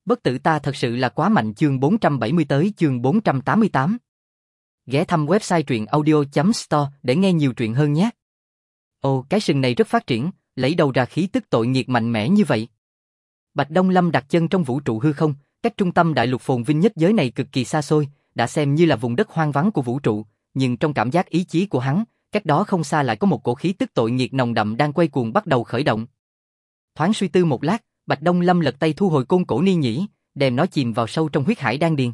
Bất tử ta thật sự là quá mạnh. Chương 470 tới chương 488. Ghé thăm website truyện audio.store để nghe nhiều truyện hơn nhé. Ồ, cái sừng này rất phát triển, lấy đầu ra khí tức tội nghiệt mạnh mẽ như vậy. Bạch Đông Lâm đặt chân trong vũ trụ hư không, cách trung tâm đại lục phồn vinh nhất giới này cực kỳ xa xôi, đã xem như là vùng đất hoang vắng của vũ trụ, nhưng trong cảm giác ý chí của hắn, cách đó không xa lại có một cổ khí tức tội nghiệt nồng đậm đang quay cuồng bắt đầu khởi động. Thoáng suy tư một lát, Bạch Đông Lâm lật tay thu hồi côn cổ ni nhĩ, đem nó chìm vào sâu trong huyết hải đan điền.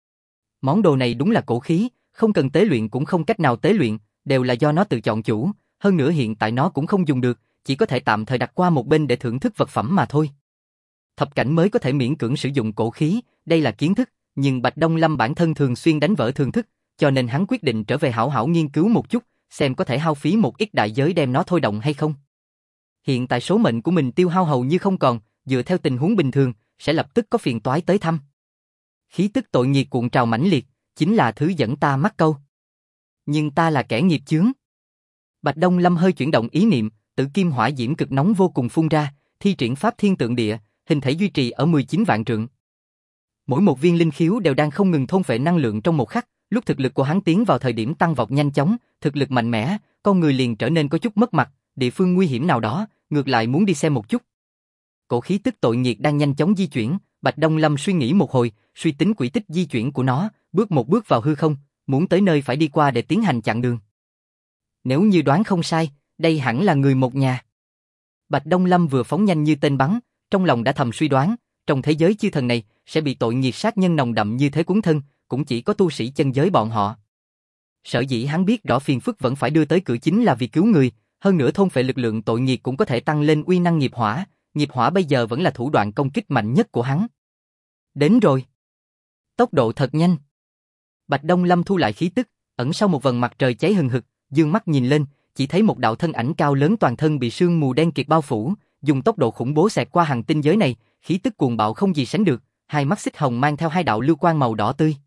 Món đồ này đúng là cổ khí, không cần tế luyện cũng không cách nào tế luyện, đều là do nó tự chọn chủ, hơn nữa hiện tại nó cũng không dùng được, chỉ có thể tạm thời đặt qua một bên để thưởng thức vật phẩm mà thôi. Thập cảnh mới có thể miễn cưỡng sử dụng cổ khí, đây là kiến thức, nhưng Bạch Đông Lâm bản thân thường xuyên đánh vỡ thường thức, cho nên hắn quyết định trở về hảo hảo nghiên cứu một chút, xem có thể hao phí một ít đại giới đem nó thôi động hay không. Hiện tại số mệnh của mình tiêu hao hầu như không còn, dựa theo tình huống bình thường, sẽ lập tức có phiền toái tới thăm. Khí tức tội nghiệt cuộn trào mãnh liệt, chính là thứ dẫn ta mắc câu. Nhưng ta là kẻ nghiệp chướng. Bạch Đông Lâm hơi chuyển động ý niệm, tử kim hỏa diễm cực nóng vô cùng phun ra, thi triển pháp thiên tượng địa, hình thể duy trì ở 19 vạn trượng. Mỗi một viên linh khiếu đều đang không ngừng thôn phệ năng lượng trong một khắc, lúc thực lực của hắn tiến vào thời điểm tăng vọt nhanh chóng, thực lực mạnh mẽ, con người liền trở nên có chút mất mặt, địa phương nguy hiểm nào đó, ngược lại muốn đi xem một chút. Cổ khí tức tội nghiệt đang nhanh chóng di chuyển, Bạch Đông Lâm suy nghĩ một hồi, suy tính quỹ tích di chuyển của nó, bước một bước vào hư không, muốn tới nơi phải đi qua để tiến hành chặn đường. Nếu như đoán không sai, đây hẳn là người một nhà. Bạch Đông Lâm vừa phóng nhanh như tên bắn, trong lòng đã thầm suy đoán, trong thế giới chư thần này sẽ bị tội nghiệt sát nhân nồng đậm như thế cuốn thân, cũng chỉ có tu sĩ chân giới bọn họ. Sở dĩ hắn biết rõ phiền phức vẫn phải đưa tới cửa chính là vì cứu người, hơn nữa thôn phệ lực lượng tội nghiệt cũng có thể tăng lên uy năng nghiệp hỏa bây giờ vẫn là thủ đoạn công kích mạnh nhất của hắn. Đến rồi. Tốc độ thật nhanh. Bạch Đông Lâm thu lại khí tức, ẩn sau một vầng mặt trời cháy hừng hực, dương mắt nhìn lên, chỉ thấy một đạo thân ảnh cao lớn toàn thân bị sương mù đen kịt bao phủ, dùng tốc độ khủng bố xẹt qua hành tinh giới này, khí tức cuồng bạo không gì sánh được, hai mắt xích hồng mang theo hai đạo lưu quang màu đỏ tươi.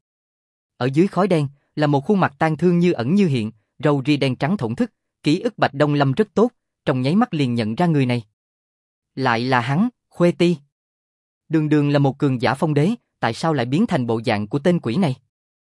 Ở dưới khói đen là một khuôn mặt tang thương như ẩn như hiện, râu ria đen trắng thổn thức, ký ức Bạch Đông Lâm rất tốt, trong nháy mắt liền nhận ra người này. Lại là hắn, Khuê Ti. Đường đường là một cường giả phong đế, tại sao lại biến thành bộ dạng của tên quỷ này?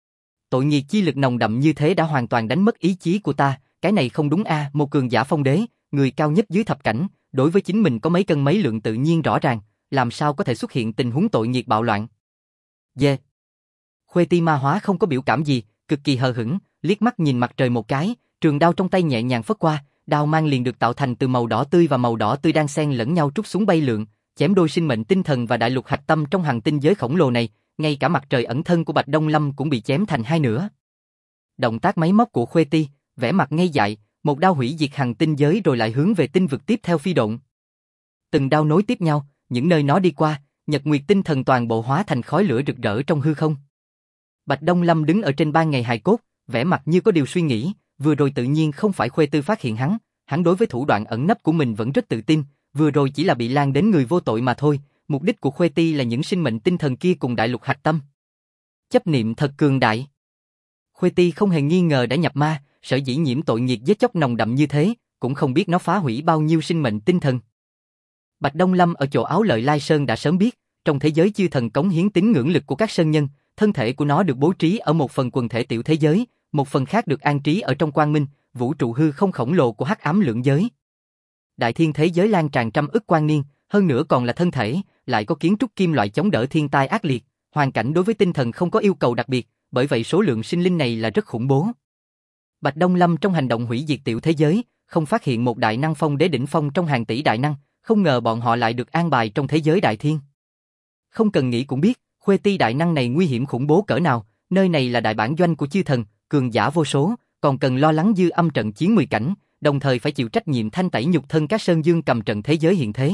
Tội nghiệt chi lực nồng đậm như thế đã hoàn toàn đánh mất ý chí của ta, cái này không đúng a, một cường giả phong đế, người cao nhất dưới thập cảnh, đối với chính mình có mấy cân mấy lượng tự nhiên rõ ràng, làm sao có thể xuất hiện tình huống tội nghiệt bạo loạn? Yeah. Khuê Ti ma hóa không có biểu cảm gì, cực kỳ hờ hững, liếc mắt nhìn mặt trời một cái, trường đao trong tay nhẹ nhàng phất qua, đao mang liền được tạo thành từ màu đỏ tươi và màu đỏ tươi đang xen lẫn nhau trút xuống bay lượn, chém đôi sinh mệnh tinh thần và đại lục hạch tâm trong hành tinh giới khổng lồ này, ngay cả mặt trời ẩn thân của Bạch Đông Lâm cũng bị chém thành hai nửa. Động tác máy móc của Khuê Ti, vẻ mặt ngây dại, một đao hủy diệt hành tinh giới rồi lại hướng về tinh vực tiếp theo phi độn. Từng đao nối tiếp nhau, những nơi nó đi qua, nhật nguyệt tinh thần toàn bộ hóa thành khói lửa rực rỡ trong hư không. Bạch Đông Lâm đứng ở trên ban ngày hài cốt, vẻ mặt như có điều suy nghĩ, vừa rồi tự nhiên không phải Khuê Tư phát hiện hắn đối với thủ đoạn ẩn nấp của mình vẫn rất tự tin, vừa rồi chỉ là bị lan đến người vô tội mà thôi, mục đích của Khuê Ti là những sinh mệnh tinh thần kia cùng đại lục hạch tâm. Chấp niệm thật cường đại. Khuê Ti không hề nghi ngờ đã nhập ma, sở dĩ nhiễm tội nghiệt giết chóc nồng đậm như thế, cũng không biết nó phá hủy bao nhiêu sinh mệnh tinh thần. Bạch Đông Lâm ở chỗ Áo Lợi Lai Sơn đã sớm biết, trong thế giới chư thần cống hiến tín ngưỡng lực của các sơn nhân, thân thể của nó được bố trí ở một phần quần thể tiểu thế giới, một phần khác được an trí ở trong quang minh, vũ trụ hư không khổng lồ của hắc ám lượng giới. Đại thiên thế giới lan tràn trăm ức quang niên, hơn nữa còn là thân thể, lại có kiến trúc kim loại chống đỡ thiên tai ác liệt, hoàn cảnh đối với tinh thần không có yêu cầu đặc biệt, bởi vậy số lượng sinh linh này là rất khủng bố. Bạch Đông Lâm trong hành động hủy diệt tiểu thế giới, không phát hiện một đại năng phong đế đỉnh phong trong hàng tỷ đại năng, không ngờ bọn họ lại được an bài trong thế giới đại thiên. Không cần nghĩ cũng biết, Khuê Ti đại năng này nguy hiểm khủng bố cỡ nào, nơi này là đại bản doanh của chư thần, cường giả vô số, còn cần lo lắng dư âm trận chiến 10 cảnh, đồng thời phải chịu trách nhiệm thanh tẩy nhục thân các sơn dương cầm trận thế giới hiện thế.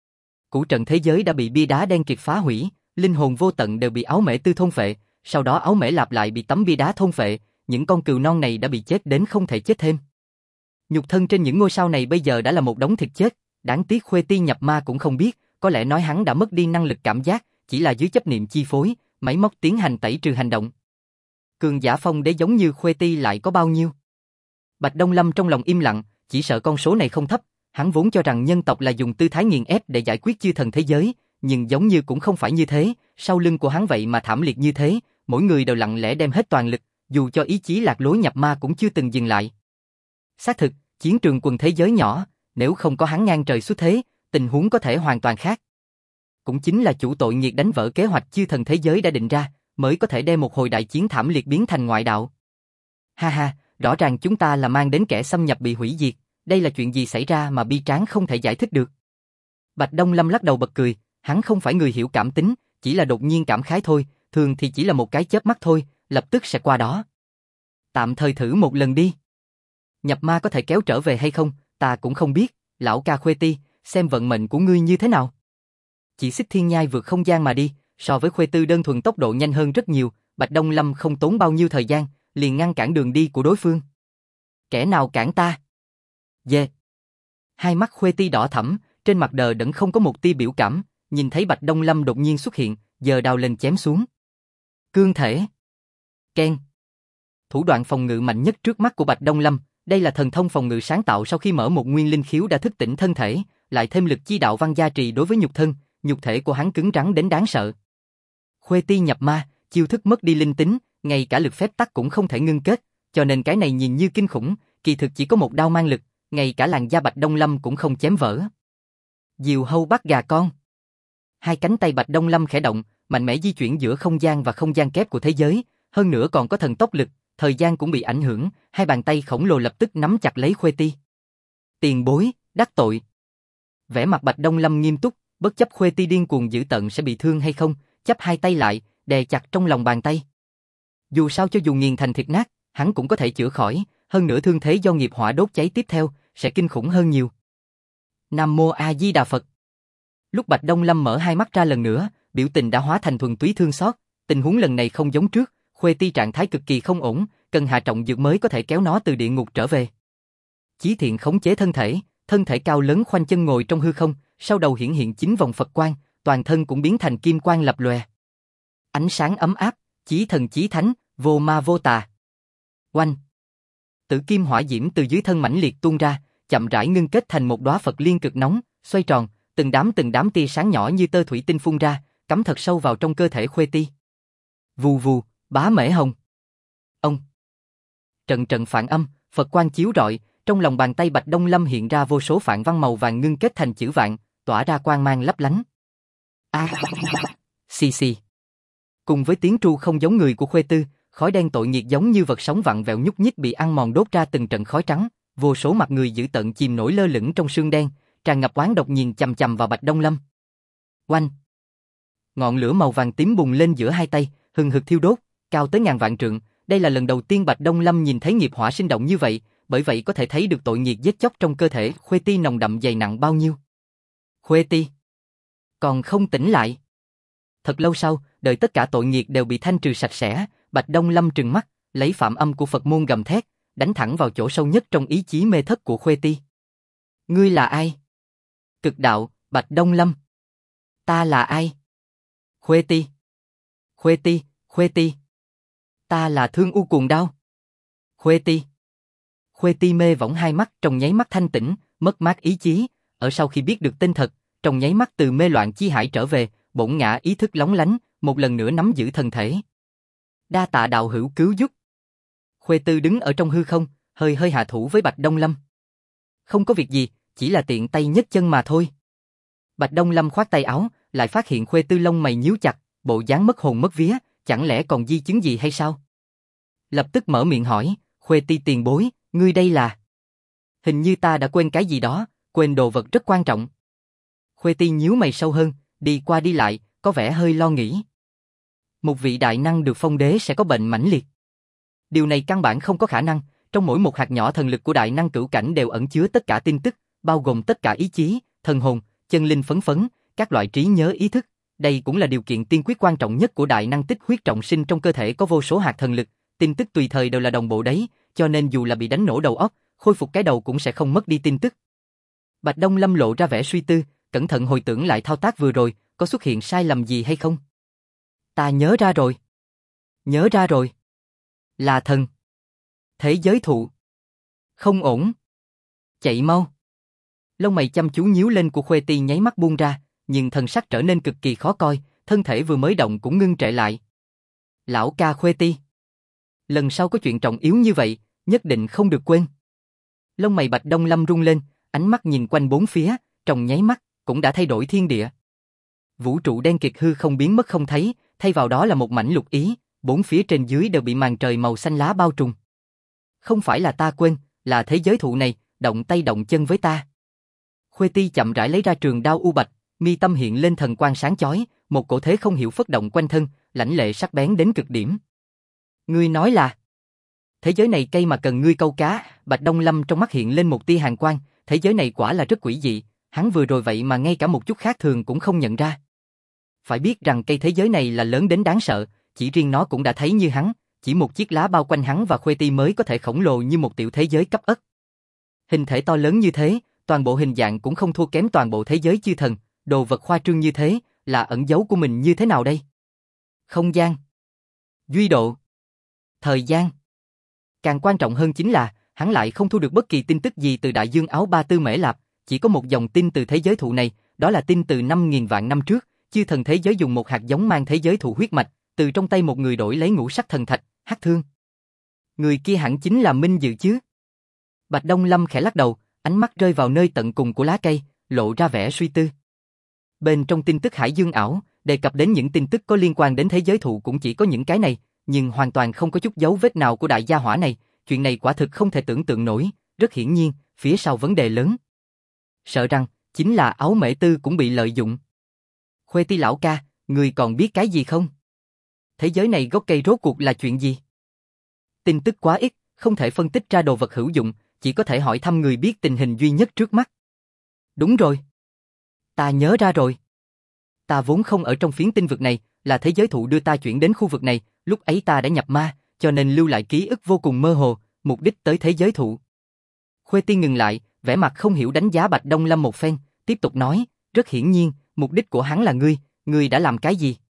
Cũ trận thế giới đã bị bia đá đen kịt phá hủy, linh hồn vô tận đều bị áo mễ tư thôn phệ, sau đó áo mễ lạp lại bị tấm bia đá thôn phệ, những con cừu non này đã bị chết đến không thể chết thêm. Nhục thân trên những ngôi sao này bây giờ đã là một đống thịt chết, đáng tiếc Khuê Ti nhập ma cũng không biết, có lẽ nói hắn đã mất đi năng lực cảm giác, chỉ là dưới chấp niệm chi phối, máy móc tiến hành tẩy trừ hành động. Cường giả phong đế giống như Khuê Ti lại có bao nhiêu? Bạch Đông Lâm trong lòng im lặng, chỉ sợ con số này không thấp, hắn vốn cho rằng nhân tộc là dùng tư thái nghiền ép để giải quyết chư thần thế giới, nhưng giống như cũng không phải như thế, sau lưng của hắn vậy mà thảm liệt như thế, mỗi người đều lặng lẽ đem hết toàn lực, dù cho ý chí lạc lối nhập ma cũng chưa từng dừng lại. Xác thực, chiến trường quần thế giới nhỏ, nếu không có hắn ngang trời xuất thế, tình huống có thể hoàn toàn khác. Cũng chính là chủ tội nghiệt đánh vỡ kế hoạch chư thần thế giới đã định ra, mới có thể đem một hồi đại chiến thảm liệt biến thành ngoại đạo. Ha ha, rõ ràng chúng ta là mang đến kẻ xâm nhập bị hủy diệt, đây là chuyện gì xảy ra mà bi tráng không thể giải thích được. Bạch Đông Lâm lắc đầu bật cười, hắn không phải người hiểu cảm tính, chỉ là đột nhiên cảm khái thôi, thường thì chỉ là một cái chớp mắt thôi, lập tức sẽ qua đó. Tạm thời thử một lần đi. Nhập ma có thể kéo trở về hay không, ta cũng không biết, lão ca Khuê Ti, xem vận mệnh của ngươi như thế nào. Chỉ xích thiên nhai vượt không gian mà đi, so với Khuê Tư đơn thuần tốc độ nhanh hơn rất nhiều, Bạch Đông Lâm không tốn bao nhiêu thời gian, liền ngăn cản đường đi của đối phương. Kẻ nào cản ta? Dê. Hai mắt Khuê Ti đỏ thẫm, trên mặt đờ đẫn không có một tia biểu cảm, nhìn thấy Bạch Đông Lâm đột nhiên xuất hiện, giờ đào lên chém xuống. Cương thể. Ken. Thủ đoạn phòng ngự mạnh nhất trước mắt của Bạch Đông Lâm, đây là thần thông phòng ngự sáng tạo sau khi mở một nguyên linh khiếu đã thức tỉnh thân thể, lại thêm lực chi đạo văn gia trì đối với nhục thân, nhục thể của hắn cứng rắn đến đáng sợ. Khuê Ti nhập ma, chiêu thức mất đi linh tính, ngay cả lực phép tắc cũng không thể ngưng kết, cho nên cái này nhìn như kinh khủng, kỳ thực chỉ có một đao mang lực, ngay cả làn da Bạch Đông Lâm cũng không chém vỡ. Diều hâu bắt gà con. Hai cánh tay Bạch Đông Lâm khẽ động, mạnh mẽ di chuyển giữa không gian và không gian kép của thế giới, hơn nữa còn có thần tốc lực, thời gian cũng bị ảnh hưởng, hai bàn tay khổng lồ lập tức nắm chặt lấy Khuê Ti. Tiền bối, đắc tội. Vẻ mặt Bạch Đông Lâm nghiêm túc, bất chấp Khuê Ti điên cuồng dữ tợn sẽ bị thương hay không, chắp hai tay lại, đè chặt trong lòng bàn tay. Dù sao cho dù nghiền thành thịt nát, hắn cũng có thể chữa khỏi, hơn nữa thương thế do nghiệp hỏa đốt cháy tiếp theo, sẽ kinh khủng hơn nhiều. Nam Mô A Di Đà Phật. Lúc Bạch Đông Lâm mở hai mắt ra lần nữa, biểu tình đã hóa thành thuần túy thương xót, tình huống lần này không giống trước, Khuê Ti trạng thái cực kỳ không ổn, cần hạ trọng dược mới có thể kéo nó từ địa ngục trở về. Chí Thiện khống chế thân thể cao lớn khoanh chân ngồi trong hư không, sau đầu hiển hiện 9 vòng Phật quang, toàn thân cũng biến thành kim quang lập lòe. Ánh sáng ấm áp, chí thần chí thánh, vô ma vô tà. Oanh! Tử kim hỏa diễm từ dưới thân mãnh liệt tuôn ra, chậm rãi ngưng kết thành một đóa Phật liên cực nóng, xoay tròn, từng đám tia sáng nhỏ như tơ thủy tinh phun ra, cắm thật sâu vào trong cơ thể Khuê Ti. Vù vù, bá mễ hồng. Ông. Trận trận phản âm, Phật quang chiếu rọi, trong lòng bàn tay Bạch Đông Lâm hiện ra vô số phạn văn màu vàng ngưng kết thành chữ vạn, tỏa ra quang mang lấp lánh. Xì xì. Cùng với tiếng tru không giống người của Khuê Tư, khói đen tội nghiệt giống như vật sống vặn vẹo nhúc nhích bị ăn mòn đốt ra từng trận khói trắng, vô số mặt người dữ tợn chìm nổi lơ lửng trong sương đen, tràn ngập oán độc nhìn chằm chằm vào Bạch Đông Lâm. Oanh! Ngọn lửa màu vàng tím bùng lên giữa hai tay, hừng hực thiêu đốt, cao tới ngàn vạn trượng, đây là lần đầu tiên Bạch Đông Lâm nhìn thấy nghiệp hỏa sinh động như vậy, bởi vậy có thể thấy được tội nghiệt giết chóc trong cơ thể Khuê Ti nồng đậm dày nặng bao nhiêu. Khuê Ti còn không tỉnh lại. Thật lâu sau, đợi tất cả tội nghiệt đều bị thanh trừ sạch sẽ, Bạch Đông Lâm trừng mắt, lấy phạm âm của Phật môn gầm thét, đánh thẳng vào chỗ sâu nhất trong ý chí mê thất của Khuê Ti. Ngươi là ai? Cực đạo, Bạch Đông Lâm. Ta là ai? Khuê Ti. Khuê Ti, Khuê Ti. Ta là Thương U Cuồng Đao. Khuê Ti. Khuê Ti mê võng hai mắt trong nháy mắt thanh tỉnh, mất mát ý chí, ở sau khi biết được tên thật, trong nháy mắt từ mê loạn chi hải trở về, bổn ngã ý thức lóng lánh, một lần nữa nắm giữ thân thể. Đa tạ đạo hữu cứu giúp. Khuê Tư đứng ở trong hư không, hơi hạ thủ với Bạch Đông Lâm. Không có việc gì, chỉ là tiện tay nhấc chân mà thôi. Bạch Đông Lâm khoát tay áo, lại phát hiện Khuê Tư lông mày nhíu chặt, bộ dáng mất hồn mất vía, chẳng lẽ còn di chứng gì hay sao? Lập tức mở miệng hỏi, Khuê Ti tiền bối, ngươi đây là? Hình như ta đã quên cái gì đó, quên đồ vật rất quan trọng. Khuê Ti nhíu mày sâu hơn, đi qua đi lại, có vẻ hơi lo nghĩ. Một vị đại năng được phong đế sẽ có bệnh mãnh liệt. Điều này căn bản không có khả năng, trong mỗi một hạt nhỏ thần lực của đại năng cửu cảnh đều ẩn chứa tất cả tin tức, bao gồm tất cả ý chí, thần hồn, chân linh phấn phấn, các loại trí nhớ ý thức. Đây cũng là điều kiện tiên quyết quan trọng nhất của đại năng tích huyết trọng sinh trong cơ thể có vô số hạt thần lực, tin tức tùy thời đều là đồng bộ đấy, cho nên dù là bị đánh nổ đầu óc, khôi phục cái đầu cũng sẽ không mất đi tin tức. Bạch Đông Lâm lộ ra vẻ suy tư, cẩn thận hồi tưởng lại thao tác vừa rồi, có xuất hiện sai lầm gì hay không? Ta nhớ ra rồi. Nhớ ra rồi. Là thần. Thế giới thụ. Không ổn. Chạy mau. Lông mày chăm chú nhíu lên của Khuê Ti nháy mắt buông ra, nhưng thần sắc trở nên cực kỳ khó coi, thân thể vừa mới động cũng ngưng trệ lại. Lão ca Khuê Ti. Lần sau có chuyện trọng yếu như vậy, nhất định không được quên. Lông mày Bạch Đông Lâm rung lên, ánh mắt nhìn quanh bốn phía, trong nháy mắt, cũng đã thay đổi thiên địa. Vũ trụ đen kịt hư không biến mất không thấy, thay vào đó là một mảnh lục ý, bốn phía trên dưới đều bị màn trời màu xanh lá bao trùm. Không phải là ta quên, là thế giới thụ này, động tay động chân với ta. Khuê Ti chậm rãi lấy ra trường đao u bạch, mi tâm hiện lên thần quang sáng chói, một cổ thế không hiểu phất động quanh thân, lãnh lệ sắc bén đến cực điểm. Ngươi nói là thế giới này cây mà cần ngươi câu cá. Bạch Đông Lâm trong mắt hiện lên một tia hàn quang, thế giới này quả là rất quỷ dị, hắn vừa rồi vậy mà ngay cả một chút khác thường cũng không nhận ra. Phải biết rằng cây thế giới này là lớn đến đáng sợ, chỉ riêng nó cũng đã thấy như hắn, chỉ một chiếc lá bao quanh hắn và Khuê Ti mới có thể khổng lồ như một tiểu thế giới cấp ất. Hình thể to lớn như thế, toàn bộ hình dạng cũng không thua kém toàn bộ thế giới chư thần, đồ vật khoa trương như thế, là ẩn dấu của mình như thế nào đây? Không gian, duy độ, thời gian. Càng quan trọng hơn chính là, hắn lại không thu được bất kỳ tin tức gì từ đại dương áo ba tư Mễ Lạp, chỉ có một dòng tin từ thế giới thụ này, đó là tin từ 5.000 vạn năm trước, chư thần thế giới dùng một hạt giống mang thế giới thụ huyết mạch, từ trong tay một người đổi lấy ngũ sắc thần thạch, Hắc Thương. Người kia hẳn chính là Minh Dự chứ? Bạch Đông Lâm khẽ lắc đầu, ánh mắt rơi vào nơi tận cùng của lá cây, lộ ra vẻ suy tư. Bên trong tin tức Hải Dương ảo, đề cập đến những tin tức có liên quan đến thế giới thụ cũng chỉ có những cái này, nhưng hoàn toàn không có chút dấu vết nào của đại gia hỏa này, chuyện này quả thực không thể tưởng tượng nổi, rất hiển nhiên, phía sau vấn đề lớn. Sợ rằng, chính là Áo Mễ Tư cũng bị lợi dụng. Khuê Ti lão ca, người còn biết cái gì không? Thế giới này gốc cây rốt cuộc là chuyện gì? Tin tức quá ít, không thể phân tích ra đồ vật hữu dụng, chỉ có thể hỏi thăm người biết tình hình duy nhất trước mắt. Đúng rồi. Ta nhớ ra rồi. Ta vốn không ở trong phiến tinh vực này, là thế giới thụ đưa ta chuyển đến khu vực này, lúc ấy ta đã nhập ma, cho nên lưu lại ký ức vô cùng mơ hồ, mục đích tới thế giới thụ. Khuê Ti ngừng lại, vẻ mặt không hiểu đánh giá Bạch Đông Lâm một phen, tiếp tục nói, rất hiển nhiên, mục đích của hắn là ngươi đã làm cái gì?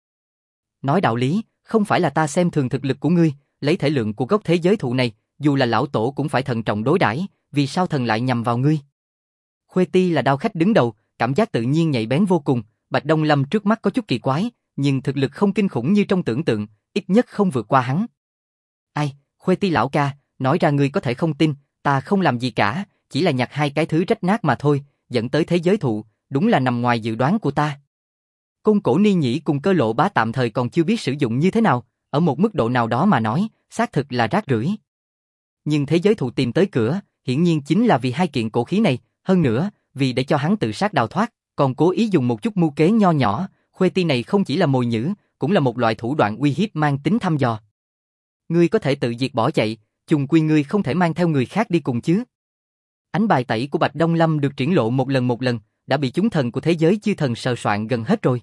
Nói đạo lý, không phải là ta xem thường thực lực của ngươi, lấy thể lượng của gốc thế giới thụ này, dù là lão tổ cũng phải thận trọng đối đãi, vì sao thần lại nhằm vào ngươi? Khuê Ti là đao khách đứng đầu, cảm giác tự nhiên nhạy bén vô cùng, Bạch Đông Lâm trước mắt có chút kỳ quái, nhưng thực lực không kinh khủng như trong tưởng tượng, ít nhất không vượt qua hắn. Ai, Khuê Ti lão ca, nói ra ngươi có thể không tin, ta không làm gì cả, chỉ là nhặt hai cái thứ rách nát mà thôi, dẫn tới thế giới thụ, đúng là nằm ngoài dự đoán của ta. Côn Cổ Ni Nhĩ cùng Cơ Lộ Bá tạm thời còn chưa biết sử dụng như thế nào, ở một mức độ nào đó mà nói, xác thực là rác rưởi. Nhưng thế giới thụ tìm tới cửa, hiển nhiên chính là vì hai kiện cổ khí này, hơn nữa, vì để cho hắn tự sát đào thoát, còn cố ý dùng một chút mưu kế nho nhỏ, Khuê Ti này không chỉ là mồi nhử, cũng là một loại thủ đoạn uy hiếp mang tính thăm dò. Ngươi có thể tự diệt bỏ chạy, chung quy ngươi không thể mang theo người khác đi cùng chứ. Ánh bài tẩy của Bạch Đông Lâm được triển lộ một lần, đã bị chúng thần của thế giới chư thần sờ soạn gần hết rồi.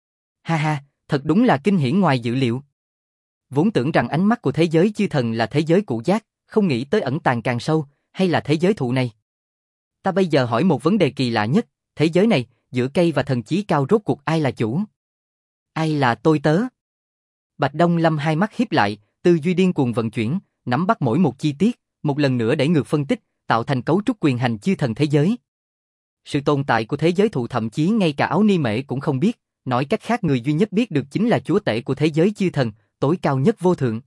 Ha ha, thật đúng là kinh hiển ngoài dự liệu. Vốn tưởng rằng ánh mắt của thế giới chư thần là thế giới cụ giác, không nghĩ tới ẩn tàng càng sâu, hay là thế giới thụ này. Ta bây giờ hỏi một vấn đề kỳ lạ nhất, thế giới này, giữa cây và thần chí cao rốt cuộc ai là chủ? Ai là tôi tớ? Bạch Đông Lâm hai mắt híp lại, tư duy điên cuồng vận chuyển, nắm bắt mỗi một chi tiết, một lần nữa đẩy ngược phân tích, tạo thành cấu trúc quyền hành chư thần thế giới. Sự tồn tại của thế giới thụ thậm chí ngay cả Áo Ni Mễ cũng không biết, nói cách khác người duy nhất biết được chính là chúa tể của thế giới chư thần, tối cao nhất vô thượng.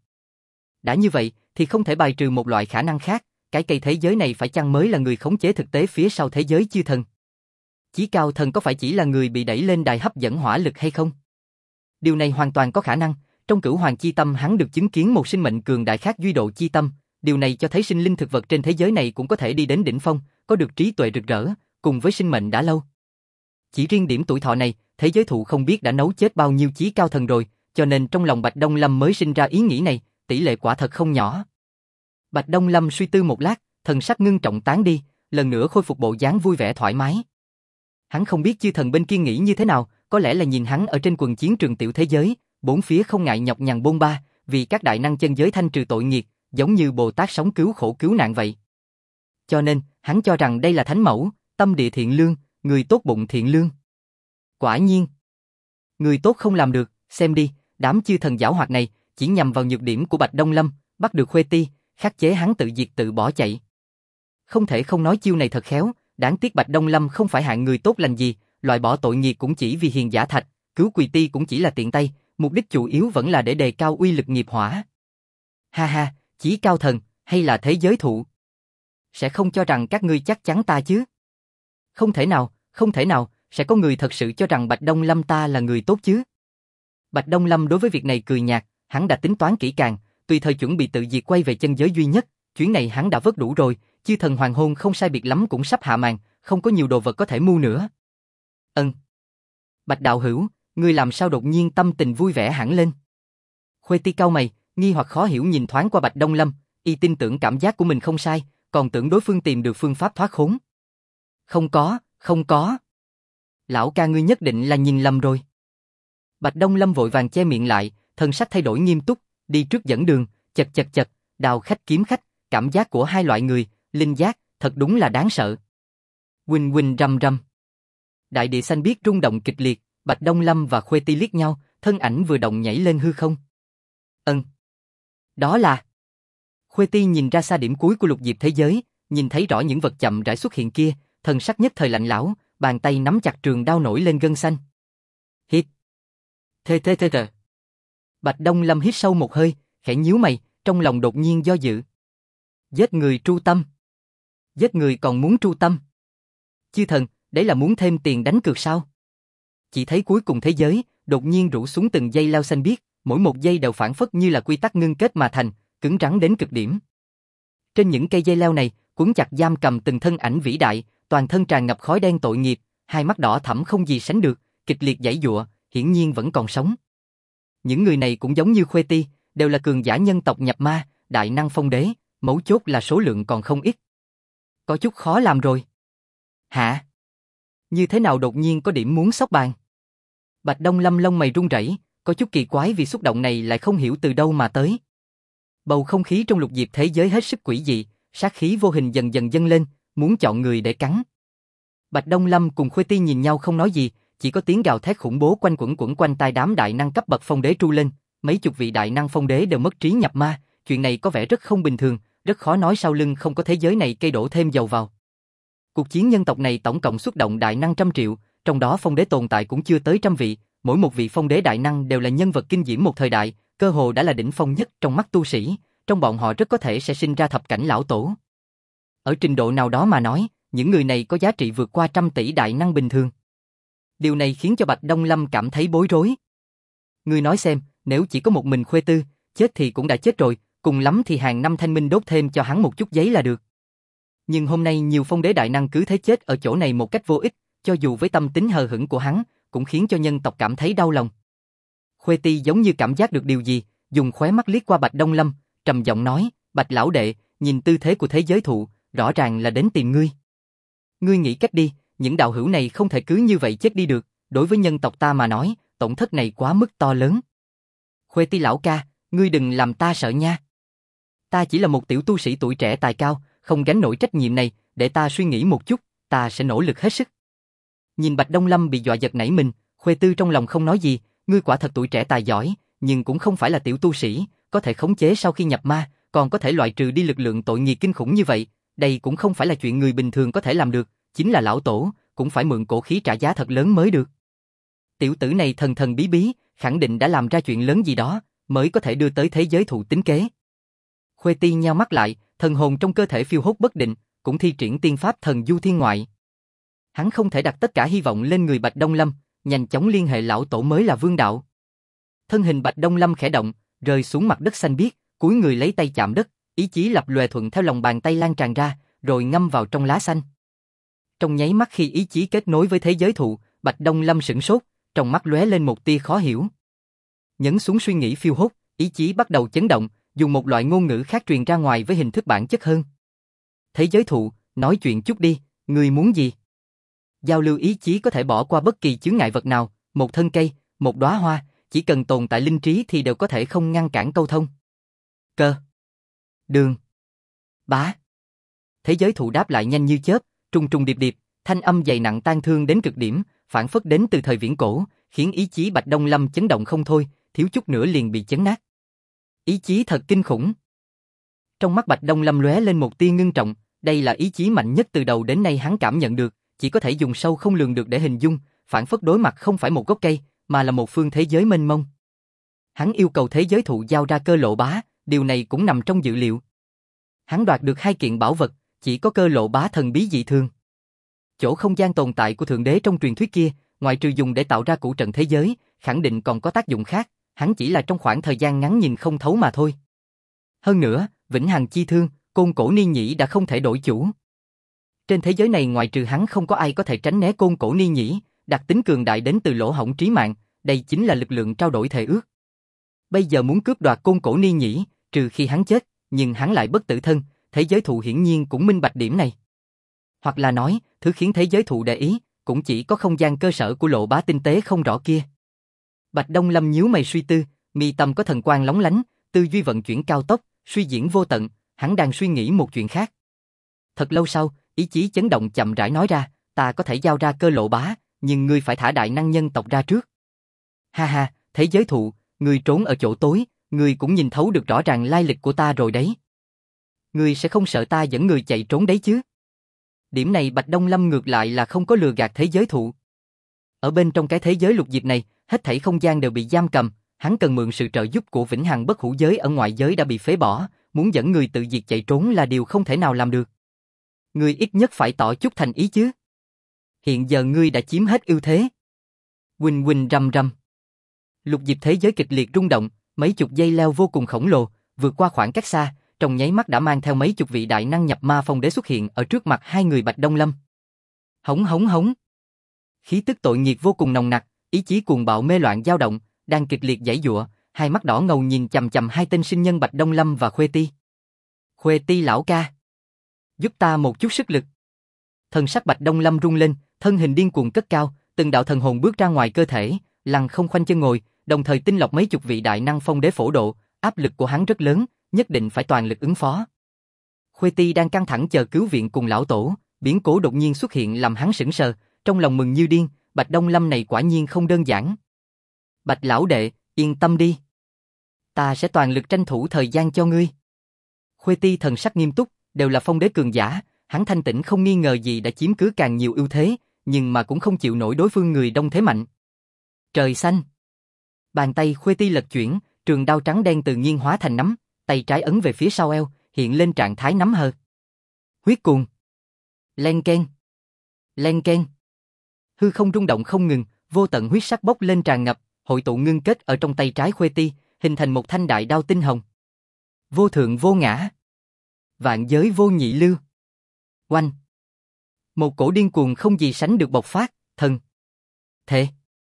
Đã như vậy, thì không thể bài trừ một loại khả năng khác, cái cây thế giới này phải chăng mới là người khống chế thực tế phía sau thế giới chư thần? Chí cao thần có phải chỉ là người bị đẩy lên đài hấp dẫn hỏa lực hay không? Điều này hoàn toàn có khả năng, trong Cửu Hoàng Chi Tâm hắn được chứng kiến một sinh mệnh cường đại khác duy độ chi tâm, điều này cho thấy sinh linh thực vật trên thế giới này cũng có thể đi đến đỉnh phong, có được trí tuệ rực rỡ, cùng với sinh mệnh đã lâu. Chỉ riêng điểm tuổi thọ này, thế giới thụ không biết đã nấu chết bao nhiêu chí cao thần rồi, cho nên trong lòng Bạch Đông Lâm mới sinh ra ý nghĩ này, tỷ lệ quả thật không nhỏ. Bạch Đông Lâm suy tư một lát, thần sắc ngưng trọng tán đi, lần nữa khôi phục bộ dáng vui vẻ thoải mái. Hắn không biết chư thần bên kia nghĩ như thế nào, có lẽ là nhìn hắn ở trên quần chiến trường tiểu thế giới, bốn phía không ngại nhọc nhằn bôn ba, vì các đại năng chân giới thanh trừ tội nghiệt, giống như Bồ Tát sống cứu khổ cứu nạn vậy. Cho nên, hắn cho rằng đây là thánh mẫu, tâm địa thiện lương, người tốt bụng thiện lương. Quả nhiên, người tốt không làm được, xem đi, đám chư thần giảo hoạt này chỉ nhằm vào nhược điểm của Bạch Đông Lâm, bắt được Khuê Ti, khắc chế hắn tự diệt tự bỏ chạy. Không thể không nói chiêu này thật khéo, đáng tiếc Bạch Đông Lâm không phải hạng người tốt lành gì, loại bỏ tội nghiệp cũng chỉ vì hiền giả thạch, cứu Quỳ Ti cũng chỉ là tiện tay, mục đích chủ yếu vẫn là để đề cao uy lực nghiệp hỏa. Ha ha, chí cao thần, hay là thế giới thụ? Sẽ không cho rằng các ngươi chắc chắn ta chứ? Không thể nào, sẽ có người thật sự cho rằng Bạch Đông Lâm ta là người tốt chứ? Bạch Đông Lâm đối với việc này cười nhạt, hắn đã tính toán kỹ càng, tùy thời chuẩn bị tự diệt quay về chân giới duy nhất, chuyến này hắn đã vớt đủ rồi, chư thần hoàng hôn không sai biệt lắm cũng sắp hạ màn, không có nhiều đồ vật có thể mưu nữa. Bạch đạo hữu, ngươi làm sao đột nhiên tâm tình vui vẻ hẳn lên? Khuê Ti cau mày, nghi hoặc khó hiểu nhìn thoáng qua Bạch Đông Lâm, y tin tưởng cảm giác của mình không sai, còn tưởng đối phương tìm được phương pháp thoát khốn. Không có. Lão ca ngươi nhất định là nhìn lầm rồi. Bạch Đông Lâm vội vàng che miệng lại, thần sắc thay đổi nghiêm túc, đi trước dẫn đường, chật, đào khách kiếm khách, cảm giác của hai loại người, linh giác, thật đúng là đáng sợ. Huỳnh rầm rầm. Đại địa xanh biếc rung động kịch liệt, Bạch Đông Lâm và Khuê Ti liếc nhau, thân ảnh vừa động nhảy lên hư không. Đó là... Khuê Ti nhìn ra xa điểm cuối của lục diệp thế giới, nhìn thấy rõ những vật chậm rãi xuất hiện kia, thần sắc nhất thời lạnh lẽo, bàn tay nắm chặt trường đao nổi lên gân xanh. Hít. Thê. Bạch Đông Lâm hít sâu một hơi, khẽ nhíu mày, trong lòng đột nhiên do dự. Giết người tru tâm. Giết người còn muốn tru tâm. Chư thần, đấy là muốn thêm tiền đánh cược sao? Chỉ thấy cuối cùng thế giới, đột nhiên rủ xuống từng dây leo xanh biếc, mỗi một dây đều phản phất như là quy tắc ngưng kết mà thành, cứng rắn đến cực điểm. Trên những cây dây leo này, quấn chặt giam cầm từng thân ảnh vĩ đại, toàn thân tràn ngập khói đen tội nghiệp, hai mắt đỏ thẫm không gì sánh được, kịch liệt giãy giụa, hiển nhiên vẫn còn sống. Những người này cũng giống như Khuê Ti, đều là cường giả nhân tộc nhập ma, đại năng phong đế, mấu chốt là số lượng còn không ít. Có chút khó làm rồi. Hả? Như thế nào đột nhiên có điểm muốn xốc bàn? Bạch Đông Lâm lông mày run rẩy, có chút kỳ quái vì xúc động này lại không hiểu từ đâu mà tới. Bầu không khí trong lục diệp thế giới hết sức quỷ dị, sát khí vô hình dần dần dâng lên, muốn chọn người để cắn. Bạch Đông Lâm cùng Khuê Ti nhìn nhau không nói gì, chỉ có tiếng gào thét khủng bố quanh quẩn tai đám đại năng cấp bậc phong đế tru lên, mấy chục vị đại năng phong đế đều mất trí nhập ma, chuyện này có vẻ rất không bình thường, rất khó nói sau lưng không có thế giới này cây đổ thêm dầu vào. Cuộc chiến nhân tộc này tổng cộng xuất động đại năng 100 triệu, trong đó phong đế tồn tại cũng chưa tới 100 vị, mỗi một vị phong đế đại năng đều là nhân vật kinh diễm một thời đại, cơ hồ đã là đỉnh phong nhất trong mắt tu sĩ, trong bọn họ rất có thể sẽ sinh ra thập cảnh lão tổ. Ở trình độ nào đó mà nói, những người này có giá trị vượt qua 100 tỷ đại năng bình thường. Điều này khiến cho Bạch Đông Lâm cảm thấy bối rối. Ngươi nói xem, nếu chỉ có một mình Khuê Tư, chết thì cũng đã chết rồi, cùng lắm thì hàng năm thanh minh đốt thêm cho hắn một chút giấy là được. Nhưng hôm nay nhiều phong đế đại năng cứ thế chết ở chỗ này một cách vô ích, cho dù với tâm tính hờ hững của hắn, cũng khiến cho nhân tộc cảm thấy đau lòng. Khuê Ti giống như cảm giác được điều gì, dùng khóe mắt liếc qua Bạch Đông Lâm, trầm giọng nói, Bạch lão đệ, nhìn tư thế của thế giới thụ, rõ ràng là đến tìm ngươi. Ngươi nghĩ cách đi, những đạo hữu này không thể cứ như vậy chết đi được, đối với nhân tộc ta mà nói, tổn thất này quá mức to lớn. Khuê Ti lão ca, ngươi đừng làm ta sợ nha. Ta chỉ là một tiểu tu sĩ tuổi trẻ tài cao, không gánh nổi trách nhiệm này, để ta suy nghĩ một chút, ta sẽ nỗ lực hết sức. Nhìn Bạch Đông Lâm bị dọa giật nảy mình, Khuê Tư trong lòng không nói gì, ngươi quả thật tuổi trẻ tài giỏi, nhưng cũng không phải là tiểu tu sĩ, có thể khống chế sau khi nhập ma, còn có thể loại trừ đi lực lượng tội nghiệp kinh khủng như vậy, đây cũng không phải là chuyện người bình thường có thể làm được, chính là lão tổ, cũng phải mượn cổ khí trả giá thật lớn mới được. Tiểu tử này thần thần bí bí, khẳng định đã làm ra chuyện lớn gì đó, mới có thể đưa tới thế giới thụ tính kế. Khuê Ti nheo mắt lại, thần hồn trong cơ thể phiêu hốt bất định, cũng thi triển tiên pháp thần du thiên ngoại. Hắn không thể đặt tất cả hy vọng lên người Bạch Đông Lâm, nhanh chóng liên hệ lão tổ mới là vương đạo. Thân hình Bạch Đông Lâm khẽ động, rơi xuống mặt đất xanh biếc, cúi người lấy tay chạm đất, ý chí lập lòe thuận theo lòng bàn tay lan tràn ra, rồi ngâm vào trong lá xanh. Trong nháy mắt khi ý chí kết nối với thế giới thụ, Bạch Đông Lâm sửng sốt, trong mắt lóe lên một tia khó hiểu. Nhấn xuống suy nghĩ phiêu hốt, ý chí bắt đầu chấn động, dùng một loại ngôn ngữ khác truyền ra ngoài với hình thức bản chất hơn. Thế giới thụ, nói chuyện chút đi, ngươi muốn gì? Giao lưu ý chí có thể bỏ qua bất kỳ chướng ngại vật nào, một thân cây, một đóa hoa, chỉ cần tồn tại linh trí thì đều có thể không ngăn cản câu thông. Cơ. Đường. Bá. Thế giới thụ đáp lại nhanh như chớp, trùng trùng điệp điệp, thanh âm dày nặng tan thương đến cực điểm, phản phất đến từ thời viễn cổ, khiến ý chí Bạch Đông Lâm chấn động không thôi, thiếu chút nữa liền bị chấn nát. Ý chí thật kinh khủng. Trong mắt Bạch Đông Lâm lóe lên một tia ngưng trọng, đây là ý chí mạnh nhất từ đầu đến nay hắn cảm nhận được, chỉ có thể dùng sâu không lường được để hình dung, phản phất đối mặt không phải một gốc cây, mà là một phương thế giới mênh mông. Hắn yêu cầu thế giới thụ giao ra Cơ Lộ Bá, điều này cũng nằm trong dự liệu. Hắn đoạt được 2 kiện bảo vật, chỉ có Cơ Lộ Bá thần bí dị thường. Chỗ không gian tồn tại của Thượng Đế trong truyền thuyết kia, ngoại trừ dùng để tạo ra củ trận thế giới, khẳng định còn có tác dụng khác, hắn chỉ là trong khoảng thời gian ngắn nhìn không thấu mà thôi. Hơn nữa, vĩnh hằng chi thương, Côn Cổ Ni Nhĩ đã không thể đổi chủ. Trên thế giới này ngoại trừ hắn không có ai có thể tránh né Côn Cổ Ni Nhĩ, đặc tính cường đại đến từ lỗ hổng trí mạng, đây chính là lực lượng trao đổi thề ước. Bây giờ muốn cướp đoạt Côn Cổ Ni Nhĩ, trừ khi hắn chết, nhưng hắn lại bất tử thân, thế giới thụ hiển nhiên cũng minh bạch điểm này. Hoặc là nói, thứ khiến thế giới thụ để ý, cũng chỉ có không gian cơ sở của Lộ Bá tinh tế không rõ kia. Bạch Đông Lâm nhíu mày suy tư, mi tâm có thần quang lóng lánh, tư duy vận chuyển cao tốc, suy diễn vô tận, hắn đang suy nghĩ một chuyện khác. Thật lâu sau, ý chí chấn động chậm rãi nói ra, ta có thể giao ra Cơ Lộ Bá, nhưng ngươi phải thả đại năng nhân tộc ra trước. Ha ha, thế giới thụ, ngươi trốn ở chỗ tối, ngươi cũng nhìn thấu được rõ ràng lai lịch của ta rồi đấy. Ngươi sẽ không sợ ta dẫn người chạy trốn đấy chứ? Điểm này Bạch Đông Lâm ngược lại là không có lừa gạt thế giới thụ. Ở bên trong cái thế giới lục diệp này, hết thảy không gian đều bị giam cầm, hắn cần mượn sự trợ giúp của vĩnh hằng bất hủ giới ở ngoại giới đã bị phế bỏ, muốn dẫn người tự diệt chạy trốn là điều không thể nào làm được. Ngươi ít nhất phải tỏ chút thành ý chứ. Hiện giờ ngươi đã chiếm hết ưu thế. Huỳnh huỳnh rầm rầm. Lục diệp thế giới kịch liệt rung động, mấy chục dây leo vô cùng khổng lồ, vượt qua khoảng cách xa, trong nháy mắt đã mang theo mấy chục vị đại năng nhập ma phong đế xuất hiện ở trước mặt hai người Bạch Đông Lâm. Hống hống hống. Khí tức tội nghiệp vô cùng nồng nặc, ý chí cuồng bạo mê loạn dao động, đang kịch liệt giãy giụa, hai mắt đỏ ngầu nhìn chằm chằm hai tên sinh nhân Bạch Đông Lâm và Khuê Ti. Khuê Ti lão ca, giúp ta một chút sức lực. Thần sắc Bạch Đông Lâm rung lên, thân hình điên cuồng cất cao, từng đạo thần hồn bước ra ngoài cơ thể, lăng không khoanh chân ngồi, đồng thời tinh lọc mấy chục vị đại năng phong đế phổ độ, áp lực của hắn rất lớn, nhất định phải toàn lực ứng phó. Khuê Ti đang căng thẳng chờ cứu viện cùng lão tổ, biến cố đột nhiên xuất hiện làm hắn sững sờ, trong lòng mừng như điên, Bạch Đông Lâm này quả nhiên không đơn giản. Bạch lão đệ, yên tâm đi. Ta sẽ toàn lực tranh thủ thời gian cho ngươi. Khuê Ti thần sắc nghiêm túc, đều là phong đế cường giả, hắn thanh tĩnh không nghi ngờ gì đã chiếm cứ càng nhiều ưu thế, nhưng mà cũng không chịu nổi đối phương người đông thế mạnh. Trời xanh. Bàn tay Khuê Ti lật chuyển, trường đao trắng đen tự nhiên hóa thành nắm, tay trái ấn về phía sau eo, hiện lên trạng thái nắm hờ. Huyết cuồng. Len keng. Len keng. Hư không rung động không ngừng, vô tận huyết sắc bốc lên tràn ngập, hội tụ ngưng kết ở trong tay trái Khuê Ti, hình thành một thanh đại đao tinh hồng. Vô thượng vô ngã. Vạn giới vô nhị lưu. Oanh. Một cổ điên cuồng không gì sánh được bộc phát, thần. Thể.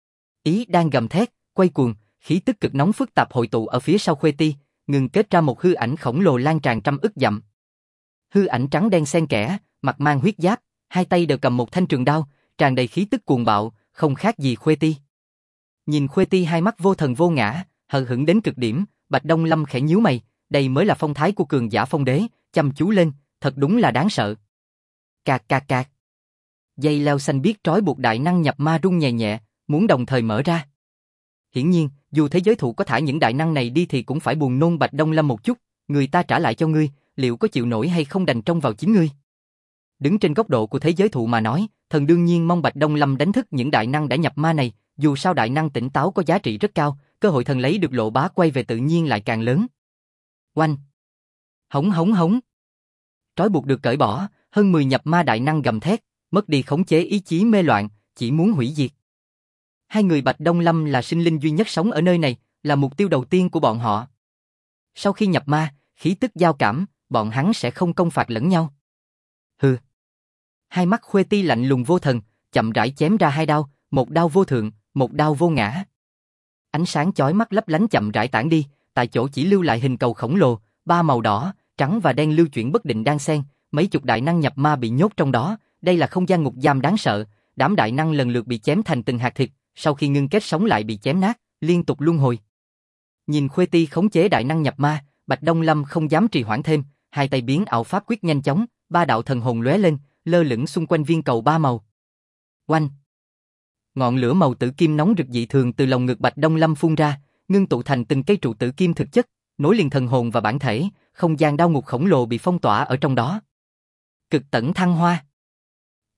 Ý đang gầm thét, quay cuồng, khí tức cực nóng phức tạp hội tụ ở phía sau Khuê Ti, ngừng kết ra một hư ảnh khổng lồ lan tràn trăm ức dặm. Hư ảnh trắng đen xen kẽ, mặt mang huyết giáp, hai tay đều cầm một thanh trường đao, tràn đầy khí tức cuồng bạo, không khác gì Khuê Ti. Nhìn Khuê Ti hai mắt vô thần vô ngã, hờ hững đến cực điểm, Bạch Đông Lâm khẽ nhíu mày, đây mới là phong thái của cường giả phong đế, chăm chú lên, thật đúng là đáng sợ. Cạc cạc cạc. Dây leo xanh biếc trói buộc đại năng nhập ma rung nhẹ nhẹ, muốn đồng thời mở ra. Hiển nhiên, dù thế giới thụ có thả những đại năng này đi thì cũng phải buồn nôn Bạch Đông Lâm một chút, người ta trả lại cho ngươi, liệu có chịu nổi hay không đành trông vào chính ngươi. Đứng trên góc độ của thế giới thụ mà nói, thần đương nhiên mong Bạch Đông Lâm đánh thức những đại năng đã nhập ma này, dù sao đại năng tỉnh táo có giá trị rất cao, cơ hội thần lấy được Lộ Bá quay về tự nhiên lại càng lớn. Oanh! Hống hống hống! Trói buộc được cởi bỏ, hơn 10 nhập ma đại năng gầm thét, mất đi khống chế ý chí mê loạn, chỉ muốn hủy diệt. Hai người Bạch Đông Lâm là sinh linh duy nhất sống ở nơi này, là mục tiêu đầu tiên của bọn họ. Sau khi nhập ma, khí tức giao cảm, bọn hắn sẽ không công phạt lẫn nhau. Hừ. Hai mắt Khuê Ti lạnh lùng vô thần, chậm rãi chém ra hai đao, một đao vô thượng, một đao vô ngã. Ánh sáng chói mắt lấp lánh chậm rãi tản đi, tại chỗ chỉ lưu lại hình cầu khổng lồ, ba màu đỏ, trắng và đen lưu chuyển bất định đan xen, mấy chục đại năng nhập ma bị nhốt trong đó, đây là không gian ngục giam đáng sợ, đám đại năng lần lượt bị chém thành từng hạt thịt, sau khi ngưng kết sống lại bị chém nát, liên tục luân hồi. Nhìn Khuê Ti khống chế đại năng nhập ma, Bạch Đông Lâm không dám trì hoãn thêm, hai tay biến ảo pháp quyết nhanh chóng, ba đạo thần hồn lóe lên, lơ lửng xung quanh viên cầu ba màu. Oanh! Ngọn lửa màu tử kim nóng rực dị thường từ lồng ngực Bạch Đông Lâm phun ra, ngưng tụ thành từng cây trụ tử kim thực chất, nối liền thần hồn và bản thể, không gian đao ngục khổng lồ bị phong tỏa ở trong đó. Cực tẩn thăng hoa.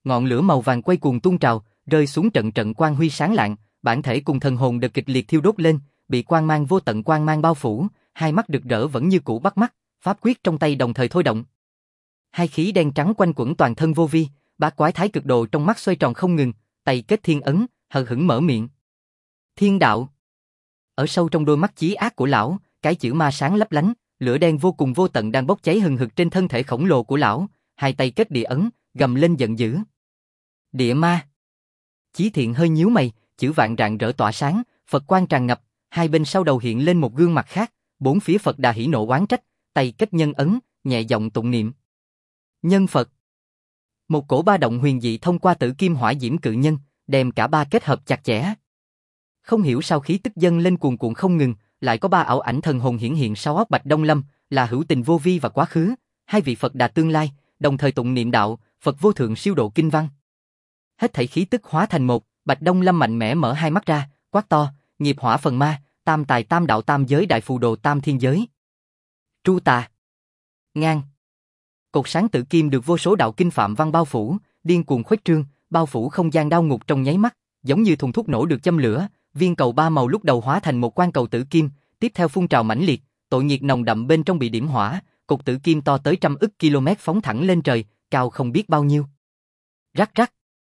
Ngọn lửa màu vàng quay cuồng tuôn trào, rơi xuống trận trận quang huy sáng lạng, bản thể cùng thần hồn đều kịch liệt thiêu đốt lên, bị quang mang vô tận quang mang bao phủ, hai mắt rực rỡ vẫn như cũ bắt mắt, pháp quyết trong tay đồng thời thôi động. Hai khí đen trắng quanh quẩn toàn thân vô vi, bát quái thái cực đồ trong mắt xoay tròn không ngừng, tay kết thiên ấn, hờ hững mở miệng. Thiên đạo. Ở sâu trong đôi mắt chí ác của lão, cái chữ ma sáng lấp lánh, lửa đen vô cùng vô tận đang bốc cháy hừng hực trên thân thể khổng lồ của lão, hai tay kết địa ấn, gầm lên giận dữ. Địa ma. Chí Thiện hơi nhíu mày, chữ vạn rạng rỡ tỏa sáng, Phật quang tràn ngập, hai bên sau đầu hiện lên một gương mặt khác, bốn phía Phật Đà hỉ nộ oán trách, tay kết nhân ấn, nhẹ giọng tụng niệm. Nhân Phật. Một cổ ba động huyền dị thông qua tử kim hỏa diễm cự nhân, đem cả ba kết hợp chặt chẽ. Không hiểu sao khí tức dâng lên cuồn cuộn không ngừng, lại có ba ảo ảnh thần hồn hiển hiện sau óc Bạch Đông Lâm, là hữu tình vô vi và quá khứ, hai vị Phật Đà tương lai, đồng thời tụng niệm đạo, Phật vô thượng siêu độ kinh văn. Hết thảy khí tức hóa thành một, Bạch Đông Lâm mạnh mẽ mở hai mắt ra, quát to, nghiệp hỏa phần ma, tam tài tam đạo tam giới đại phù đồ tam thiên giới. Tru tà. Ngang. Cột sáng tử kim được vô số đạo kinh phạm văn bao phủ, điên cuồng khuếch trương, bao phủ không gian đao ngục trong nháy mắt, giống như thùng thuốc nổ được châm lửa, viên cầu ba màu lúc đầu hóa thành một quan cầu tử kim, tiếp theo phun trào mãnh liệt, tội nhiệt nồng đậm bên trong bị điểm hỏa, cột tử kim to tới 100 ức km phóng thẳng lên trời, cao không biết bao nhiêu. Rắc rắc.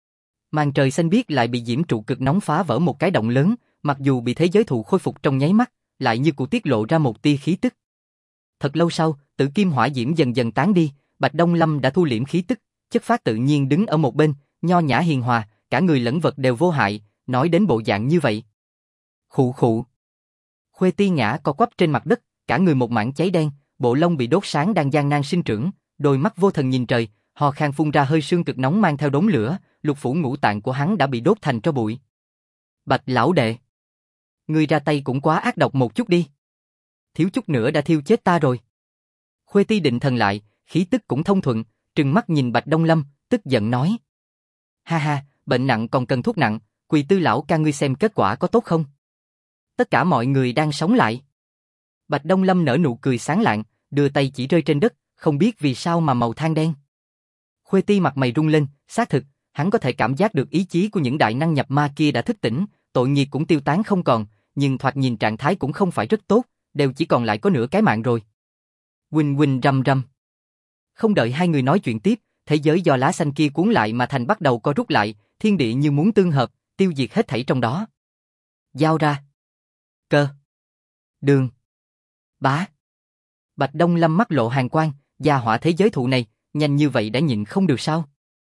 Màn trời xanh biếc lại bị diễm trụ cực nóng phá vỡ một cái động lớn, mặc dù bị thế giới thụ khôi phục trong nháy mắt, lại như cụ tiết lộ ra một tia khí tức. Thật lâu sau, tử kim hỏa diễm dần dần tán đi, Bạch Đông Lâm đã thu liễm khí tức, chất phát tự nhiên đứng ở một bên, nho nhã hiền hòa, cả người lẫn vật đều vô hại, nói đến bộ dạng như vậy. Khụ khụ. Khuê Ti Nhã co quắp trên mặt đất, cả người một mảng cháy đen, bộ lông bị đốt sáng đang gian nan sinh trưởng, đôi mắt vô thần nhìn trời, ho khan phun ra hơi sương cực nóng mang theo đốm lửa, lục phủ ngũ tạng của hắn đã bị đốt thành tro bụi. Bạch lão đệ, ngươi ra tay cũng quá ác độc một chút đi. Thiếu chút nữa đã thiêu chết ta rồi. Khuê Ti định thần lại, khí tức cũng thông thuận, trừng mắt nhìn Bạch Đông Lâm, tức giận nói. Ha ha, bệnh nặng còn cần thuốc nặng, Quỳ Tư lão ca ngươi xem kết quả có tốt không? Tất cả mọi người đang sống lại. Bạch Đông Lâm nở nụ cười sáng lạng, đưa tay chỉ rơi trên đất, không biết vì sao mà màu than đen. Khuê Ti mặt mày rung lên, xác thực, hắn có thể cảm giác được ý chí của những đại năng nhập ma kia đã thức tỉnh, tội nghiệp cũng tiêu tán không còn, nhưng thoạt nhìn trạng thái cũng không phải rất tốt, đều chỉ còn lại có nửa cái mạng rồi. Huỳnh huỳnh rầm rầm. Không đợi hai người nói chuyện tiếp, thế giới do lá xanh kia cuốn lại mà thành bắt đầu co rút lại, thiên địa như muốn tương hợp, tiêu diệt hết thảy trong đó. Giao ra. Cơ. Đường. Bá. Bạch Đông Lâm mắt lộ hàn quang, gia hỏa thế giới thụ này, nhanh như vậy đã nhịn không được sao?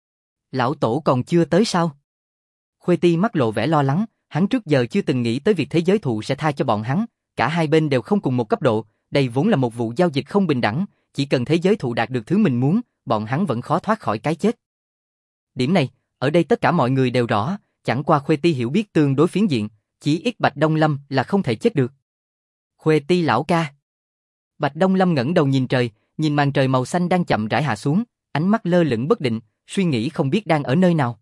Lão tổ còn chưa tới sao? Khuê Ti mắt lộ vẻ lo lắng, hắn trước giờ chưa từng nghĩ tới việc thế giới thụ sẽ tha cho bọn hắn, cả hai bên đều không cùng một cấp độ, đây vốn là một vụ giao dịch không bình đẳng, chỉ cần thế giới thụ đạt được thứ mình muốn, bọn hắn vẫn khó thoát khỏi cái chết. Điểm này, ở đây tất cả mọi người đều rõ, chẳng qua Khuê Ti hiểu biết tương đối phiến diện, chỉ ít Bạch Đông Lâm là không thể chết được. Khuê Ti lão ca. Bạch Đông Lâm ngẩng đầu nhìn trời, nhìn màn trời màu xanh đang chậm rãi hạ xuống, ánh mắt lơ lửng bất định, suy nghĩ không biết đang ở nơi nào.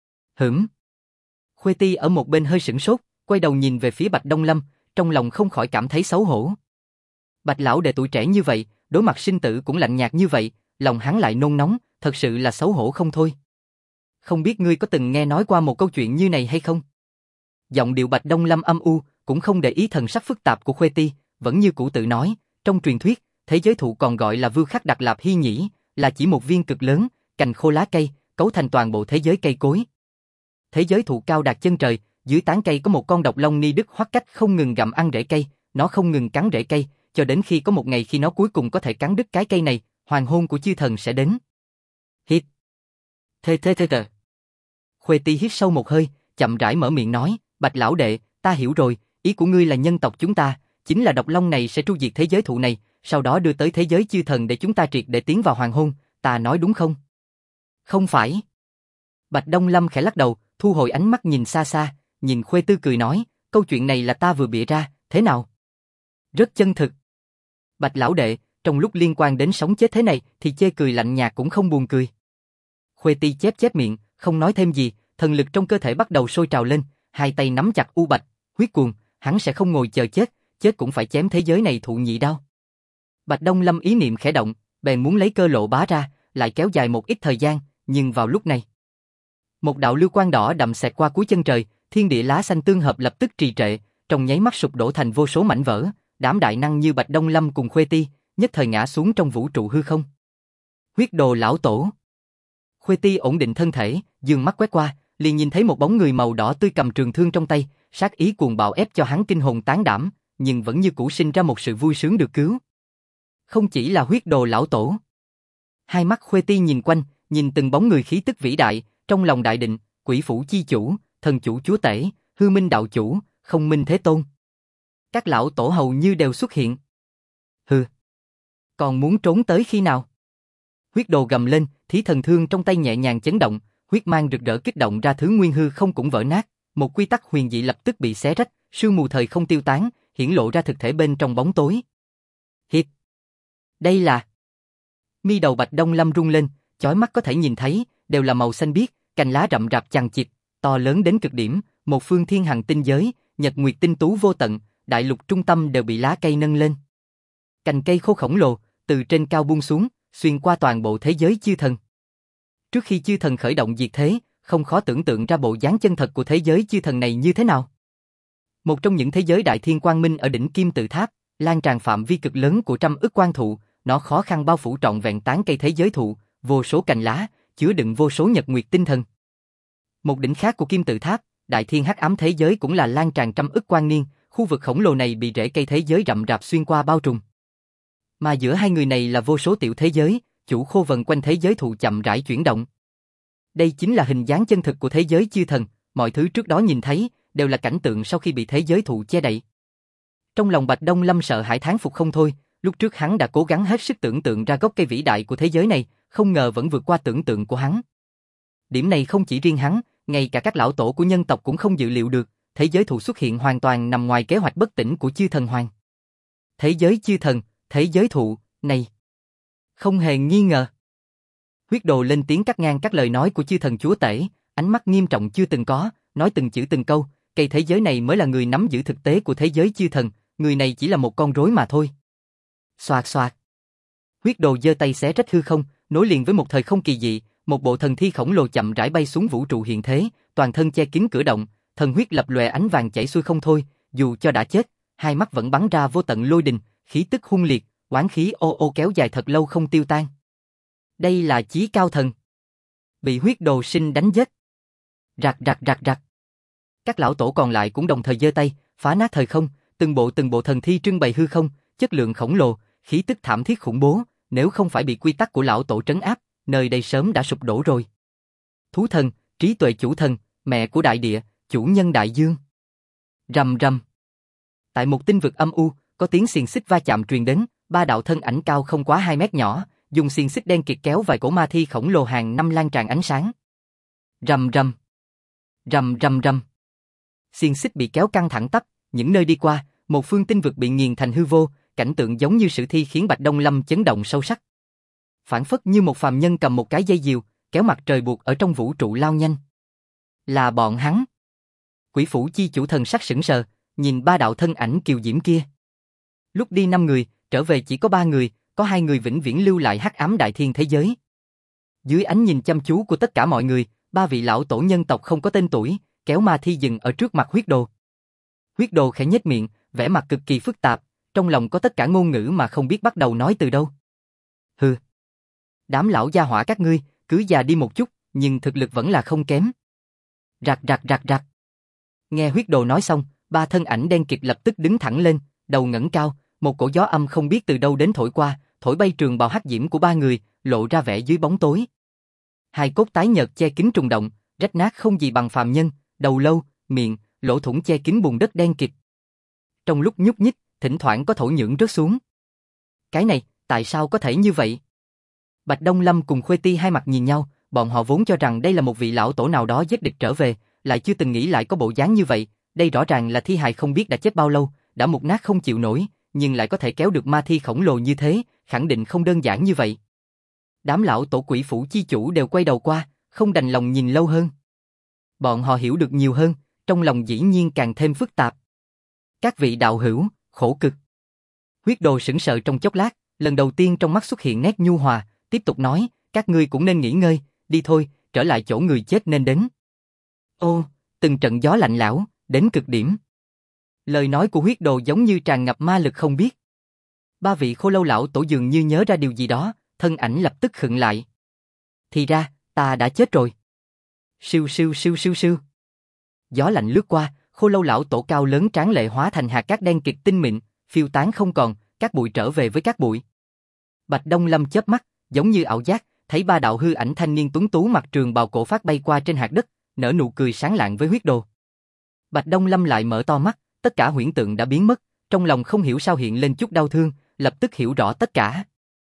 Khuê Ti ở một bên hơi sửng sốt, quay đầu nhìn về phía Bạch Đông Lâm, trong lòng không khỏi cảm thấy xấu hổ. Bạch lão đệ tuổi trẻ như vậy, đối mặt sinh tử cũng lạnh nhạt như vậy, lòng hắn lại nôn nóng, thật sự là xấu hổ không thôi. Không biết ngươi có từng nghe nói qua một câu chuyện như này hay không? Giọng điệu Bạch Đông Lâm âm u, cũng không để ý thần sắc phức tạp của Khuê Ti, vẫn như cũ tự nói, trong truyền thuyết, thế giới thụ còn gọi là Vưu Khắc Đặc Lạp Hy Nhĩ, là chỉ một viên cực lớn, cành khô lá cây, cấu thành toàn bộ thế giới cây cối. Thế giới thụ cao đạt chân trời, dưới tán cây có một con độc long ni đức hoắc cách không ngừng gặm ăn rễ cây, nó không ngừng cắn rễ cây, cho đến khi có một ngày khi nó cuối cùng có thể cắn đứt cái cây này, hoàng hôn của chư thần sẽ đến. Hít. Thê. Khuê Ti hít sâu một hơi, chậm rãi mở miệng nói, Bạch lão đệ, ta hiểu rồi, ý của ngươi là nhân tộc chúng ta, chính là độc long này sẽ tru diệt thế giới thụ này, sau đó đưa tới thế giới chư thần để chúng ta triệt để tiến vào hoàng hôn, ta nói đúng không? Không phải. Bạch Đông Lâm khẽ lắc đầu, thu hồi ánh mắt nhìn xa xa, nhìn Khuê Tư cười nói, câu chuyện này là ta vừa bịa ra, thế nào? Rất chân thực. Bạch lão đệ, trong lúc liên quan đến sống chết thế này thì chê cười lạnh nhạt cũng không buồn cười. Khuê Ti chép miệng, không nói thêm gì, thần lực trong cơ thể bắt đầu sôi trào lên, hai tay nắm chặt u bạch, huyết cuồng, hắn sẽ không ngồi chờ chết, chết cũng phải chém thế giới này thụ nhị đao. Bạch Đông Lâm ý niệm khẽ động, bèn muốn lấy cơ lộ bá ra, lại kéo dài một ít thời gian, nhưng vào lúc này, Một đạo lưu quang đỏ đậm xẹt qua cuối chân trời, thiên địa lá xanh tương hợp lập tức trì trệ, trong nháy mắt sụp đổ thành vô số mảnh vỡ, đám đại năng như Bạch Đông Lâm cùng Khuê Ti, nhất thời ngã xuống trong vũ trụ hư không. Huyết đồ lão tổ. Khuê Ti ổn định thân thể, dương mắt quét qua, liền nhìn thấy một bóng người màu đỏ tươi cầm trường thương trong tay, sát ý cuồng bạo ép cho hắn kinh hồn tán đảm, nhưng vẫn như cũ sinh ra một sự vui sướng được cứu. Không chỉ là huyết đồ lão tổ. Hai mắt Khuê Ti nhìn quanh, nhìn từng bóng người khí tức vĩ đại, trong lòng đại định, Quỷ Phủ chi chủ, Thần chủ chúa tể, Hư Minh đạo chủ, Không Minh thế tôn. Các lão tổ hầu như đều xuất hiện. Hừ, còn muốn trốn tới khi nào? Huyết đồ gầm lên, thí thần thương trong tay nhẹ nhàng chấn động, huyết mang rực rỡ kích động ra thứ nguyên hư không cũng vỡ nát, một quy tắc huyền dị lập tức bị xé rách, sương mù thời không tiêu tán, hiển lộ ra thực thể bên trong bóng tối. Hiệp, đây là... Mi đầu Bạch Đông Lâm rung lên, chói mắt có thể nhìn thấy, đều là màu xanh biếc, cành lá rậm rạp chằng chịt, to lớn đến cực điểm, một phương thiên hằng tinh giới, nhật nguyệt tinh tú vô tận, đại lục trung tâm đều bị lá cây nâng lên. Cành cây khô khổng lồ, từ trên cao buông xuống, xuyên qua toàn bộ thế giới chư thần. Trước khi chư thần khởi động diệt thế, không khó tưởng tượng ra bộ dáng chân thật của thế giới chư thần này như thế nào. Một trong những thế giới đại thiên quang minh ở đỉnh Kim Tự Tháp, lan tràn phạm vi cực lớn của trăm ức quang thụ, nó khó khăn bao phủ trọn vẹn tán cây thế giới thụ, vô số cành lá, chứa đựng vô số nhật nguyệt tinh thần. Một đỉnh khác của Kim Tự Tháp, đại thiên hắc ám thế giới cũng là lan tràn trăm ức quang niên, khu vực khổng lồ này bị rễ cây thế giới rậm rạp xuyên qua bao trùm. Mà giữa hai người này là vô số tiểu thế giới, chủ khô vần quanh thế giới thụ chậm rãi chuyển động. Đây chính là hình dáng chân thực của thế giới chư thần, mọi thứ trước đó nhìn thấy đều là cảnh tượng sau khi bị thế giới thụ che đậy. Trong lòng Bạch Đông Lâm sợ hãi thán phục không thôi, lúc trước hắn đã cố gắng hết sức tưởng tượng ra gốc cây vĩ đại của thế giới này, không ngờ vẫn vượt qua tưởng tượng của hắn. Điểm này không chỉ riêng hắn, ngay cả các lão tổ của nhân tộc cũng không dự liệu được, thế giới thụ xuất hiện hoàn toàn nằm ngoài kế hoạch bất tỉnh của chư thần hoàng. Thế giới chư thần, thế giới thụ, này, không hề nghi ngờ. Huyết đồ lên tiếng cắt ngang các lời nói của chư thần chúa tể, ánh mắt nghiêm trọng chưa từng có, nói từng chữ từng câu, cây thế giới này mới là người nắm giữ thực tế của thế giới chư thần, người này chỉ là một con rối mà thôi. Xoạt xoạt. Huyết đồ giơ tay xé rách hư không, nối liền với một thời không kỳ dị, một bộ thần thi khổng lồ chậm rãi bay xuống vũ trụ hiện thế, toàn thân che kín cửa động, thần huyết lập lòe ánh vàng chảy xuôi không thôi, dù cho đã chết, hai mắt vẫn bắn ra vô tận lôi đình, khí tức hung liệt, oán khí ô ô kéo dài thật lâu không tiêu tan. Đây là chí cao thần. Bị huyết đồ sinh đánh giết. Rạc rạc rạc rạc. Các lão tổ còn lại cũng đồng thời giơ tay, phá nát thời không, từng bộ thần thi trưng bày hư không, chất lượng khổng lồ, khí tức thảm thiết khủng bố, nếu không phải bị quy tắc của lão tổ trấn áp, nơi đây sớm đã sụp đổ rồi. Thú thần, trí tuệ chủ thần, mẹ của đại địa, chủ nhân đại dương. Rầm rầm. Tại một tinh vực âm u, có tiếng xiềng xích va chạm truyền đến, ba đạo thân ảnh cao không quá 2 mét nhỏ, dùng xiềng xích đen kịt kéo vài cổ ma thi khổng lồ hàng năm lan tràn ánh sáng. Rầm rầm. Rầm rầm rầm. Xiềng xích bị kéo căng thẳng tắp, những nơi đi qua, một phương tinh vực bị nghiền thành hư vô, cảnh tượng giống như sử thi khiến Bạch Đông Lâm chấn động sâu sắc. Phản phất như một phàm nhân cầm một cái dây diều, kéo mặt trời buộc ở trong vũ trụ lao nhanh. Là bọn hắn. Quỷ Phủ chi chủ thần sắc sững sờ, nhìn ba đạo thân ảnh kiều diễm kia. Lúc đi 5 người, trở về chỉ có 3 người, có 2 người vĩnh viễn lưu lại hắc ám đại thiên thế giới. Dưới ánh nhìn chăm chú của tất cả mọi người, 3 vị lão tổ nhân tộc không có tên tuổi, kéo ma thi dừng ở trước mặt huyết đồ. Huyết đồ khẽ nhếch miệng, vẻ mặt cực kỳ phức tạp, trong lòng có tất cả ngôn ngữ mà không biết bắt đầu nói từ đâu. Hừ. Đám lão gia hỏa các ngươi, cứ già đi một chút, nhưng thực lực vẫn là không kém. Rạc rạc rạc rạc. Nghe huyết đồ nói xong, 3 thân ảnh đen kịt lập tức đứng thẳng lên, đầu ngẩng cao, một cổ gió âm không biết từ đâu đến thổi qua, thổi bay trường bào hắc diễm của 3 người, lộ ra vẻ dưới bóng tối. Hai cốt tái nhợt che kín trùng động, rách nát không gì bằng phàm nhân, đầu lâu, miệng, lỗ thủng che kín bùn đất đen kịt. Trong lúc nhúc nhích, thỉnh thoảng có thổ nhưỡng rớt xuống. Cái này, tại sao có thể như vậy? Bạch Đông Lâm cùng Khuê Ti hai mặt nhìn nhau, bọn họ vốn cho rằng đây là một vị lão tổ nào đó giết địch trở về, lại chưa từng nghĩ lại có bộ dáng như vậy, đây rõ ràng là thi hài không biết đã chết bao lâu, đã mục nát không chịu nổi, nhưng lại có thể kéo được ma thi khổng lồ như thế, khẳng định không đơn giản như vậy. Đám lão tổ Quỷ Phủ chi chủ đều quay đầu qua, không đành lòng nhìn lâu hơn. Bọn họ hiểu được nhiều hơn, trong lòng dĩ nhiên càng thêm phức tạp. Các vị đạo hữu, khổ cực. Huyết đồ sững sờ trong chốc lát, lần đầu tiên trong mắt xuất hiện nét nhu hòa, tiếp tục nói, các ngươi cũng nên nghỉ ngơi, đi thôi, trở lại chỗ người chết nên đến. Ô, từng trận gió lạnh lẽo, đến cực điểm. Lời nói của huyết đồ giống như tràn ngập ma lực không biết. Ba vị Khô Lâu lão tổ dường như nhớ ra điều gì đó, thân ảnh lập tức khựng lại. Thì ra, ta đã chết rồi. Siêu siêu siêu siêu siêu. Gió lạnh lướt qua, Khô Lâu lão tổ cao lớn tráng lệ hóa thành hạt cát đen kịt tinh mịn, phiêu tán không còn, cát bụi trở về với cát bụi. Bạch Đông Lâm chớp mắt, giống như ảo giác, thấy ba đạo hư ảnh thanh niên tuấn tú mặc trường bào cổ phát bay qua trên hạt đất, nở nụ cười sáng lạng với huyết đồ. Bạch Đông Lâm lại mở to mắt, tất cả huyễn tượng đã biến mất, trong lòng không hiểu sao hiện lên chút đau thương, lập tức hiểu rõ tất cả.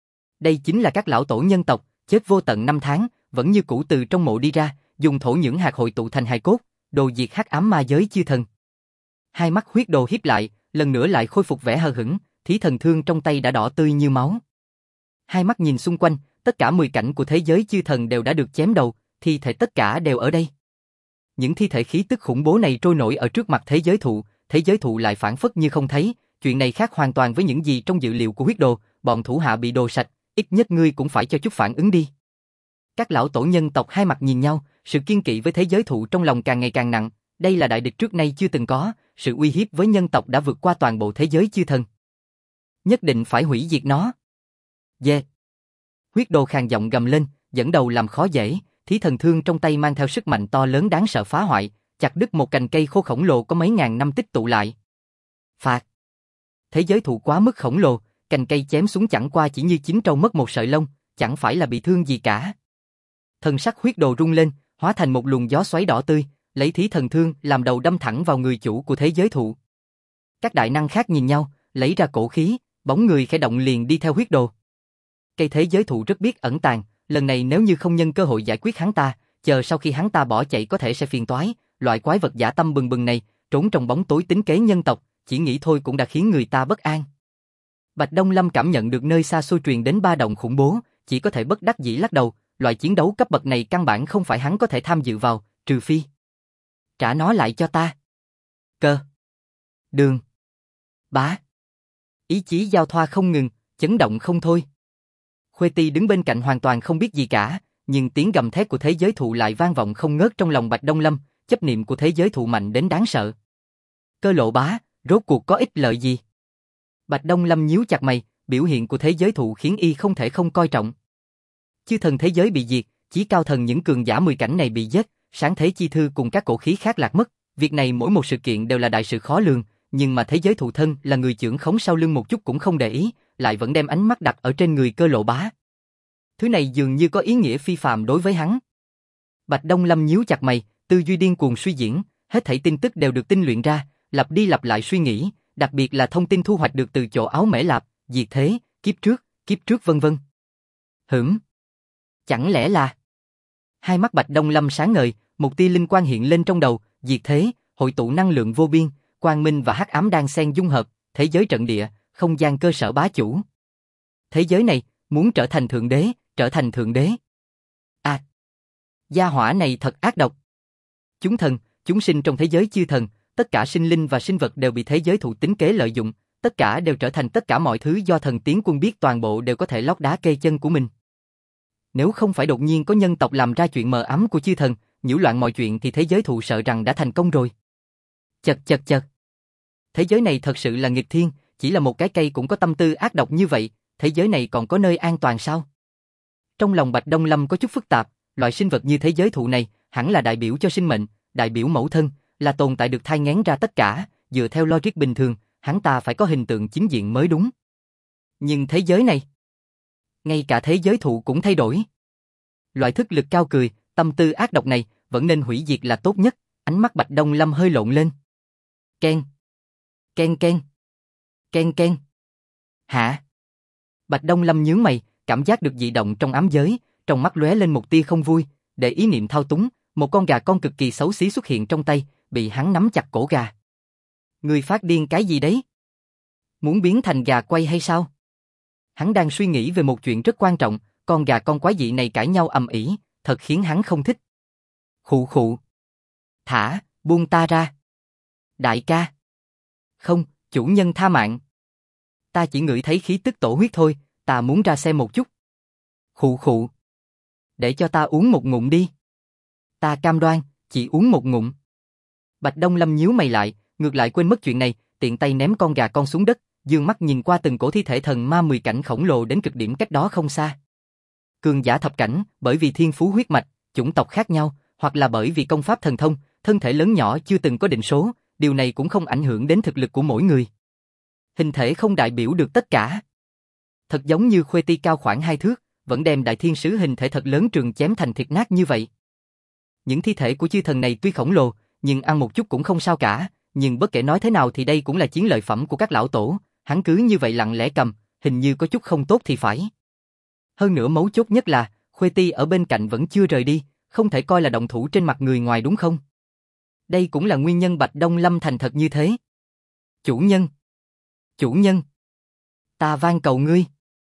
Đây chính là các lão tổ nhân tộc, chết vô tận 5 tháng, vẫn như cũ từ trong mộ đi ra, dùng thổ nhưỡng hạt hội tụ thành hài cốt, đồ diệt hắc ám ma giới chư thần. Hai mắt huyết đồ híp lại, lần nữa lại khôi phục vẻ hờ hững, thí thần thương trong tay đã đỏ tươi như máu. Hai mắt nhìn xung quanh, tất cả 10 cảnh của thế giới chư thần đều đã được chém đầu, thi thể tất cả đều ở đây. Những thi thể khí tức khủng bố này trôi nổi ở trước mặt thế giới thụ lại phản phất như không thấy, chuyện này khác hoàn toàn với những gì trong dự liệu của huyết đồ, bọn thủ hạ bị đồ sạch, ít nhất ngươi cũng phải cho chút phản ứng đi. Các lão tổ nhân tộc hai mặt nhìn nhau, sự kiên kỵ với thế giới thụ trong lòng càng ngày càng nặng, đây là đại địch trước nay chưa từng có, sự uy hiếp với nhân tộc đã vượt qua toàn bộ thế giới chư thần. Nhất định phải hủy diệt nó. Yeah. Huyết đồ khàn giọng gầm lên, dẫn đầu làm khó dễ, thí thần thương trong tay mang theo sức mạnh to lớn đáng sợ phá hoại, chặt đứt một cành cây khô khổng lồ có mấy ngàn năm tích tụ lại. Phạt. Thế giới thụ quá mức khổng lồ, cành cây chém xuống chẳng qua chỉ như chín trâu mất một sợi lông, chẳng phải là bị thương gì cả. Thần sắc huyết đồ rung lên, hóa thành một luồng gió xoáy đỏ tươi, lấy thí thần thương làm đầu đâm thẳng vào người chủ của thế giới thụ. Các đại năng khác nhìn nhau, lấy ra cổ khí, bóng người khẽ động liền đi theo huyết đồ. Cây thế giới thụ rất biết ẩn tàng, lần này nếu như không nhân cơ hội giải quyết hắn ta, chờ sau khi hắn ta bỏ chạy có thể sẽ phiền toái, loại quái vật dã tâm bừng bừng này, trốn trong bóng tối tính kế nhân tộc, chỉ nghĩ thôi cũng đã khiến người ta bất an. Bạch Đông Lâm cảm nhận được nơi xa xôi truyền đến ba động khủng bố, chỉ có thể bất đắc dĩ lắc đầu, loại chiến đấu cấp bậc này căn bản không phải hắn có thể tham dự vào, trừ phi trả nó lại cho ta. Cơ. Đường. Bá. Ý chí giao thoa không ngừng, chấn động không thôi. Khuê Ti đứng bên cạnh hoàn toàn không biết gì cả, nhưng tiếng gầm thét của thế giới thụ lại vang vọng không ngớt trong lòng Bạch Đông Lâm, chấp niệm của thế giới thụ mạnh đến đáng sợ. Cơ Lộ bá, rốt cuộc có ích lợi gì? Bạch Đông Lâm nhíu chặt mày, biểu hiện của thế giới thụ khiến y không thể không coi trọng. Chư thần thế giới bị diệt, chí cao thần những cường giả 10 cảnh này bị giết, sáng thế chi thư cùng các cổ khí khác lạc mất, việc này mỗi một sự kiện đều là đại sự khó lường, nhưng mà thế giới thụ thân là người chưởng khống sau lưng một chút cũng không để ý, lại vẫn đem ánh mắt đặt ở trên người Cơ Lộ bá. Thứ này dường như có ý nghĩa phi phàm đối với hắn. Bạch Đông Lâm nhíu chặt mày, tư duy điên cuồng suy diễn, hết thảy tin tức đều được tinh luyện ra, lặp đi lặp lại suy nghĩ, đặc biệt là thông tin thu hoạch được từ chỗ áo mễ lạp, diệt thế, kiếp trước vân vân. Chẳng lẽ là... Hai mắt Bạch Đông Lâm sáng ngời, một tia linh quang hiện lên trong đầu, diệt thế, hội tụ năng lượng vô biên, quang minh và hắc ám đan xen dung hợp, thế giới trận địa, không gian cơ sở bá chủ. Thế giới này, muốn trở thành thượng đế. À, gia hỏa này thật ác độc. Chúng thần, chúng sinh trong thế giới chư thần, tất cả sinh linh và sinh vật đều bị thế giới thụ tính kế lợi dụng, tất cả đều trở thành tất cả mọi thứ do thần tiến quân biết toàn bộ đều có thể lót đá kê chân của mình. Nếu không phải đột nhiên có nhân tộc làm ra chuyện mờ ám của chư thần, nhiễu loạn mọi chuyện thì thế giới thụ sợ rằng đã thành công rồi. Chật. Thế giới này thật sự là nghịch thiên, chỉ là một cái cây cũng có tâm tư ác độc như vậy, thế giới này còn có nơi an toàn sao? Trong lòng Bạch Đông Lâm có chút phức tạp, loại sinh vật như thế giới thụ này, hẳn là đại biểu cho sinh mệnh, đại biểu mẫu thân, là tồn tại được thai nghén ra tất cả, dựa theo logic bình thường, hắn ta phải có hình tượng chính diện mới đúng. Nhưng thế giới này, ngay cả thế giới thụ cũng thay đổi. Loại thức lực cao cười, tâm tư ác độc này, vẫn nên hủy diệt là tốt nhất, ánh mắt Bạch Đông Lâm hơi lộn lên. Ken. Hả? Bạch Đông Lâm nhướng mày, cảm giác được dị động trong ám giới, trong mắt lóe lên một tia không vui, để ý niệm thao túng, một con gà con cực kỳ xấu xí xuất hiện trong tay, bị hắn nắm chặt cổ gà. Ngươi phát điên cái gì đấy? Muốn biến thành gà quay hay sao? Hắn đang suy nghĩ về một chuyện rất quan trọng, con gà con quái dị này cãi nhau ầm ĩ, thật khiến hắn không thích. Khụ. Thả, buông ta ra. Đại ca. Không, chủ nhân tha mạng. Ta chỉ ngửi thấy khí tức tổ huyết thôi, ta muốn ra xem một chút. Khụ. Để cho ta uống một ngụm đi. Ta cam đoan, chỉ uống một ngụm. Bạch Đông Lâm nhíu mày lại, ngược lại quên mất chuyện này, tiện tay ném con gà con xuống đất, dương mắt nhìn qua từng cổ thi thể thần ma 10 cảnh khổng lồ đến cực điểm cách đó không xa. Cường giả thập cảnh, bởi vì thiên phú huyết mạch, chủng tộc khác nhau, hoặc là bởi vì công pháp thần thông, thân thể lớn nhỏ chưa từng có định số, điều này cũng không ảnh hưởng đến thực lực của mỗi người. Hình thể không đại biểu được tất cả. Thật giống như Khuê Ti cao khoảng 2 thước, vẫn đem đại thiên sứ hình thể thật lớn trường chém thành thịt nát như vậy. Những thi thể của chư thần này tuy khổng lồ, nhưng ăn một chút cũng không sao cả, nhưng bất kể nói thế nào thì đây cũng là chiến lợi phẩm của các lão tổ, hắn cứ như vậy lặng lẽ cầm, hình như có chút không tốt thì phải. Hơn nữa mấu chốt nhất là, Khuê Ti ở bên cạnh vẫn chưa rời đi, không thể coi là động thủ trên mặt người ngoài đúng không? Đây cũng là nguyên nhân Bạch Đông Lâm thành thật như thế. Chủ nhân! Chủ nhân! Ta van cầu ngươi!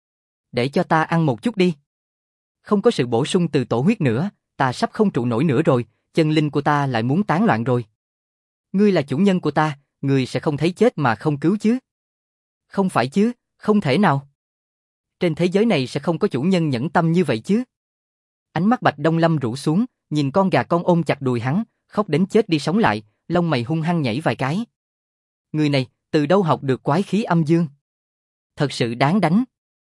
Để cho ta ăn một chút đi. Không có sự bổ sung từ tổ huyết nữa, ta sắp không trụ nổi nữa rồi, chân linh của ta lại muốn tán loạn rồi. Ngươi là chủ nhân của ta, ngươi sẽ không thấy chết mà không cứu chứ? Không phải chứ, không thể nào. Trên thế giới này sẽ không có chủ nhân nhẫn tâm như vậy chứ. Ánh mắt Bạch Đông Lâm rũ xuống, nhìn con gà con ôm chặt đùi hắn, khóc đến chết đi sống lại, lông mày hung hăng nhảy vài cái. Người này, từ đâu học được quái khí âm dương? Thật sự đáng đánh.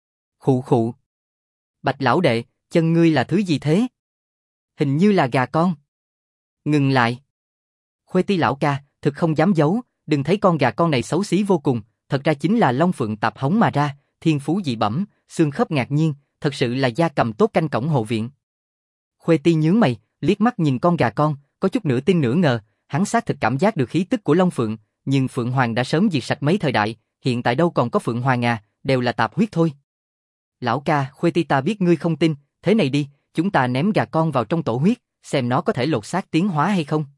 Khụ khụ. Bạch lão đệ, chân ngươi là thứ gì thế? Hình như là gà con. Ngừng lại. Khuê Ti lão ca, thực không dám giấu, đừng thấy con gà con này xấu xí vô cùng, thật ra chính là long phượng tạp hống mà ra, thiên phú dị bẩm, xương khớp ngạc nhiên, thật sự là gia cầm tốt canh cổng hộ viện. Khuê Ti nhướng mày, liếc mắt nhìn con gà con, có chút nửa tin nửa ngờ, hắn xác thực cảm giác được khí tức của long phượng, nhưng phượng hoàng đã sớm diệt sạch mấy thời đại, hiện tại đâu còn có phượng hoàng à, đều là tạp huyết thôi. Lão ca, Khuê Ti ta biết ngươi không tin, thế này đi, chúng ta ném gà con vào trong tổ huyết, xem nó có thể lột xác tiến hóa hay không.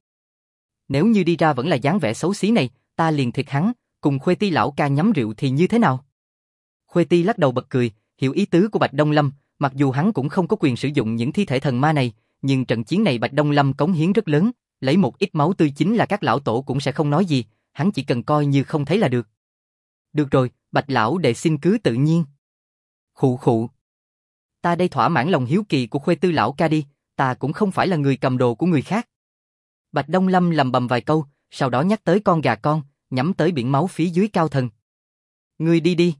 Nếu như đi ra vẫn là dáng vẻ xấu xí này, ta liền thịt hắn, cùng Khuê Ti lão ca nhắm rượu thì như thế nào? Khuê Ti lắc đầu bật cười, hiểu ý tứ của Bạch Đông Lâm, mặc dù hắn cũng không có quyền sử dụng những thi thể thần ma này, nhưng trận chiến này Bạch Đông Lâm cống hiến rất lớn, lấy một ít máu tươi chính là các lão tổ cũng sẽ không nói gì, hắn chỉ cần coi như không thấy là được. Được rồi, Bạch lão đệ xin cứ tự nhiên. Khụ khụ. Ta đây thỏa mãn lòng hiếu kỳ của Khuê Tư lão ca đi, ta cũng không phải là người cầm đồ của người khác. Bạch Đông Lâm lầm bầm vài câu, sau đó nhắc tới con gà con, nhắm tới biển máu phía dưới cao thần. Ngươi đi đi.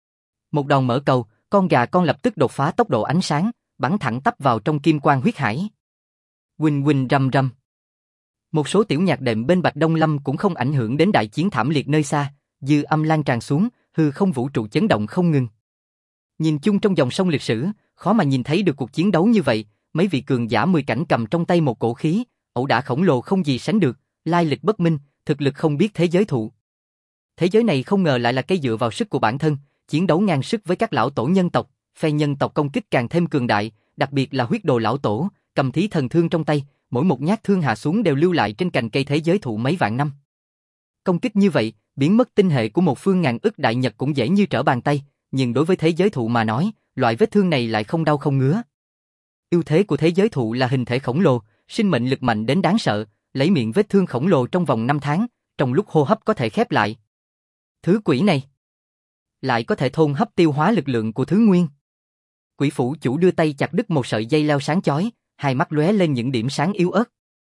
Một đòn mở cầu, con gà con lập tức đột phá tốc độ ánh sáng, bắn thẳng tắp vào trong kim quang huyết hải. Huỳnh huỳnh rầm rầm. Một số tiểu nhạc đệm bên Bạch Đông Lâm cũng không ảnh hưởng đến đại chiến thảm liệt nơi xa, dư âm lan tràn xuống, hư không vũ trụ chấn động không ngừng. Nhìn chung trong dòng sông lịch sử, khó mà nhìn thấy được cuộc chiến đấu như vậy, mấy vị cường giả 10 cảnh cầm trong tay một cổ khí, ẩu đả khổng lồ không gì sánh được, lai lịch bất minh, thực lực không biết thế giới thụ. Thế giới này không ngờ lại là cây dựa vào sức của bản thân, chiến đấu ngang sức với các lão tổ nhân tộc, phe nhân tộc công kích càng thêm cường đại, đặc biệt là huyết đồ lão tổ, cầm thí thần thương trong tay, mỗi một nhát thương hạ xuống đều lưu lại trên cành cây thế giới thụ mấy vạn năm. Công kích như vậy, biến mất tinh hệ của một phương ngàn ức đại nhật cũng dễ như trở bàn tay, nhưng đối với thế giới thụ mà nói, loại vết thương này lại không đau không ngứa. Ưu thế của thế giới thụ là hình thể khổng lồ, sinh mệnh lực mạnh đến đáng sợ, lấy miệng vết thương khổng lồ trong vòng 5 tháng, trong lúc hô hấp có thể khép lại. Thứ quỷ này lại có thể thôn hấp tiêu hóa lực lượng của thứ nguyên. Quỷ phủ chủ đưa tay chặt đứt một sợi dây leo sáng chói, hai mắt lóe lên những điểm sáng yếu ớt.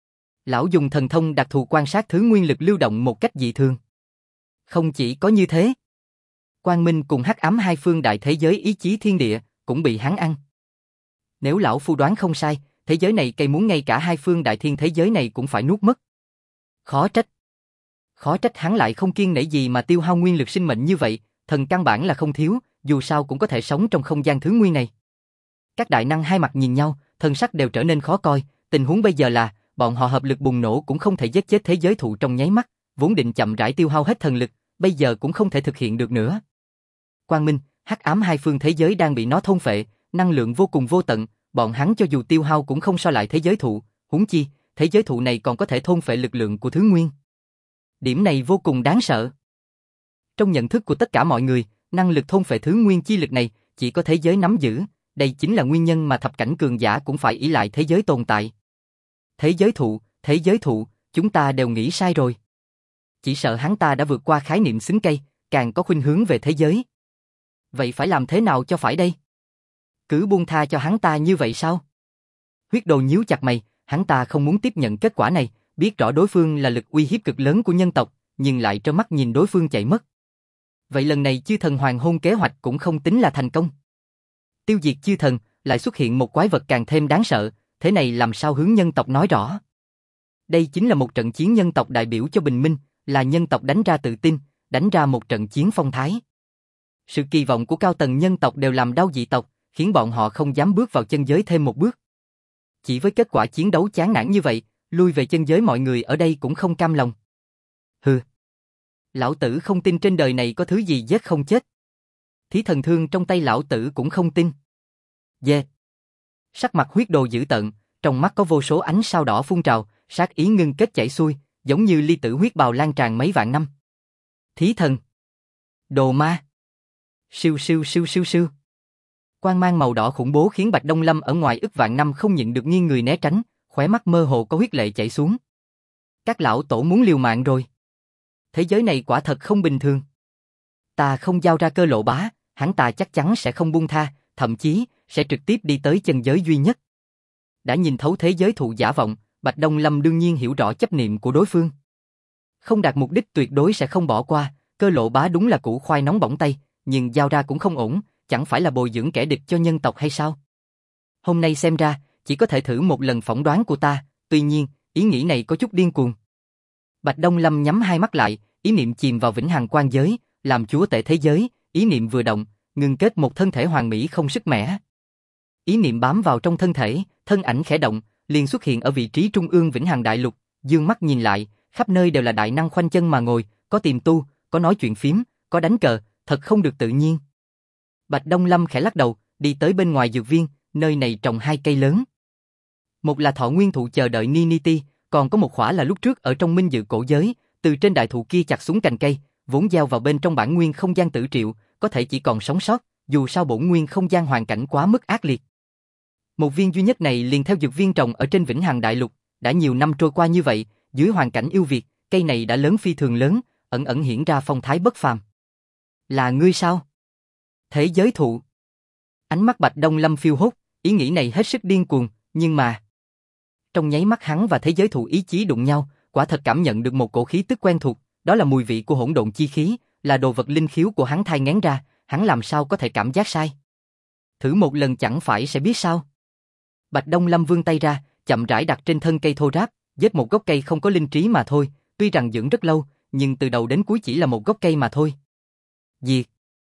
Lão dùng thần thông đặc thù quan sát thứ nguyên lực lưu động một cách dị thường. Không chỉ có như thế, Quang Minh cùng hắc ám hai phương đại thế giới ý chí thiên địa cũng bị hắn ăn. Nếu lão phu đoán không sai, thế giới này cây muốn ngay cả hai phương đại thiên thế giới này cũng phải nuốt mất. Khó trách hắn lại không kiêng nể gì mà tiêu hao nguyên lực sinh mệnh như vậy, thần căn bản là không thiếu, dù sao cũng có thể sống trong không gian thứ nguyên này. Các đại năng hai mặt nhìn nhau, thần sắc đều trở nên khó coi, tình huống bây giờ là, bọn họ hợp lực bùng nổ cũng không thể giết chết thế giới thụ trong nháy mắt, vốn định chậm rãi tiêu hao hết thần lực, bây giờ cũng không thể thực hiện được nữa. Quang Minh, hắc ám hai phương thế giới đang bị nó thôn phệ, năng lượng vô cùng vô tận, bọn hắn cho dù tiêu hao cũng không so lại thế giới thụ, huống chi, thế giới thụ này còn có thể thôn phệ lực lượng của thứ nguyên. Điểm này vô cùng đáng sợ. Trong nhận thức của tất cả mọi người, năng lực thôn phệ thứ nguyên chi lực này chỉ có thế giới nắm giữ, đây chính là nguyên nhân mà thập cảnh cường giả cũng phải ỷ lại thế giới tồn tại. Thế giới thụ, chúng ta đều nghĩ sai rồi. Chỉ sợ hắn ta đã vượt qua khái niệm xứng cây, càng có khuynh hướng về thế giới. Vậy phải làm thế nào cho phải đây? Cứ buông tha cho hắn ta như vậy sao? Huyết đồ nhíu chặt mày, hắn ta không muốn tiếp nhận kết quả này, biết rõ đối phương là lực uy hiếp cực lớn của nhân tộc, nhưng lại trơ mắt nhìn đối phương chạy mất. Vậy lần này chư thần hoàng hôn kế hoạch cũng không tính là thành công. Tiêu diệt chư thần, lại xuất hiện một quái vật càng thêm đáng sợ, thế này làm sao hướng nhân tộc nói rõ. Đây chính là một trận chiến nhân tộc đại biểu cho bình minh, là nhân tộc đánh ra tự tin, đánh ra một trận chiến phong thái. Sự kỳ vọng của cao tầng nhân tộc đều làm đau dị tộc, khiến bọn họ không dám bước vào chân giới thêm một bước. Chỉ với kết quả chiến đấu chán nản như vậy, lui về chân giới mọi người ở đây cũng không cam lòng. Hừ. Lão tử không tin trên đời này có thứ gì giết không chết. Thí thần thương trong tay lão tử cũng không tin. Yeah. Sắc mặt huyết đồ dữ tợn, trong mắt có vô số ánh sao đỏ phun trào, sát ý ngưng kết chảy xuôi, giống như ly tử huyết bào lan tràn mấy vạn năm. Thí thần. Đồ ma. Siêu siêu siêu siêu siêu. Quang mang màu đỏ khủng bố khiến Bạch Đông Lâm ở ngoài ức vạn năm không nhịn được nghiêng người né tránh, khóe mắt mơ hồ có huyết lệ chảy xuống. Các lão tổ muốn liều mạng rồi. Thế giới này quả thật không bình thường. Ta không giao ra Cơ Lộ Bá, hắn ta chắc chắn sẽ không buông tha, thậm chí sẽ trực tiếp đi tới chân giới duy nhất. Đã nhìn thấu thế giới thụ giả vọng, Bạch Đông Lâm đương nhiên hiểu rõ chấp niệm của đối phương. Không đạt mục đích tuyệt đối sẽ không bỏ qua, Cơ Lộ Bá đúng là củ khoai nóng bỏng tay, nhưng giao ra cũng không ổn, chẳng phải là bồi dưỡng kẻ địch cho nhân tộc hay sao? Hôm nay xem ra, chỉ có thể thử một lần phỏng đoán của ta, tuy nhiên, ý nghĩ này có chút điên cuồng. Bạch Đông Lâm nhắm hai mắt lại, ý niệm chìm vào vĩnh hằng quan giới, làm chúa tể thế giới, ý niệm vừa động, ngưng kết một thân thể hoàn mỹ không sức mẻ. Ý niệm bám vào trong thân thể, thân ảnh khẽ động, liền xuất hiện ở vị trí trung ương vĩnh hằng đại lục, dương mắt nhìn lại, khắp nơi đều là đại năng khoanh chân mà ngồi, có tiềm tu, có nói chuyện phím, có đánh cờ, thật không được tự nhiên. Bạch Đông Lâm khẽ lắc đầu, đi tới bên ngoài dược viên, nơi này trồng hai cây lớn. Một là thọ nguyên thụ chờ đợi Niniti, còn có một khỏa là lúc trước ở trong minh dự cổ giới, từ trên đại thụ kia chặt xuống cành cây, vốn gieo vào bên trong bản nguyên không gian tử triệu, có thể chỉ còn sống sót, dù sao bổn nguyên không gian hoàn cảnh quá mức ác liệt. Một viên duy nhất này liền theo dược viên trồng ở trên vĩnh hằng đại lục, đã nhiều năm trôi qua như vậy, dưới hoàn cảnh yêu Việt, cây này đã lớn phi thường lớn, ẩn ẩn hiển ra phong thái bất phàm. Là ngươi sao? Thế giới thụ. Ánh mắt Bạch Đông Lâm phiêu hốt, ý nghĩ này hết sức điên cuồng, nhưng mà... Trong nháy mắt hắn và thế giới thụ ý chí đụng nhau, quả thật cảm nhận được một cổ khí tức quen thuộc, đó là mùi vị của hỗn độn chi khí, là đồ vật linh khiếu của hắn thai nghén ra, hắn làm sao có thể cảm giác sai. Thử một lần chẳng phải sẽ biết sao. Bạch Đông Lâm vươn tay ra, chậm rãi đặt trên thân cây thô ráp, giết một gốc cây không có linh trí mà thôi, tuy rằng dưỡng rất lâu, nhưng từ đầu đến cuối chỉ là một gốc cây mà thôi. Diệt.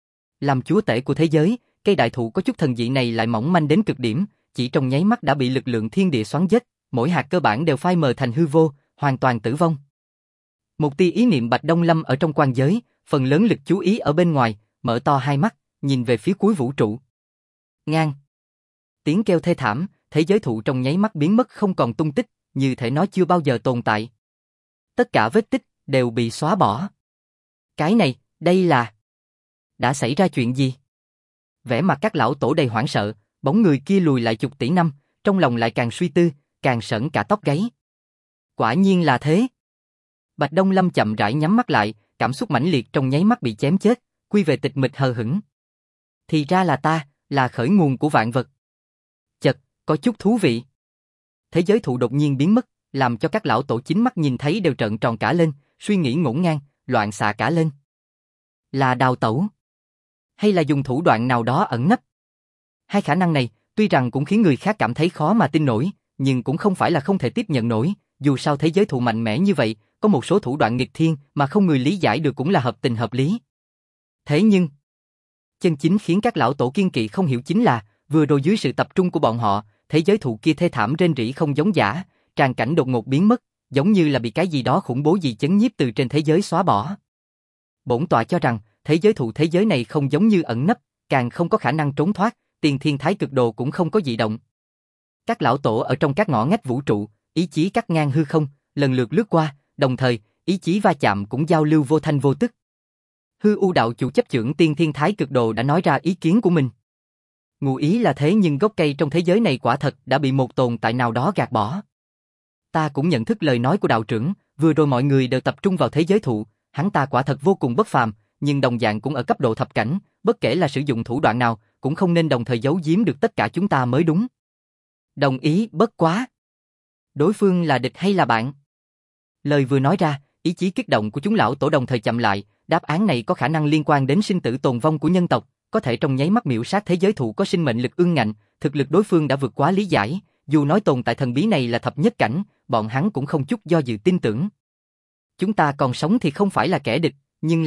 Làm chúa tể của thế giới, cây đại thụ có chút thần dị này lại mỏng manh đến cực điểm, chỉ trong nháy mắt đã bị lực lượng thiên địa xoắn giết, mỗi hạt cơ bản đều phai mờ thành hư vô, hoàn toàn tử vong. Một tia ý niệm Bạch Đông Lâm ở trong quan giới, phần lớn lực chú ý ở bên ngoài, mở to hai mắt, nhìn về phía cuối vũ trụ. Ngang. Tiếng kêu thê thảm, thế giới thụ trong nháy mắt biến mất không còn tung tích, như thể nó chưa bao giờ tồn tại. Tất cả vết tích đều bị xóa bỏ. Cái này, đây là... Đã xảy ra chuyện gì? Vẻ mặt các lão tổ đầy hoảng sợ, bóng người kia lùi lại chục tỷ năm, trong lòng lại càng suy tư, càng sởn cả tóc gáy. Quả nhiên là thế. Bạch Đông Lâm chậm rãi nhắm mắt lại, cảm xúc mãnh liệt trong nháy mắt bị chém chết, quy về tịch mịch hờ hững. Thì ra là ta, là khởi nguồn của vạn vật. Chật, có chút thú vị. Thế giới thụ đột nhiên biến mất, làm cho các lão tổ chính mắt nhìn thấy đều trợn tròn cả lên, suy nghĩ ngổn ngang, loạn xạ cả lên. Là đào tẩu? Hay là dùng thủ đoạn nào đó ẩn nấp? Hai khả năng này, tuy rằng cũng khiến người khác cảm thấy khó mà tin nổi, nhưng cũng không phải là không thể tiếp nhận nổi, dù sao thế giới thụ mạnh mẽ như vậy, có một số thủ đoạn nghịch thiên mà không người lý giải được cũng là hợp tình hợp lý. Thế nhưng, chân chính khiến các lão tổ kiên kỵ không hiểu chính là, vừa rồi dưới sự tập trung của bọn họ, thế giới thụ kia thê thảm rên rỉ không giống giả, tràn cảnh đột ngột biến mất, giống như là bị cái gì đó khủng bố gì chấn nhiếp từ trên thế giới xóa bỏ. Bổn tọa cho rằng, thế giới thụ thế giới này không giống như ẩn nấp, càng không có khả năng trốn thoát, tiền thiên thái cực đồ cũng không có dị động. Các lão tổ ở trong các ngõ ngách vũ trụ, ý chí cắt ngang hư không, lần lượt lướt qua, đồng thời, ý chí va chạm cũng giao lưu vô thanh vô tức. Hư U đạo chủ chấp chưởng tiên thiên thái cực đồ đã nói ra ý kiến của mình. Ngụ ý là thế nhưng gốc cây trong thế giới này quả thật đã bị một tồn tại nào đó gạt bỏ. Ta cũng nhận thức lời nói của đạo trưởng, vừa rồi mọi người đều tập trung vào thế giới thụ, hắn ta quả thật vô cùng bất phàm, nhưng đồng dạng cũng ở cấp độ thập cảnh, bất kể là sử dụng thủ đoạn nào, cũng không nên đồng thời giấu giếm được tất cả chúng ta mới đúng. Đồng ý, bất quá. Đối phương là địch hay là bạn? Lời vừa nói ra, ý chí kích động của chúng lão tổ đồng thời chậm lại, đáp án này có khả năng liên quan đến sinh tử tồn vong của nhân tộc, có thể trong nháy mắt miểu sát thế giới thụ có sinh mệnh lực ương ngạnh, thực lực đối phương đã vượt quá lý giải, dù nói tồn tại thần bí này là thập nhất cảnh, bọn hắn cũng không chút do dự tin tưởng. Chúng ta còn sống thì không phải là kẻ địch, nhưng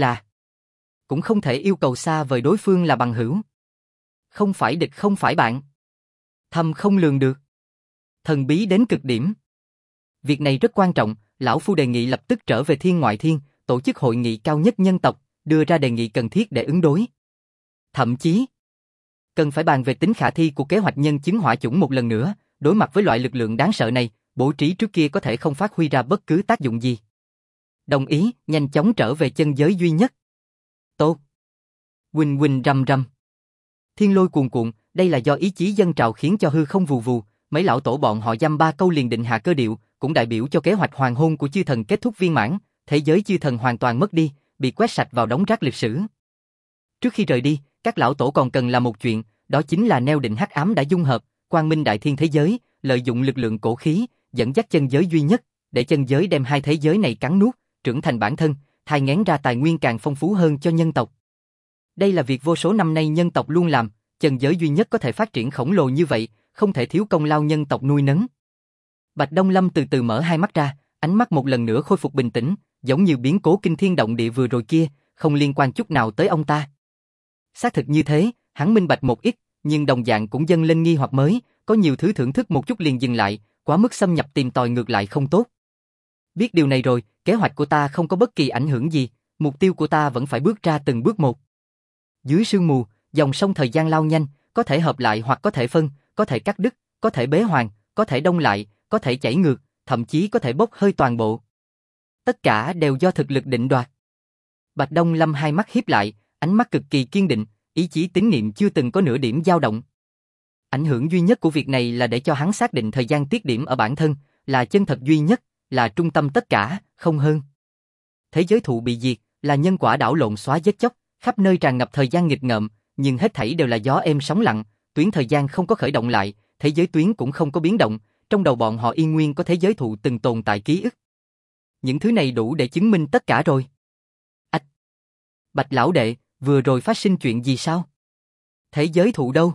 cũng không thể yêu cầu xa vời đối phương là bằng hữu. Không phải địch không phải bạn. Thâm không lường được. Thần bí đến cực điểm. Việc này rất quan trọng, lão phu đề nghị lập tức trở về thiên ngoại thiên, tổ chức hội nghị cao nhất nhân tộc, đưa ra đề nghị cần thiết để ứng đối. Thậm chí, cần phải bàn về tính khả thi của kế hoạch nhân chứng hỏa chủng một lần nữa, đối mặt với loại lực lượng đáng sợ này, bố trí trước kia có thể không phát huy ra bất cứ tác dụng gì. Đồng ý, nhanh chóng trở về chân giới duy nhất. Tốt. Huỳnh huỳnh rầm rầm. Thiên lôi cuồn cuộn, đây là do ý chí dân trào khiến cho hư không vù vù, mấy lão tổ bọn họ dăm ba câu liền định hạ cơ điệu, cũng đại biểu cho kế hoạch hoàng hôn của chư thần kết thúc viên mãn, thế giới chư thần hoàn toàn mất đi, bị quét sạch vào đống rác lịch sử. Trước khi rời đi, các lão tổ còn cần làm một chuyện, đó chính là neo định hắc ám đã dung hợp, quang minh đại thiên thế giới, lợi dụng lực lượng cổ khí, dẫn dắt chân giới duy nhất, để chân giới đem hai thế giới này cắn nuốt, trưởng thành bản thân, thai nghén ra tài nguyên càng phong phú hơn cho nhân tộc. Đây là việc vô số năm nay nhân tộc luôn làm, chân giới duy nhất có thể phát triển khổng lồ như vậy, không thể thiếu công lao nhân tộc nuôi nấng. Bạch Đông Lâm từ từ mở hai mắt ra, ánh mắt một lần nữa khôi phục bình tĩnh, giống như biến cố kinh thiên động địa vừa rồi kia, không liên quan chút nào tới ông ta. Xác thực như thế, hắn minh bạch một ít, nhưng đồng dạng cũng dâng lên nghi hoặc mới, có nhiều thứ thưởng thức một chút liền dừng lại, quá mức xâm nhập tìm tòi ngược lại không tốt. Biết điều này rồi, kế hoạch của ta không có bất kỳ ảnh hưởng gì, mục tiêu của ta vẫn phải bước ra từng bước một. Dưới sương mù, dòng sông thời gian lao nhanh, có thể hợp lại hoặc có thể phân, có thể cắt đứt, có thể bế hoàn, có thể đông lại, có thể chảy ngược, thậm chí có thể bốc hơi toàn bộ. Tất cả đều do thực lực định đoạt. Bạch Đông Lâm hai mắt híp lại, ánh mắt cực kỳ kiên định, ý chí tín niệm chưa từng có nửa điểm dao động. Ảnh hưởng duy nhất của việc này là để cho hắn xác định thời gian tiết điểm ở bản thân, là chân thật duy nhất, là trung tâm tất cả, không hơn. Thế giới thụ bị diệt, là nhân quả đảo lộn xóa giết chóc, khắp nơi tràn ngập thời gian nghịch ngợm, nhưng hết thảy đều là gió êm sóng lặng, tuyến thời gian không có khởi động lại, thế giới tuyến cũng không có biến động, trong đầu bọn họ yên nguyên có thế giới thụ từng tồn tại ký ức. Những thứ này đủ để chứng minh tất cả rồi. Ách! Bạch lão đệ, vừa rồi phát sinh chuyện gì sao? Thế giới thụ đâu?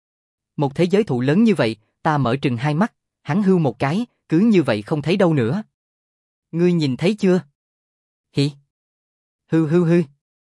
Một thế giới thụ lớn như vậy, ta mở trừng hai mắt, hắn hưu một cái, cứ như vậy không thấy đâu nữa. Ngươi nhìn thấy chưa? Hỉ? Hư hư hư.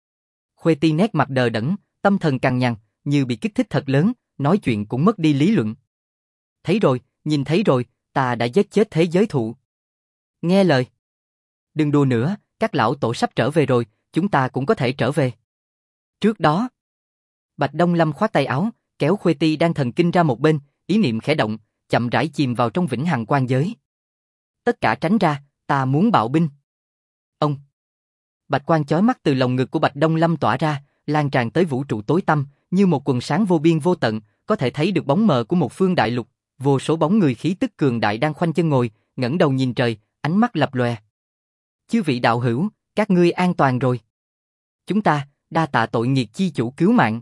Khuê Ti nét mặt đờ đẫn, tâm thần căng nhằn, như bị kích thích thật lớn, nói chuyện cũng mất đi lý luận. Thấy rồi, nhìn thấy rồi, ta đã giết chết thế giới thụ. Nghe lời. Đừng đùa nữa, các lão tổ sắp trở về rồi, chúng ta cũng có thể trở về. Trước đó, Bạch Đông Lâm khoát tay áo, kéo Khuê Ti đang thần kinh ra một bên, ý niệm khẽ động, chậm rãi chìm vào trong vĩnh hằng quan giới. Tất cả tránh ra, ta muốn bạo binh. Ông. Bạch quang chói mắt từ lồng ngực của Bạch Đông Lâm tỏa ra, lan tràn tới vũ trụ tối tăm, như một quần sáng vô biên vô tận, có thể thấy được bóng mờ của một phương đại lục, vô số bóng người khí tức cường đại đang khoanh chân ngồi, ngẩng đầu nhìn trời, ánh mắt lập lòe. Chư vị đạo hữu, các ngươi an toàn rồi. Chúng ta, đa tạ tội nghiệt chi chủ cứu mạng.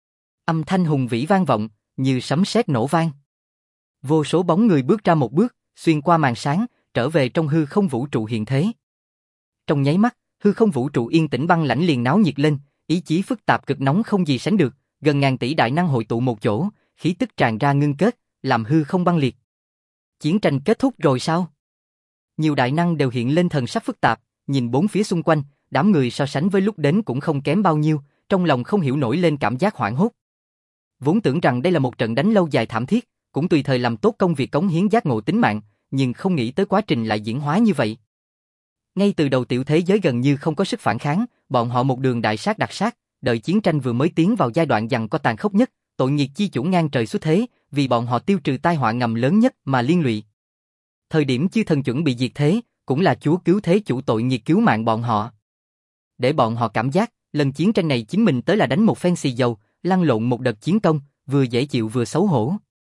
Âm thanh hùng vĩ vang vọng, như sấm sét nổ vang. Vô số bóng người bước ra một bước, xuyên qua màn sáng, trở về trong hư không vũ trụ hiện thế. Trong nháy mắt, hư không vũ trụ yên tĩnh băng lãnh liền náo nhiệt lên, ý chí phức tạp cực nóng không gì sánh được, gần ngàn tỷ đại năng hội tụ một chỗ, khí tức tràn ra ngưng kết, làm hư không băng liệt. Chiến tranh kết thúc rồi sao? Nhiều đại năng đều hiện lên thần sắc phức tạp, nhìn bốn phía xung quanh, đám người so sánh với lúc đến cũng không kém bao nhiêu, trong lòng không hiểu nổi lên cảm giác hoảng hốt. Vốn tưởng rằng đây là một trận đánh lâu dài thảm thiết, cũng tùy thời làm tốt công việc cống hiến giác ngộ tính mạng, nhưng không nghĩ tới quá trình lại diễn hóa như vậy. Ngay từ đầu tiểu thế giới gần như không có sức phản kháng, bọn họ một đường đại sát đặc sát, đợi chiến tranh vừa mới tiến vào giai đoạn giằng co tàn khốc nhất, tội nghiệt chi chủ ngang trời xuất thế, vì bọn họ tiêu trừ tai họa ngầm lớn nhất mà liên lụy. Thời điểm chư thần chuẩn bị diệt thế, cũng là Chúa cứu thế chủ tội nghiệt cứu mạng bọn họ. Để bọn họ cảm giác, lần chiến tranh này chính mình tới là đánh một phen xì dầu, lăn lộn một đợt chiến công, vừa dễ chịu vừa xấu hổ.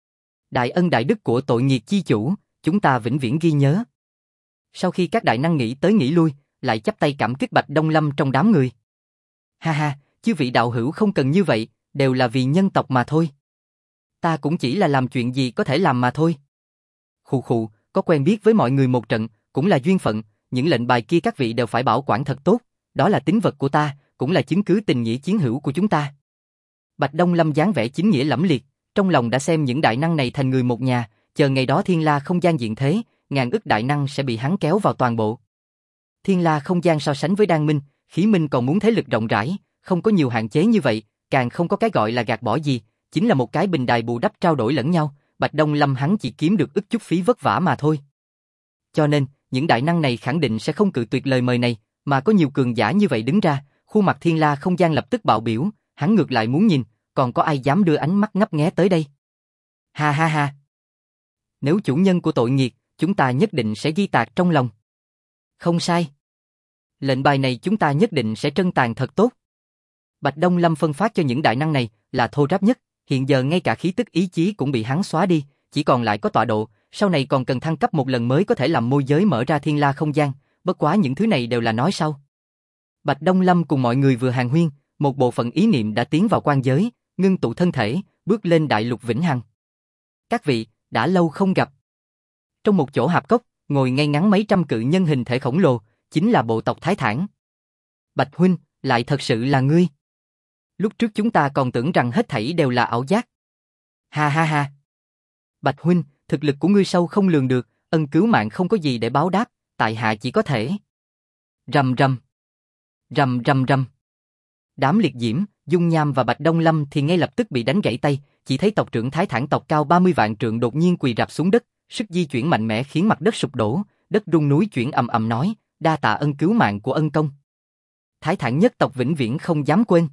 Đại ân đại đức của tội nghiệt chi chủ, chúng ta vĩnh viễn ghi nhớ. Sau khi các đại năng nghĩ tới nghĩ lui, lại chắp tay cảm kích Bạch Đông Lâm trong đám người. Ha ha, chư vị đạo hữu không cần như vậy, đều là vì nhân tộc mà thôi. Ta cũng chỉ là làm chuyện gì có thể làm mà thôi. Khụ khụ, có quen biết với mọi người một trận, cũng là duyên phận, những lệnh bài kia các vị đều phải bảo quản thật tốt, đó là tín vật của ta, cũng là chứng cứ tình nghĩa chiến hữu của chúng ta. Bạch Đông Lâm dáng vẻ chính nghĩa lẫm liệt, trong lòng đã xem những đại năng này thành người một nhà, chờ ngày đó Thiên La không gian diện thế, ngàn ức đại năng sẽ bị hắn kéo vào toàn bộ. Thiên La không gian so sánh với Đan Minh, Khí Minh còn muốn thế lực rộng rãi, không có nhiều hạn chế như vậy, càng không có cái gọi là gạt bỏ gì, chính là một cái bình đài bù đắp trao đổi lẫn nhau, Bạch Đông Lâm hắn chỉ kiếm được ít chút phí vất vả mà thôi. Cho nên, những đại năng này khẳng định sẽ không cự tuyệt lời mời này, mà có nhiều cường giả như vậy đứng ra, khuôn mặt Thiên La không gian lập tức bạo biểu, hắn ngược lại muốn nhìn, còn có ai dám đưa ánh mắt ngấp nghé tới đây. Ha ha ha. Nếu chủ nhân của tội nghiệt, chúng ta nhất định sẽ ghi tạc trong lòng. Không sai. Lệnh bài này chúng ta nhất định sẽ trân tàng thật tốt. Bạch Đông Lâm phân phát cho những đại năng này là thô ráp nhất, hiện giờ ngay cả khí tức ý chí cũng bị hắn xóa đi, chỉ còn lại có tọa độ, sau này còn cần thăng cấp một lần mới có thể làm môi giới mở ra Thiên La không gian, bất quá những thứ này đều là nói sau. Bạch Đông Lâm cùng mọi người vừa hàn huyên, một bộ phận ý niệm đã tiến vào quan giới, ngưng tụ thân thể, bước lên đại lục vĩnh hằng. Các vị, đã lâu không gặp. Trong một chỗ hạp cốc, ngồi ngay ngắn mấy trăm cự nhân hình thể khổng lồ, chính là bộ tộc Thái Thản. Bạch huynh, lại thật sự là ngươi. Lúc trước chúng ta còn tưởng rằng hết thảy đều là ảo giác. Ha ha ha. Bạch huynh, thực lực của ngươi sâu không lường được, ân cứu mạng không có gì để báo đáp, tại hạ chỉ có thể. Rầm rầm. Rầm rầm rầm. Đám liệt diễm, Dung Nham và Bạch Đông Lâm thì ngay lập tức bị đánh gãy tay, chỉ thấy tộc trưởng Thái Thản tộc cao 30 vạn trượng đột nhiên quỳ rạp xuống đất, sức di chuyển mạnh mẽ khiến mặt đất sụp đổ, đất rung núi chuyển ầm ầm nói, đa tạ ân cứu mạng của ân công. Thái Thản nhất tộc vĩnh viễn không dám quên.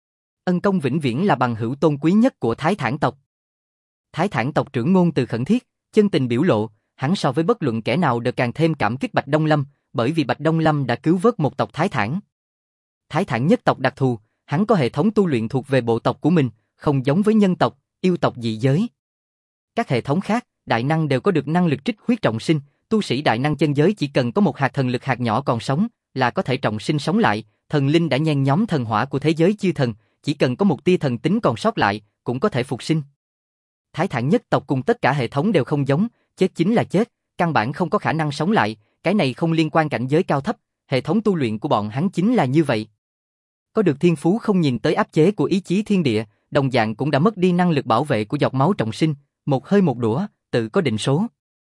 Ân công vĩnh viễn là bằng hữu tôn quý nhất của Thái Thản tộc. Thái Thản tộc trưởng ngôn từ khẩn thiết, chân tình biểu lộ, hắn so với bất luận kẻ nào đều càng thêm cảm kích Bạch Đông Lâm, bởi vì Bạch Đông Lâm đã cứu vớt một tộc Thái Thản. Thái Thản nhất tộc đặc thù, hắn có hệ thống tu luyện thuộc về bộ tộc của mình, không giống với nhân tộc, yêu tộc dị giới. Các hệ thống khác, đại năng đều có được năng lực trích huyết trọng sinh, tu sĩ đại năng chân giới chỉ cần có một hạt thần lực hạt nhỏ còn sống, là có thể trọng sinh sống lại, thần linh đã nhen nhóm thần hỏa của thế giới chư thần, chỉ cần có một tia thần tính còn sót lại, cũng có thể phục sinh. Thái Thản nhất tộc cùng tất cả hệ thống đều không giống, chết chính là chết, căn bản không có khả năng sống lại, cái này không liên quan cảnh giới cao thấp, hệ thống tu luyện của bọn hắn chính là như vậy. Có được thiên phú không nhìn tới áp chế của ý chí thiên địa, đồng dạng cũng đã mất đi năng lực bảo vệ của giọt máu trọng sinh, một hơi một đũa, tự có định số.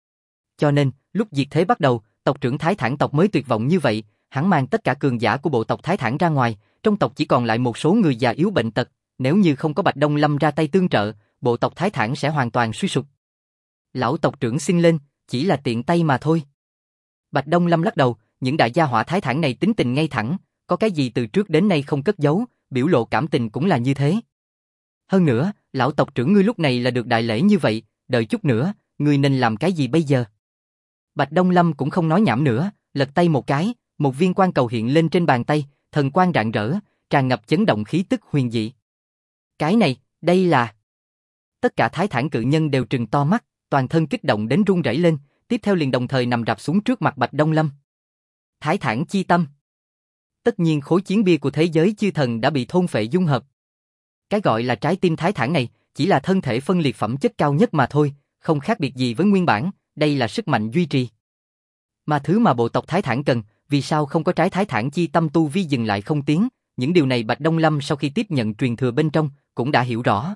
Cho nên, lúc diệt thế bắt đầu, tộc trưởng Thái Thản tộc mới tuyệt vọng như vậy, hắn mang tất cả cường giả của bộ tộc Thái Thản ra ngoài, trong tộc chỉ còn lại một số người già yếu bệnh tật, nếu như không có Bạch Đông Lâm ra tay tương trợ, bộ tộc Thái Thản sẽ hoàn toàn suy sụp. Lão tộc trưởng xin lên, chỉ là tiện tay mà thôi. Bạch Đông Lâm lắc đầu, những đại gia hỏa Thái Thản này tính tình ngay thẳng, có cái gì từ trước đến nay không cất giấu, biểu lộ cảm tình cũng là như thế. Hơn nữa, lão tộc trưởng ngươi lúc này là được đại lễ như vậy, đợi chút nữa, ngươi nên làm cái gì bây giờ? Bạch Đông Lâm cũng không nói nhảm nữa, lật tay một cái, một viên quan cầu hiện lên trên bàn tay, thần quang rạng rỡ, tràn ngập chấn động khí tức huyền dị. Cái này, đây là... Tất cả Thái Thản cự nhân đều trừng to mắt, toàn thân kích động đến run rẩy lên, tiếp theo liền đồng thời nằm rạp xuống trước mặt Bạch Đông Lâm. Thái Thản chi tâm. Tất nhiên khối chiến bia của thế giới chư thần đã bị thôn phệ dung hợp. Cái gọi là trái tim Thái Thản này, chỉ là thân thể phân liệt phẩm chất cao nhất mà thôi, không khác biệt gì với nguyên bản, đây là sức mạnh duy trì. Mà thứ mà bộ tộc Thái Thản cần, vì sao không có trái Thái Thản chi tâm tu vi dừng lại không tiến, những điều này Bạch Đông Lâm sau khi tiếp nhận truyền thừa bên trong, cũng đã hiểu rõ.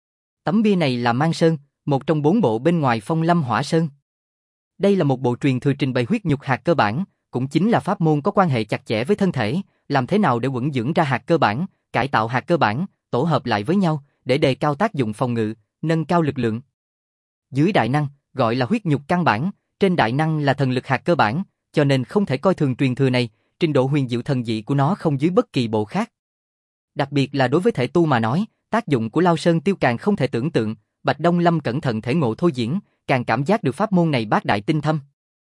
Tấm bia này là Mang Sơn, một trong 4 bộ bên ngoài Phong Lâm Hỏa Sơn. Đây là một bộ truyền thừa trình bày huyết nhục hạt cơ bản, cũng chính là pháp môn có quan hệ chặt chẽ với thân thể, làm thế nào để quẩn dưỡng ra hạt cơ bản, cải tạo hạt cơ bản, tổ hợp lại với nhau, để đề cao tác dụng phòng ngự, nâng cao lực lượng. Dưới đại năng, gọi là huyết nhục căn bản, trên đại năng là thần lực hạt cơ bản, cho nên không thể coi thường truyền thừa này, trình độ huyền diệu thần dị của nó không dưới bất kỳ bộ khác. Đặc biệt là đối với thể tu mà nói, tác dụng của Lao Sơn Tiêu càng không thể tưởng tượng, Bạch Đông Lâm cẩn thận thể ngộ thôi diễn, càng cảm giác được pháp môn này bác đại tinh thâm.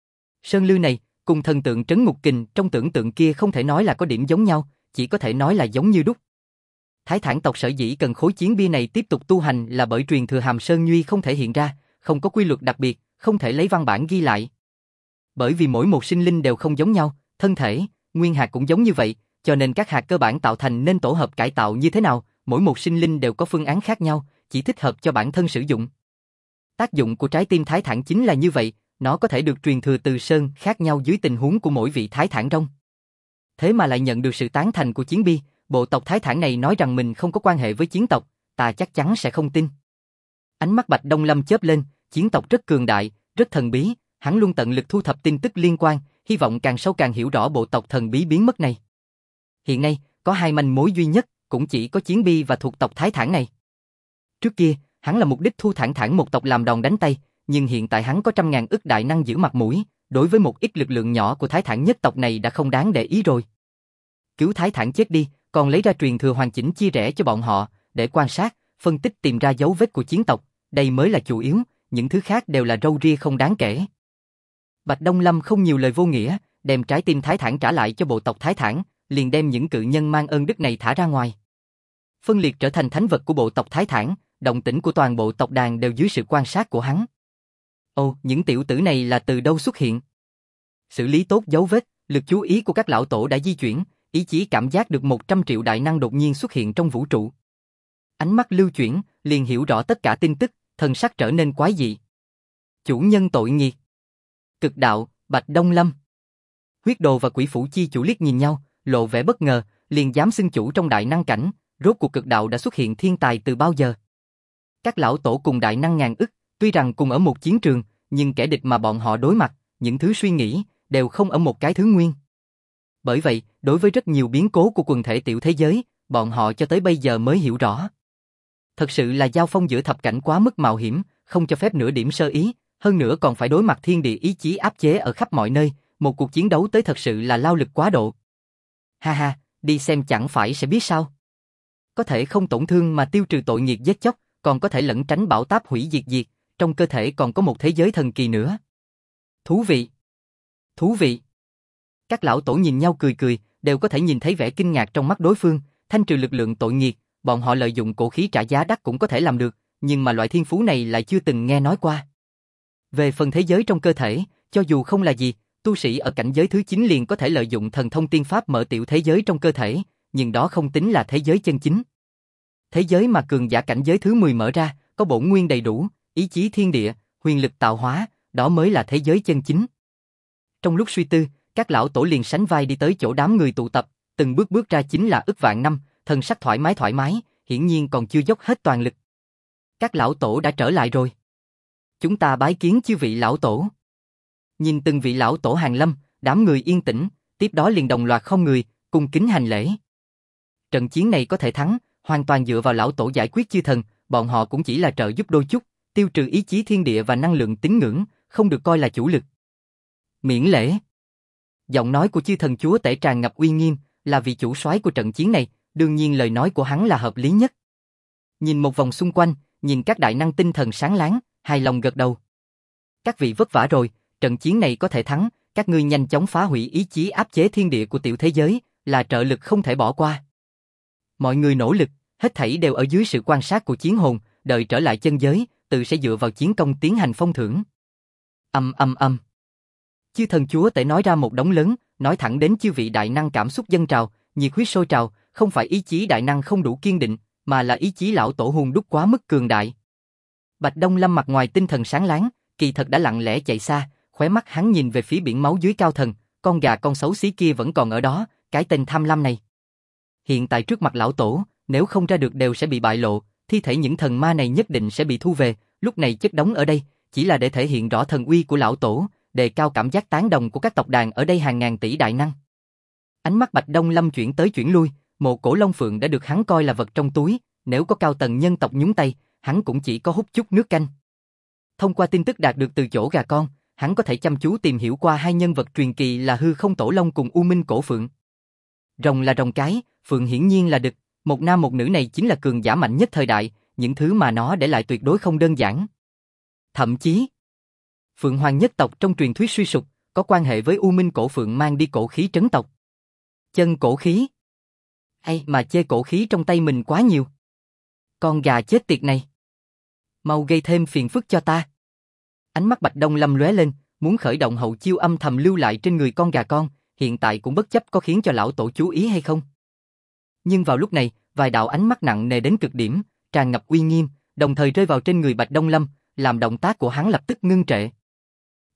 Sơn Lư này, cùng thần tượng Trấn Ngục Kình trong tưởng tượng kia không thể nói là có điểm giống nhau, chỉ có thể nói là giống như đúc. Thái Thản tộc sở dĩ cần khối chiến bia này tiếp tục tu hành là bởi truyền thừa Hàm Sơn Nhuy không thể hiện ra, không có quy luật đặc biệt, không thể lấy văn bản ghi lại. Bởi vì mỗi một sinh linh đều không giống nhau, thân thể, nguyên hạt cũng giống như vậy, cho nên các hạt cơ bản tạo thành nên tổ hợp cải tạo như thế nào, mỗi một sinh linh đều có phương án khác nhau, chỉ thích hợp cho bản thân sử dụng. Tác dụng của trái tim Thái Thản chính là như vậy, nó có thể được truyền thừa từ sơn khác nhau dưới tình huống của mỗi vị Thái Thản Rông. Thế mà lại nhận được sự tán thành của Chiến Bi, bộ tộc Thái Thản này nói rằng mình không có quan hệ với chiến tộc, ta chắc chắn sẽ không tin. Ánh mắt Bạch Đông Lâm chớp lên, chiến tộc rất cường đại, rất thần bí, hắn luôn tận lực thu thập tin tức liên quan, hy vọng càng sâu càng hiểu rõ bộ tộc thần bí biến mất này. Hiện nay, có hai manh mối duy nhất, cũng chỉ có Chiến Bi và thuộc tộc Thái Thản này. Trước kia, hắn là mục đích thu Thản Thản một tộc làm đòn đánh tay, nhưng hiện tại hắn có trăm ngàn ức đại năng giữ mặt mũi, đối với một ít lực lượng nhỏ của Thái Thản nhất tộc này đã không đáng để ý rồi. Cứu Thái Thản chết đi, còn lấy ra truyền thừa hoàn chỉnh chia rẽ cho bọn họ, để quan sát, phân tích tìm ra dấu vết của chiến tộc, đây mới là chủ yếu, những thứ khác đều là râu ria không đáng kể. Bạch Đông Lâm không nhiều lời vô nghĩa, đem trái tim Thái Thản trả lại cho bộ tộc Thái Thản, liền đem những cự nhân mang ơn đức này thả ra ngoài. Phân liệt trở thành thánh vật của bộ tộc Thái Thản, động tĩnh của toàn bộ tộc đàn đều dưới sự quan sát của hắn. Ồ, những tiểu tử này là từ đâu xuất hiện? Xử lý tốt dấu vết, lực chú ý của các lão tổ đã di chuyển, ý chí cảm giác được 100 triệu đại năng đột nhiên xuất hiện trong vũ trụ. Ánh mắt lưu chuyển, liền hiểu rõ tất cả tin tức, thần sắc trở nên quái dị. Chủ nhân tội nghiệt. Cực đạo, Bạch Đông Lâm. Huyết Đồ và Quỷ Phủ Chi chủ liếc nhìn nhau, lộ vẻ bất ngờ, liền dám xưng chủ trong đại năng cảnh, rốt cuộc cực đạo đã xuất hiện thiên tài từ bao giờ. Các lão tổ cùng đại năng ngàn ức, tuy rằng cùng ở một chiến trường, nhưng kẻ địch mà bọn họ đối mặt, những thứ suy nghĩ, đều không ở một cái thứ nguyên. Bởi vậy, đối với rất nhiều biến cố của quần thể tiểu thế giới, bọn họ cho tới bây giờ mới hiểu rõ. Thật sự là giao phong giữa thập cảnh quá mức mạo hiểm, không cho phép nửa điểm sơ ý, hơn nữa còn phải đối mặt thiên địa ý chí áp chế ở khắp mọi nơi, một cuộc chiến đấu tới thật sự là lao lực quá độ. Ha ha, đi xem chẳng phải sẽ biết sao. Có thể không tổn thương mà tiêu trừ tội nghiệt giết chóc, còn có thể lẩn tránh bão táp hủy diệt, trong cơ thể còn có một thế giới thần kỳ nữa. Thú vị. Thú vị. Các lão tổ nhìn nhau cười cười, đều có thể nhìn thấy vẻ kinh ngạc trong mắt đối phương, thanh trừ lực lượng tội nghiệt, bọn họ lợi dụng cổ khí trả giá đắt cũng có thể làm được, nhưng mà loại thiên phú này lại chưa từng nghe nói qua. Về phần thế giới trong cơ thể, cho dù không là gì, tu sĩ ở cảnh giới thứ 9 liền có thể lợi dụng thần thông tiên pháp mở tiểu thế giới trong cơ thể, nhưng đó không tính là thế giới chân chính. Thế giới mà cường giả cảnh giới thứ 10 mở ra, có bổn nguyên đầy đủ, ý chí thiên địa, huyền lực tạo hóa, đó mới là thế giới chân chính. Trong lúc suy tư, các lão tổ liền sánh vai đi tới chỗ đám người tụ tập, từng bước bước ra chính là ức vạn năm, thần sắc thoải mái, hiển nhiên còn chưa dốc hết toàn lực. Các lão tổ đã trở lại rồi. Chúng ta bái kiến chư vị lão tổ. Nhìn từng vị lão tổ hàng lâm, đám người yên tĩnh, tiếp đó liền đồng loạt không người, cung kính hành lễ. Trận chiến này có thể thắng, hoàn toàn dựa vào lão tổ giải quyết chư thần, bọn họ cũng chỉ là trợ giúp đôi chút, tiêu trừ ý chí thiên địa và năng lượng tín ngưỡng, không được coi là chủ lực. Miễn lễ. Giọng nói của chư thần chúa tể tràn ngập uy nghiêm, là vị chủ soái của trận chiến này, đương nhiên lời nói của hắn là hợp lý nhất. Nhìn một vòng xung quanh, nhìn các đại năng tinh thần sáng láng, hài lòng gật đầu. Các vị vất vả rồi, trận chiến này có thể thắng, các ngươi nhanh chóng phá hủy ý chí áp chế thiên địa của tiểu thế giới, là trợ lực không thể bỏ qua. Mọi người nỗ lực, hết thảy đều ở dưới sự quan sát của chiến hồn, đợi trở lại chân giới, tự sẽ dựa vào chiến công tiến hành phong thưởng. Chư thần chúa tể nói ra một đống lớn, nói thẳng đến chư vị đại năng cảm xúc dâng trào, nhiệt huyết sôi trào, không phải ý chí đại năng không đủ kiên định, mà là ý chí lão tổ hùng đúc quá mức cường đại. Bạch Đông Lâm mặt ngoài tinh thần sáng láng, kỳ thật đã lặng lẽ chạy xa, khóe mắt hắn nhìn về phía biển máu dưới cao thần, con gà con xấu xí kia vẫn còn ở đó, cái tên tham lam này. Hiện tại trước mặt lão tổ, nếu không ra được đều sẽ bị bại lộ, thi thể những thần ma này nhất định sẽ bị thu về, lúc này chất đống ở đây, chỉ là để thể hiện rõ thần uy của lão tổ, đề cao cảm giác tán đồng của các tộc đàn ở đây hàng ngàn tỷ đại năng. Ánh mắt Bạch Đông Lâm chuyển tới chuyển lui, một cổ long phượng đã được hắn coi là vật trong túi, nếu có cao tầng nhân tộc nhúng tay, hắn cũng chỉ có hút chút nước canh. Thông qua tin tức đạt được từ chỗ gà con, hắn có thể chăm chú tìm hiểu qua hai nhân vật truyền kỳ là Hư Không Tổ Long cùng U Minh Cổ Phượng. Rồng là rồng cái, phượng hiển nhiên là đực, một nam một nữ này chính là cường giả mạnh nhất thời đại, những thứ mà nó để lại tuyệt đối không đơn giản. Thậm chí, Phượng Hoàng nhất tộc trong truyền thuyết suy sụp, có quan hệ với U Minh Cổ Phượng mang đi cổ khí trấn tộc. Chân cổ khí. Hay mà chê cổ khí trong tay mình quá nhiều. Con gà chết tiệt này. Mau gây thêm phiền phức cho ta. Ánh mắt Bạch Đông Lâm lóe lên, muốn khởi động hậu chiêu âm thầm lưu lại trên người con gà con, hiện tại cũng bất chấp có khiến cho lão tổ chú ý hay không. Nhưng vào lúc này, vài đạo ánh mắt nặng nề đến cực điểm, tràn ngập uy nghiêm, đồng thời rơi vào trên người Bạch Đông Lâm, làm động tác của hắn lập tức ngưng trệ.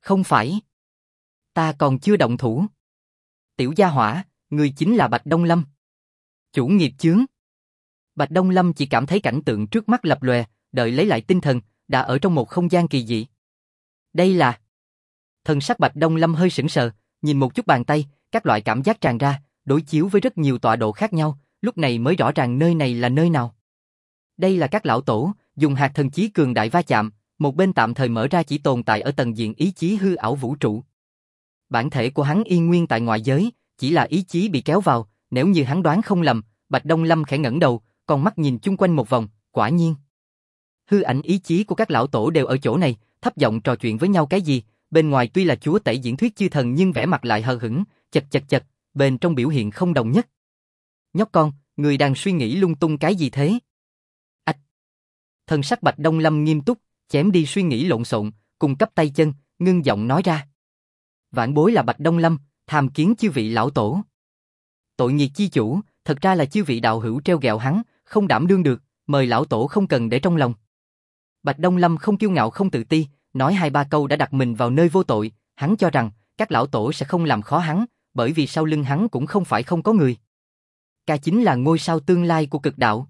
Không phải. Ta còn chưa động thủ. Tiểu gia hỏa, ngươi chính là Bạch Đông Lâm. Chủ nghiệp chướng. Bạch Đông Lâm chỉ cảm thấy cảnh tượng trước mắt lập lòe, đợi lấy lại tinh thần, đã ở trong một không gian kỳ dị. Đây là... Thần sắc Bạch Đông Lâm hơi sững sờ, nhìn một chút bàn tay, các loại cảm giác tràn ra, đối chiếu với rất nhiều tọa độ khác nhau, lúc này mới rõ ràng nơi này là nơi nào. Đây là các lão tổ, dùng hạt thần chí cường đại va chạm, một bên tạm thời mở ra chỉ tồn tại ở tầng diện ý chí hư ảo vũ trụ. Bản thể của hắn yên nguyên tại ngoại giới, chỉ là ý chí bị kéo vào, nếu như hắn đoán không lầm, Bạch Đông Lâm khẽ ngẩng đầu, con mắt nhìn chung quanh một vòng, quả nhiên. Hư ảnh ý chí của các lão tổ đều ở chỗ này, thấp giọng trò chuyện với nhau cái gì, bên ngoài tuy là chúa tể diễn thuyết chư thần nhưng vẻ mặt lại hờ hững, chật chật chật, bên trong biểu hiện không đồng nhất. Nhóc con, người đang suy nghĩ lung tung cái gì thế? Ách! Thần sắc Bạch Đông Lâm nghiêm túc, chém đi suy nghĩ lộn xộn, cung cấp tay chân, ngưng giọng nói ra. Vãn bối là Bạch Đông Lâm, tham kiến chư vị lão tổ. Tội nghiệt chi chủ, thật ra là chư vị đạo hữu treo gẹo hắn, không đảm đương được, mời lão tổ không cần để trong lòng. Bạch Đông Lâm không kiêu ngạo không tự ti, nói hai ba câu đã đặt mình vào nơi vô tội, hắn cho rằng các lão tổ sẽ không làm khó hắn, bởi vì sau lưng hắn cũng không phải không có người. Ca chính là ngôi sao tương lai của cực đạo.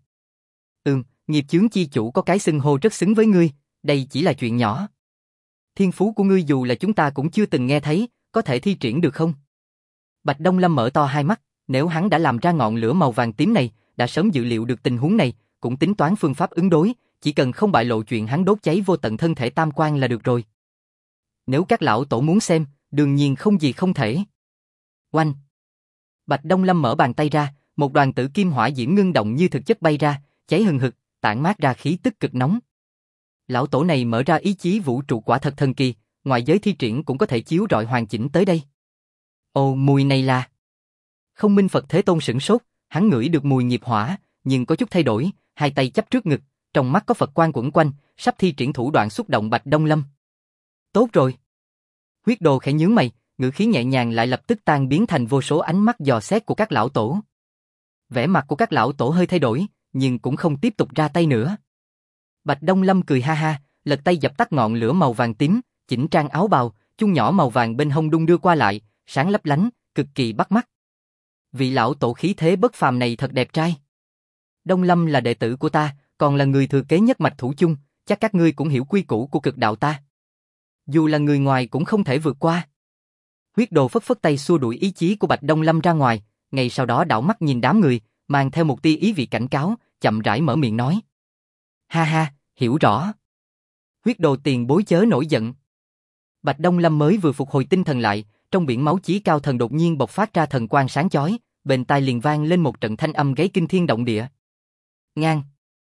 Nghiệp chướng chi chủ có cái xưng hô rất xứng với ngươi, đây chỉ là chuyện nhỏ. Thiên phú của ngươi dù là chúng ta cũng chưa từng nghe thấy, có thể thi triển được không? Bạch Đông Lâm mở to hai mắt, nếu hắn đã làm ra ngọn lửa màu vàng tím này, đã sớm dự liệu được tình huống này, cũng tính toán phương pháp ứng đối, chỉ cần không bại lộ chuyện hắn đốt cháy vô tận thân thể tam quan là được rồi. Nếu các lão tổ muốn xem, đương nhiên không gì không thể. Oanh! Bạch Đông Lâm mở bàn tay ra, một đoàn tử kim hỏa diễm ngưng động như thực chất bay ra, cháy hừng hực, tản mát ra khí tức cực nóng. Lão tổ này mở ra ý chí vũ trụ quả thật thần kỳ, ngoại giới thi triển cũng có thể chiếu rọi hoàn chỉnh tới đây. Ồ, mùi này là... Không Minh Phật Thế Tôn sửng sốt, hắn ngửi được mùi nghiệp hỏa, nhưng có chút thay đổi, hai tay chắp trước ngực, trong mắt có Phật quang quẩn quanh, sắp thi triển thủ đoạn xúc động Bạch Đông Lâm. Tốt rồi. Huyết Đồ khẽ nhướng mày, ngữ khí nhẹ nhàng lại lập tức tan biến thành vô số ánh mắt dò xét của các lão tổ. Vẻ mặt của các lão tổ hơi thay đổi, nhưng cũng không tiếp tục ra tay nữa. Bạch Đông Lâm cười ha ha, lật tay dập tắt ngọn lửa màu vàng tím, chỉnh trang áo bào, chung nhỏ màu vàng bên hông đung đưa qua lại, sáng lấp lánh, cực kỳ bắt mắt. Vị lão tổ khí thế bất phàm này thật đẹp trai. Đông Lâm là đệ tử của ta, còn là người thừa kế nhất mạch thủ chung, chắc các ngươi cũng hiểu quy củ của cực đạo ta. Dù là người ngoài cũng không thể vượt qua. Huyết Đồ phất phất tay xua đuổi ý chí của Bạch Đông Lâm ra ngoài, ngay sau đó đảo mắt nhìn đám người, mang theo một tia ý vị cảnh cáo, chậm rãi mở miệng nói. Ha ha, hiểu rõ. Huyết Đồ tiền bối chớ nổi giận. Bạch Đông Lâm mới vừa phục hồi tinh thần lại, trong biển máu chí cao thần đột nhiên bộc phát ra thần quang sáng chói, bên tai liền vang lên một trận thanh âm gáy kinh thiên động địa. Ngang.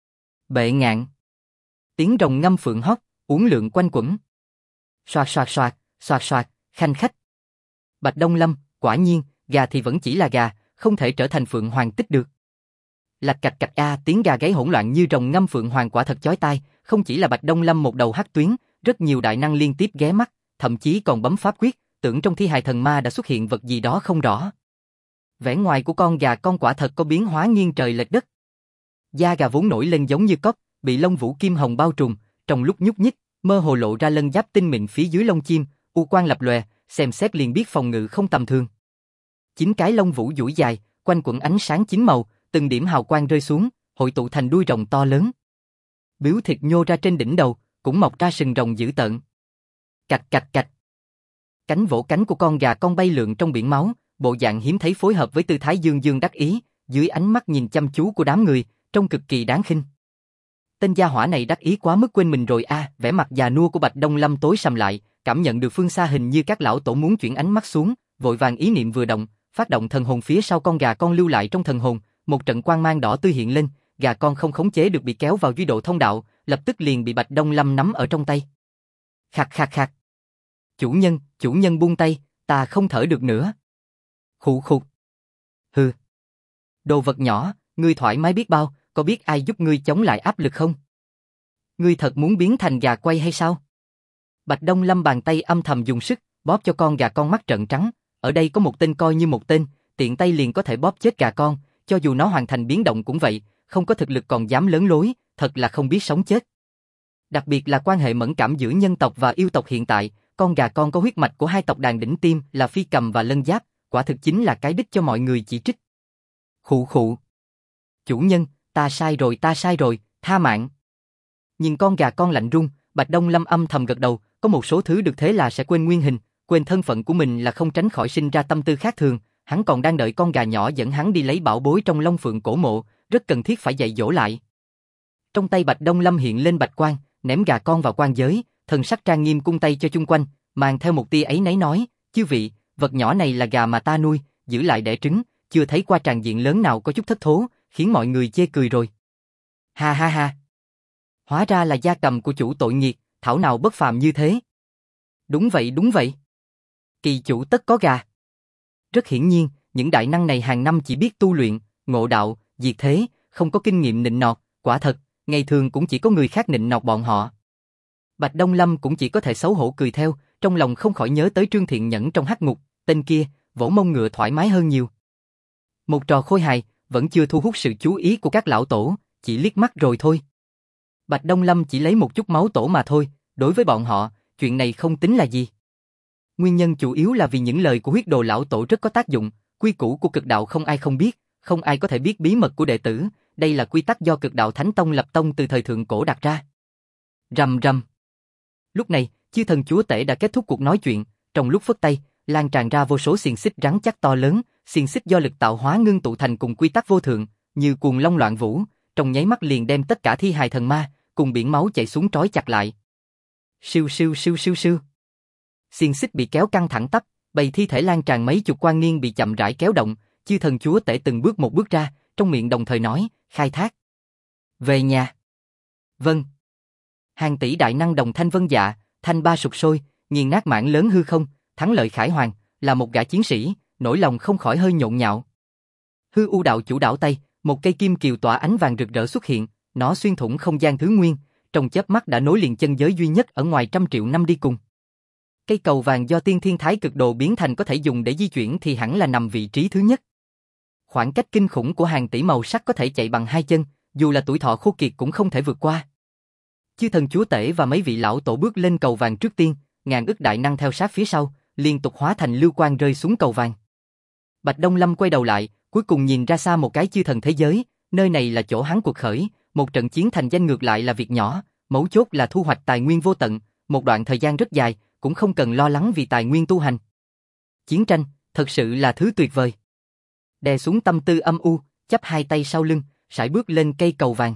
Bệ ngạn. Tiếng rồng ngâm phượng hót, uốn lượn quanh quẩn. Xoạt xoạt xoạt, xoạt xoạt, khanh khách. Bạch Đông Lâm, quả nhiên, gà thì vẫn chỉ là gà, không thể trở thành phượng hoàng tích được. Lạch cạch cạch a, tiếng gà gáy hỗn loạn như rồng ngâm phượng hoàng quả thật chói tai, không chỉ là Bạch Đông Lâm một đầu hắc tuyến, rất nhiều đại năng liên tiếp ghé mắt, thậm chí còn bấm pháp quyết, tưởng trong thi hài thần ma đã xuất hiện vật gì đó không rõ. Vẻ ngoài của con gà con quả thật có biến hóa nghiêng trời lệch đất. Da gà vốn nổi lên giống như cóc, bị lông vũ kim hồng bao trùm, trong lúc nhúc nhích, mơ hồ lộ ra lân giáp tinh mịn phía dưới lông chim, u quang lập lòe, xem xét liền biết phòng ngự không tầm thường. 9 cái lông vũ duỗi dài, quanh quẩn ánh sáng chín màu, từng điểm hào quang rơi xuống, hội tụ thành đuôi rồng to lớn. Biếu thịt nhô ra trên đỉnh đầu, cũng mọc ra sừng rồng dữ tợn. Cạch cạch cạch. Cánh vỗ cánh của con gà con bay lượn trong biển máu, bộ dạng hiếm thấy phối hợp với tư thái dương dương đắc ý, dưới ánh mắt nhìn chăm chú của đám người, trông cực kỳ đáng khinh. Tên gia hỏa này đắc ý quá mức quên mình rồi a, vẻ mặt già nua của Bạch Đông Lâm tối sầm lại, cảm nhận được phương xa hình như các lão tổ muốn chuyển ánh mắt xuống, vội vàng ý niệm vừa động, phát động thần hồn phía sau con gà con lưu lại trong thần hồn, một trận quang mang đỏ tươi hiện lên, gà con không khống chế được bị kéo vào duy độ thông đạo, lập tức liền bị Bạch Đông Lâm nắm ở trong tay. Khạc khạc khạc. Chủ nhân buông tay, ta không thở được nữa. Khụ khụ. Hừ. Đồ vật nhỏ, ngươi thoải mái biết bao, có biết ai giúp ngươi chống lại áp lực không? Ngươi thật muốn biến thành gà quay hay sao? Bạch Đông Lâm bàn tay âm thầm dùng sức, bóp cho con gà con mắt trợn trắng, ở đây có một tên coi như một tên, tiện tay liền có thể bóp chết gà con, cho dù nó hoàn thành biến động cũng vậy, không có thực lực còn dám lớn lối, thật là không biết sống chết. Đặc biệt là quan hệ mẫn cảm giữa nhân tộc và yêu tộc hiện tại, con gà con có huyết mạch của hai tộc đàn đỉnh tiêm là Phi Cầm và Lân Giáp, quả thực chính là cái đích cho mọi người chỉ trích. Khụ khụ. Chủ nhân, ta sai rồi, tha mạng. Nhìn con gà con lạnh run, Bạch Đông Lâm âm thầm gật đầu, có một số thứ được thế là sẽ quên nguyên hình, quên thân phận của mình là không tránh khỏi sinh ra tâm tư khác thường, hắn còn đang đợi con gà nhỏ dẫn hắn đi lấy bảo bối trong Long Phượng cổ mộ, rất cần thiết phải dạy dỗ lại. Trong tay Bạch Đông Lâm hiện lên bạch quang, ném gà con vào quan giới, thần sắc trang nghiêm cung tay cho chung quanh, mang theo một tia áy náy nói, chư vị, vật nhỏ này là gà mà ta nuôi, giữ lại đẻ trứng, chưa thấy qua tràng diện lớn nào có chút thất thố, khiến mọi người chê cười rồi. Ha ha ha. Hóa ra là gia cầm của chủ tội nghiệt, thảo nào bất phàm như thế. Đúng vậy. Kỳ chủ tất có gà. Rất hiển nhiên, những đại năng này hàng năm chỉ biết tu luyện, ngộ đạo, diệt thế, không có kinh nghiệm nịnh nọt, quả thật, ngày thường cũng chỉ có người khác nịnh nọt bọn họ. Bạch Đông Lâm cũng chỉ có thể xấu hổ cười theo, trong lòng không khỏi nhớ tới Trương Thiện Nhẫn trong hắc ngục, tên kia, vỗ mông ngựa thoải mái hơn nhiều. Một trò khôi hài, vẫn chưa thu hút sự chú ý của các lão tổ, chỉ liếc mắt rồi thôi. Bạch Đông Lâm chỉ lấy một chút máu tổ mà thôi, đối với bọn họ, chuyện này không tính là gì. Nguyên nhân chủ yếu là vì những lời của huyết đồ lão tổ rất có tác dụng, quy củ của cực đạo không ai không biết, không ai có thể biết bí mật của đệ tử, đây là quy tắc do cực đạo Thánh Tông lập tông từ thời thượng cổ đặt ra. Rầm rầm. Lúc này, chư thần chúa tể đã kết thúc cuộc nói chuyện, trong lúc phất tay, lan tràn ra vô số xiềng xích rắn chắc to lớn, xiềng xích do lực tạo hóa ngưng tụ thành cùng quy tắc vô thượng, như cuồng long loạn vũ, trong nháy mắt liền đem tất cả thi hài thần ma cùng biển máu chảy xuống trói chặt lại. Siêu. Xiềng xích bị kéo căng thẳng tắp, bầy thi thể lan tràn mấy chục quan niên bị chậm rãi kéo động, chư thần chúa tể từng bước một bước ra, trong miệng đồng thời nói, khai thác. Về nhà. Vâng. Hàng tỷ đại năng đồng thanh vân dạ, thanh ba sục sôi, nghiền nát mảng lớn hư không, thắng lợi khải hoàn, là một gã chiến sĩ, nỗi lòng không khỏi hơi nhộn nhạo. Hư U đạo chủ đảo tay, một cây kim kiều tỏa ánh vàng rực rỡ xuất hiện, nó xuyên thủng không gian thứ nguyên, trong chớp mắt đã nối liền chân giới duy nhất ở ngoài 100 triệu năm đi cùng. Cây cầu vàng do tiên thiên thái cực đồ biến thành có thể dùng để di chuyển thì hẳn là nằm vị trí thứ nhất. Khoảng cách kinh khủng của hàng tỷ màu sắc có thể chạy bằng hai chân, dù là tuổi thọ khô kiệt cũng không thể vượt qua. Chư thần chúa tể và mấy vị lão tổ bước lên cầu vàng trước tiên, ngàn ức đại năng theo sát phía sau, liên tục hóa thành lưu quang rơi xuống cầu vàng. Bạch Đông Lâm quay đầu lại, cuối cùng nhìn ra xa một cái chư thần thế giới, nơi này là chỗ hắn cuộc khởi, một trận chiến thành danh ngược lại là việc nhỏ, mấu chốt là thu hoạch tài nguyên vô tận, một đoạn thời gian rất dài, cũng không cần lo lắng vì tài nguyên tu hành. Chiến tranh, thật sự là thứ tuyệt vời. Đè xuống tâm tư âm u, chắp hai tay sau lưng, sải bước lên cây cầu vàng.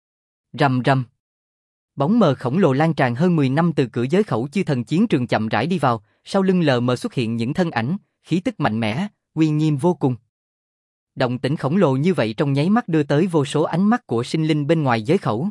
Rầm rầm. Bóng mờ khổng lồ lan tràn hơn 10 năm từ cửa giới khẩu chư thần chiến trường chậm rãi đi vào, sau lưng lờ mờ xuất hiện những thân ảnh, khí tức mạnh mẽ, uy nghiêm vô cùng. Động tĩnh khổng lồ như vậy trong nháy mắt đưa tới vô số ánh mắt của sinh linh bên ngoài giới khẩu.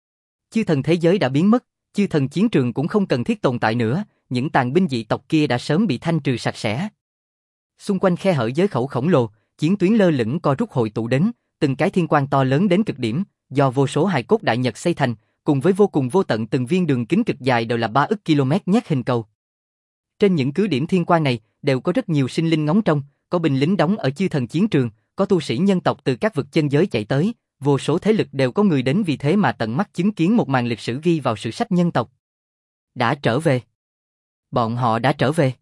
Chư thần thế giới đã biến mất, chư thần chiến trường cũng không cần thiết tồn tại nữa, những tàn binh dị tộc kia đã sớm bị thanh trừ sạch sẽ. Xung quanh khe hở giới khẩu khổng lồ, chiến tuyến lơ lửng co rút hội tụ đến, từng cái thiên quang to lớn đến cực điểm, do vô số hài cốt đại nhật xây thành, cùng với vô cùng vô tận từng viên đường kính cực dài đều là 3 ức km nhét hình cầu. Trên những cứ điểm thiên quang này đều có rất nhiều sinh linh ngóng trông, có binh lính đóng ở chư thần chiến trường, có tu sĩ nhân tộc từ các vực chân giới chạy tới, vô số thế lực đều có người đến vì thế mà tận mắt chứng kiến một màn lịch sử ghi vào sử sách nhân tộc. Đã trở về. Bọn họ đã trở về.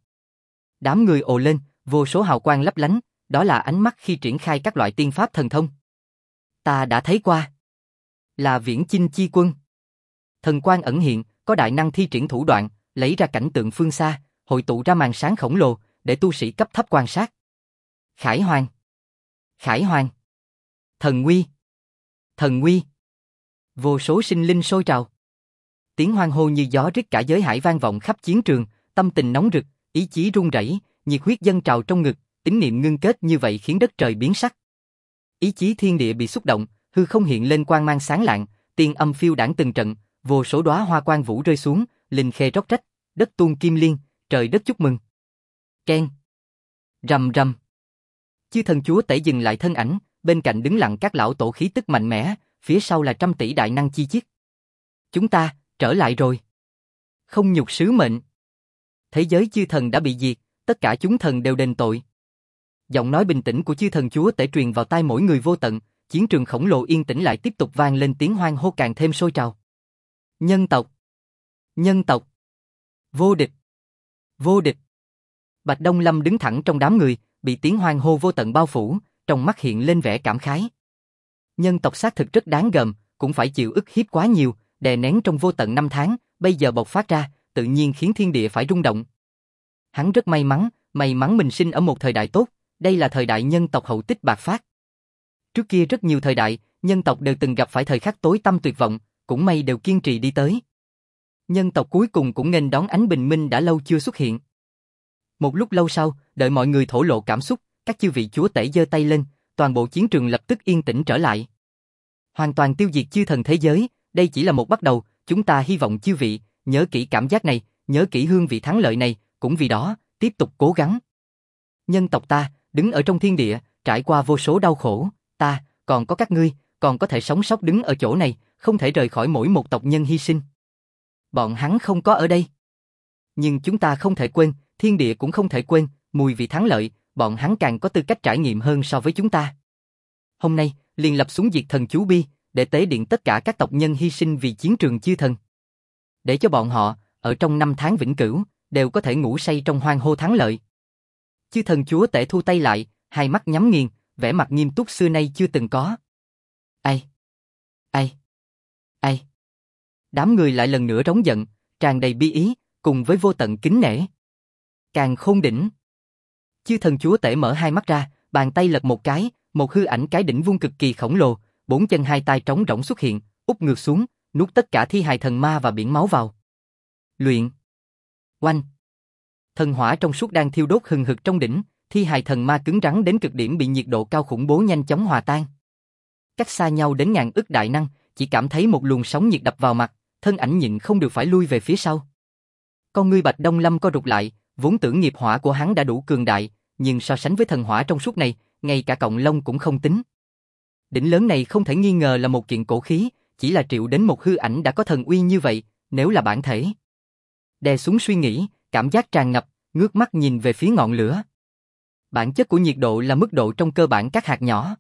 Đám người ồ lên, vô số hào quang lấp lánh, đó là ánh mắt khi triển khai các loại tiên pháp thần thông. Ta đã thấy qua. Là Viễn Chinh chi quân. Thần quang ẩn hiện, có đại năng thi triển thủ đoạn, lấy ra cảnh tượng phương xa, hội tụ ra màn sáng khổng lồ, để tu sĩ cấp thấp quan sát. Khải Hoàn. Khải Hoàn. Thần Nguy. Thần Nguy. Vô số sinh linh sôi trào. Tiếng hoan hô như gió rít cả giới hải vang vọng khắp chiến trường, tâm tình nóng rực, ý chí run rẩy, nhiệt huyết dâng trào trong ngực, tín niệm ngưng kết như vậy khiến đất trời biến sắc. Ý chí thiên địa bị xúc động, hư không hiện lên quang mang sáng lạng, tiên âm phiêu đãng từng trận, vô số đóa hoa quang vũ rơi xuống, linh khê róc rách, đất tuôn kim liên, trời đất chúc mừng. Keng. Rầm rầm. Chư thần chúa tể dừng lại thân ảnh, bên cạnh đứng lặng các lão tổ khí tức mạnh mẽ, phía sau là 100 tỷ đại năng chi chiết. Chúng ta trở lại rồi. Không nhục sứ mệnh. Thế giới chư thần đã bị diệt, tất cả chúng thần đều đền tội. Giọng nói bình tĩnh của chư thần chúa tể truyền vào tai mỗi người vô tận, chiến trường khổng lồ yên tĩnh lại tiếp tục vang lên tiếng hoan hô càng thêm sôi trào. Nhân tộc. Nhân tộc. Vô địch. Vô địch. Bạch Đông Lâm đứng thẳng trong đám người, bị tiếng hoan hô vô tận bao phủ, trong mắt hiện lên vẻ cảm khái. Nhân tộc xác thực rất đáng gờm, cũng phải chịu ức hiếp quá nhiều, đè nén trong vô tận năm tháng, bây giờ bộc phát ra, tự nhiên khiến thiên địa phải rung động. Hắn rất may mắn mình sinh ở một thời đại tốt, đây là thời đại nhân tộc hậu tích bạc phát. Trước kia rất nhiều thời đại, nhân tộc đều từng gặp phải thời khắc tối tăm tuyệt vọng, cũng may đều kiên trì đi tới. Nhân tộc cuối cùng cũng nghênh đón ánh bình minh đã lâu chưa xuất hiện. Một lúc lâu sau, đợi mọi người thổ lộ cảm xúc, các chư vị chúa tể giơ tay lên, toàn bộ chiến trường lập tức yên tĩnh trở lại. Hoàn toàn tiêu diệt chư thần thế giới, đây chỉ là một bắt đầu, chúng ta hy vọng chư vị nhớ kỹ cảm giác này, nhớ kỹ hương vị thắng lợi này, cũng vì đó, tiếp tục cố gắng. Nhân tộc ta, đứng ở trong thiên địa, trải qua vô số đau khổ, ta, còn có các ngươi, còn có thể sống sót đứng ở chỗ này, không thể rời khỏi mỗi một tộc nhân hy sinh. Bọn hắn không có ở đây. Nhưng chúng ta không thể quên, thiên địa cũng không thể quên, mùi vị thắng lợi, bọn hắn càng có tư cách trải nghiệm hơn so với chúng ta. Hôm nay, liền lập xuống diệt thần chú bi, để tế điện tất cả các tộc nhân hy sinh vì chiến trường chư thần. Để cho bọn họ, ở trong năm tháng vĩnh cửu, đều có thể ngủ say trong hoan hô thắng lợi. Chư thần chúa tể thu tay lại, hai mắt nhắm nghiền, vẻ mặt nghiêm túc xưa nay chưa từng có. Ai? Đám người lại lần nữa rống giận, tràn đầy bi ý, cùng với vô tận kính nể. Càn Khôn đỉnh. Chư thần chúa tể mở hai mắt ra, bàn tay lật một cái, một hư ảnh cái đỉnh vuông cực kỳ khổng lồ, bốn chân hai tay trống rỗng xuất hiện, úp ngược xuống, nuốt tất cả thi hài thần ma và biển máu vào. Luyện. Oanh. Thần hỏa trong suốt đang thiêu đốt hừng hực trong đỉnh, thi hài thần ma cứng rắn đến cực điểm bị nhiệt độ cao khủng bố nhanh chóng hòa tan. Cách xa nhau đến ngàn ức đại năng, chỉ cảm thấy một luồng sóng nhiệt đập vào mặt, thân ảnh nhịn không được phải lui về phía sau. Con ngươi Bạch Đông Lâm co rụt lại, vốn tưởng nghiệp hỏa của hắn đã đủ cường đại, nhưng so sánh với thần hỏa trong suốt này, ngay cả cọng lông cũng không tính. Đỉnh lớn này không thể nghi ngờ là một kiện cổ khí, chỉ là triệu đến một hư ảnh đã có thần uy như vậy, nếu là bản thể. Đè xuống suy nghĩ, cảm giác tràn ngập, ngước mắt nhìn về phía ngọn lửa. Bản chất của nhiệt độ là mức độ trong cơ bản các hạt nhỏ.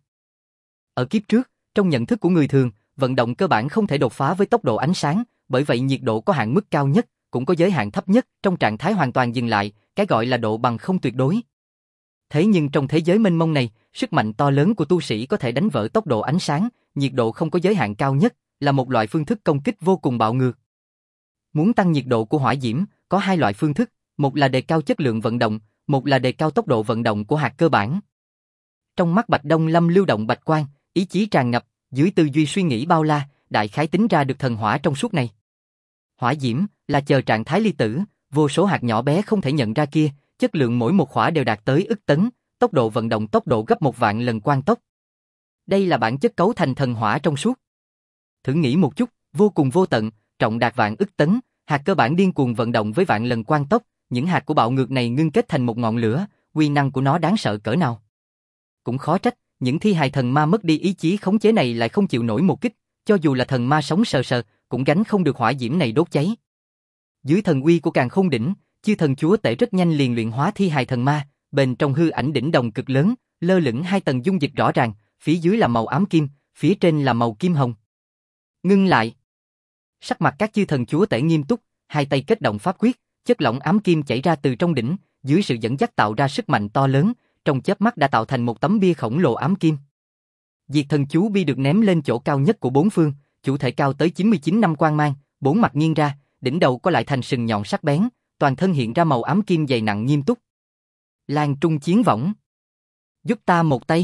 Ở kiếp trước, trong nhận thức của người thường, vận động cơ bản không thể đột phá với tốc độ ánh sáng, bởi vậy nhiệt độ có hạn mức cao nhất, cũng có giới hạn thấp nhất, trong trạng thái hoàn toàn dừng lại, cái gọi là độ bằng không tuyệt đối. Thế nhưng trong thế giới mênh mông này, sức mạnh to lớn của tu sĩ có thể đánh vỡ tốc độ ánh sáng, nhiệt độ không có giới hạn cao nhất, là một loại phương thức công kích vô cùng bạo ngược. Muốn tăng nhiệt độ của hỏa diễm, có hai loại phương thức, một là đề cao chất lượng vận động, một là đề cao tốc độ vận động của hạt cơ bản. Trong mắt Bạch Đông Lâm lưu động bạch quang, ý chí tràn ngập, dưới tư duy suy nghĩ bao la, đại khái tính ra được thần hỏa trong suốt này. Hỏa diễm là chờ trạng thái ly tử, vô số hạt nhỏ bé không thể nhận ra kia, chất lượng mỗi một hỏa đều đạt tới ức tấn, tốc độ vận động tốc độ gấp 1.000.000 lần quang tốc. Đây là bản chất cấu thành thần hỏa trong suốt. Thử nghĩ một chút, vô cùng vô tận, trọng đạt vạn ức tấn, hạt cơ bản điên cuồng vận động với vạn lần quang tốc, những hạt của bạo ngược này ngưng kết thành một ngọn lửa, uy năng của nó đáng sợ cỡ nào. Cũng khó trách, những thi hài thần ma mất đi ý chí khống chế này lại không chịu nổi một kích, cho dù là thần ma sống sờ sờ, cũng gánh không được hỏa diễm này đốt cháy. Dưới thần uy của Càn Khôn đỉnh, chư thần chúa tể rất nhanh liền luyện hóa thi hài thần ma, bên trong hư ảnh đỉnh đồng cực lớn, lơ lửng hai tầng dung dịch rõ ràng, phía dưới là màu ám kim, phía trên là màu kim hồng. Ngưng lại. Sắc mặt các chư thần chúa tể nghiêm túc, hai tay kết động pháp quyết, chất lỏng ám kim chảy ra từ trong đỉnh, dưới sự dẫn dắt tạo ra sức mạnh to lớn, trong chớp mắt đã tạo thành một tấm bia khổng lồ ám kim. Diệt thần chú bi được ném lên chỗ cao nhất của bốn phương, chủ thể cao tới 99 năm quang mang, bốn mặt nghiêng ra, đỉnh đầu có lại thành sừng nhọn sắc bén, toàn thân hiện ra màu ám kim dày nặng nghiêm túc. Lan trung chiến võng. Giúp ta một tay.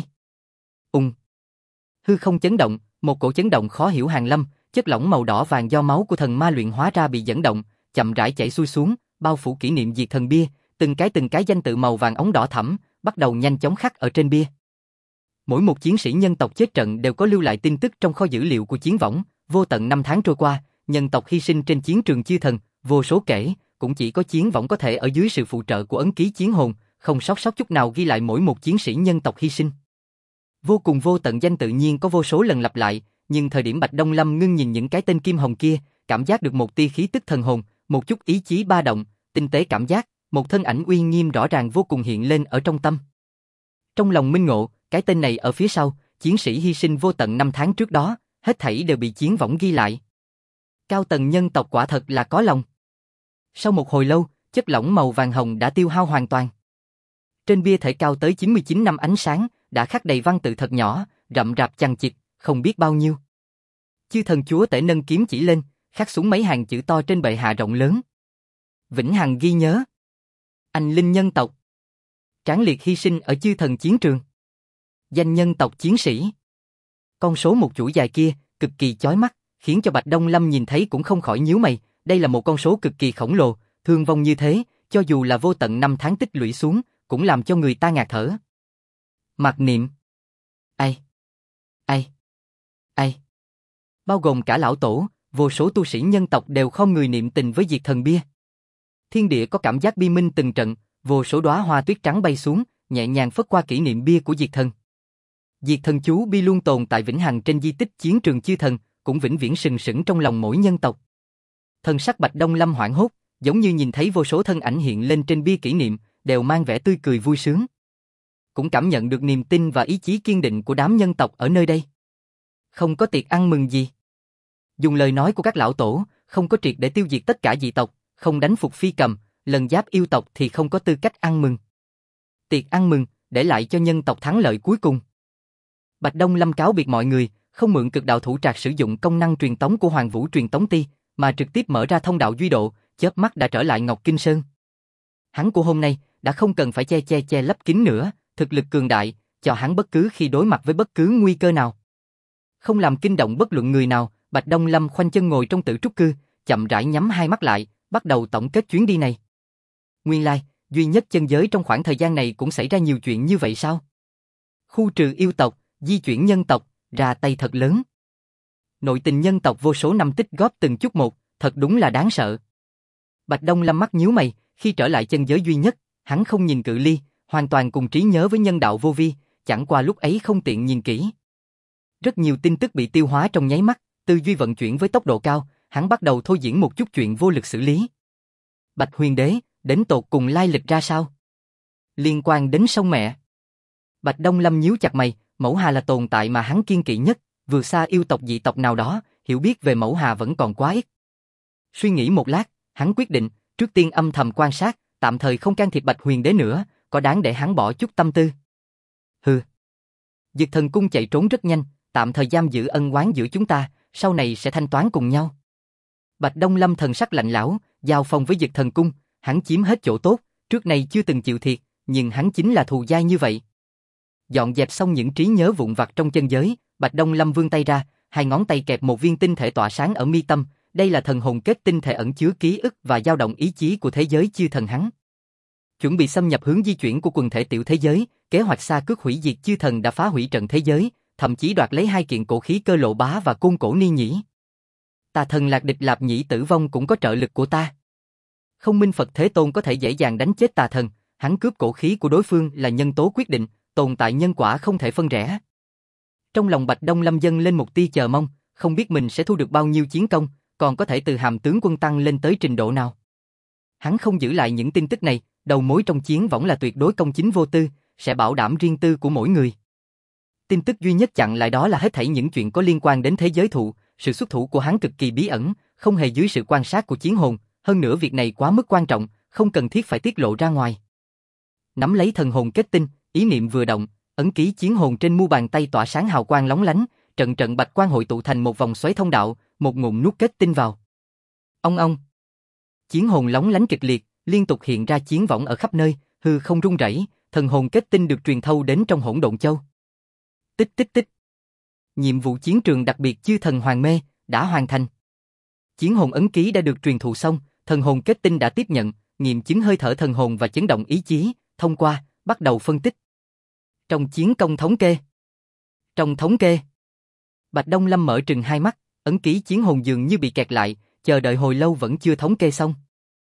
Hư không chấn động, một cổ chấn động khó hiểu hàng lâm, chất lỏng màu đỏ vàng do máu của thần ma luyện hóa ra bị dẫn động, chậm rãi chảy xuôi xuống, bao phủ kỷ niệm diệt thần bia, từng cái danh tự màu vàng óng đỏ thẫm, bắt đầu nhanh chóng khắc ở trên bia. Mỗi một chiến sĩ nhân tộc chết trận đều có lưu lại tin tức trong kho dữ liệu của chiến võng, vô tận năm tháng trôi qua, nhân tộc hy sinh trên chiến trường chư thần, vô số kể, cũng chỉ có chiến võng có thể ở dưới sự phụ trợ của ấn ký chiến hồn, không sót chút nào ghi lại mỗi một chiến sĩ nhân tộc hy sinh. Vô cùng vô tận danh tự nhiên có vô số lần lặp lại, nhưng thời điểm Bạch Đông Lâm ngưng nhìn những cái tên kim hồng kia, cảm giác được một tia khí tức thần hồn, một chút ý chí ba động, tinh tế cảm giác, một thân ảnh uy nghiêm rõ ràng vô cùng hiện lên ở trong tâm. Trong lòng minh ngộ, cái tên này ở phía sau, chiến sĩ hy sinh vô tận năm tháng trước đó, hết thảy đều bị chiến võng ghi lại. Cao tầng nhân tộc quả thật là có lòng. Sau một hồi lâu, chất lỏng màu vàng hồng đã tiêu hao hoàn toàn. Trên bia thể cao tới 99 năm ánh sáng, đã khắc đầy văn tự thật nhỏ, rậm rạp chằng chịt, không biết bao nhiêu. Chư thần chúa tể nâng kiếm chỉ lên, khắc xuống mấy hàng chữ to trên bệ hạ rộng lớn. Vĩnh hằng ghi nhớ. Anh linh nhân tộc. Tráng liệt hy sinh ở chư thần chiến trường. Danh nhân tộc chiến sĩ. Con số một chuỗi dài kia, cực kỳ chói mắt, khiến cho Bạch Đông Lâm nhìn thấy cũng không khỏi nhíu mày, đây là một con số cực kỳ khổng lồ, thương vong như thế, cho dù là vô tận năm tháng tích lũy xuống, cũng làm cho người ta ngạt thở. Mặc niệm. Ai? Bao gồm cả lão tổ, vô số tu sĩ nhân tộc đều không người niệm tình với diệt thần bia. Thiên địa có cảm giác bi minh từng trận, vô số đóa hoa tuyết trắng bay xuống, nhẹ nhàng phất qua kỷ niệm bia của diệt thần. Diệt thần chú bi luôn tồn tại vĩnh hằng trên di tích chiến trường chư thần, cũng vĩnh viễn sừng sững trong lòng mỗi nhân tộc. Thần sắc Bạch Đông Lâm hoảng hốt, giống như nhìn thấy vô số thân ảnh hiện lên trên bia kỷ niệm, đều mang vẻ tươi cười vui sướng. Cũng cảm nhận được niềm tin và ý chí kiên định của đám nhân tộc ở nơi đây. Không có tiệc ăn mừng gì. Dùng lời nói của các lão tổ, không có triệt để tiêu diệt tất cả dị tộc, không đánh phục phi cầm, lần giáp yêu tộc thì không có tư cách ăn mừng. Tiệc ăn mừng, để lại cho nhân tộc thắng lợi cuối cùng. Bạch Đông Lâm cáo biệt mọi người, không mượn cực đạo thủ trạc sử dụng công năng truyền tống của Hoàng Vũ truyền tống ti, mà trực tiếp mở ra thông đạo duy độ, chớp mắt đã trở lại Ngọc Kinh Sơn. Hắn của hôm nay đã không cần phải che lấp kín nữa, thực lực cường đại, cho hắn bất cứ khi đối mặt với bất cứ nguy cơ nào. Không làm kinh động bất luận người nào, Bạch Đông Lâm khoanh chân ngồi trong tử trúc cư, chậm rãi nhắm hai mắt lại, bắt đầu tổng kết chuyến đi này. Nguyên lai, duy nhất chân giới trong khoảng thời gian này cũng xảy ra nhiều chuyện như vậy sao? Khu trừ yêu tộc, di chuyển nhân tộc, ra tay thật lớn. Nội tình nhân tộc vô số năm tích góp từng chút một, thật đúng là đáng sợ. Bạch Đông Lâm mắt nhíu mày, khi trở lại chân giới duy nhất, hắn không nhìn cự ly, hoàn toàn cùng trí nhớ với nhân đạo vô vi, chẳng qua lúc ấy không tiện nhìn kỹ. Rất nhiều tin tức bị tiêu hóa trong nháy mắt, tư duy vận chuyển với tốc độ cao, hắn bắt đầu thôi diễn một chút chuyện vô lực xử lý. Bạch Huyền Đế, đến tột cùng lai lịch ra sao? Liên quan đến sông mẹ. Bạch Đông Lâm nhíu chặt mày, Mẫu Hà là tồn tại mà hắn kiên kỵ nhất, vượt xa yêu tộc dị tộc nào đó, hiểu biết về Mẫu Hà vẫn còn quá ít. Suy nghĩ một lát, hắn quyết định, trước tiên âm thầm quan sát, tạm thời không can thiệp Bạch Huyền Đế nữa, có đáng để hắn bỏ chút tâm tư. Hừ. Dực Thần Cung chạy trốn rất nhanh, tạm thời giam giữ ân oán giữa chúng ta, sau này sẽ thanh toán cùng nhau. Bạch Đông Lâm thần sắc lạnh lẽo, giao phong với Dực Thần Cung, hắn chiếm hết chỗ tốt, trước này chưa từng chịu thiệt, nhưng hắn chính là thù dai như vậy. Dọn dẹp xong những trí nhớ vụn vặt trong chân giới, Bạch Đông Lâm vươn tay ra, hai ngón tay kẹp một viên tinh thể tỏa sáng ở mi tâm, đây là thần hồn kết tinh thể ẩn chứa ký ức và dao động ý chí của thế giới chư thần hắn. Chuẩn bị xâm nhập hướng di chuyển của quần thể tiểu thế giới, kế hoạch xa cước hủy diệt chư thần đã phá hủy trận thế giới, thậm chí đoạt lấy hai kiện cổ khí cơ lộ bá và côn cổ ni nhĩ. Tà thần Lạc Địch Lạp Nhĩ tử vong cũng có trợ lực của ta. Không Minh Phật Thế Tôn có thể dễ dàng đánh chết tà thần, hắn cướp cổ khí của đối phương là nhân tố quyết định, tồn tại nhân quả không thể phân rẽ. Trong lòng Bạch Đông Lâm dâng lên một tia chờ mong, không biết mình sẽ thu được bao nhiêu chiến công, còn có thể từ hàm tướng quân tăng lên tới trình độ nào. Hắn không giữ lại những tin tức này, đầu mối trong chiến võng là tuyệt đối công chính vô tư, sẽ bảo đảm riêng tư của mỗi người. Tin tức duy nhất chặn lại đó là hết thảy những chuyện có liên quan đến thế giới thụ, sự xuất thủ của hắn cực kỳ bí ẩn, không hề dưới sự quan sát của chiến hồn, hơn nữa việc này quá mức quan trọng, không cần thiết phải tiết lộ ra ngoài. Nắm lấy thần hồn kết tinh, ý niệm vừa động, ấn ký chiến hồn trên mu bàn tay tỏa sáng hào quang lóng lánh, trận trận bạch quang hội tụ thành một vòng xoáy thông đạo, một ngụm nuốt kết tinh vào. Ông ông. Chiến hồn lóng lánh kịch liệt, liên tục hiện ra chiến võng ở khắp nơi, hư không rung rẩy, thần hồn kết tinh được truyền thâu đến trong hỗn độn châu. Tích tích tích. Nhiệm vụ chiến trường đặc biệt chư thần hoàng mê đã hoàn thành. Chiến hồn ấn ký đã được truyền thụ xong, thần hồn kết tinh đã tiếp nhận, nghiệm chứng hơi thở thần hồn và chấn động ý chí, thông qua, bắt đầu phân tích. Trong chiến công thống kê. Trong thống kê. Bạch Đông Lâm mở trừng hai mắt, ấn ký chiến hồn dường như bị kẹt lại, chờ đợi hồi lâu vẫn chưa thống kê xong.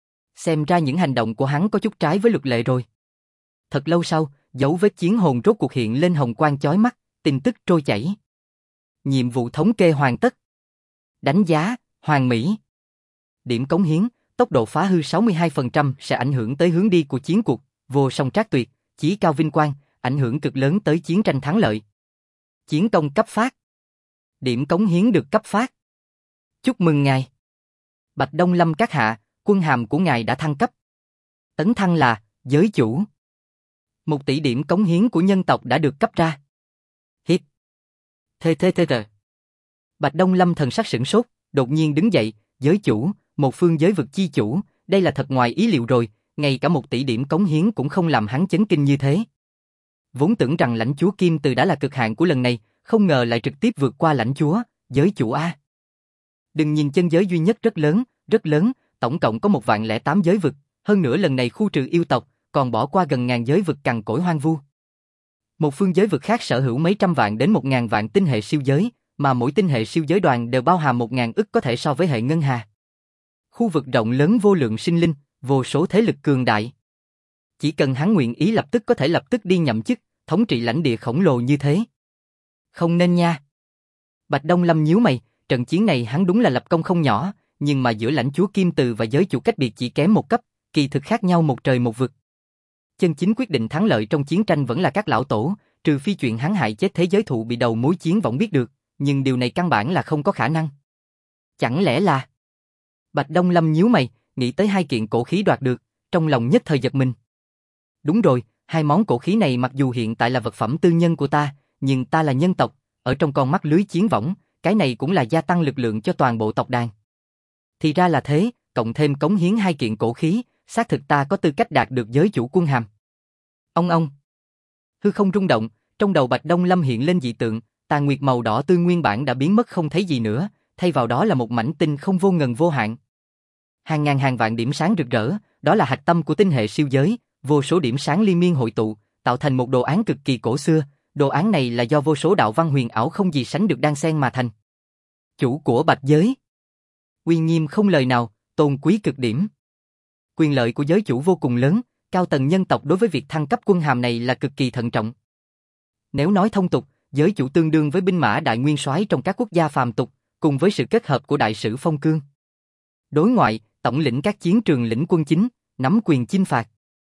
Xem ra những hành động của hắn có chút trái với luật lệ rồi. Thật lâu sau, dấu vết chiến hồn rốt cuộc hiện lên hồng quang chói mắt, tin tức trôi chảy. Nhiệm vụ thống kê hoàn tất. Đánh giá, hoàn mỹ. Điểm cống hiến, tốc độ phá hư 62% sẽ ảnh hưởng tới hướng đi của chiến cuộc, vô song trác tuyệt, chí cao vinh quang, ảnh hưởng cực lớn tới chiến tranh thắng lợi. Chiến công cấp phát. Điểm cống hiến được cấp phát. Chúc mừng ngài. Bạch Đông Lâm các hạ, quân hàm của ngài đã thăng cấp. Tấn thăng là giới chủ. 1 tỷ điểm cống hiến của nhân tộc đã được cấp ra. Hít. Thê. Bạch Đông Lâm thần sắc sửng sốt, đột nhiên đứng dậy, giới chủ, một phương giới vực chi chủ, đây là thật ngoài ý liệu rồi, ngay cả 1 tỷ điểm cống hiến cũng không làm hắn chấn kinh như thế. Vốn tưởng rằng lãnh chúa Kim Từ đã là cực hạn của lần này, không ngờ lại trực tiếp vượt qua lãnh chúa, giới chủ A. Đừng nhìn chân giới duy nhất rất lớn, tổng cộng có 1.008 giới vực, hơn nữa lần này khu trừ yêu tộc, còn bỏ qua gần ngàn giới vực cằn cỗi hoang vu. Một phương giới vực khác sở hữu mấy trăm vạn đến 1.000 vạn tinh hệ siêu giới, mà mỗi tinh hệ siêu giới đoàn đều bao hàm 1.000 ức có thể so với hệ ngân hà. Khu vực rộng lớn vô lượng sinh linh, vô số thế lực cường đại. Chỉ cần hắn nguyện ý lập tức có thể lập tức đi nhậm chức, thống trị lãnh địa khổng lồ như thế. Không nên nha. Bạch Đông Lâm nhíu mày, trận chiến này hắn đúng là lập công không nhỏ, nhưng mà giữa lãnh chúa Kim Từ và giới chủ cách biệt chỉ kém một cấp, kỳ thực khác nhau một trời một vực. Chân chính quyết định thắng lợi trong chiến tranh vẫn là các lão tổ, trừ phi chuyện hắn hại chết thế giới thụ bị đầu mối chiến võng biết được, nhưng điều này căn bản là không có khả năng. Chẳng lẽ là... Bạch Đông Lâm nhíu mày, nghĩ tới 2 kiện cổ khí đoạt được, trong lòng nhất thời giật mình. Đúng rồi, 2 món cổ khí này mặc dù hiện tại là vật phẩm tư nhân của ta, nhưng ta là nhân tộc, ở trong con mắt lưới chiến võng, cái này cũng là gia tăng lực lượng cho toàn bộ tộc đàn. Thì ra là thế, cộng thêm cống hiến 2 kiện cổ khí, xác thực ta có tư cách đạt được giới chủ quân hàm. Ông. Hư không rung động, trong đầu Bạch Đông Lâm hiện lên dị tượng, tàn nguyệt màu đỏ tươi nguyên bản đã biến mất không thấy gì nữa, thay vào đó là một mảnh tinh không vô ngần vô hạn. Hàng ngàn hàng vạn điểm sáng rực rỡ, đó là hạch tâm của tinh hệ siêu giới, vô số điểm sáng liên miên hội tụ, tạo thành một đồ án cực kỳ cổ xưa, đồ án này là do vô số đạo văn huyền ảo không gì sánh được đan xen mà thành. Chủ của Bạch giới. Uy nghiêm không lời nào, tôn quý cực điểm. Quyền lợi của giới chủ vô cùng lớn, cao tầng nhân tộc đối với việc thăng cấp quân hàm này là cực kỳ thận trọng. Nếu nói thông tục, giới chủ tương đương với binh mã đại nguyên soái trong các quốc gia phàm tục, cùng với sự kết hợp của đại sử Phong Cương. Đối ngoại, tổng lĩnh các chiến trường lĩnh quân chính, nắm quyền chinh phạt.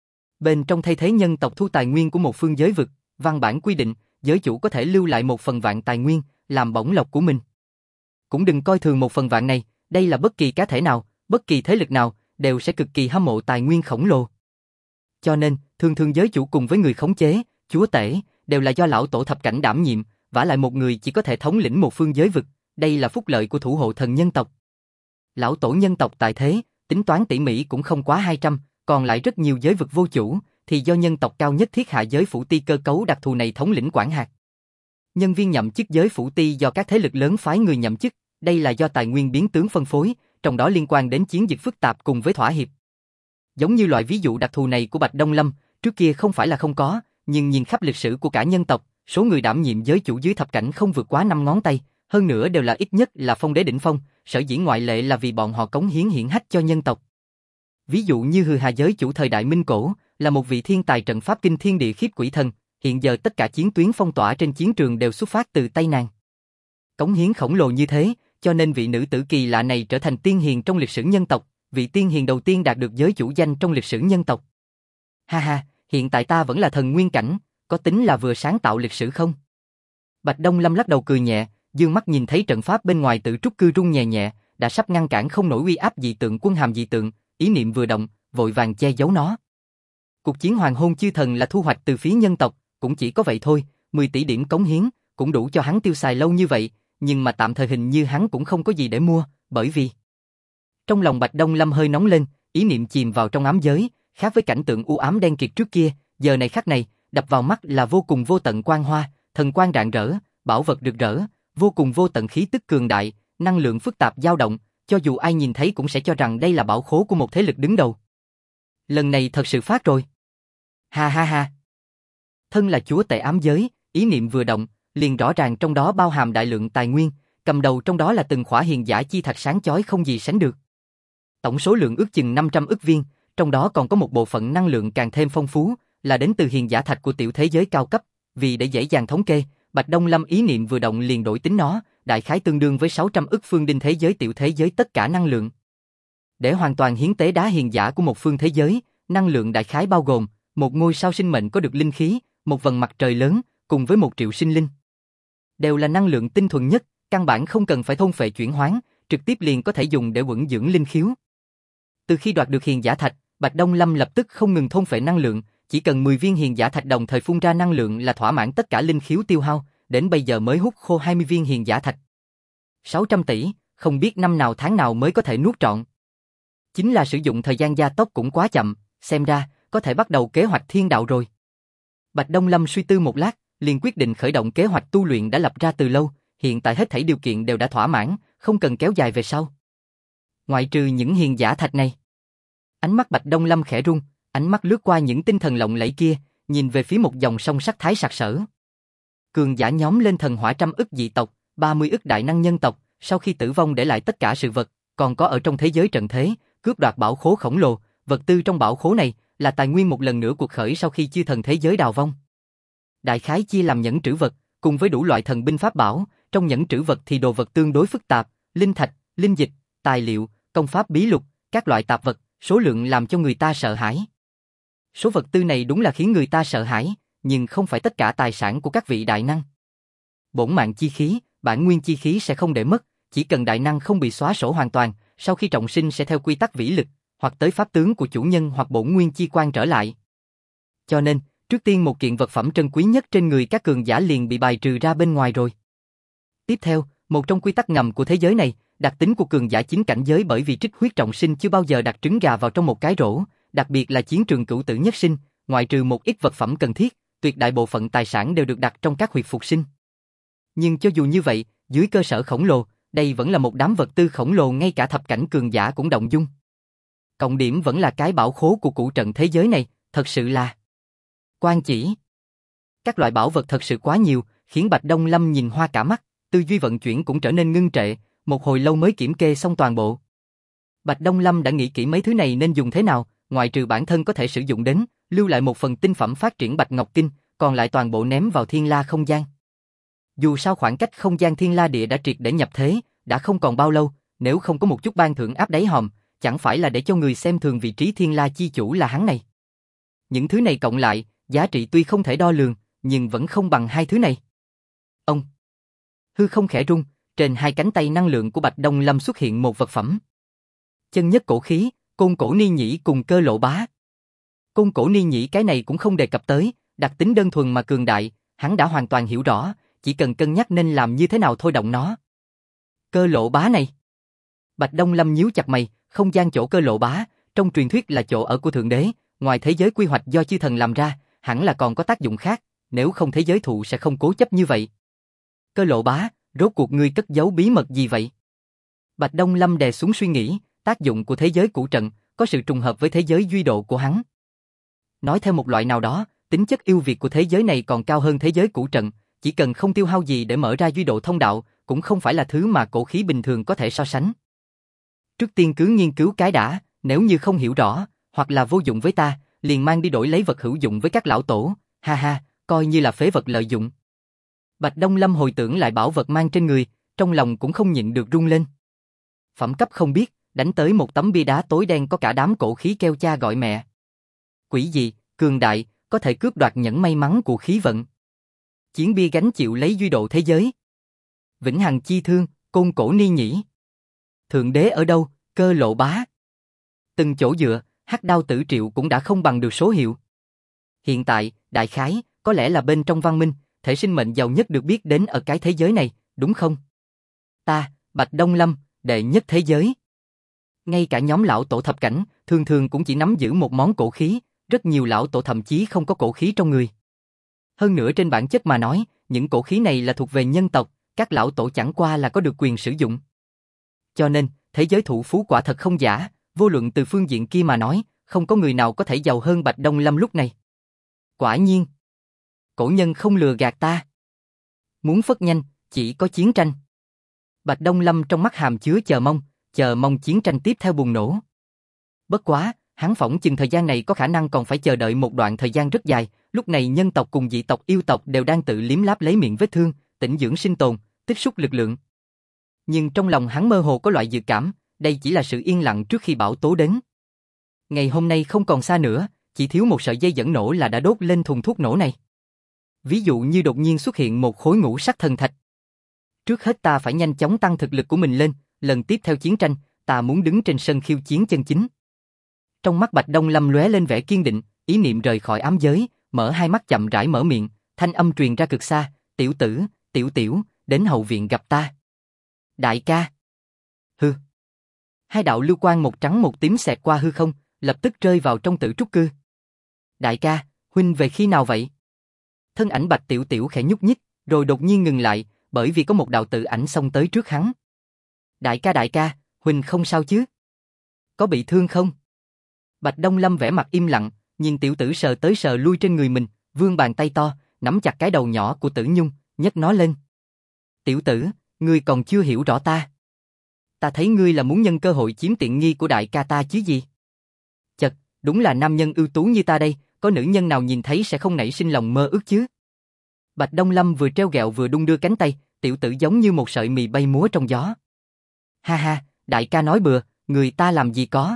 Bên trong thay thế nhân tộc thu tài nguyên của một phương giới vực, văn bản quy định, giới chủ có thể lưu lại 1/1 tài nguyên, làm bổng lộc của mình. Cũng đừng coi thường 1/1 này, đây là bất kỳ cá thể nào, bất kỳ thế lực nào, đều sẽ cực kỳ hâm mộ tài nguyên khổng lồ. Cho nên, thường giới chủ cùng với người khống chế, chúa tể, đều là do lão tổ thập cảnh đảm nhiệm, vả lại một người chỉ có thể thống lĩnh một phương giới vực, đây là phúc lợi của thủ hộ thần nhân tộc. Lão tổ nhân tộc tại thế, tính toán tỉ mỉ cũng không quá 200, còn lại rất nhiều giới vực vô chủ, thì do nhân tộc cao nhất thiết hạ giới phủ ti cơ cấu đặc thù này thống lĩnh quản hạt. Nhân viên nhậm chức giới phủ ti do các thế lực lớn phái người nhậm chức, đây là do tài nguyên biến tướng phân phối, trong đó liên quan đến chiến dịch phức tạp cùng với thỏa hiệp. Giống như loại ví dụ đặc thù này của Bạch Đông Lâm, trước kia không phải là không có, nhưng nhìn khắp lịch sử của cả nhân tộc, số người đảm nhiệm giới chủ dưới thập cảnh không vượt quá 5 ngón tay, hơn nữa đều là ít nhất là phong đế đỉnh phong, sở dĩ ngoại lệ là vì bọn họ cống hiến hiển hách cho nhân tộc. Ví dụ như Hư Hà giới chủ thời đại Minh Cổ, là một vị thiên tài trận pháp kinh thiên địa khiếp quỷ thần, hiện giờ tất cả chiến tuyến phong tỏa trên chiến trường đều xuất phát từ tay nàng. Cống hiến khổng lồ như thế, cho nên vị nữ tử kỳ lạ này trở thành tiên hiền trong lịch sử nhân tộc, vị tiên hiền đầu tiên đạt được giới chủ danh trong lịch sử nhân tộc. Ha ha, hiện tại ta vẫn là thần nguyên cảnh, có tính là vừa sáng tạo lịch sử không? Bạch Đông Lâm lắc đầu cười nhẹ, dương mắt nhìn thấy trận pháp bên ngoài tự trúc cư rung nhẹ nhẹ, đã sắp ngăn cản không nổi uy áp dị tượng quân hàm dị tượng, ý niệm vừa động, vội vàng che giấu nó. Cuộc chiến hoàng hôn chư thần là thu hoạch từ phía nhân tộc, cũng chỉ có vậy thôi, 10 tỷ điểm cống hiến, cũng đủ cho hắn tiêu xài lâu như vậy, nhưng mà tạm thời hình như hắn cũng không có gì để mua, bởi vì... Trong lòng Bạch Đông Lâm hơi nóng lên, ý niệm chìm vào trong ám giới, khác với cảnh tượng u ám đen kịt trước kia, giờ này khắc này, đập vào mắt là vô cùng vô tận quang hoa, thần quang rạng rỡ, bảo vật rực rỡ, vô cùng vô tận khí tức cường đại, năng lượng phức tạp dao động, cho dù ai nhìn thấy cũng sẽ cho rằng đây là bảo khố của một thế lực đứng đầu. Lần này thật sự phát rồi. Ha ha ha. Thân là chúa tể ám giới, ý niệm vừa động, liền rõ ràng trong đó bao hàm đại lượng tài nguyên, cầm đầu trong đó là từng khỏa hiền giả chi thạch sáng chói không gì sánh được. Tổng số lượng ước chừng 500 ức viên, trong đó còn có một bộ phận năng lượng càng thêm phong phú, là đến từ hiền giả thạch của tiểu thế giới cao cấp, vì để dễ dàng thống kê, Bạch Đông Lâm ý niệm vừa động liền đổi tính nó, đại khái tương đương với 600 ức phương đinh thế giới tiểu thế giới tất cả năng lượng. Để hoàn toàn hiến tế đá hiền giả của một phương thế giới, năng lượng đại khái bao gồm một ngôi sao sinh mệnh có được linh khí, một vầng mặt trời lớn, cùng với 1 triệu sinh linh. Đều là năng lượng tinh thuần nhất, căn bản không cần phải thôn phệ chuyển hóa, trực tiếp liền có thể dùng để quẩn dưỡng linh khiếu. Từ khi đoạt được hiền giả thạch, Bạch Đông Lâm lập tức không ngừng thôn phệ năng lượng, chỉ cần 10 viên hiền giả thạch đồng thời phun ra năng lượng là thỏa mãn tất cả linh khiếu tiêu hao, đến bây giờ mới hút khô 20 viên hiền giả thạch. 600 tỷ, không biết năm nào tháng nào mới có thể nuốt trọn. Chính là sử dụng thời gian gia tốc cũng quá chậm, xem ra, có thể bắt đầu kế hoạch thiên đạo rồi. Bạch Đông Lâm suy tư một lát, liền quyết định khởi động kế hoạch tu luyện đã lập ra từ lâu, hiện tại hết thảy điều kiện đều đã thỏa mãn, không cần kéo dài về sau. Ngoại trừ những hiền giả thạch này. Ánh mắt Bạch Đông Lâm khẽ rung, ánh mắt lướt qua những tinh thần lộng lẫy kia, nhìn về phía một dòng sông sắc thái sặc sỡ. Cường giả nhóm lên thần hỏa 100 ức dị tộc, 30 ức đại năng nhân tộc, sau khi tử vong để lại tất cả sự vật, còn có ở trong thế giới trận thế, cướp đoạt bảo khố khổng lồ, vật tư trong bảo khố này là tài nguyên một lần nữa cuộc khởi sau khi chư thần thế giới đào vong. Đại khái chia làm nhẫn trữ vật, cùng với đủ loại thần binh pháp bảo, trong nhẫn trữ vật thì đồ vật tương đối phức tạp, linh thạch, linh dịch, tài liệu, công pháp bí lục, các loại tạp vật, số lượng làm cho người ta sợ hãi. Số vật tư này đúng là khiến người ta sợ hãi, nhưng không phải tất cả tài sản của các vị đại năng. Bổn mạng chi khí, bản nguyên chi khí sẽ không để mất, chỉ cần đại năng không bị xóa sổ hoàn toàn, sau khi trọng sinh sẽ theo quy tắc vĩ lực, hoặc tới pháp tướng của chủ nhân hoặc bổn nguyên chi quan trở lại. Cho nên, trước tiên một kiện vật phẩm trân quý nhất trên người các cường giả liền bị bài trừ ra bên ngoài rồi. Tiếp theo, một trong quy tắc ngầm của thế giới này, đặc tính của cường giả chính cảnh giới bởi vì trích huyết trọng sinh chưa bao giờ đặt trứng gà vào trong một cái rổ, đặc biệt là chiến trường cửu tử nhất sinh, ngoại trừ một ít vật phẩm cần thiết, tuyệt đại bộ phận tài sản đều được đặt trong các huyệt phục sinh. Nhưng cho dù như vậy, dưới cơ sở khổng lồ, đây vẫn là một đám vật tư khổng lồ ngay cả thập cảnh cường giả cũng động dung. Cộng điểm vẫn là cái bảo khố của cũ trận thế giới này, thật sự là quan chỉ. Các loại bảo vật thật sự quá nhiều, khiến Bạch Đông Lâm nhìn hoa cả mắt, tư duy vận chuyển cũng trở nên ngưng trệ, một hồi lâu mới kiểm kê xong toàn bộ. Bạch Đông Lâm đã nghĩ kỹ mấy thứ này nên dùng thế nào, ngoại trừ bản thân có thể sử dụng đến, lưu lại một phần tinh phẩm phát triển Bạch Ngọc Kinh, còn lại toàn bộ ném vào Thiên La không gian. Dù sao khoảng cách không gian Thiên La địa đã triệt để nhập thế, đã không còn bao lâu, nếu không có một chút ban thưởng áp đáy hòm, chẳng phải là để cho người xem thường vị trí Thiên La chi chủ là hắn này. Những thứ này cộng lại, giá trị tuy không thể đo lường, nhưng vẫn không bằng hai thứ này. Ông hư không khẽ rung, trên hai cánh tay năng lượng của Bạch Đông Lâm xuất hiện một vật phẩm. Chân nhất cổ khí, côn cổ ni nhĩ cùng cơ lộ bá. Côn cổ ni nhĩ cái này cũng không đề cập tới, đặc tính đơn thuần mà cường đại, hắn đã hoàn toàn hiểu rõ, chỉ cần cân nhắc nên làm như thế nào thôi động nó. Cơ lộ bá này. Bạch Đông Lâm nhíu chặt mày, không gian chỗ cơ lộ bá, trong truyền thuyết là chỗ ở của Thượng Đế, ngoài thế giới quy hoạch do chư thần làm ra, hẳn là còn có tác dụng khác, nếu không thế giới thụ sẽ không cố chấp như vậy. Cơ lộ bá, rốt cuộc ngươi cất giấu bí mật gì vậy? Bạch Đông Lâm đè xuống suy nghĩ, tác dụng của thế giới cũ trận, có sự trùng hợp với thế giới duy độ của hắn. Nói theo một loại nào đó, tính chất ưu việt của thế giới này còn cao hơn thế giới cũ trận, chỉ cần không tiêu hao gì để mở ra duy độ thông đạo, cũng không phải là thứ mà cổ khí bình thường có thể so sánh. Trước tiên cứ nghiên cứu cái đã, nếu như không hiểu rõ, hoặc là vô dụng với ta, liền mang đi đổi lấy vật hữu dụng với các lão tổ, ha ha, coi như là phế vật lợi dụng. Bạch Đông Lâm hồi tưởng lại bảo vật mang trên người, trong lòng cũng không nhịn được rung lên. Phẩm cấp không biết, đánh tới một tấm bia đá tối đen có cả đám cổ khí kêu cha gọi mẹ. Quỷ gì, cường đại, có thể cướp đoạt nhẫn may mắn của khí vận. Chiến bia gánh chịu lấy duy độ thế giới. Vĩnh hằng chi thương, côn cổ ni nhĩ. Thượng đế ở đâu, cơ lộ bá. Từng chỗ dựa, hắc đao tử triệu cũng đã không bằng được số hiệu. Hiện tại, đại khái, có lẽ là bên trong văn minh, thể sinh mệnh giàu nhất được biết đến ở cái thế giới này, đúng không? Ta, Bạch Đông Lâm, đệ nhất thế giới. Ngay cả nhóm lão tổ thập cảnh, thường thường cũng chỉ nắm giữ một món cổ khí, rất nhiều lão tổ thậm chí không có cổ khí trong người. Hơn nữa trên bản chất mà nói, những cổ khí này là thuộc về nhân tộc, các lão tổ chẳng qua là có được quyền sử dụng. Cho nên, thế giới thụ phú quả thật không giả, vô luận từ phương diện kia mà nói, không có người nào có thể giàu hơn Bạch Đông Lâm lúc này. Quả nhiên, cổ nhân không lừa gạt ta. Muốn phất nhanh, chỉ có chiến tranh. Bạch Đông Lâm trong mắt hàm chứa chờ mong chiến tranh tiếp theo bùng nổ. Bất quá, hắn phỏng chừng thời gian này có khả năng còn phải chờ đợi một đoạn thời gian rất dài, lúc này nhân tộc cùng dị tộc yêu tộc đều đang tự liếm láp lấy miệng vết thương, tĩnh dưỡng sinh tồn, tích xúc lực lượng. Nhưng trong lòng hắn mơ hồ có loại dự cảm, đây chỉ là sự yên lặng trước khi bão tố đến. Ngày hôm nay không còn xa nữa, chỉ thiếu một sợi dây dẫn nổ là đã đốt lên thùng thuốc nổ này. Ví dụ như đột nhiên xuất hiện một khối ngũ sắc thần thạch. Trước hết ta phải nhanh chóng tăng thực lực của mình lên, lần tiếp theo chiến tranh, ta muốn đứng trên sân khiêu chiến chân chính. Trong mắt Bạch Đông Lâm lóe lên vẻ kiên định, ý niệm rời khỏi ám giới, mở hai mắt chậm rãi mở miệng, thanh âm truyền ra cực xa, "Tiểu tử, tiểu tiểu, đến hậu viện gặp ta." "Đại ca." "Hừ." Hai đạo lưu quang một trắng một tím xẹt qua hư không, lập tức rơi vào trong Tử Trúc Cư. "Đại ca, huynh về khi nào vậy?" Thân ảnh Bạch Tiểu Tiểu khẽ nhúc nhích, rồi đột nhiên ngừng lại, bởi vì có một đạo tự ảnh xông tới trước hắn. Đại ca, huynh không sao chứ? Có bị thương không?" Bạch Đông Lâm vẻ mặt im lặng, nhìn tiểu tử sờ tới sờ lui trên người mình, vươn bàn tay to, nắm chặt cái đầu nhỏ của Tử Nhung, nhấc nó lên. "Tiểu tử, ngươi còn chưa hiểu rõ ta. Ta thấy ngươi là muốn nhân cơ hội chiếm tiện nghi của đại ca ta chứ gì? Chật, đúng là nam nhân ưu tú như ta đây, có nữ nhân nào nhìn thấy sẽ không nảy sinh lòng mơ ước chứ?" Bạch Đông Lâm vừa treo gẹo vừa đung đưa cánh tay, tiểu tử giống như một sợi mì bay múa trong gió. "Ha ha, đại ca nói bừa, người ta làm gì có."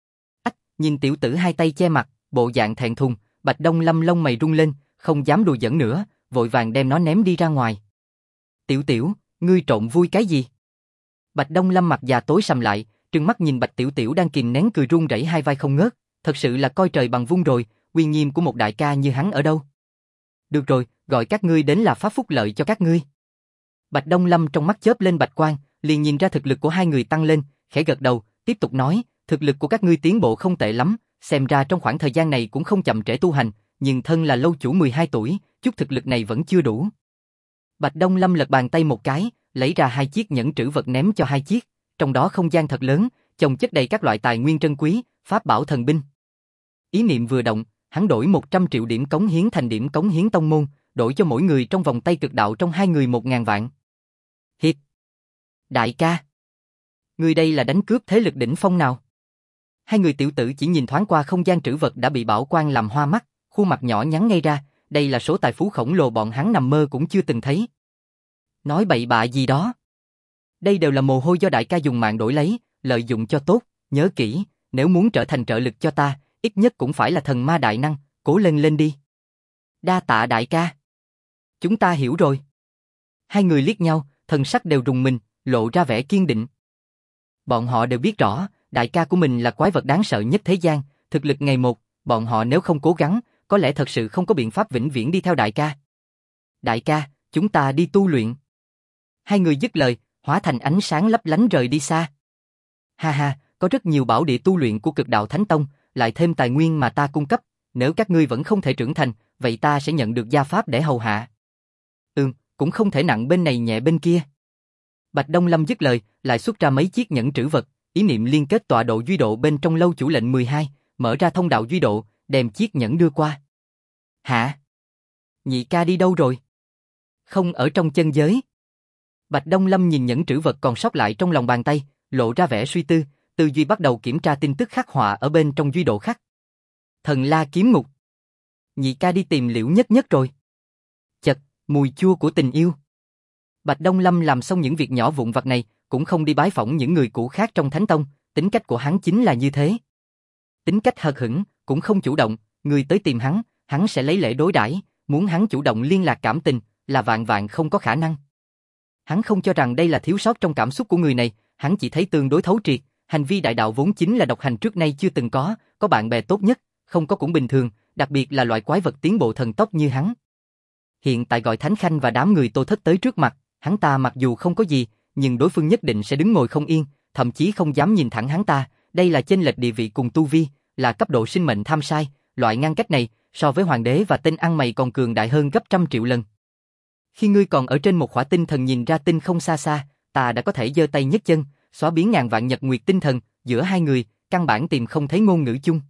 Nhìn tiểu tử hai tay che mặt, bộ dạng thẹn thùng, Bạch Đông Lâm lông mày rung lên, không dám đùa giỡn nữa, vội vàng đem nó ném đi ra ngoài. "Tiểu tiểu, ngươi trộn vui cái gì?" Bạch Đông Lâm mặt già tối sầm lại, trừng mắt nhìn Bạch Tiểu Tiểu đang kìm nén cười run rẩy hai vai không ngớt, thật sự là coi trời bằng vung rồi, uy nghiêm của một đại ca như hắn ở đâu. "Được rồi, gọi các ngươi đến là phát phúc lợi cho các ngươi." Bạch Đông Lâm trong mắt chớp lên bạch quang, liền nhìn ra thực lực của hai người tăng lên, khẽ gật đầu, tiếp tục nói, "Thực lực của các ngươi tiến bộ không tệ lắm, xem ra trong khoảng thời gian này cũng không chậm trễ tu hành, nhưng thân là lâu chủ 12 tuổi, chút thực lực này vẫn chưa đủ." Bạch Đông Lâm lật bàn tay một cái, lấy ra hai chiếc nhẫn trữ vật ném cho hai chiếc, trong đó không gian thật lớn, chồng chất đầy các loại tài nguyên trân quý, pháp bảo thần binh. Ý niệm vừa động, hắn đổi 100 triệu điểm cống hiến thành điểm cống hiến tông môn, đổi cho mỗi người trong vòng tay cực đạo trong hai người 1.000 vạn. "Hiệp, đại ca, ngươi đây là đánh cướp thế lực đỉnh phong nào?" Hai người tiểu tử chỉ nhìn thoáng qua không gian trữ vật đã bị bảo quang làm hoa mắt, khuôn mặt nhỏ nhắn ngay ra, đây là số tài phú khổng lồ bọn hắn nằm mơ cũng chưa từng thấy. "Nói bậy bạ gì đó? Đây đều là mồ hôi do đại ca dùng mạng đổi lấy, lợi dụng cho tốt, nhớ kỹ, nếu muốn trở thành trợ lực cho ta, ít nhất cũng phải là thần ma đại năng, cố lên lên đi." "Đa tạ đại ca." "Chúng ta hiểu rồi." Hai người liếc nhau, thần sắc đều rùng mình, lộ ra vẻ kiên định. Bọn họ đều biết rõ, đại ca của mình là quái vật đáng sợ nhất thế gian, thực lực ngày một, bọn họ nếu không cố gắng, có lẽ thật sự không có biện pháp vĩnh viễn đi theo đại ca. "Đại ca, chúng ta đi tu luyện." Hai người dứt lời, hóa thành ánh sáng lấp lánh rời đi xa. "Ha ha, có rất nhiều bảo địa tu luyện của Cực Đạo Thánh Tông, lại thêm tài nguyên mà ta cung cấp, nếu các ngươi vẫn không thể trưởng thành, vậy ta sẽ nhận được gia pháp để hầu hạ." Cũng không thể nặng bên này nhẹ bên kia." Bạch Đông Lâm dứt lời, lại xuất ra mấy chiếc nhẫn trữ vật, ý niệm liên kết tọa độ duy độ bên trong lâu chủ lệnh 12, mở ra thông đạo duy độ, đem chiếc nhẫn đưa qua. "Hả? Nhị ca đi đâu rồi?" "Không ở trong chân giới." Bạch Đông Lâm nhìn nhẫn trữ vật còn sót lại trong lòng bàn tay, lộ ra vẻ suy tư, tư duy bắt đầu kiểm tra tin tức khắc họa ở bên trong duy độ khắc. "Thần La kiếm ngục." "Nhị ca đi tìm Liễu Nhất Nhất rồi." Chật, mùi chua của tình yêu. Bạch Đông Lâm làm xong những việc nhỏ vụn vặt này, cũng không đi bái phỏng những người cũ khác trong Thánh Tông, tính cách của hắn chính là như thế. Tính cách hờ hững, cũng không chủ động, người tới tìm hắn sẽ lấy lễ đối đãi, muốn hắn chủ động liên lạc cảm tình, là vạn vạn không có khả năng. Hắn không cho rằng đây là thiếu sót trong cảm xúc của người này, hắn chỉ thấy tương đối thấu triệt, hành vi đại đạo vốn chính là độc hành trước nay chưa từng có bạn bè tốt nhất, không có cũng bình thường, đặc biệt là loại quái vật tiến bộ thần tốc như hắn. Hiện tại gọi Thánh Khanh và đám người Tô Thất tới trước mặt, hắn ta mặc dù không có gì, nhưng đối phương nhất định sẽ đứng ngồi không yên, thậm chí không dám nhìn thẳng hắn ta, đây là chênh lệch địa vị cùng tu vi, là cấp độ sinh mệnh tham sai, loại ngăn cách này, so với hoàng đế và tên ăn mày còn cường đại hơn gấp 100 triệu lần. Khi ngươi còn ở trên một khỏa tinh thần nhìn ra tinh không xa xa, ta đã có thể giơ tay nhấc chân, xóa biến ngàn vạn nhật nguyệt tinh thần, giữa hai người, căn bản tìm không thấy ngôn ngữ chung.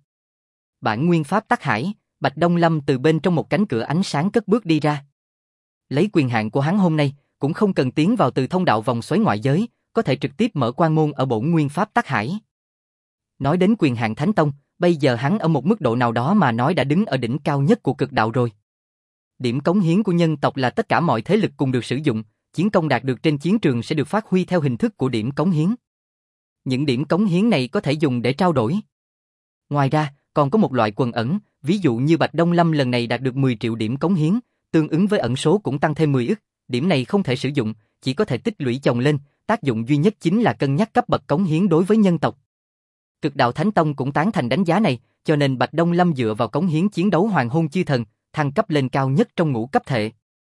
Bản nguyên pháp tắc hải, Bạch Đông Lâm từ bên trong một cánh cửa ánh sáng cất bước đi ra. Lấy quyền hạn của hắn hôm nay, cũng không cần tiến vào từ thông đạo vòng xoáy ngoại giới, có thể trực tiếp mở quan môn ở bổn nguyên pháp tắc hải. Nói đến quyền hạn Thánh Tông, bây giờ hắn ở một mức độ nào đó mà nói đã đứng ở đỉnh cao nhất của cực đạo rồi. Điểm cống hiến của nhân tộc là tất cả mọi thế lực cùng được sử dụng, chiến công đạt được trên chiến trường sẽ được phát huy theo hình thức của điểm cống hiến. Những điểm cống hiến này có thể dùng để trao đổi. Ngoài ra, còn có một loại quần ẩn, ví dụ như Bạch Đông Lâm lần này đạt được 10 triệu điểm cống hiến, tương ứng với ẩn số cũng tăng thêm 10 ức, điểm này không thể sử dụng, chỉ có thể tích lũy chồng lên, tác dụng duy nhất chính là cân nhắc cấp bậc cống hiến đối với nhân tộc. Cực Đạo Thánh Tông cũng tán thành đánh giá này, cho nên Bạch Đông Lâm dựa vào cống hiến chiến đấu Hoàng Hôn Chư Thần, thăng cấp lên cao nhất trong ngũ cấp thể.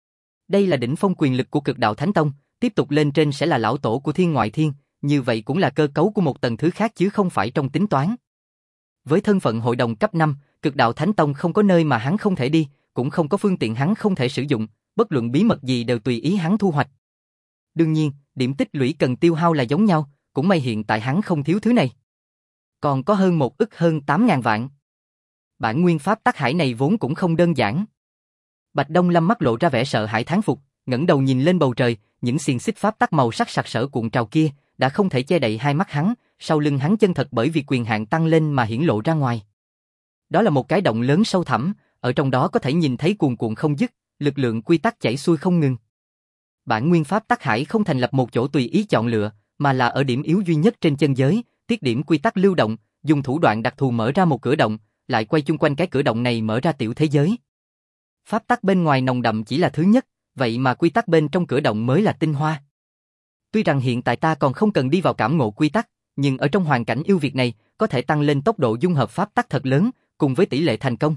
Đây là đỉnh phong quyền lực của Cực Đạo Thánh Tông, tiếp tục lên trên sẽ là lão tổ của Thiên Ngoại Thiên, như vậy cũng là cơ cấu của một tầng thứ khác chứ không phải trong tính toán. Với thân phận hội đồng cấp 5, Cực Đạo Thánh Tông không có nơi mà hắn không thể đi, cũng không có phương tiện hắn không thể sử dụng, bất luận bí mật gì đều tùy ý hắn thu hoạch. Đương nhiên, điểm tích lũy cần tiêu hao là giống nhau, cũng may hiện tại hắn không thiếu thứ này. Còn có hơn 1 ức hơn 8.000 vạn. Bản nguyên pháp tắc hải này vốn cũng không đơn giản. Bạch Đông Lâm mắt lộ ra vẻ sợ hãi thán phục, ngẩng đầu nhìn lên bầu trời, những xiềng xích pháp tắc màu sắc sặc sỡ cuộn trào kia đã không thể che đậy hai mắt hắn, sau lưng hắn chân thật bởi vì quyền hạn tăng lên mà hiển lộ ra ngoài. Đó là một cái động lớn sâu thẳm, ở trong đó có thể nhìn thấy cuồn cuộn không dứt, lực lượng quy tắc chảy xuôi không ngừng. Bản nguyên pháp tắc hải không thành lập một chỗ tùy ý chọn lựa, mà là ở điểm yếu duy nhất trên chân giới, tiết điểm quy tắc lưu động, dùng thủ đoạn đặc thù mở ra một cửa động, lại quay chung quanh cái cửa động này mở ra tiểu thế giới. Pháp tắc bên ngoài nồng đậm chỉ là thứ nhất, vậy mà quy tắc bên trong cửa động mới là tinh hoa. Tuy rằng hiện tại ta còn không cần đi vào cảm ngộ quy tắc, nhưng ở trong hoàn cảnh yêu Việt này, có thể tăng lên tốc độ dung hợp pháp tắc thật lớn, cùng với tỷ lệ thành công.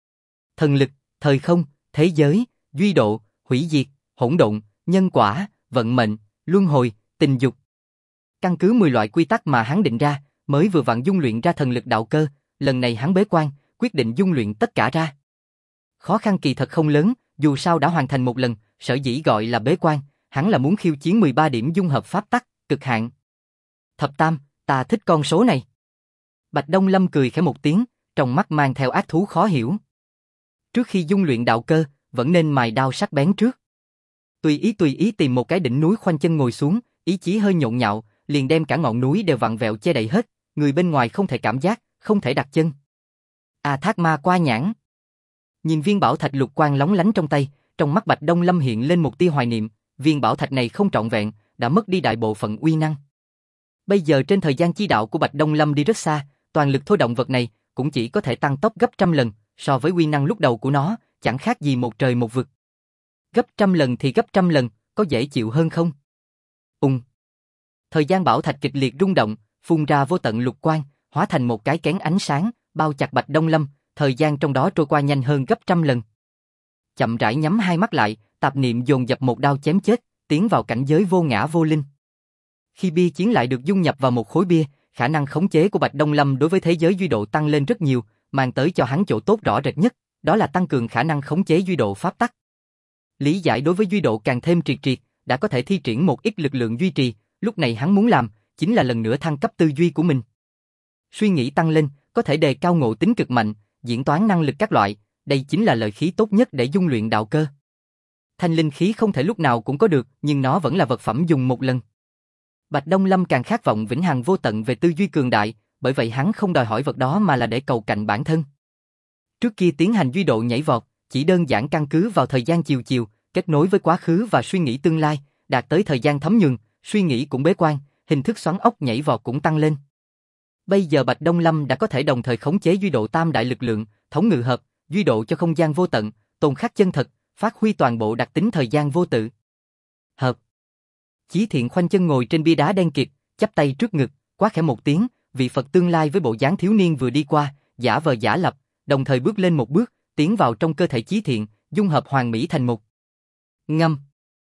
Thần lực, thời không, thế giới, duy độ, hủy diệt, hỗn độn, nhân quả, vận mệnh, luân hồi, tình dục. Căn cứ 10 loại quy tắc mà hắn định ra, mới vừa vặn dung luyện ra thần lực đạo cơ, lần này hắn bế quan, quyết định dung luyện tất cả ra. Khó khăn kỳ thật không lớn, dù sao đã hoàn thành một lần, sở dĩ gọi là bế quan, hắn là muốn khiêu chiến 13 điểm dung hợp pháp tắc, cực hạn. Thập Tam, ta thích con số này. Bạch Đông Lâm cười khẽ một tiếng, trong mắt mang theo ác thú khó hiểu. Trước khi dung luyện đạo cơ, vẫn nên mài đao sắc bén trước. Tùy ý tìm một cái đỉnh núi khoanh chân ngồi xuống, ý chí hơi nhộn nhạo, liền đem cả ngọn núi đều vặn vẹo che đậy hết, người bên ngoài không thể cảm giác, không thể đặt chân. Thác ma qua nhãn. Nhìn viên bảo thạch lục quang lóng lánh trong tay, trong mắt Bạch Đông Lâm hiện lên một tia hoài niệm, viên bảo thạch này không trọn vẹn, đã mất đi đại bộ phận uy năng. Bây giờ trên thời gian chi đạo của Bạch Đông Lâm đi rất xa, toàn lực thôi động vật này cũng chỉ có thể tăng tốc gấp trăm lần, so với uy năng lúc đầu của nó, chẳng khác gì một trời một vực. Gấp trăm lần thì gấp trăm lần, có dễ chịu hơn không? Thời gian bảo thạch kịch liệt rung động, phun ra vô tận lục quang, hóa thành một cái kén ánh sáng, bao chặt Bạch Đông Lâm, thời gian trong đó trôi qua nhanh hơn gấp trăm lần. Chậm rãi nhắm hai mắt lại, tạp niệm dồn dập một đao chém chết, tiến vào cảnh giới vô ngã vô linh. Khi bia chiến lại được dung nhập vào một khối bia, khả năng khống chế của Bạch Đông Lâm đối với thế giới duy độ tăng lên rất nhiều, mang tới cho hắn chỗ tốt rõ rệt nhất, đó là tăng cường khả năng khống chế duy độ pháp tắc. Lý giải đối với duy độ càng thêm triệt, đã có thể thi triển một ít lực lượng duy trì, lúc này hắn muốn làm, chính là lần nữa thăng cấp tư duy của mình. Suy nghĩ tăng lên, có thể đề cao ngộ tính cực mạnh, diễn toán năng lực các loại, đây chính là lợi khí tốt nhất để dung luyện đạo cơ. Thanh linh khí không thể lúc nào cũng có được, nhưng nó vẫn là vật phẩm dùng một lần. Bạch Đông Lâm càng khát vọng vĩnh hằng vô tận về tư duy cường đại, bởi vậy hắn không đòi hỏi vật đó mà là để cầu cạnh bản thân. Trước kia tiến hành duy độ nhảy vọt, chỉ đơn giản căn cứ vào thời gian chiều, kết nối với quá khứ và suy nghĩ tương lai, đạt tới thời gian thấm nhuần, suy nghĩ cũng bế quan, hình thức xoắn ốc nhảy vọt cũng tăng lên. Bây giờ Bạch Đông Lâm đã có thể đồng thời khống chế duy độ tam đại lực lượng, thống ngự hợp, duy độ cho không gian vô tận, tồn khắc chân thật, phát huy toàn bộ đặc tính thời gian vô tự. Hợp. Chí Thiện khoanh chân ngồi trên bia đá đen kịt, chắp tay trước ngực, quát khẽ một tiếng, vị Phật tương lai với bộ dáng thiếu niên vừa đi qua, giả vờ giả lập, đồng thời bước lên một bước, tiến vào trong cơ thể Chí Thiện, dung hợp hoàn mỹ thành một. Ngâm.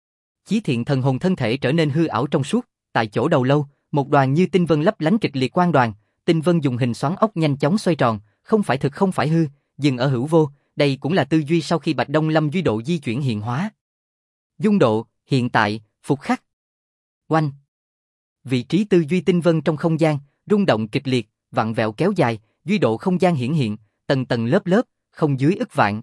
Chí Thiện thần hồn thân thể trở nên hư ảo trong suốt, tại chỗ đầu lâu, một đoàn như tinh vân lấp lánh kịch liệt quang đoàn, tinh vân dùng hình xoắn ốc nhanh chóng xoay tròn, không phải thực không phải hư, dừng ở hữu vô, đây cũng là tư duy sau khi Bạch Đông Lâm duy độ di chuyển hiện hóa. Dung độ, hiện tại, phục khắc. Oanh. Vị trí tư duy tinh vân trong không gian, rung động kịch liệt, vặn vẹo kéo dài, duy độ không gian hiển hiện, tầng tầng lớp, không dưới ức vạn.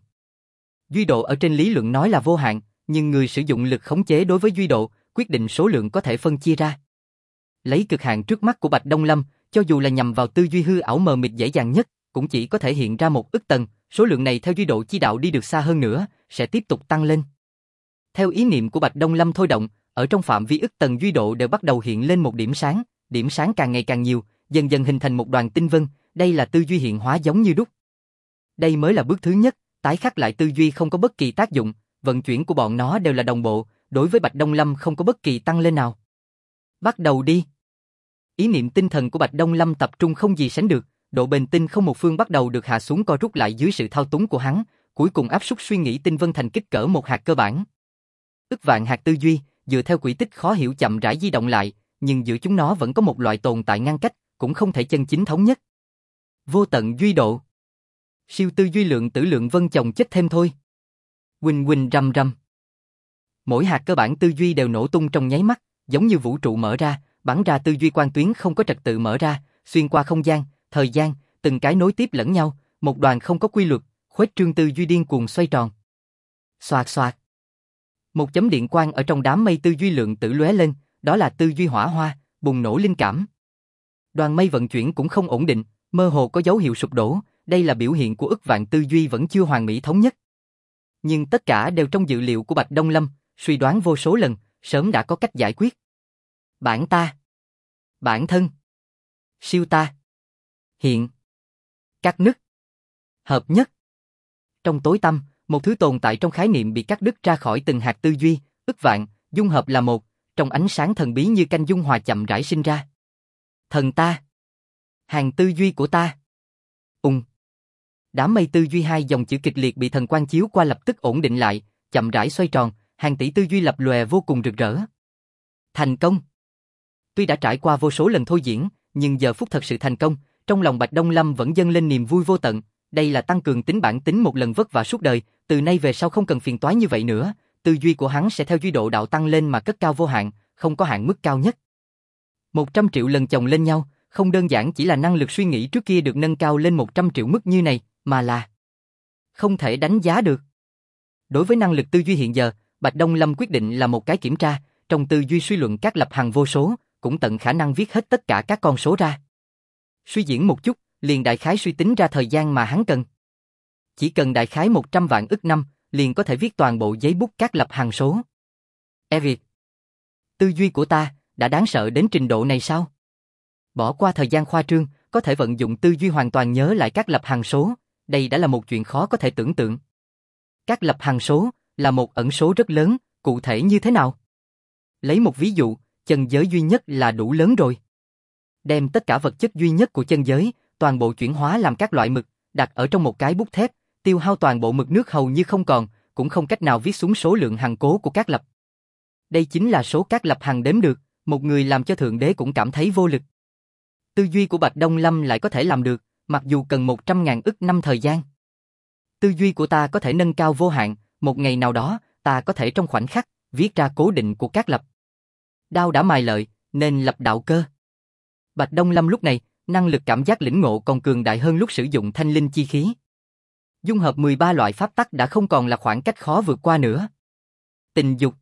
Duy độ ở trên lý luận nói là vô hạn, nhưng người sử dụng lực khống chế đối với duy độ, quyết định số lượng có thể phân chia ra. Lấy cực hạn trước mắt của Bạch Đông Lâm, cho dù là nhằm vào tư duy hư ảo mờ mịt dễ dàng nhất, cũng chỉ có thể hiện ra 1 ức tầng, số lượng này theo duy độ chi đạo đi được xa hơn nữa, sẽ tiếp tục tăng lên. Theo ý niệm của Bạch Đông Lâm thôi động, ở trong phạm vi ức tầng duy độ đều bắt đầu hiện lên một điểm sáng càng ngày càng nhiều, dần dần hình thành một đoàn tinh vân, đây là tư duy hiện hóa giống như đúc. Đây mới là bước thứ nhất, tái khắc lại tư duy không có bất kỳ tác dụng, vận chuyển của bọn nó đều là đồng bộ, đối với Bạch Đông Lâm không có bất kỳ tăng lên nào. Bắt đầu đi. Ý niệm tinh thần của Bạch Đông Lâm tập trung không gì sánh được, độ bền tinh không một phương bắt đầu được hạ xuống co rút lại dưới sự thao túng của hắn, cuối cùng áp suất suy nghĩ tinh vân thành kích cỡ một hạt cơ bản. Ức vạn hạt tư duy, dựa theo quỹ tích khó hiểu chậm rãi di động lại, nhưng giữa chúng nó vẫn có một loại tồn tại ngăn cách, cũng không thể chân chính thống nhất. Vô tận duy độ. Siêu tư duy lượng tử lượng vân chồng chết thêm thôi. Huỳnh huỳnh rầm rầm. Mỗi hạt cơ bản tư duy đều nổ tung trong nháy mắt, giống như vũ trụ mở ra, bắn ra tư duy quang tuyến không có trật tự mở ra, xuyên qua không gian, thời gian, từng cái nối tiếp lẫn nhau, một đoàn không có quy luật, khuếch trương tư duy điên cuồng xoay tròn. Xoạt xoạt. Một chấm điện quang ở trong đám mây tư duy lượng tử lóe lên, đó là tư duy hỏa hoa, bùng nổ linh cảm. Đoàn mây vận chuyển cũng không ổn định, mơ hồ có dấu hiệu sụp đổ, đây là biểu hiện của ức vạn tư duy vẫn chưa hoàn mỹ thống nhất. Nhưng tất cả đều trong dự liệu của Bạch Đông Lâm, suy đoán vô số lần, sớm đã có cách giải quyết. Bản ta, bản thân, siêu ta, hiện, cắt nứt, hợp nhất. Trong tối tăm, một thứ tồn tại trong khái niệm bị cắt đứt ra khỏi từng hạt tư duy, ức vạn, dung hợp là một, trong ánh sáng thần bí như canh dung hòa chậm rãi sinh ra. Thần ta, hàng tư duy của ta. Đám mây tư duy hai dòng chữ kịch liệt bị thần quang chiếu qua lập tức ổn định lại, chậm rãi xoay tròn, hàng tỷ tư duy lập lòe vô cùng rực rỡ. Thành công. Tuy đã trải qua vô số lần thôi diễn, nhưng giờ phút thật sự thành công, trong lòng Bạch Đông Lâm vẫn dâng lên niềm vui vô tận. Đây là tăng cường tính bản tính một lần vất vả suốt đời, từ nay về sau không cần phiền toái như vậy nữa, tư duy của hắn sẽ theo duy độ đạo tăng lên mà cất cao vô hạn, không có hạn mức cao nhất. 100 triệu lần chồng lên nhau, không đơn giản chỉ là năng lực suy nghĩ trước kia được nâng cao lên 100 triệu mức như này, mà là không thể đánh giá được. Đối với năng lực tư duy hiện giờ, Bạch Đông Lâm quyết định là một cái kiểm tra, trong tư duy suy luận các lập hằng vô số, cũng tận khả năng viết hết tất cả các con số ra. Suy diễn một chút, liền đại khái suy tính ra thời gian mà hắn cần. Chỉ cần đại khái 100 vạn ức năm, liền có thể viết toàn bộ giấy bút các lập hằng số. Eric, tư duy của ta đã đáng sợ đến trình độ này sao? Bỏ qua thời gian khoa trương, có thể vận dụng tư duy hoàn toàn nhớ lại các lập hằng số, đây đã là một chuyện khó có thể tưởng tượng. Các lập hằng số là một ẩn số rất lớn, cụ thể như thế nào? Lấy một ví dụ, chân giới duy nhất là đủ lớn rồi. Đem tất cả vật chất duy nhất của chân giới, toàn bộ chuyển hóa làm các loại mực, đặt ở trong một cái bút thép, tiêu hao toàn bộ mực nước hầu như không còn, cũng không cách nào viết xuống số lượng hằng cố của các lập. Đây chính là số các lập hằng đếm được, một người làm cho Thượng Đế cũng cảm thấy vô lực. Tư duy của Bạch Đông Lâm lại có thể làm được, mặc dù cần 100.000 ức năm thời gian. Tư duy của ta có thể nâng cao vô hạn, một ngày nào đó, ta có thể trong khoảnh khắc, viết ra cố định của các lập. Đao đã mài lợi, nên lập đạo cơ. Bạch Đông Lâm lúc này, năng lực cảm giác lĩnh ngộ còn cường đại hơn lúc sử dụng thanh linh chi khí. Dung hợp 13 loại pháp tắc đã không còn là khoảng cách khó vượt qua nữa. Tình dục.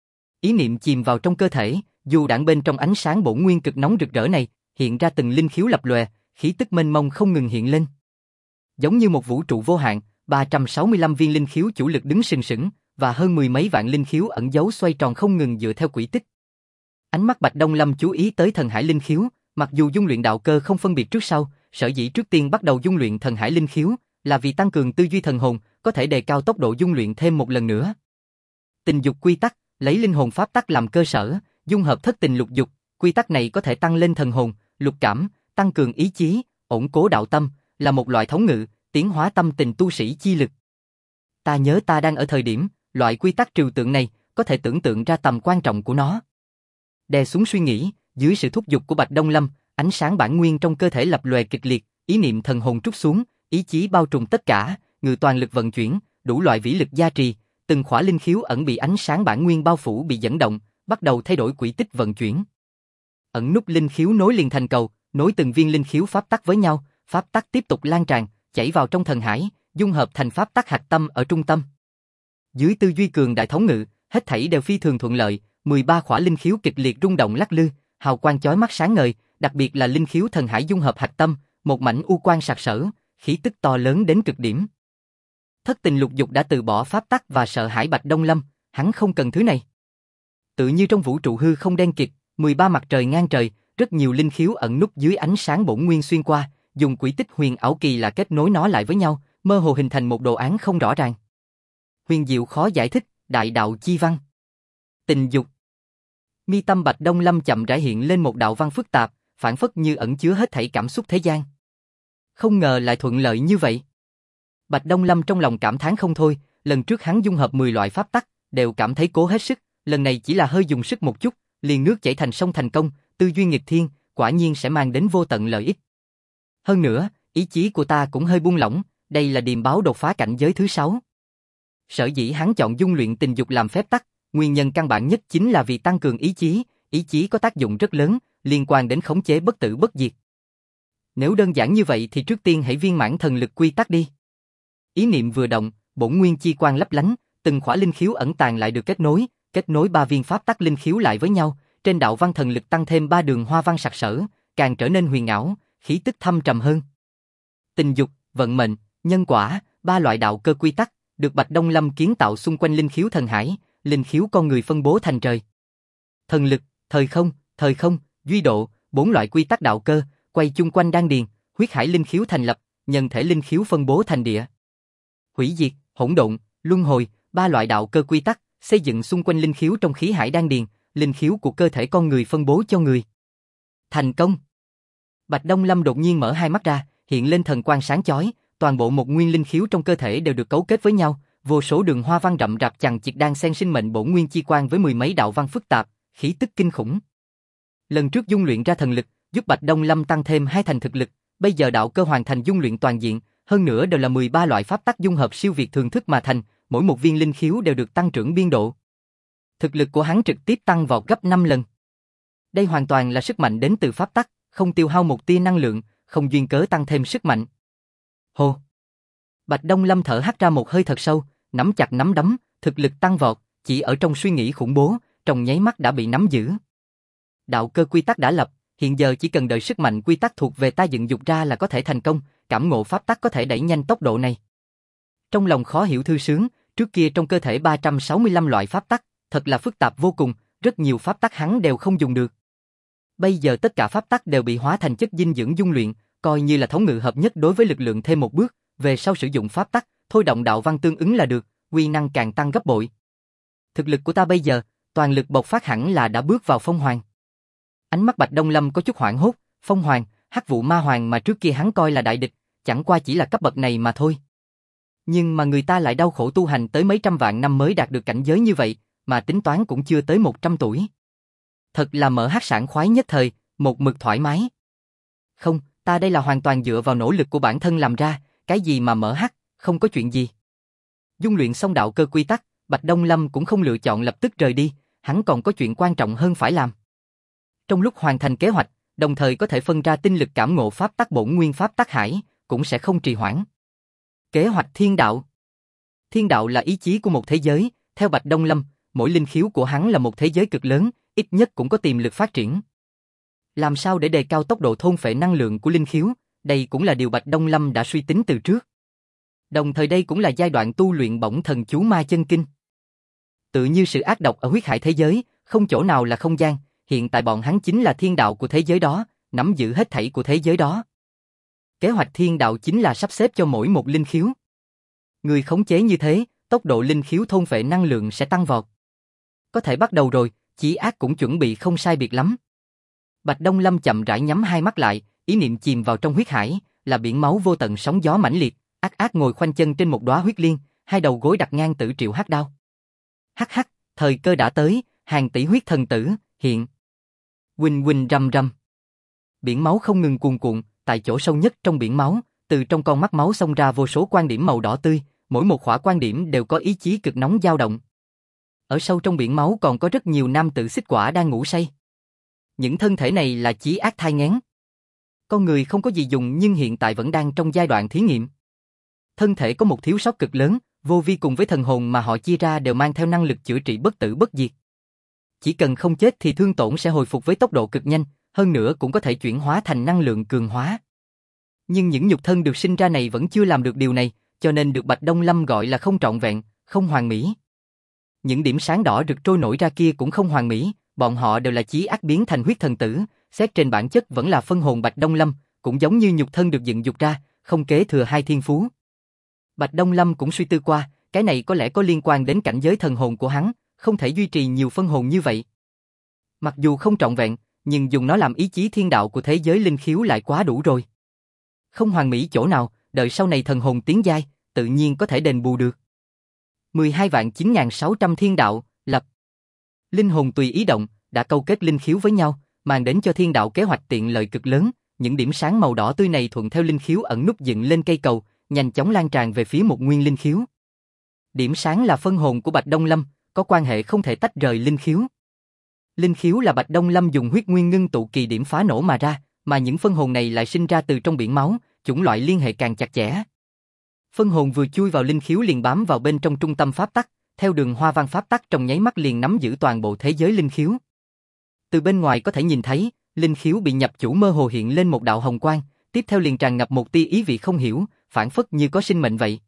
Ý niệm chìm vào trong cơ thể, dù đãng bên trong ánh sáng bổn nguyên cực nóng rực rỡ này, hiện ra từng linh khiếu lập lòe, khí tức mênh mông không ngừng hiện lên. Giống như một vũ trụ vô hạn, 365 viên linh khiếu chủ lực đứng sừng sững, và hơn mười mấy vạn linh khiếu ẩn giấu xoay tròn không ngừng dựa theo quỹ tích. Ánh mắt Bạch Đông Lâm chú ý tới thần hải linh khiếu, mặc dù dung luyện đạo cơ không phân biệt trước sau, sở dĩ trước tiên bắt đầu dung luyện thần hải linh khiếu, là vì tăng cường tư duy thần hồn, có thể đề cao tốc độ dung luyện thêm một lần nữa. Tình dục quy tắc, lấy linh hồn pháp tắc làm cơ sở, dung hợp thất tình lục dục, quy tắc này có thể tăng lên thần hồn, lục cảm, tăng cường ý chí, ổn cố đạo tâm, là một loại thống ngự, tiến hóa tâm tình tu sĩ chi lực. Ta nhớ ta đang ở thời điểm, loại quy tắc trừu tượng này, có thể tưởng tượng ra tầm quan trọng của nó. Đè xuống suy nghĩ, dưới sự thúc giục của Bạch Đông Lâm, ánh sáng bản nguyên trong cơ thể lập lòe kịch liệt, ý niệm thần hồn trút xuống, ý chí bao trùm tất cả, ngự toàn lực vận chuyển, đủ loại vĩ lực gia trì, từng khỏa linh khiếu ẩn bị ánh sáng bản nguyên bao phủ bị dẫn động, bắt đầu thay đổi quỹ tích vận chuyển. Ẩn nút linh khiếu nối liền thành cầu, nối từng viên linh khiếu pháp tắc với nhau, pháp tắc tiếp tục lan tràn, chảy vào trong thần hải, dung hợp thành pháp tắc hạch tâm ở trung tâm. Dưới tư duy cường đại thống ngự, hết thảy đều phi thường thuận lợi, 13 khỏa linh khiếu kịch liệt rung động lắc lư, hào quang chói mắt sáng ngời, đặc biệt là linh khiếu thần hải dung hợp hạch tâm, một mảnh u quang sặc sỡ, khí tức to lớn đến cực điểm. Thất tình lục dục đã từ bỏ pháp tắc và sợ hãi Bạch Đông Lâm, hắn không cần thứ này. Tự như trong vũ trụ hư không đen kịt, 13 mặt trời ngang trời, rất nhiều linh khiếu ẩn núp dưới ánh sáng bổn nguyên xuyên qua, dùng quỹ tích huyền ảo kỳ lạ kết nối nó lại với nhau, mơ hồ hình thành một đồ án không rõ ràng. Huyền diệu khó giải thích, đại đạo chi văn. Tình dục. Mi tâm Bạch Đông Lâm chậm rãi hiện lên một đạo văn phức tạp, phản phất như ẩn chứa hết thảy cảm xúc thế gian. Không ngờ lại thuận lợi như vậy. Bạch Đông Lâm trong lòng cảm thán không thôi, lần trước hắn dung hợp 10 loại pháp tắc, đều cảm thấy cố hết sức, lần này chỉ là hơi dùng sức một chút, liền nước chảy thành sông thành công, tư duy nghịch thiên, quả nhiên sẽ mang đến vô tận lợi ích. Hơn nữa, ý chí của ta cũng hơi buông lỏng, đây là điềm báo đột phá cảnh giới thứ 6. Sở dĩ hắn chọn dung luyện tình dục làm phép tắc, nguyên nhân căn bản nhất chính là vì tăng cường ý chí có tác dụng rất lớn, liên quan đến khống chế bất tử bất diệt. Nếu đơn giản như vậy thì trước tiên hãy viên mãn thần lực quy tắc đi. Ý niệm vừa động, bổn nguyên chi quang lấp lánh, từng khỏa linh khiếu ẩn tàng lại được kết nối 3 viên pháp tắc linh khiếu lại với nhau, trên đạo văn thần lực tăng thêm 3 đường hoa văn sặc sỡ, càng trở nên huyền ảo, khí tức thâm trầm hơn. Tình dục, vận mệnh, nhân quả, 3 loại đạo cơ quy tắc, được Bạch Đông Lâm kiến tạo xung quanh linh khiếu thần hải, linh khiếu con người phân bố thành trời. Thần lực, thời không, duy độ, 4 loại quy tắc đạo cơ, quay chung quanh đan điền, huyết hải linh khiếu thành lập, nhân thể linh khiếu phân bố thành địa. Hủy diệt, hỗn độn, luân hồi, 3 loại đạo cơ quy tắc, xây dựng xung quanh linh khiếu trong khí hải đan điền, linh khiếu của cơ thể con người phân bố cho người. Thành công! Bạch Đông Lâm đột nhiên mở hai mắt ra, hiện lên thần quang sáng chói, toàn bộ một nguyên linh khiếu trong cơ thể đều được cấu kết với nhau, vô số đường hoa văn rậm rạp chằng chịt đang xen sinh mệnh bổn nguyên chi quang với 10 mấy đạo văn phức tạp, khí tức kinh khủng. Lần trước dung luyện ra thần lực, giúp Bạch Đông Lâm tăng thêm 2 thành thực lực, bây giờ đạo cơ hoàn thành dung luyện toàn diện, hơn nữa đều là 13 loại pháp tắc dung hợp siêu việt thường thức mà thành, mỗi một viên linh khiếu đều được tăng trưởng biên độ. Thực lực của hắn trực tiếp tăng vọt gấp 5 lần. Đây hoàn toàn là sức mạnh đến từ pháp tắc, không tiêu hao một tia năng lượng, không duyên cớ tăng thêm sức mạnh. Hô! Bạch Đông Lâm thở hắt ra một hơi thật sâu, nắm chặt nắm đấm, thực lực tăng vọt, chỉ ở trong suy nghĩ khủng bố, trong nháy mắt đã bị nắm giữ. Đạo cơ quy tắc đã lập, hiện giờ chỉ cần đợi sức mạnh quy tắc thuộc về ta dựng dục ra là có thể thành công, cảm ngộ pháp tắc có thể đẩy nhanh tốc độ này. Trong lòng khó hiểu thư sướng, trước kia trong cơ thể 365 loại pháp tắc, thật là phức tạp vô cùng, rất nhiều pháp tắc hắn đều không dùng được. Bây giờ tất cả pháp tắc đều bị hóa thành chất dinh dưỡng dung luyện, coi như là thống ngự hợp nhất đối với lực lượng thêm một bước, về sau sử dụng pháp tắc, thôi động đạo văn tương ứng là được, uy năng càng tăng gấp bội. Thực lực của ta bây giờ, toàn lực bộc phát hẳn là đã bước vào phong hoàng. Ánh mắt Bạch Đông Lâm có chút hoảng hốt, phong hoàng, hắc vụ ma hoàng mà trước kia hắn coi là đại địch, chẳng qua chỉ là cấp bậc này mà thôi. Nhưng mà người ta lại đau khổ tu hành tới mấy trăm vạn năm mới đạt được cảnh giới như vậy, mà tính toán cũng chưa tới 100 tuổi. Thật là mở hát sảng khoái nhất thời, một mực thoải mái. Không, ta đây là hoàn toàn dựa vào nỗ lực của bản thân làm ra, cái gì mà mở hát, không có chuyện gì. Dung luyện xong đạo cơ quy tắc, Bạch Đông Lâm cũng không lựa chọn lập tức rời đi, hắn còn có chuyện quan trọng hơn phải làm. Trong lúc hoàn thành kế hoạch, đồng thời có thể phân ra tinh lực cảm ngộ pháp tắc bổn nguyên pháp tắc hải, cũng sẽ không trì hoãn. Kế hoạch thiên đạo. Thiên đạo là ý chí của một thế giới, theo Bạch Đông Lâm, mỗi linh khiếu của hắn là một thế giới cực lớn, ít nhất cũng có tiềm lực phát triển. Làm sao để đề cao tốc độ thôn phệ năng lượng của linh khiếu, đây cũng là điều Bạch Đông Lâm đã suy tính từ trước. Đồng thời đây cũng là giai đoạn tu luyện bổng thần chú ma chân kinh. Tự như sự ác độc ở huyết hải thế giới, không chỗ nào là không gian, hiện tại bọn hắn chính là thiên đạo của thế giới đó, nắm giữ hết thảy của thế giới đó. Kế hoạch thiên đạo chính là sắp xếp cho mỗi một linh khiếu. Người khống chế như thế, tốc độ linh khiếu thôn phệ năng lượng sẽ tăng vọt. Có thể bắt đầu rồi, Chí Ác cũng chuẩn bị không sai biệt lắm. Bạch Đông Lâm chậm rãi nhắm hai mắt lại, ý niệm chìm vào trong huyết hải, là biển máu vô tận sóng gió mãnh liệt. Ác ngồi khoanh chân trên một đóa huyết liên, hai đầu gối đặt ngang Tử Triệu hắc đao. Hắc, thời cơ đã tới, hàng tỷ huyết thần tử, hiện. Huỳnh huỳnh rầm rầm. Biển máu không ngừng cuồn cuộn, tại chỗ sâu nhất trong biển máu, từ trong con mắt máu xông ra vô số quan điểm màu đỏ tươi, mỗi một khỏa quan điểm đều có ý chí cực nóng dao động. Ở sâu trong biển máu còn có rất nhiều nam tử xích quả đang ngủ say. Những thân thể này là Chí Ác thai nghén. Con người không có gì dùng nhưng hiện tại vẫn đang trong giai đoạn thí nghiệm. Thân thể có một thiếu sót cực lớn, vô vi cùng với thần hồn mà họ chia ra đều mang theo năng lực chữa trị bất tử bất diệt. Chỉ cần không chết thì thương tổn sẽ hồi phục với tốc độ cực nhanh, hơn nữa cũng có thể chuyển hóa thành năng lượng cường hóa. Nhưng những nhục thân được sinh ra này vẫn chưa làm được điều này, cho nên được Bạch Đông Lâm gọi là không trọn vẹn, không hoàn mỹ. Những điểm sáng đỏ rực trôi nổi ra kia cũng không hoàn mỹ, bọn họ đều là Chí Ác biến thành huyết thần tử, xét trên bản chất vẫn là phân hồn Bạch Đông Lâm, cũng giống như nhục thân được dựng dục ra, không kế thừa hai thiên phú. Bạch Đông Lâm cũng suy tư qua, cái này có lẽ có liên quan đến cảnh giới thần hồn của hắn, không thể duy trì nhiều phân hồn như vậy. Mặc dù không trọn vẹn, nhưng dùng nó làm ý chí thiên đạo của thế giới linh khiếu lại quá đủ rồi. Không hoàn mỹ chỗ nào, đợi sau này thần hồn tiến giai, tự nhiên có thể đền bù được. 12.9600 thiên đạo, lập. Linh hồn tùy ý động, đã câu kết linh khiếu với nhau, mang đến cho thiên đạo kế hoạch tiện lợi cực lớn. Những điểm sáng màu đỏ tươi này thuận theo linh khiếu ẩn núp dựng lên cây cầu, nhanh chóng lan tràn về phía một nguyên linh khiếu. Điểm sáng là phân hồn của Bạch Đông Lâm, có quan hệ không thể tách rời linh khiếu. Linh khiếu là Bạch Đông Lâm dùng huyết nguyên ngưng tụ kỳ điểm phá nổ mà ra, mà những phân hồn này lại sinh ra từ trong biển máu, chủng loại liên hệ càng chặt chẽ. Phân hồn vừa chui vào linh khiếu liền bám vào bên trong trung tâm pháp tắc, theo đường hoa văn pháp tắc trong nháy mắt liền nắm giữ toàn bộ thế giới linh khiếu. Từ bên ngoài có thể nhìn thấy, linh khiếu bị nhập chủ mơ hồ hiện lên một đạo hồng quang, tiếp theo liền tràn ngập một tia ý vị không hiểu, phản phất như có sinh mệnh vậy.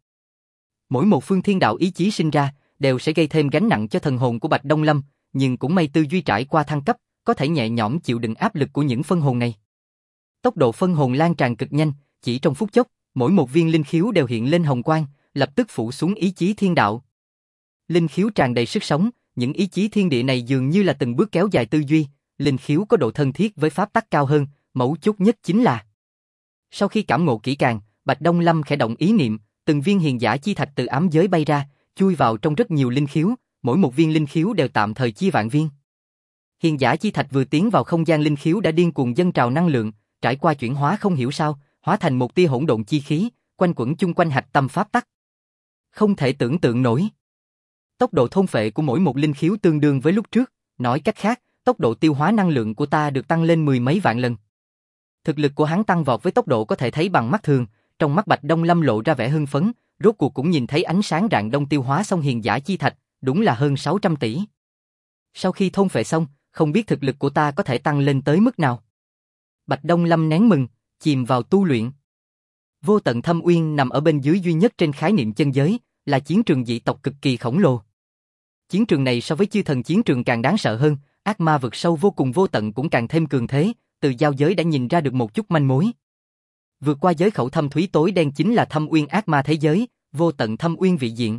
Mỗi một phương thiên đạo ý chí sinh ra, đều sẽ gây thêm gánh nặng cho thần hồn của Bạch Đông Lâm, nhưng cũng may tư duy trải qua thăng cấp, có thể nhẹ nhõm chịu đựng áp lực của những phân hồn này. Tốc độ phân hồn lan tràn cực nhanh, chỉ trong phút chốc, mỗi một viên linh khiếu đều hiện lên hồng quang, lập tức phủ xuống ý chí thiên đạo. Linh khiếu tràn đầy sức sống, những ý chí thiên địa này dường như là từng bước kéo dài tư duy, linh khiếu có độ thân thiết với pháp tắc cao hơn, mấu chốt nhất chính là. Sau khi cảm ngộ kỹ càng, Bạch Đông Lâm khẽ động ý niệm, từng viên hiền giả chi thạch từ ám giới bay ra, chui vào trong rất nhiều linh khiếu, mỗi một viên linh khiếu đều tạm thời chia vạn viên. Hiền giả chi thạch vừa tiến vào không gian linh khiếu đã điên cuồng dâng trào năng lượng, trải qua chuyển hóa không hiểu sao, hóa thành một tia hỗn độn chi khí, quanh quẩn chung quanh hạch tâm pháp tắc. Không thể tưởng tượng nổi. Tốc độ thôn phệ của mỗi một linh khiếu tương đương với lúc trước, nói cách khác, tốc độ tiêu hóa năng lượng của ta được tăng lên mười mấy vạn lần. Thực lực của hắn tăng vọt với tốc độ có thể thấy bằng mắt thường, trong mắt Bạch Đông Lâm lộ ra vẻ hưng phấn, rốt cuộc cũng nhìn thấy ánh sáng rạng đông tiêu hóa xong hiền giả chi thạch, đúng là hơn 600 tỷ. Sau khi thôn phệ xong, không biết thực lực của ta có thể tăng lên tới mức nào. Bạch Đông Lâm nén mừng, chìm vào tu luyện. Vô tận thâm uyên nằm ở bên dưới duy nhất trên khái niệm chân giới, là chiến trường dị tộc cực kỳ khổng lồ. Chiến trường này so với chư thần chiến trường càng đáng sợ hơn, ác ma vực sâu vô cùng vô tận cũng càng thêm cường thế, từ giao giới đã nhìn ra được một chút manh mối. Vượt qua giới khẩu thâm thúy tối đen chính là thâm uyên ác ma thế giới, vô tận thâm uyên vị diện.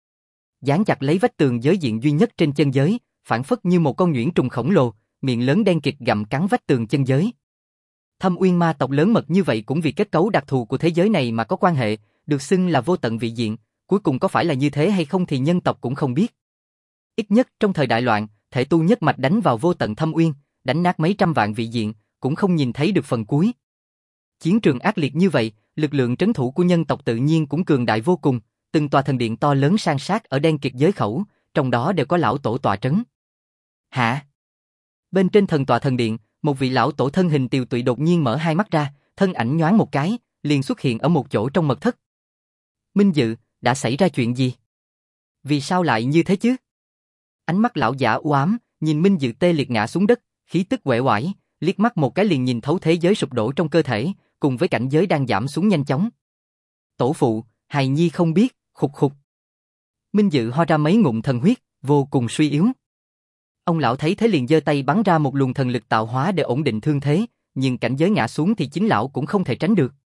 Dán chặt lấy vách tường giới diện duy nhất trên chân giới, phản phất như một con nhuyễn trùng khổng lồ, miệng lớn đen kịt gặm cắn vách tường chân giới. Thâm uyên ma tộc lớn mật như vậy cũng vì kết cấu đặc thù của thế giới này mà có quan hệ, được xưng là vô tận vị diện, cuối cùng có phải là như thế hay không thì nhân tộc cũng không biết. Ít nhất trong thời đại loạn, thể tu nhất mạch đánh vào vô tận thâm uyên, đánh nát mấy trăm vạn vị diện, cũng không nhìn thấy được phần cuối. Chiến trường ác liệt như vậy, lực lượng trấn thủ của nhân tộc tự nhiên cũng cường đại vô cùng, từng tòa thần điện to lớn san sát ở đen kịt giới khẩu, trong đó đều có lão tổ tọa trấn. Hả? Bên trên thần tọa thần điện, một vị lão tổ thân hình tiều tụy đột nhiên mở hai mắt ra, thân ảnh nhoáng một cái, liền xuất hiện ở một chỗ trong mật thất. Minh Dự, đã xảy ra chuyện gì? Vì sao lại như thế chứ? Ánh mắt lão giả u ám, nhìn Minh Dự tê liệt ngã xuống đất, khí tức uể oải, liếc mắt một cái liền nhìn thấu thế giới sụp đổ trong cơ thể, cùng với cảnh giới đang giảm xuống nhanh chóng. Tổ phụ, hài nhi không biết, khục khục. Minh Dự ho ra mấy ngụm thần huyết, vô cùng suy yếu. Ông lão thấy thế liền giơ tay bắn ra một luồng thần lực tạo hóa để ổn định thương thế, nhưng cảnh giới ngã xuống thì chính lão cũng không thể tránh được.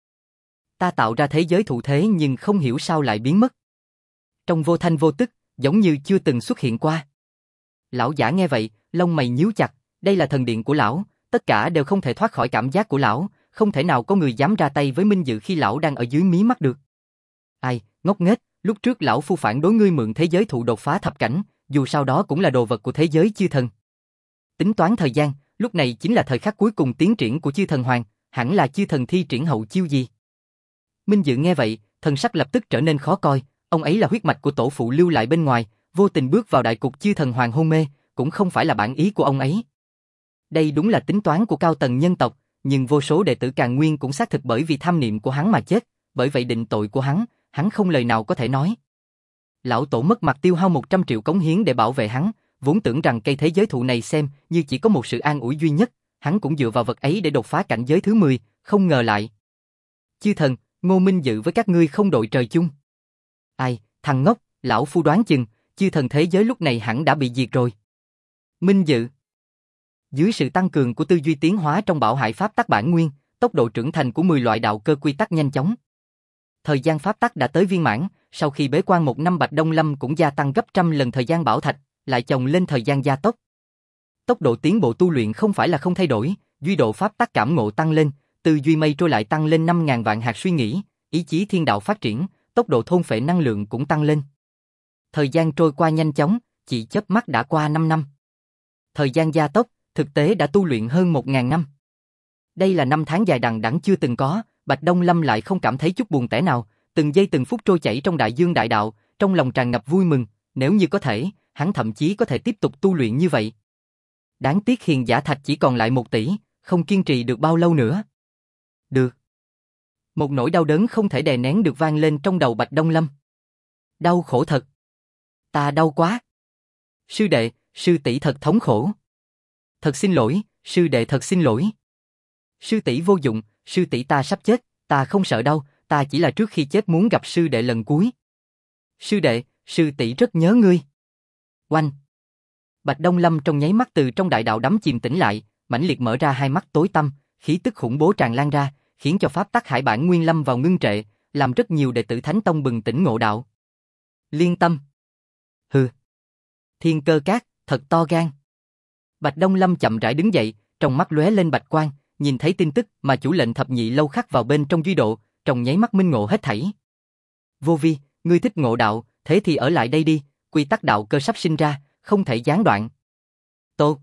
Ta tạo ra thế giới thụ thế nhưng không hiểu sao lại biến mất. Trong vô thanh vô tức, giống như chưa từng xuất hiện qua. Lão giả nghe vậy, lông mày nhíu chặt, đây là thần điện của lão, tất cả đều không thể thoát khỏi cảm giác của lão, không thể nào có người dám ra tay với Minh Dự khi lão đang ở dưới mí mắt được. Ai, ngốc nghếch, lúc trước lão phu phản đối ngươi mượn thế giới thụ đột phá thập cảnh, dù sao đó cũng là đồ vật của thế giới chư thần. Tính toán thời gian, lúc này chính là thời khắc cuối cùng tiến triển của chư thần hoàng, hẳn là chư thần thi triển hậu chiêu gì. Minh Dự nghe vậy, thần sắc lập tức trở nên khó coi, ông ấy là huyết mạch của tổ phụ lưu lại bên ngoài, vô tình bước vào đại cục chư thần hoàng hôn mê, cũng không phải là bản ý của ông ấy. Đây đúng là tính toán của cao tầng nhân tộc, nhưng vô số đệ tử Càn Nguyên cũng xác thực bởi vì tham niệm của hắn mà chết, bởi vậy định tội của hắn không lời nào có thể nói. Lão tổ mất mặt tiêu hao 100 triệu cống hiến để bảo vệ hắn, vốn tưởng rằng cây thế giới thụ này xem như chỉ có một sự an ủi duy nhất, hắn cũng dựa vào vật ấy để đột phá cảnh giới thứ 10, không ngờ lại. Chư thần, Ngô Minh Dự với các ngươi không đội trời chung. Ai, thằng ngốc, lão phu đoán chừng, chư thần thế giới lúc này hẳn đã bị diệt rồi. Minh Dự. Dưới sự tăng cường của tư duy tiến hóa trong bảo hải pháp tắc bản nguyên, tốc độ trưởng thành của 10 loại đạo cơ quy tắc nhanh chóng. Thời gian pháp tắc đã tới viên mãn, sau khi bế quan 1 năm Bạch Đông Lâm cũng gia tăng gấp trăm lần thời gian bảo thạch, lại chồng lên thời gian gia tốc. Tốc độ tiến bộ tu luyện không phải là không thay đổi, duy độ pháp tắc cảm ngộ tăng lên, tư duy mây trôi lại tăng lên 5.000 vạn hạt suy nghĩ, ý chí thiên đạo phát triển, tốc độ thôn phệ năng lượng cũng tăng lên. Thời gian trôi qua nhanh chóng, chỉ chớp mắt đã qua 5 năm. Thời gian gia tốc, thực tế đã tu luyện hơn 1.000 năm. Đây là năm tháng dài đằng đẵng chưa từng có, Bạch Đông Lâm lại không cảm thấy chút buồn tẻ nào, từng giây từng phút trôi chảy trong đại dương đại đạo, trong lòng tràn ngập vui mừng, nếu như có thể, hắn thậm chí có thể tiếp tục tu luyện như vậy. Đáng tiếc hiền giả thạch chỉ còn lại 1 tỷ, không kiên trì được bao lâu nữa. Được. Một nỗi đau đớn không thể đè nén được vang lên trong đầu Bạch Đông Lâm. Đau khổ thật. Ta đau quá. Sư đệ, sư tỷ thật thống khổ. Thật xin lỗi, sư đệ thật xin lỗi. Sư tỷ vô dụng, sư tỷ ta sắp chết, ta không sợ đau, ta chỉ là trước khi chết muốn gặp sư đệ lần cuối. Sư đệ, sư tỷ rất nhớ ngươi. Oanh. Bạch Đông Lâm trong nháy mắt từ trong đại đạo đắm chìm tỉnh lại, mãnh liệt mở ra hai mắt tối tăm, khí tức khủng bố tràn lan ra, khiến cho pháp tắc hải bản nguyên lâm vào ngưng trệ, làm rất nhiều đệ tử Thánh Tông bừng tỉnh ngộ đạo. Liên tâm. Hừ. Thiên Cơ Các, thật to gan. Bạch Đông Lâm chậm rãi đứng dậy, trong mắt lóe lên bạch quang, nhìn thấy tin tức mà chủ lệnh thập nhị lâu khắc vào bên trong duy độ, trong nháy mắt minh ngộ hết thảy. Vô Vi, ngươi thích ngộ đạo, thế thì ở lại đây đi, quy tắc đạo cơ sắp sinh ra, không thể gián đoạn. Tốt.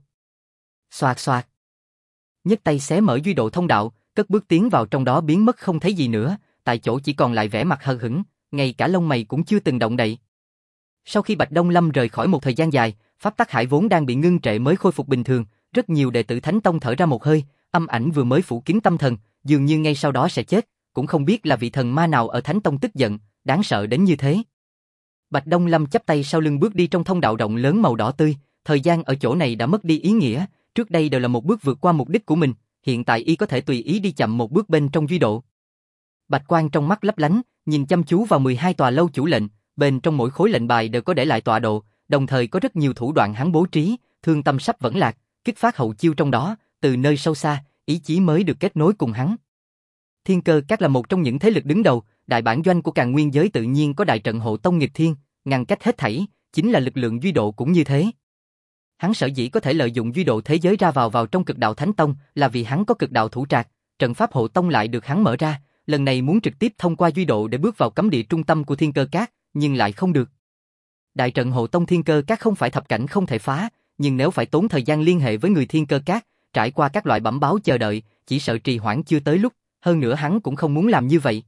Xoạt xoạt. Nhấc tay xé mở duy độ thông đạo, cất bước tiến vào trong đó biến mất không thấy gì nữa, tại chỗ chỉ còn lại vẻ mặt hờ hững, ngay cả lông mày cũng chưa từng động đậy. Sau khi Bạch Đông Lâm rời khỏi một thời gian dài, pháp tắc hải vốn đang bị ngưng trệ mới khôi phục bình thường, rất nhiều đệ tử Thánh Tông thở ra một hơi, âm ảnh vừa mới phủ kín tâm thần, dường như ngay sau đó sẽ chết, cũng không biết là vị thần ma nào ở Thánh Tông tức giận, đáng sợ đến như thế. Bạch Đông Lâm chắp tay sau lưng bước đi trong thông đạo rộng lớn màu đỏ tươi, thời gian ở chỗ này đã mất đi ý nghĩa, trước đây đều là một bước vượt qua mục đích của mình, hiện tại y có thể tùy ý đi chậm một bước bên trong duy độ. Bạch quang trong mắt lấp lánh, nhìn chăm chú vào 12 tòa lâu chủ lệnh, bên trong mỗi khối lệnh bài đều có để lại tọa độ, đồng thời có rất nhiều thủ đoạn hắn bố trí, thương tâm sắp vẫn lạc, kích phát hậu chiêu trong đó, từ nơi sâu xa, ý chí mới được kết nối cùng hắn. Thiên Cơ Các là một trong những thế lực đứng đầu, đại bản doanh của Càn Nguyên giới tự nhiên có đại trận hộ tông nghịch thiên, ngăn cách hết thảy, chính là lực lượng duy độ cũng như thế. Hắn sở dĩ có thể lợi dụng duy độ thế giới ra vào trong cực đạo Thánh Tông là vì hắn có cực đạo thủ trạc, trận pháp hộ tông lại được hắn mở ra, lần này muốn trực tiếp thông qua duy độ để bước vào cấm địa trung tâm của Thiên Cơ Các, nhưng lại không được. Đại trận hộ tông Thiên Cơ Các không phải thập cảnh không thể phá, nhưng nếu phải tốn thời gian liên hệ với người Thiên Cơ Các, trải qua các loại bẩm báo chờ đợi, chỉ sợ trì hoãn chưa tới lúc, hơn nữa hắn cũng không muốn làm như vậy.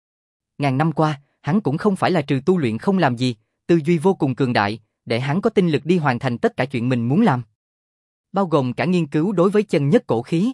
Ngàn năm qua, hắn cũng không phải là trừ tu luyện không làm gì, tư duy vô cùng cường đại, để hắn có tinh lực đi hoàn thành tất cả chuyện mình muốn làm. Bao gồm cả nghiên cứu đối với chân nhất cổ khí.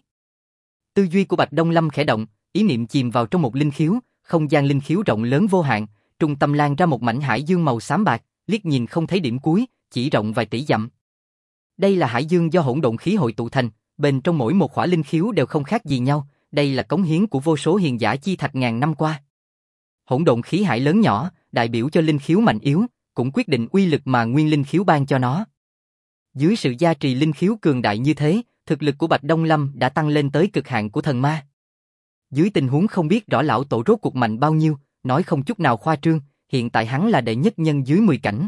Tư duy của Bạch Đông Lâm khẽ động, ý niệm chìm vào trong một linh khiếu, không gian linh khiếu rộng lớn vô hạn, trung tâm lan ra một mảnh hải dương màu xám bạc, liếc nhìn không thấy điểm cuối, chỉ rộng vài tỷ dặm. Đây là hải dương do hỗn độn khí hội tụ thành, bên trong mỗi một khỏa linh khiếu đều không khác gì nhau, đây là cống hiến của vô số hiền giả chi thạch ngàn năm qua. Hỗn độn khí hải lớn nhỏ, đại biểu cho linh khiếu mạnh yếu, cũng quyết định uy lực mà nguyên linh khiếu ban cho nó. Dưới sự gia trì linh khiếu cường đại như thế, thực lực của Bạch Đông Lâm đã tăng lên tới cực hạn của thần ma. Dưới tình huống không biết rõ lão tổ rốt cuộc mạnh bao nhiêu, nói không chút nào khoa trương, hiện tại hắn là đệ nhất nhân dưới 10 cảnh.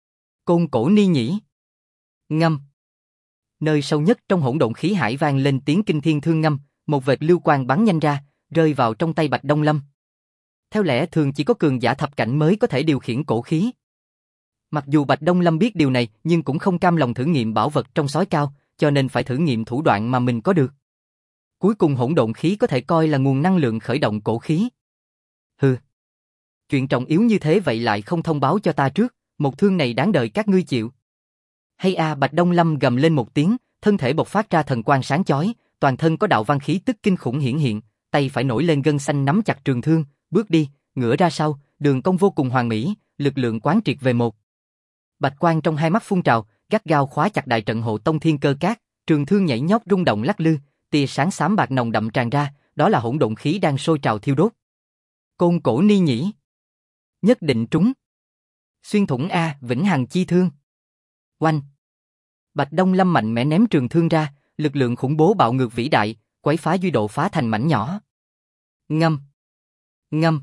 Côn Cổ Ni Nhĩ. Ngâm. Nơi sâu nhất trong hỗn độn khí hải vang lên tiếng kinh thiên thương ngâm, một vệt lưu quang bắn nhanh ra, rơi vào trong tay Bạch Đông Lâm. Theo lẽ thường chỉ có cường giả thập cảnh mới có thể điều khiển cổ khí. Mặc dù Bạch Đông Lâm biết điều này, nhưng cũng không cam lòng thử nghiệm bảo vật trong sói cao, cho nên phải thử nghiệm thủ đoạn mà mình có được. Cuối cùng hỗn độn khí có thể coi là nguồn năng lượng khởi động cổ khí. Hừ. Chuyện trọng yếu như thế vậy lại không thông báo cho ta trước, một thương này đáng đợi các ngươi chịu. Hay a, Bạch Đông Lâm gầm lên một tiếng, thân thể bộc phát ra thần quang sáng chói, toàn thân có đạo văn khí tức kinh khủng hiển hiện, tay phải nổi lên gân xanh nắm chặt trường thương, bước đi, ngửa ra sau, đường cong vô cùng hoàn mỹ, lực lượng quán triệt về một. Bạch quang trong hai mắt phun trào, gắt gao khóa chặt đại trận hộ tông Thiên Cơ Các, trường thương nhảy nhót rung động lắc lư, tia sáng xám bạc nồng đậm tràn ra, đó là hỗn độn khí đang sôi trào thiêu đốt. Côn Cổ Ni Nhĩ. Nhất định trúng. Xuyên thủng a, vĩnh hằng chi thương. Oanh. Bạch Đông Lâm mạnh mẽ ném trường thương ra, lực lượng khủng bố bạo ngược vĩ đại, quấy phá duy độ phá thành mảnh nhỏ. Ngâm. Ngâm.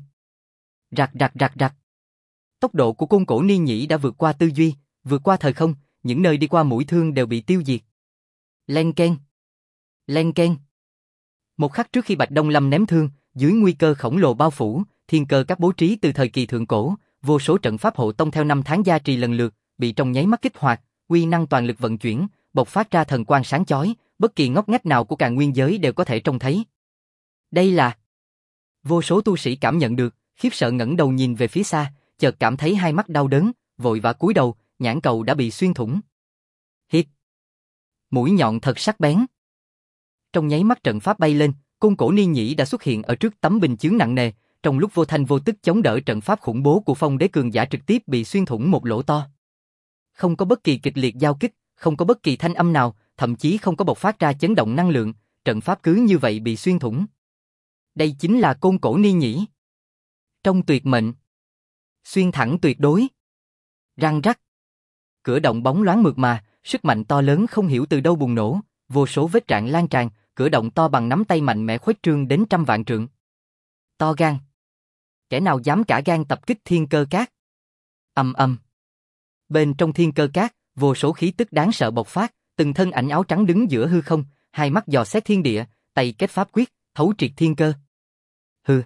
Rạc rạc rạc rạc. Tốc độ của Côn Cổ Ni Nhĩ đã vượt qua tư duy, vượt qua thời không, những nơi đi qua mũi thương đều bị tiêu diệt. Len keng. Len keng. Một khắc trước khi Bạch Đông Lâm ném thương, dưới nguy cơ khổng lồ bao phủ, thiên cơ các bố trí từ thời kỳ thượng cổ, vô số trận pháp hộ tông theo năm tháng gia trì lần lượt, bị trong nháy mắt kích hoạt, uy năng toàn lực vận chuyển, bộc phát ra thần quang sáng chói, bất kỳ ngóc ngách nào của Càn Nguyên giới đều có thể trông thấy. Đây là... Vô số tu sĩ cảm nhận được, khiếp sợ ngẩng đầu nhìn về phía xa, chợt cảm thấy hai mắt đau đớn, vội vã cúi đầu, nhãn cầu đã bị xuyên thủng. Hít. Mũi nhọn thật sắc bén. Trong nháy mắt trận pháp bay lên, Côn Cổ Niên Nhĩ đã xuất hiện ở trước tấm bình chướng nặng nề, trong lúc vô thanh vô tức chống đỡ trận pháp khủng bố của Phong Đế cường giả trực tiếp bị xuyên thủng một lỗ to. Không có bất kỳ kịch liệt giao kích, không có bất kỳ thanh âm nào, thậm chí không có bộc phát ra chấn động năng lượng, trận pháp cứ như vậy bị xuyên thủng. Đây chính là Côn Cổ Niên Nhĩ. Trong tuyệt mệnh, xuyên thẳng tuyệt đối. Răng rắc. Cửa động bóng loáng mượt mà, sức mạnh to lớn không hiểu từ đâu bùng nổ, vô số vết rạn lan tràn, cửa động to bằng nắm tay mạnh mẽ khuếch trương đến trăm vạn trượng. To gan. Kẻ nào dám cả gan tập kích thiên cơ cát? Ầm ầm. Bên trong thiên cơ cát, vô số khí tức đáng sợ bộc phát, từng thân ảnh áo trắng đứng giữa hư không, hai mắt dò xét thiên địa, tay kết pháp quyết, thấu triệt thiên cơ. Hừ.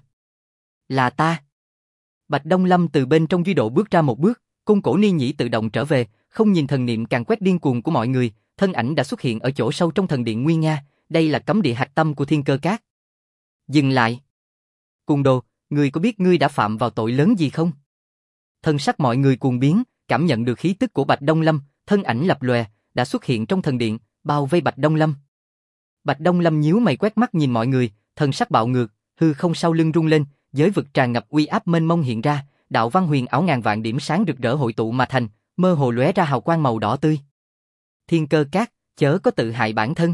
Là ta. Bạch Đông Lâm từ bên trong duy độ bước ra một bước, Côn Cổ Niên Nhĩ tự động trở về, không nhìn thần niệm càng quét điên cuồng của mọi người, thân ảnh đã xuất hiện ở chỗ sâu trong thần điện Nguyên Nga, đây là cấm địa hạch tâm của thiên cơ cát. Dừng lại. Cuồng đồ, ngươi có biết ngươi đã phạm vào tội lớn gì không? Thân sắc mọi người cuồng biến, cảm nhận được khí tức của Bạch Đông Lâm, thân ảnh lập lòe, đã xuất hiện trong thần điện, bao vây Bạch Đông Lâm. Bạch Đông Lâm nhíu mày quét mắt nhìn mọi người, thân sắc bạo ngược, hư không sau lưng rung lên, giới vực tràn ngập uy áp mênh mông hiện ra, đạo văn huyền ảo ngàn vạn điểm sáng rực rỡ hội tụ mà thành, mơ hồ lóe ra hào quang màu đỏ tươi. Thiên cơ cát, chớ có tự hại bản thân.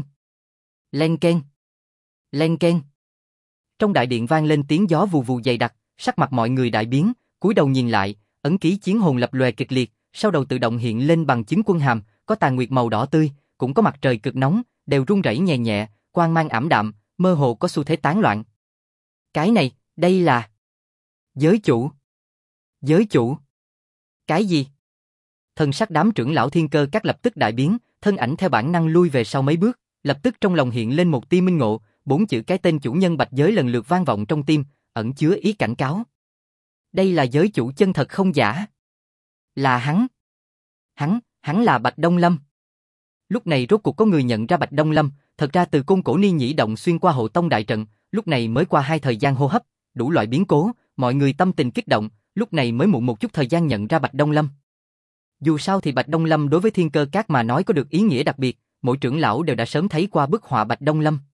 Len keng. Len keng. Trong đại điện vang lên tiếng gió vù vù dày đặc, sắc mặt mọi người đại biến, cúi đầu nhìn lại, ấn ký chiến hồn lập lòe kịch liệt, sau đầu tự động hiện lên bằng chứng quân hàm, có tàn nguyệt màu đỏ tươi, cũng có mặt trời cực nóng, đều rung rẩy nhẹ nhẹ, quang mang ảm đạm, mơ hồ có xu thế tán loạn. Cái này, đây là... Giới chủ. Giới chủ. Cái gì? Thân sắc đám trưởng lão thiên cơ các lập tức đại biến, thân ảnh theo bản năng lui về sau mấy bước, lập tức trong lòng hiện lên một tia minh ngộ, bốn chữ cái tên chủ nhân Bạch Giới lần lượt vang vọng trong tim, ẩn chứa ý cảnh cáo. Đây là giới chủ chân thật không giả. Là hắn. Hắn là Bạch Đông Lâm. Lúc này rốt cuộc có người nhận ra Bạch Đông Lâm, thật ra từ Côn Cổ Niên Nhĩ động xuyên qua hộ tông đại trận, lúc này mới qua 2 thời gian hô hấp, đủ loại biến cố, mọi người tâm tình kích động, lúc này mới muộn một chút thời gian nhận ra Bạch Đông Lâm. Dù sao thì Bạch Đông Lâm đối với thiên cơ các mà nói có được ý nghĩa đặc biệt, mỗi trưởng lão đều đã sớm thấy qua bức họa Bạch Đông Lâm.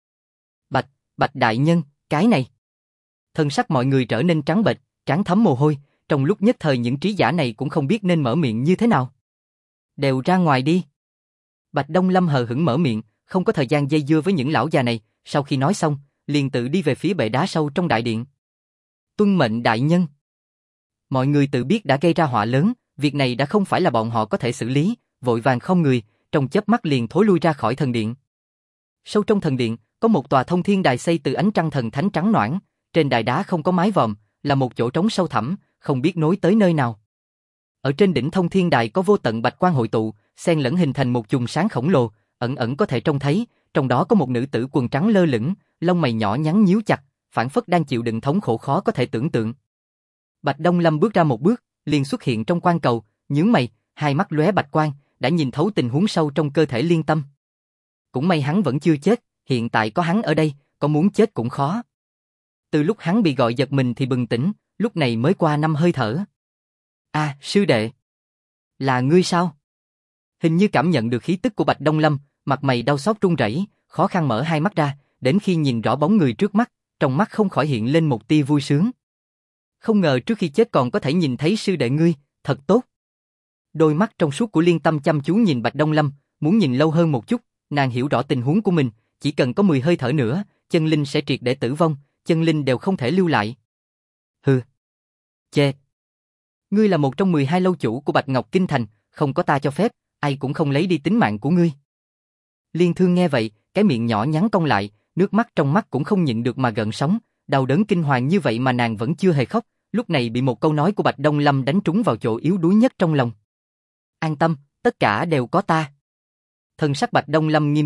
Bạch đại nhân, cái này. Thân sắc mọi người trở nên trắng bệch, trán thấm mồ hôi, trong lúc nhất thời những trí giả này cũng không biết nên mở miệng như thế nào. Đều ra ngoài đi. Bạch Đông Lâm hờ hững mở miệng, không có thời gian dây dưa với những lão già này, sau khi nói xong, liền tự đi về phía bệ đá sâu trong đại điện. Tuân mệnh đại nhân. Mọi người tự biết đã gây ra họa lớn, việc này đã không phải là bọn họ có thể xử lý, vội vàng không người, trong chớp mắt liền thối lui ra khỏi thần điện. Sâu trong thần điện, có một tòa thông thiên đài xây từ ánh trăng thần thánh trắng noãn, trên đài đá không có mái vòm, là một chỗ trống sâu thẳm, không biết nối tới nơi nào. Ở trên đỉnh thông thiên đài có vô tận bạch quang hội tụ, xen lẫn hình thành một chùm sáng khổng lồ, ẩn ẩn có thể trông thấy, trong đó có một nữ tử quần trắng lơ lửng, lông mày nhỏ nhắn nhíu chặt, phảng phất đang chịu đựng thống khổ khó có thể tưởng tượng. Bạch Đông Lâm bước ra một bước, liền xuất hiện trong quan cầu, nhướng mày, hai mắt lóe bạch quang, đã nhìn thấu tình huống sâu trong cơ thể Liên Tâm. Cũng may hắn vẫn chưa chết, hiện tại có hắn ở đây, có muốn chết cũng khó. Từ lúc hắn bị gọi giật mình thì bừng tỉnh, lúc này mới qua 5 hơi thở. À, sư đệ. Là ngươi sao? Hình như cảm nhận được khí tức của Bạch Đông Lâm, mặt mày đau xót run rẩy, khó khăn mở hai mắt ra, đến khi nhìn rõ bóng người trước mắt, trong mắt không khỏi hiện lên một tia vui sướng. Không ngờ trước khi chết còn có thể nhìn thấy sư đệ ngươi, thật tốt. Đôi mắt trong suốt của Liên Tâm chăm chú nhìn Bạch Đông Lâm, muốn nhìn lâu hơn một chút, nàng hiểu rõ tình huống của mình, chỉ cần có 10 hơi thở nữa, chân linh sẽ triệt để tử vong, chân linh đều không thể lưu lại. Hừ. Chê. Ngươi là một trong 12 lâu chủ của Bạch Ngọc Kinh Thành, không có ta cho phép, ai cũng không lấy đi tính mạng của ngươi. Liên Thương nghe vậy, cái miệng nhỏ nhắn cong lại, nước mắt trong mắt cũng không nhịn được mà gợn sóng, đau đớn kinh hoàng như vậy mà nàng vẫn chưa hề khóc, lúc này bị một câu nói của Bạch Đông Lâm đánh trúng vào chỗ yếu đuối nhất trong lòng. An tâm, tất cả đều có ta. Thân sắc Bạch Đông Lâm nghiêm túc,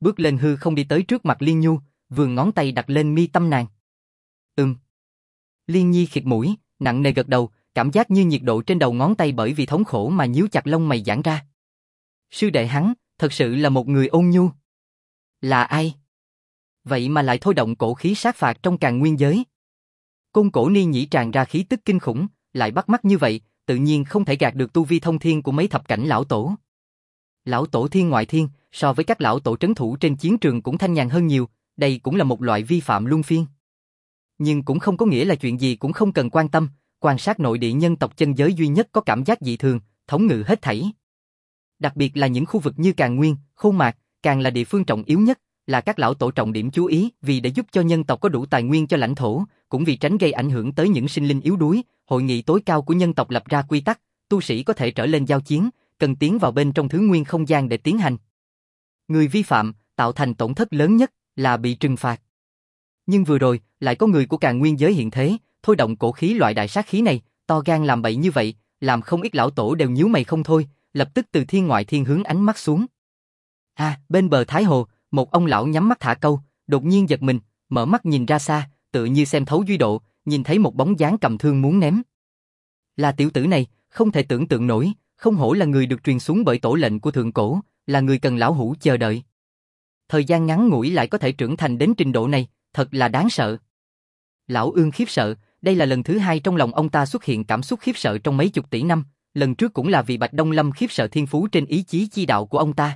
bước lên hư không đi tới trước mặt Liên Nhu, vươn ngón tay đặt lên mi tâm nàng. Liên Nhi khịt mũi, nặng nề gật đầu, cảm giác như nhiệt độ trên đầu ngón tay bởi vì thống khổ mà nhíu chặt lông mày giãn ra. Sư đệ hắn, thật sự là một người ôn nhu. Là ai? Vậy mà lại thôi động cổ khí sát phạt trong Càn Nguyên giới. Côn Cổ Ni Nhĩ tràn ra khí tức kinh khủng, lại bắt mắt như vậy, tự nhiên không thể gạt được tu vi thông thiên của mấy thập cảnh lão tổ. Lão tổ thiên ngoại thiên, so với các lão tổ trấn thủ trên chiến trường cũng thanh nhàn hơn nhiều, đây cũng là một loại vi phạm luân phiên. Nhưng cũng không có nghĩa là chuyện gì cũng không cần quan tâm, quan sát nội địa nhân tộc chân giới duy nhất có cảm giác dị thường, thống ngự hết thảy. Đặc biệt là những khu vực như Càn Nguyên, Khôn Mạc, càng là địa phương trọng yếu nhất, là các lão tổ trọng điểm chú ý, vì để giúp cho nhân tộc có đủ tài nguyên cho lãnh thổ, cũng vì tránh gây ảnh hưởng tới những sinh linh yếu đuối, hội nghị tối cao của nhân tộc lập ra quy tắc, tu sĩ có thể trở lên giao chiến, cần tiến vào bên trong thứ nguyên không gian để tiến hành. Người vi phạm, tạo thành tổn thất lớn nhất, là bị trừng phạt. Nhưng vừa rồi, lại có người của Càn Nguyên giới hiện thế, thôi động cổ khí loại đại sát khí này, to gan làm bậy như vậy, làm không ít lão tổ đều nhíu mày không thôi, lập tức từ thiên ngoại thiên hướng ánh mắt xuống. Bên bờ Thái Hồ, một ông lão nhắm mắt thả câu, đột nhiên giật mình, mở mắt nhìn ra xa, tựa như xem thấu duy độ, nhìn thấy một bóng dáng cầm thương muốn ném. Là tiểu tử này, không thể tưởng tượng nổi, không hổ là người được truyền xuống bởi tổ lệnh của thượng cổ, là người cần lão hủ chờ đợi. Thời gian ngắn ngủi lại có thể trưởng thành đến trình độ này, thật là đáng sợ. Lão Ương khiếp sợ, đây là lần thứ hai trong lòng ông ta xuất hiện cảm xúc khiếp sợ trong mấy chục tỷ năm, lần trước cũng là vì Bạch Đông Lâm khiếp sợ thiên phú trên ý chí chi đạo của ông ta.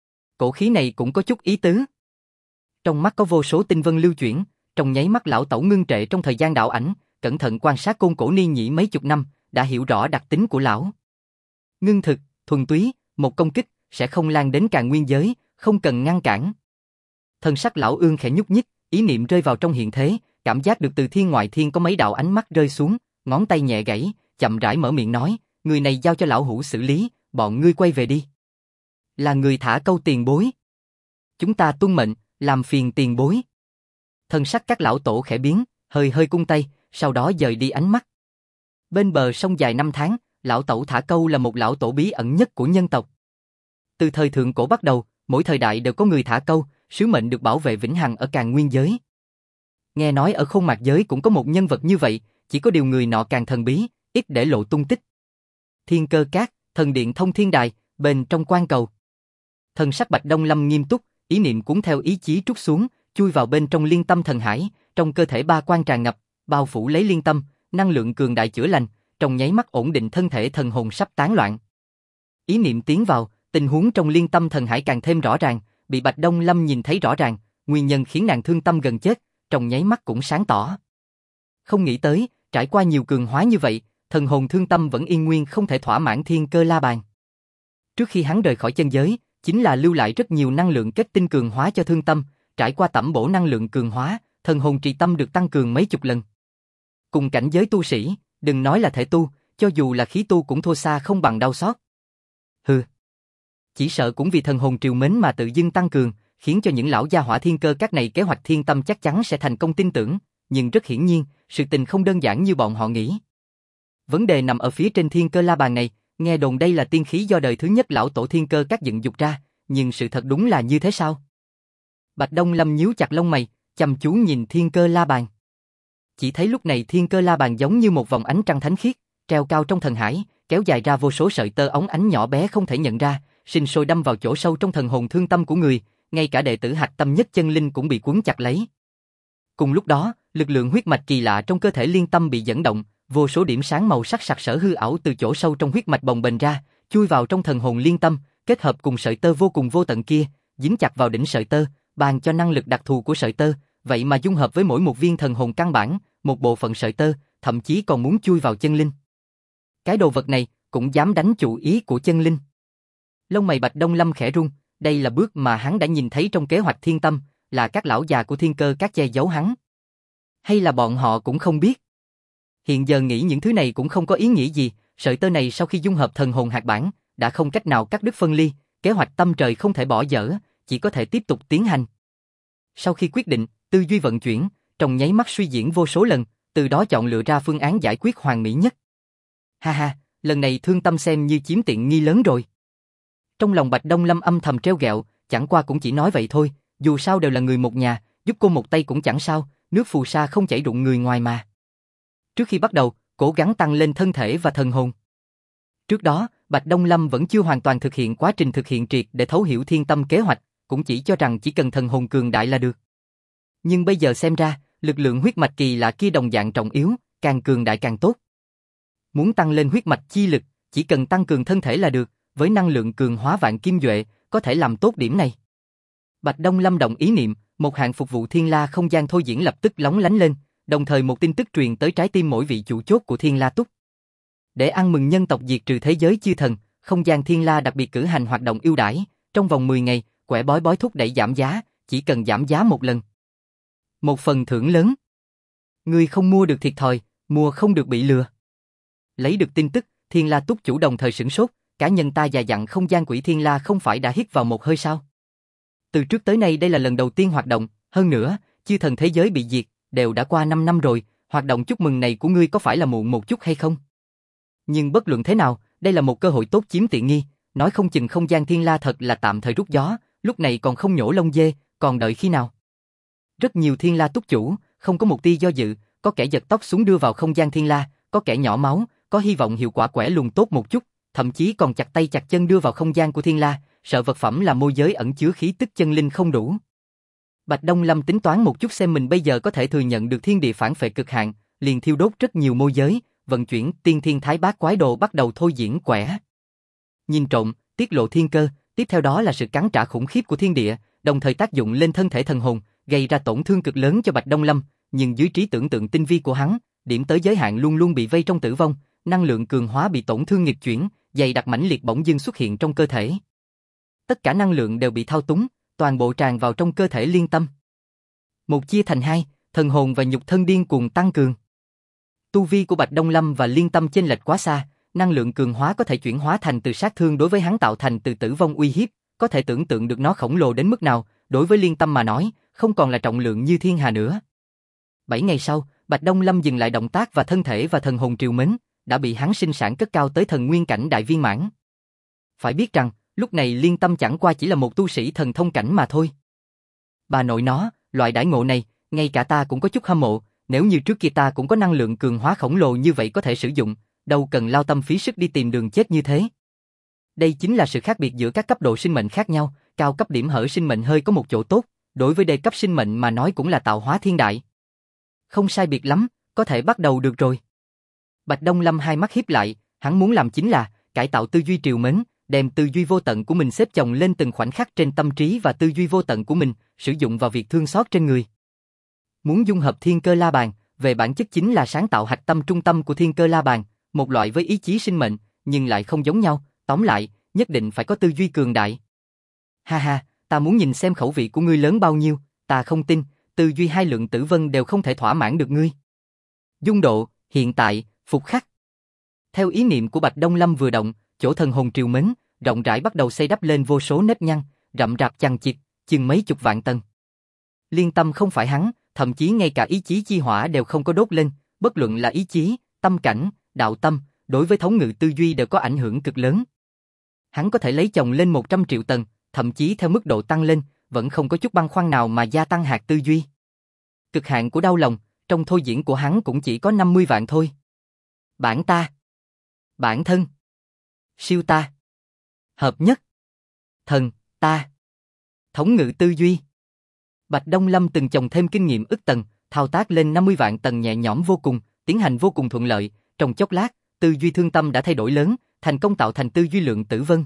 Cổ khí này cũng có chút ý tứ. Trong mắt có vô số tinh vân lưu chuyển, trong nháy mắt lão tẩu ngưng trệ trong thời gian đạo ảnh, cẩn thận quan sát Côn Cổ Ni Nhĩ mấy chục năm, đã hiểu rõ đặc tính của lão. Ngưng thực, thuần túy, một công kích, sẽ không lan đến Càn Nguyên giới, không cần ngăn cản. Thân sắc lão Ương khẽ nhúc nhích, ý niệm rơi vào trong hiện thế, cảm giác được từ thiên ngoại thiên có mấy đạo ánh mắt rơi xuống, ngón tay nhẹ gãy, chậm rãi mở miệng nói, người này giao cho lão hủ xử lý, bọn ngươi quay về đi. Là người thả câu tiền bối. Chúng ta tuân mệnh, làm phiền tiền bối. Thân sắc các lão tổ khẽ biến, hơi hơi cung tay, sau đó dời đi ánh mắt. Bên bờ sông dài năm tháng, lão tẩu thả câu là một lão tổ bí ẩn nhất của nhân tộc. Từ thời thượng cổ bắt đầu, mỗi thời đại đều có người thả câu, sứ mệnh được bảo vệ vĩnh hằng ở Càn Nguyên giới. Nghe nói ở Khôn Mạc giới cũng có một nhân vật như vậy, chỉ có điều người nọ càng thần bí, ít để lộ tung tích. Thiên Cơ Cát, thần điện thông thiên đài, bên trong quan cầu. Thần sắc Bạch Đông Lâm nghiêm túc, ý niệm cuốn theo ý chí trút xuống, chui vào bên trong liên tâm thần hải, trong cơ thể ba quan tràn ngập, bao phủ lấy liên tâm, năng lượng cường đại chữa lành, trong nháy mắt ổn định thân thể thần hồn sắp tán loạn. Ý niệm tiến vào, tình huống trong liên tâm thần hải càng thêm rõ ràng, bị Bạch Đông Lâm nhìn thấy rõ ràng, nguyên nhân khiến nàng thương tâm gần chết, trong nháy mắt cũng sáng tỏ. Không nghĩ tới, trải qua nhiều cường hóa như vậy, thần hồn thương tâm vẫn yên nguyên không thể thỏa mãn thiên cơ la bàn. Trước khi hắn rời khỏi chân giới, chính là lưu lại rất nhiều năng lượng kết tinh cường hóa cho thương tâm, trải qua tẩm bổ năng lượng cường hóa, thần hồn trì tâm được tăng cường mấy chục lần. Cùng cảnh giới tu sĩ, đừng nói là thể tu, cho dù là khí tu cũng thua xa không bằng đau xót. Chỉ sợ cũng vì thần hồn triều mến mà tự dưng tăng cường, khiến cho những lão gia hỏa thiên cơ các này kế hoạch thiên tâm chắc chắn sẽ thành công tin tưởng, nhưng rất hiển nhiên, sự tình không đơn giản như bọn họ nghĩ. Vấn đề nằm ở phía trên thiên cơ la bàn này, nghe đồn đây là tiên khí do đời thứ nhất lão tổ thiên cơ các dựng dục ra, nhưng sự thật đúng là như thế sao? Bạch Đông Lâm nhíu chặt lông mày, chăm chú nhìn thiên cơ la bàn. Chỉ thấy lúc này thiên cơ la bàn giống như một vòng ánh trăng thánh khiết, treo cao trong thần hải, kéo dài ra vô số sợi tơ óng ánh nhỏ bé không thể nhận ra, sinh sôi đâm vào chỗ sâu trong thần hồn thương tâm của người, ngay cả đệ tử hạch tâm nhất chân linh cũng bị cuốn chặt lấy. Cùng lúc đó, lực lượng huyết mạch kỳ lạ trong cơ thể liên tâm bị dẫn động, vô số điểm sáng màu sắc sặc sỡ hư ảo từ chỗ sâu trong huyết mạch bồng bềnh ra, chui vào trong thần hồn liên tâm, kết hợp cùng sợi tơ vô cùng vô tận kia, dính chặt vào đỉnh sợi tơ, ban cho năng lực đặc thù của sợi tơ, vậy mà dung hợp với mỗi một viên thần hồn căn bản, một bộ phận sợi tơ, thậm chí còn muốn chui vào chân linh. Cái đồ vật này cũng dám đánh chủ ý của chân linh. Lông mày Bạch Đông Lâm khẽ rung, đây là bước mà hắn đã nhìn thấy trong kế hoạch thiên tâm, là các lão già của thiên cơ các che giấu hắn. Hay là bọn họ cũng không biết. Hiện giờ nghĩ những thứ này cũng không có ý nghĩa gì, sợi tơ này sau khi dung hợp thần hồn hạt bản, đã không cách nào cắt đứt phân ly, kế hoạch tâm trời không thể bỏ dở, chỉ có thể tiếp tục tiến hành. Sau khi quyết định, tư duy vận chuyển, trong nháy mắt suy diễn vô số lần, từ đó chọn lựa ra phương án giải quyết hoàn mỹ nhất. Ha ha, lần này thương tâm xem như chiếm tiện nghi lớn rồi. Trong lòng Bạch Đông Lâm âm thầm trêu ghẹo, chẳng qua cũng chỉ nói vậy thôi, dù sao đều là người một nhà, giúp cô một tay cũng chẳng sao, nước phù sa không chảy rụng người ngoài mà. Trước khi bắt đầu, cố gắng tăng lên thân thể và thần hồn. Trước đó, Bạch Đông Lâm vẫn chưa hoàn toàn thực hiện quá trình thực hiện triệt để thấu hiểu thiên tâm kế hoạch, cũng chỉ cho rằng chỉ cần thần hồn cường đại là được. Nhưng bây giờ xem ra, lực lượng huyết mạch kỳ lạ kia đồng dạng trọng yếu, càng cường đại càng tốt. Muốn tăng lên huyết mạch chi lực, chỉ cần tăng cường thân thể là được, với năng lượng cường hóa vạn kim duệ, có thể làm tốt điểm này. Bạch Đông Lâm động ý niệm, một hạng phục vụ Thiên La không gian thôi diễn lập tức lóng lánh lên, đồng thời một tin tức truyền tới trái tim mỗi vị chủ chốt của Thiên La Túc. Để ăn mừng nhân tộc diệt trừ thế giới chư thần, không gian Thiên La đặc biệt cử hành hoạt động ưu đãi, trong vòng 10 ngày, quẻ bói bói thúc đẩy giảm giá, chỉ cần giảm giá một lần. Một phần thưởng lớn. Người không mua được thiệt thòi, mua không được bị lừa. Lấy được tin tức, Thiên La Túc chủ đồng thời sửng sốt, cá nhân ta già dặn không gian quỷ Thiên La không phải đã hít vào một hơi sao? Từ trước tới nay đây là lần đầu tiên hoạt động, hơn nữa, chư thần thế giới bị diệt, đều đã qua 5 năm rồi, hoạt động chúc mừng này của ngươi có phải là muộn một chút hay không? Nhưng bất luận thế nào, đây là một cơ hội tốt chiếm tiện nghi, nói không chừng không gian Thiên La thật là tạm thời rút gió, lúc này còn không nhổ lông dê, còn đợi khi nào? Rất nhiều Thiên La Túc chủ, không có một tia do dự, có kẻ giật tóc súng đưa vào không gian Thiên La, có kẻ nhỏ máu, có hy vọng hiệu quả quẻ luồn tốt một chút, thậm chí còn chặt tay chặt chân đưa vào không gian của Thiên La, sợ vật phẩm là môi giới ẩn chứa khí tức chân linh không đủ. Bạch Đông Lâm tính toán một chút xem mình bây giờ có thể thừa nhận được thiên địa phản phệ cực hạn, liền thiêu đốt rất nhiều môi giới, vận chuyển tiên thiên thái bát quái đồ bắt đầu thôi diễn quẻ. Nhìn trộm, tiết lộ thiên cơ, tiếp theo đó là sự cắn trả khủng khiếp của thiên địa, đồng thời tác dụng lên thân thể thần hồn, gây ra tổn thương cực lớn cho Bạch Đông Lâm, nhưng dưới trí tưởng tượng tinh vi của hắn, điểm tới giới hạn luôn luôn bị vây trong tử vong, năng lượng cường hóa bị tổn thương nghịch chuyển, dày đặc mãnh liệt bỗng dưng xuất hiện trong cơ thể. Tất cả năng lượng đều bị thao túng, toàn bộ tràn vào trong cơ thể Liên Tâm. Một chia thành hai, thần hồn và nhục thân điên cuồng tăng cường. Tu vi của Bạch Đông Lâm và Liên Tâm chênh lệch quá xa, năng lượng cường hóa có thể chuyển hóa thành từ sát thương đối với hắn tạo thành từ tử vong uy hiếp, có thể tưởng tượng được nó khổng lồ đến mức nào, đối với Liên Tâm mà nói, không còn là trọng lượng như thiên hà nữa. 7 ngày sau, Bạch Đông Lâm dừng lại động tác và thân thể và thần hồn triều mến, đã bị hắn sinh sản cất cao tới thần nguyên cảnh đại viên mãn. Phải biết rằng, lúc này Liên Tâm chẳng qua chỉ là một tu sĩ thần thông cảnh mà thôi. Bà nội nó, loại đãi ngộ này, ngay cả ta cũng có chút hâm mộ, nếu như trước kia ta cũng có năng lượng cường hóa khổng lồ như vậy có thể sử dụng, đâu cần lao tâm phí sức đi tìm đường chết như thế. Đây chính là sự khác biệt giữa các cấp độ sinh mệnh khác nhau, cao cấp điểm hở sinh mệnh hơi có một chỗ tốt, đối với đề cấp sinh mệnh mà nói cũng là tạo hóa thiên đại. Không sai biệt lắm, có thể bắt đầu được rồi. Bạch Đông Lâm hai mắt híp lại, hắn muốn làm chính là cải tạo tư duy triều mến, đem tư duy vô tận của mình xếp chồng lên từng khoảnh khắc trên tâm trí và tư duy vô tận của mình, sử dụng vào việc thương xót trên người. Muốn dung hợp thiên cơ la bàn, về bản chất chính là sáng tạo hạch tâm trung tâm của thiên cơ la bàn, một loại với ý chí sinh mệnh, nhưng lại không giống nhau, tóm lại, nhất định phải có tư duy cường đại. Ha ha, ta muốn nhìn xem khẩu vị của ngươi lớn bao nhiêu, ta không tin, tư duy hai lượng tử vân đều không thể thỏa mãn được ngươi. Dung độ, hiện tại, phục khắc. Theo ý niệm của Bạch Đông Lâm vừa động, chỗ thần hồn triều mến, rộng rãi bắt đầu xây đắp lên vô số nếp nhăn, rậm rạp chằng chịt, chừng mấy chục vạn tầng. Liên Tâm không phải hắn, thậm chí ngay cả ý chí chi hỏa đều không có đốt lên, bất luận là ý chí, tâm cảnh, đạo tâm, đối với thống ngự tư duy đều có ảnh hưởng cực lớn. Hắn có thể lấy chồng lên 100 triệu tầng, thậm chí theo mức độ tăng lên, vẫn không có chút băn khoăn nào mà gia tăng hạt tư duy. Cực hạn của đau lòng, trong thôi diễn của hắn cũng chỉ có 50 vạn thôi. Bản ta, bản thân, siêu ta, hợp nhất, thần, ta, thống ngự tư duy. Bạch Đông Lâm từng chồng thêm kinh nghiệm ức tầng, thao tác lên 50 vạn tầng nhẹ nhõm vô cùng, tiến hành vô cùng thuận lợi, trong chốc lát, tư duy thương tâm đã thay đổi lớn, thành công tạo thành tư duy lượng tử vân.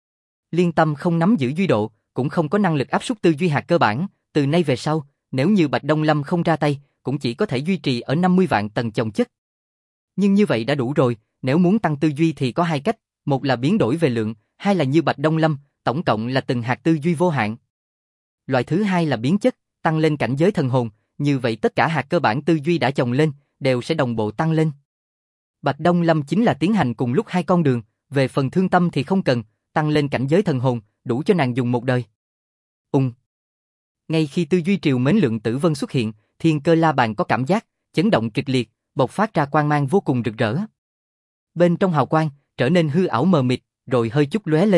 Liên Tâm không nắm giữ duy độ, cũng không có năng lực áp suất tư duy hạt cơ bản, từ nay về sau, nếu như Bạch Đông Lâm không ra tay, cũng chỉ có thể duy trì ở 50 vạn tầng chồng chất. Nhưng như vậy đã đủ rồi, nếu muốn tăng tư duy thì có hai cách, một là biến đổi về lượng, hai là như Bạch Đông Lâm, tổng cộng là từng hạt tư duy vô hạn. Loại thứ hai là biến chất, tăng lên cảnh giới thần hồn, như vậy tất cả hạt cơ bản tư duy đã chồng lên, đều sẽ đồng bộ tăng lên. Bạch Đông Lâm chính là tiến hành cùng lúc hai con đường, về phần thương tâm thì không cần, tăng lên cảnh giới thần hồn, đủ cho nàng dùng một đời. Ngay khi tư duy triều mến lượng tử vân xuất hiện, thiên cơ la bàn có cảm giác, chấn động kịch liệt, bộc phát ra quang mang vô cùng rực rỡ. Bên trong hào quang, trở nên hư ảo mờ mịt, rồi hơi chút lóe lên,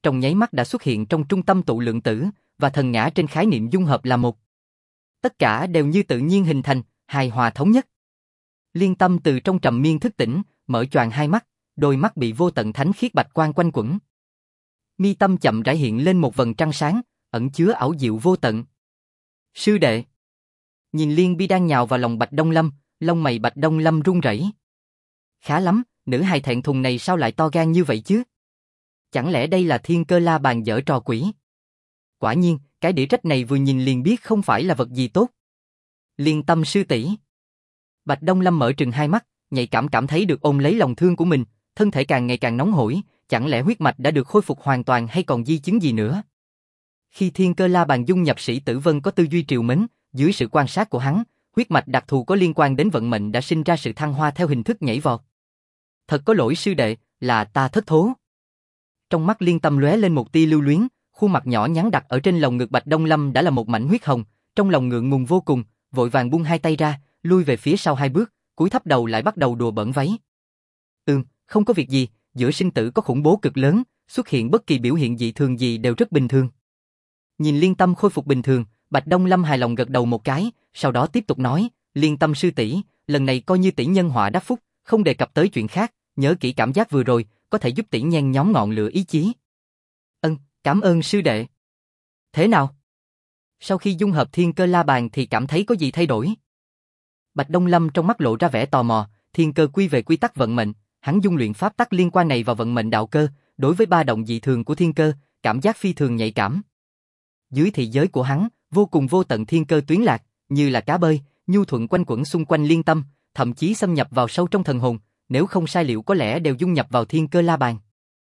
trong nháy mắt đã xuất hiện trong trung tâm tụ lượng tử, và thần ngã trên khái niệm dung hợp là một. Tất cả đều như tự nhiên hình thành, hài hòa thống nhất. Liên Tâm từ trong trầm miên thức tỉnh, mở choàng hai mắt, đôi mắt bị vô tận thánh khiết bạch quang quanh quẩn. Mi tâm chậm rãi hiện lên một vầng trăng sáng, ẩn chứa ảo diệu vô tận. Sư đệ. Nhìn Liên Bi đang nhào vào lòng Bạch Đông Lâm, lông mày Bạch Đông Lâm run rẩy. Khá lắm, nữ hài thẹn thùng này sao lại to gan như vậy chứ? Chẳng lẽ đây là Thiên Cơ La Bàn giở trò quỷ? Quả nhiên, cái đĩa trách này vừa nhìn liền biết không phải là vật gì tốt. Liên Tâm sư tỷ. Bạch Đông Lâm mở trừng hai mắt, nhạy cảm thấy được ôm lấy lòng thương của mình, thân thể càng ngày càng nóng hổi, chẳng lẽ huyết mạch đã được khôi phục hoàn toàn hay còn di chứng gì nữa? Khi Thiên Cơ La Bàn dung nhập Sĩ Tử Vân có tư duy triều mến, dưới sự quan sát của hắn, huyết mạch đặc thù có liên quan đến vận mệnh đã sinh ra sự thăng hoa theo hình thức nhảy vọt. Thật có lỗi sư đệ, là ta thất thố. Trong mắt Liên Tâm lóe lên một tia lưu luyến, khuôn mặt nhỏ nhắn đặt ở trên lồng ngực Bạch Đông Lâm đã là một mảnh huyết hồng, trong lòng ngượng ngùng vô cùng, vội vàng buông hai tay ra, lui về phía sau hai bước, cúi thấp đầu lại bắt đầu đùa bỡn váy. Không có việc gì, giữa sinh tử có khủng bố cực lớn, xuất hiện bất kỳ biểu hiện dị thường gì đều rất bình thường. Nhìn Liên Tâm khôi phục bình thường, Bạch Đông Lâm hài lòng gật đầu một cái, sau đó tiếp tục nói, Liên Tâm sư tỷ, lần này coi như tỷ nhân họa đắc phúc, không đề cập tới chuyện khác, nhớ kỹ cảm giác vừa rồi, có thể giúp tỷ nhen nhóm ngọn lửa ý chí. Cảm ơn sư đệ. Thế nào? Sau khi dung hợp Thiên Cơ La Bàn thì cảm thấy có gì thay đổi? Bạch Đông Lâm trong mắt lộ ra vẻ tò mò, thiên cơ quy về quy tắc vận mệnh, hắn dung luyện pháp tắc liên quan này vào vận mệnh đạo cơ, đối với ba động dị thường của thiên cơ, cảm giác phi thường nhạy cảm. Dưới thị giới của hắn, vô cùng vô tận thiên cơ tuyến lạc, như là cá bơi, nhu thuận quanh quẩn xung quanh Liên Tâm, thậm chí xâm nhập vào sâu trong thần hồn, nếu không sai liệu có lẽ đều dung nhập vào Thiên Cơ La Bàn.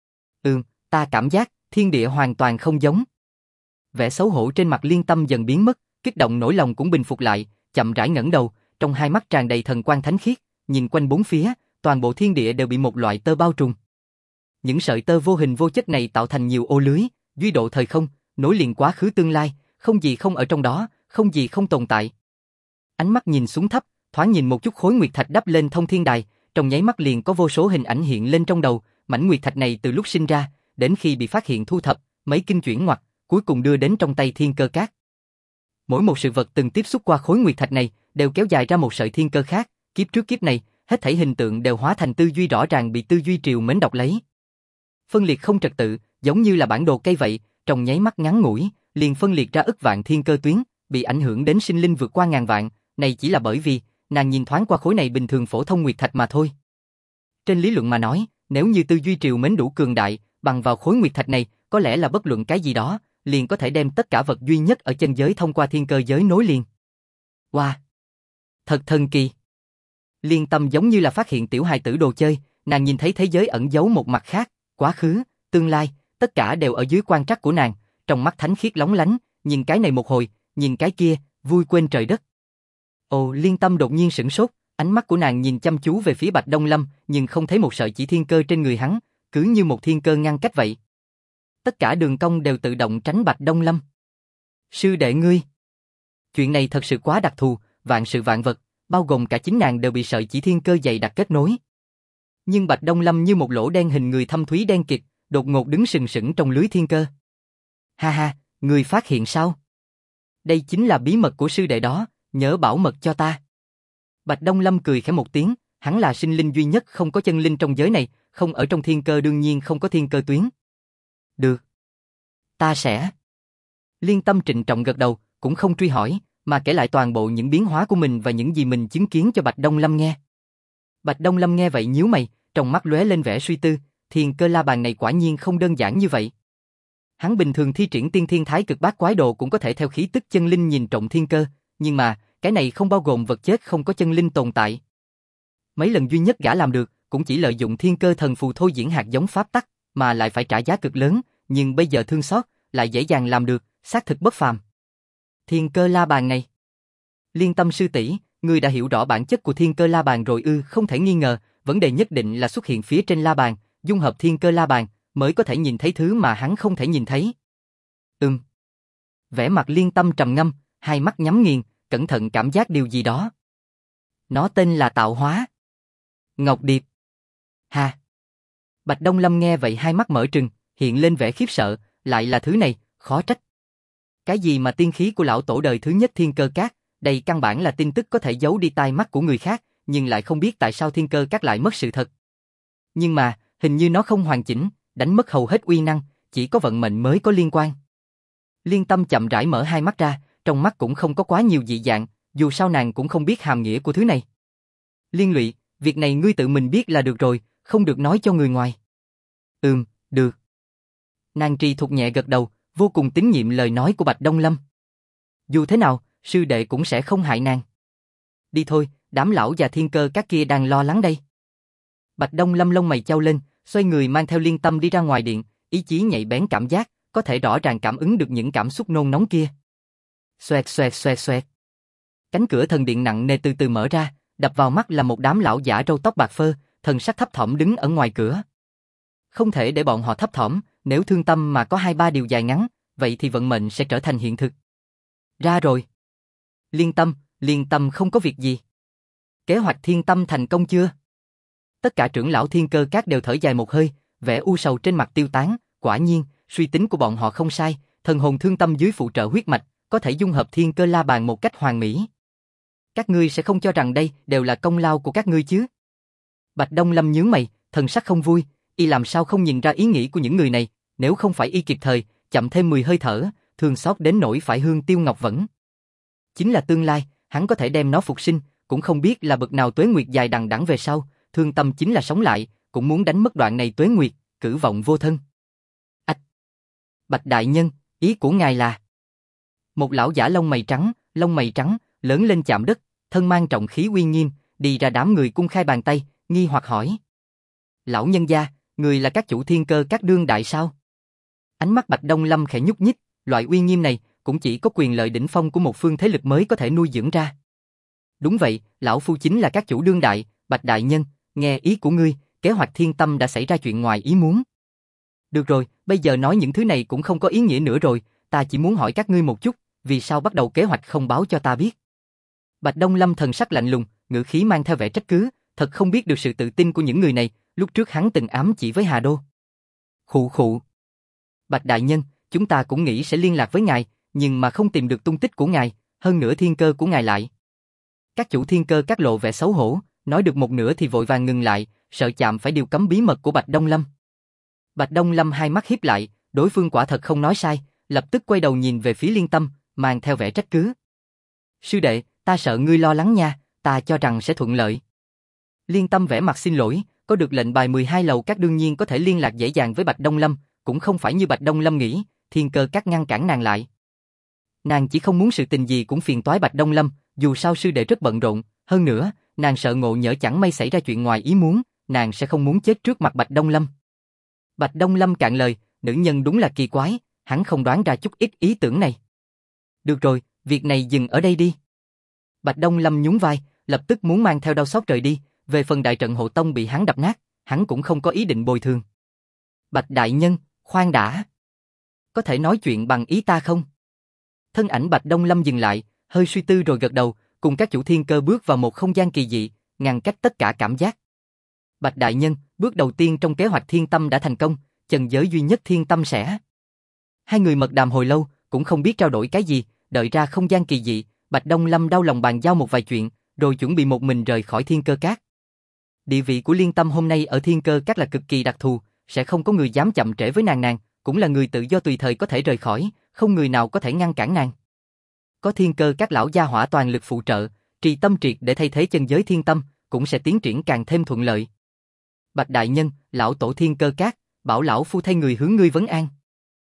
Ta cảm giác, thiên địa hoàn toàn không giống. Vẻ xấu hổ trên mặt Liên Tâm dần biến mất, kích động nỗi lòng cũng bình phục lại, chậm rãi ngẩng đầu, trong hai mắt tràn đầy thần quang thánh khiết, nhìn quanh bốn phía, toàn bộ thiên địa đều bị một loại tơ bao trùm. Những sợi tơ vô hình vô chất này tạo thành nhiều ô lưới, duy độ thời không, nối liền quá khứ tương lai, không gì không ở trong đó, không gì không tồn tại. Ánh mắt nhìn xuống thấp, thoáng nhìn một chút khối nguyệt thạch đắp lên thông thiên đài, trong nháy mắt liền có vô số hình ảnh hiện lên trong đầu, mảnh nguyệt thạch này từ lúc sinh ra, đến khi bị phát hiện thu thập, mấy kinh chuyển ngoặt, cuối cùng đưa đến trong tay Thiên Cơ Cát. Mỗi một sự vật từng tiếp xúc qua khối nguyệt thạch này, đều kéo dài ra một sợi thiên cơ khác, kiếp trước kiếp này, hết thảy hình tượng đều hóa thành tư duy rõ ràng bị tư duy triều mến đọc lấy. Phân liệt không trật tự, giống như là bản đồ cây vậy, trong nháy mắt ngắn ngủi, liền phân liệt ra ức vạn thiên cơ tuyến, bị ảnh hưởng đến sinh linh vượt qua ngàn vạn, này chỉ là bởi vì, nàng nhìn thoáng qua khối này bình thường phổ thông nguyệt thạch mà thôi. Trên lý luận mà nói, nếu như tư duy triều mến đủ cường đại, bằng vào khối nguyệt thạch này, có lẽ là bất luận cái gì đó, liền có thể đem tất cả vật duy nhất ở chân giới thông qua thiên cơ giới nối liền. Wow! Thật thần kỳ! Liên Tâm giống như là phát hiện tiểu hài tử đồ chơi, nàng nhìn thấy thế giới ẩn giấu một mặt khác, quá khứ, tương lai, tất cả đều ở dưới quan trắc của nàng, trong mắt thánh khiết lóng lánh, nhìn cái này một hồi, nhìn cái kia, vui quên trời đất. Ồ, Liên Tâm đột nhiên sửng sốt, ánh mắt của nàng nhìn chăm chú về phía Bạch Đông Lâm, nhưng không thấy một sợi chỉ thiên cơ trên người hắn, cứ như một thiên cơ ngăn cách vậy. Tất cả đường cong đều tự động tránh Bạch Đông Lâm. Sư đệ ngươi! Chuyện này thật sự quá đặc thù, vạn sự vạn vật, bao gồm cả chính nàng đều bị sợi chỉ thiên cơ dày đặc kết nối. Nhưng Bạch Đông Lâm như một lỗ đen hình người thâm thúy đen kịt, đột ngột đứng sừng sững trong lưới thiên cơ. Ha ha, ngươi phát hiện sao? Đây chính là bí mật của sư đệ đó, nhớ bảo mật cho ta. Bạch Đông Lâm cười khẽ một tiếng, hắn là sinh linh duy nhất không có chân linh trong giới này, không ở trong thiên cơ đương nhiên không có thiên cơ tuyến. Được. Ta sẽ. Liên Tâm trịnh trọng gật đầu, cũng không truy hỏi, mà kể lại toàn bộ những biến hóa của mình và những gì mình chứng kiến cho Bạch Đông Lâm nghe. Bạch Đông Lâm nghe vậy nhíu mày, trong mắt lóe lên vẻ suy tư, Thiên Cơ La Bàn này quả nhiên không đơn giản như vậy. Hắn bình thường thi triển tiên thiên thái cực bát quái đồ cũng có thể theo khí tức chân linh nhìn trộm thiên cơ, nhưng mà, cái này không bao gồm vật chết không có chân linh tồn tại. Mấy lần duy nhất gã làm được, cũng chỉ lợi dụng thiên cơ thần phù thôi diễn hạt giống pháp tắc, mà lại phải trả giá cực lớn, nhưng bây giờ thương xót, lại dễ dàng làm được, xác thực bất phàm. Thiên Cơ La Bàn này. Liên Tâm sư tỷ, ngươi đã hiểu rõ bản chất của Thiên Cơ La Bàn rồi ư? Không thể nghi ngờ, vấn đề nhất định là xuất hiện phía trên La Bàn, dung hợp Thiên Cơ La Bàn, mới có thể nhìn thấy thứ mà hắn không thể nhìn thấy. Vẻ mặt Liên Tâm trầm ngâm, hai mắt nhắm nghiền, cẩn thận cảm giác điều gì đó. Nó tên là tạo hóa. Ngọc Điệp. Ha. Bạch Đông Lâm nghe vậy hai mắt mở trừng, hiện lên vẻ khiếp sợ, lại là thứ này, khó trách. Cái gì mà tiên khí của lão tổ đời thứ nhất Thiên Cơ Các, đây căn bản là tin tức có thể giấu đi tai mắt của người khác, nhưng lại không biết tại sao Thiên Cơ Các lại mất sự thật. Nhưng mà, hình như nó không hoàn chỉnh, đánh mất hầu hết uy năng, chỉ có vận mệnh mới có liên quan. Liên Tâm chậm rãi mở hai mắt ra, trong mắt cũng không có quá nhiều dị dạng, dù sao nàng cũng không biết hàm nghĩa của thứ này. Liên Lụy, việc này ngươi tự mình biết là được rồi, không được nói cho người ngoài. Được. Nàng trì thục nhẹ gật đầu, vô cùng tín nhiệm lời nói của Bạch Đông Lâm. Dù thế nào, sư đệ cũng sẽ không hại nàng. Đi thôi, đám lão già Thiên Cơ Các kia đang lo lắng đây. Bạch Đông Lâm lông mày chau lên, xoay người mang theo Liên Tâm đi ra ngoài điện, ý chí nhạy bén cảm giác, có thể rõ ràng cảm ứng được những cảm xúc nôn nóng kia. Xoẹt xoẹt xoẹt xoẹt. Cánh cửa thần điện nặng nề từ từ mở ra, đập vào mắt là một đám lão giả râu tóc bạc phơ, thần sắc thấp thỏm đứng ở ngoài cửa. Không thể để bọn họ thấp thỏm, nếu thương tâm mà có 2-3 điều dài ngắn, vậy thì vận mệnh sẽ trở thành hiện thực. Ra rồi. Liên Tâm không có việc gì. Kế hoạch Thiên Tâm thành công chưa? Tất cả trưởng lão Thiên Cơ Các đều thở dài một hơi, vẻ u sầu trên mặt tiêu tán, quả nhiên, suy tính của bọn họ không sai, thần hồn thương tâm dưới phụ trợ huyết mạch, có thể dung hợp Thiên Cơ La Bàn một cách hoàn mỹ. Các ngươi sẽ không cho rằng đây đều là công lao của các ngươi chứ? Bạch Đông Lâm nhướng mày, thần sắc không vui, y làm sao không nhìn ra ý nghĩ của những người này, nếu không phải y kịp thời, chậm thêm 10 hơi thở, thương xót đến nỗi phải hương tiêu ngọc vẫn. Chính là tương lai, hắn có thể đem nó phục sinh, cũng không biết là bậc nào tuế nguyệt dài đằng đẵng về sau, thương tâm chính là sống lại, cũng muốn đánh mất đoạn này tuế nguyệt, cử vọng vô thân. Ách! Bạch đại nhân, ý của ngài là? Một lão giả lông mày trắng, lớn lên chạm đất, thân mang trọng khí uy nghiêm, đi ra đám người cung khai bàn tay, nghi hoặc hỏi. Lão nhân gia, người là các chủ Thiên Cơ Các đương đại sao? Ánh mắt Bạch Đông Lâm khẽ nhúc nhích, loại uy nghiêm này cũng chỉ có quyền lợi đỉnh phong của một phương thế lực mới có thể nuôi dưỡng ra. Đúng vậy, lão phu chính là các chủ đương đại, Bạch đại nhân, nghe ý của ngươi, kế hoạch Thiên Tâm đã xảy ra chuyện ngoài ý muốn. Được rồi, bây giờ nói những thứ này cũng không có ý nghĩa nữa rồi, ta chỉ muốn hỏi các ngươi một chút, vì sao bắt đầu kế hoạch không báo cho ta biết? Bạch Đông Lâm thần sắc lạnh lùng, ngữ khí mang theo vẻ trách cứ, thật không biết được sự tự tin của những người này, lúc trước hắn từng ám chỉ với Hà Đô. Khụ. Bạch đại nhân, chúng ta cũng nghĩ sẽ liên lạc với ngài, nhưng mà không tìm được tung tích của ngài, hơn nữa thiên cơ của ngài lại. Các chủ Thiên Cơ Các lộ vẻ xấu hổ, nói được một nửa thì vội vàng ngừng lại, sợ chạm phải điều cấm bí mật của Bạch Đông Lâm. Bạch Đông Lâm hai mắt híp lại, đối phương quả thật không nói sai, lập tức quay đầu nhìn về phía Liên Tâm, mang theo vẻ trách cứ. Sư đệ, ta sợ ngươi lo lắng nha, ta cho rằng sẽ thuận lợi. Liên Tâm vẻ mặt xin lỗi, có được lệnh bài 12 lầu các đương nhiên có thể liên lạc dễ dàng với Bạch Đông Lâm, cũng không phải như Bạch Đông Lâm nghĩ, Thiên Cơ Các ngăn cản nàng lại. Nàng chỉ không muốn sự tình gì cũng phiền toái Bạch Đông Lâm, dù sao sư đệ rất bận rộn, hơn nữa, nàng sợ ngộ nhỡ chẳng may xảy ra chuyện ngoài ý muốn, nàng sẽ không muốn chết trước mặt Bạch Đông Lâm. Bạch Đông Lâm cạn lời, nữ nhân đúng là kỳ quái, hắn không đoán ra chút ít ý tưởng này. Được rồi, việc này dừng ở đây đi. Bạch Đông Lâm nhún vai, lập tức muốn mang theo đau xót rời đi, về phần đại trận hộ tông bị hắn đập nát, hắn cũng không có ý định bồi thường. Bạch đại nhân, khoan đã. Có thể nói chuyện bằng ý ta không? Thân ảnh Bạch Đông Lâm dừng lại, hơi suy tư rồi gật đầu, cùng các chủ Thiên Cơ bước vào một không gian kỳ dị, ngăn cách tất cả cảm giác. Bạch đại nhân, bước đầu tiên trong kế hoạch Thiên Tâm đã thành công, trần giới duy nhất Thiên Tâm sẽ. Hai người mật đàm hồi lâu, cũng không biết trao đổi cái gì, đợi ra không gian kỳ dị, Bạch Đông Lâm đau lòng bàn giao một vài chuyện, rồi chuẩn bị một mình rời khỏi Thiên Cơ Các. Địa vị của Liên Tâm hôm nay ở Thiên Cơ Các là cực kỳ đặc thù, sẽ không có người dám chậm trễ với nàng, cũng là người tự do tùy thời có thể rời khỏi, không người nào có thể ngăn cản nàng. Có Thiên Cơ Các lão gia hỏa toàn lực phụ trợ, trì tâm triệt để thay thế chân giới Thiên Tâm, cũng sẽ tiến triển càng thêm thuận lợi. Bạch đại nhân, lão tổ Thiên Cơ Các, bảo lão phu thay người hướng ngươi vấn an.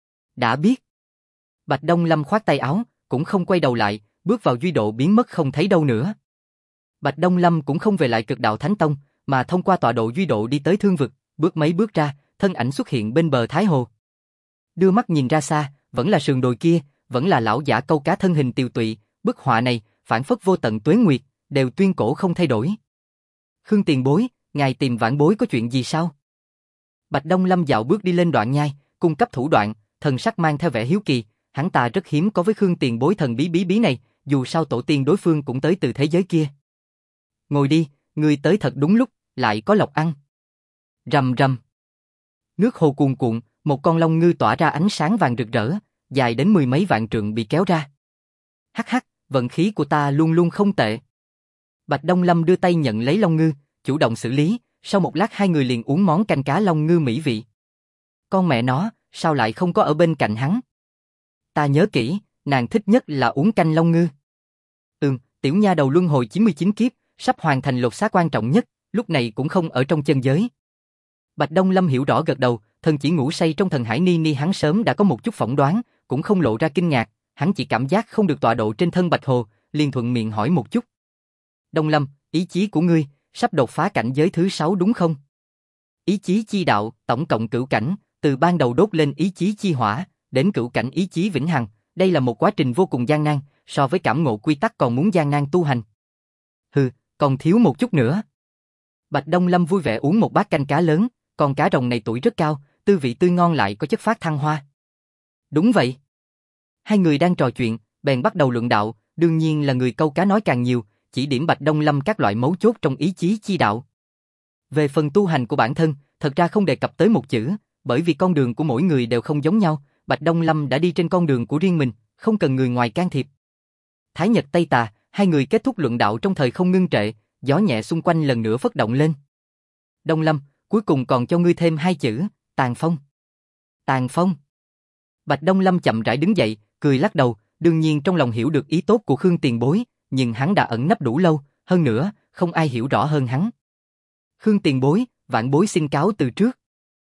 Đã biết. Bạch Đông Lâm khoát tay áo, cũng không quay đầu lại, bước vào duy độ biến mất không thấy đâu nữa. Bạch Đông Lâm cũng không về lại Cực Đạo Thánh Tông, mà thông qua tọa độ duy độ đi tới Thương Vực, bước mấy bước ra, thân ảnh xuất hiện bên bờ Thái Hồ. Đưa mắt nhìn ra xa, vẫn là sườn đồi kia, vẫn là lão giả câu cá thân hình tiều tụy, bức họa này, phản phất vô tận tuế nguyệt, đều tuyên cổ không thay đổi. Khương tiền bối, ngài tìm vãn bối có chuyện gì sao? Bạch Đông Lâm dạo bước đi lên đoạn nhai, cung cấp thủ đoạn, thần sắc mang theo vẻ hiếu kỳ, hắn ta rất hiếm có với Khương tiền bối thần bí này, dù sao tổ tiên đối phương cũng tới từ thế giới kia. Ngồi đi, ngươi tới thật đúng lúc, lại có lộc ăn. Rầm rầm. Nước hồ cuồn cuộn, một con long ngư tỏa ra ánh sáng vàng rực rỡ, dài đến mười mấy vạn trượng bị kéo ra. Hắc hắc, vận khí của ta luôn luôn không tệ. Bạch Đông Lâm đưa tay nhận lấy long ngư, chủ động xử lý, sau một lát hai người liền uống món canh cá long ngư mỹ vị. Con mẹ nó, sao lại không có ở bên cạnh hắn? Ta nhớ kỹ, nàng thích nhất là uống canh long ngư. Tiểu nha đầu luân hồi 99 kiếp, sắp hoàn thành lột xác quan trọng nhất, lúc này cũng không ở trong chân giới. Bạch Đông Lâm hiểu rõ gật đầu, thần chỉ ngủ say trong thần hải ni ni hắn sớm đã có một chút phỏng đoán, cũng không lộ ra kinh ngạc, hắn chỉ cảm giác không được tọa độ trên thân Bạch Hồ, liền thuận miệng hỏi một chút. Đông Lâm, ý chí của ngươi, sắp đột phá cảnh giới thứ 6 đúng không? Ý chí chi đạo, tổng cộng cửu cảnh, từ ban đầu đốt lên ý chí chi hỏa, đến cửu cảnh ý chí vĩnh hằng, đây là một quá trình vô cùng gian nan, so với cảm ngộ quy tắc còn muốn gian nan tu hành. Hừ, còn thiếu một chút nữa. Bạch Đông Lâm vui vẻ uống một bát canh cá lớn, con cá rồng này tuổi rất cao, tư vị tươi ngon lại có chất phát thăng hoa. Đúng vậy. Hai người đang trò chuyện, bèn bắt đầu luận đạo, đương nhiên là người câu cá nói càng nhiều, chỉ điểm Bạch Đông Lâm các loại mấu chốt trong ý chí chi đạo. Về phần tu hành của bản thân, thật ra không đề cập tới một chữ, bởi vì con đường của mỗi người đều không giống nhau, Bạch Đông Lâm đã đi trên con đường của riêng mình, không cần người ngoài can thiệp. Thái Nhật Tây Tà, hai người kết thúc luận đạo trong thời không ngưng trệ, gió nhẹ xung quanh lần nữa phất động lên. Đông Lâm, cuối cùng còn cho ngươi thêm hai chữ, tàn phong. Tàn phong. Bạch Đông Lâm chậm rãi đứng dậy, cười lắc đầu, đương nhiên trong lòng hiểu được ý tốt của Khương Tiền Bối, nhưng hắn đã ẩn nấp đủ lâu, hơn nữa, không ai hiểu rõ hơn hắn. Khương Tiền Bối, vạn bối xin cáo từ trước.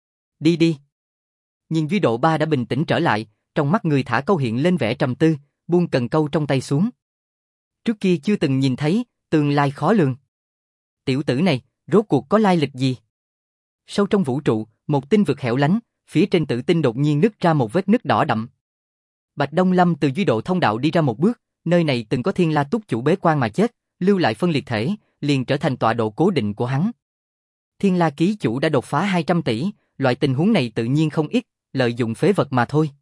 Đi đi. Nhưng Duy Độ Ba đã bình tĩnh trở lại, trong mắt người thả câu hiện lên vẻ trầm tư, buông cần câu trong tay xuống. Trước kia chưa từng nhìn thấy, tương lai khó lường. Tiểu tử này, rốt cuộc có lai lịch gì? Sâu trong vũ trụ, một tinh vực hẻo lánh, phía trên tử tinh đột nhiên nứt ra một vết nứt đỏ đậm. Bạch Đông Lâm từ Duy Độ thông đạo đi ra một bước, nơi này từng có Thiên La Túc chủ bế quan mà chết, lưu lại phân liệt thể, liền trở thành tọa độ cố định của hắn. Thiên La ký chủ đã đột phá 200 tỷ, loại tình huống này tự nhiên không ít, lợi dụng phế vật mà thôi.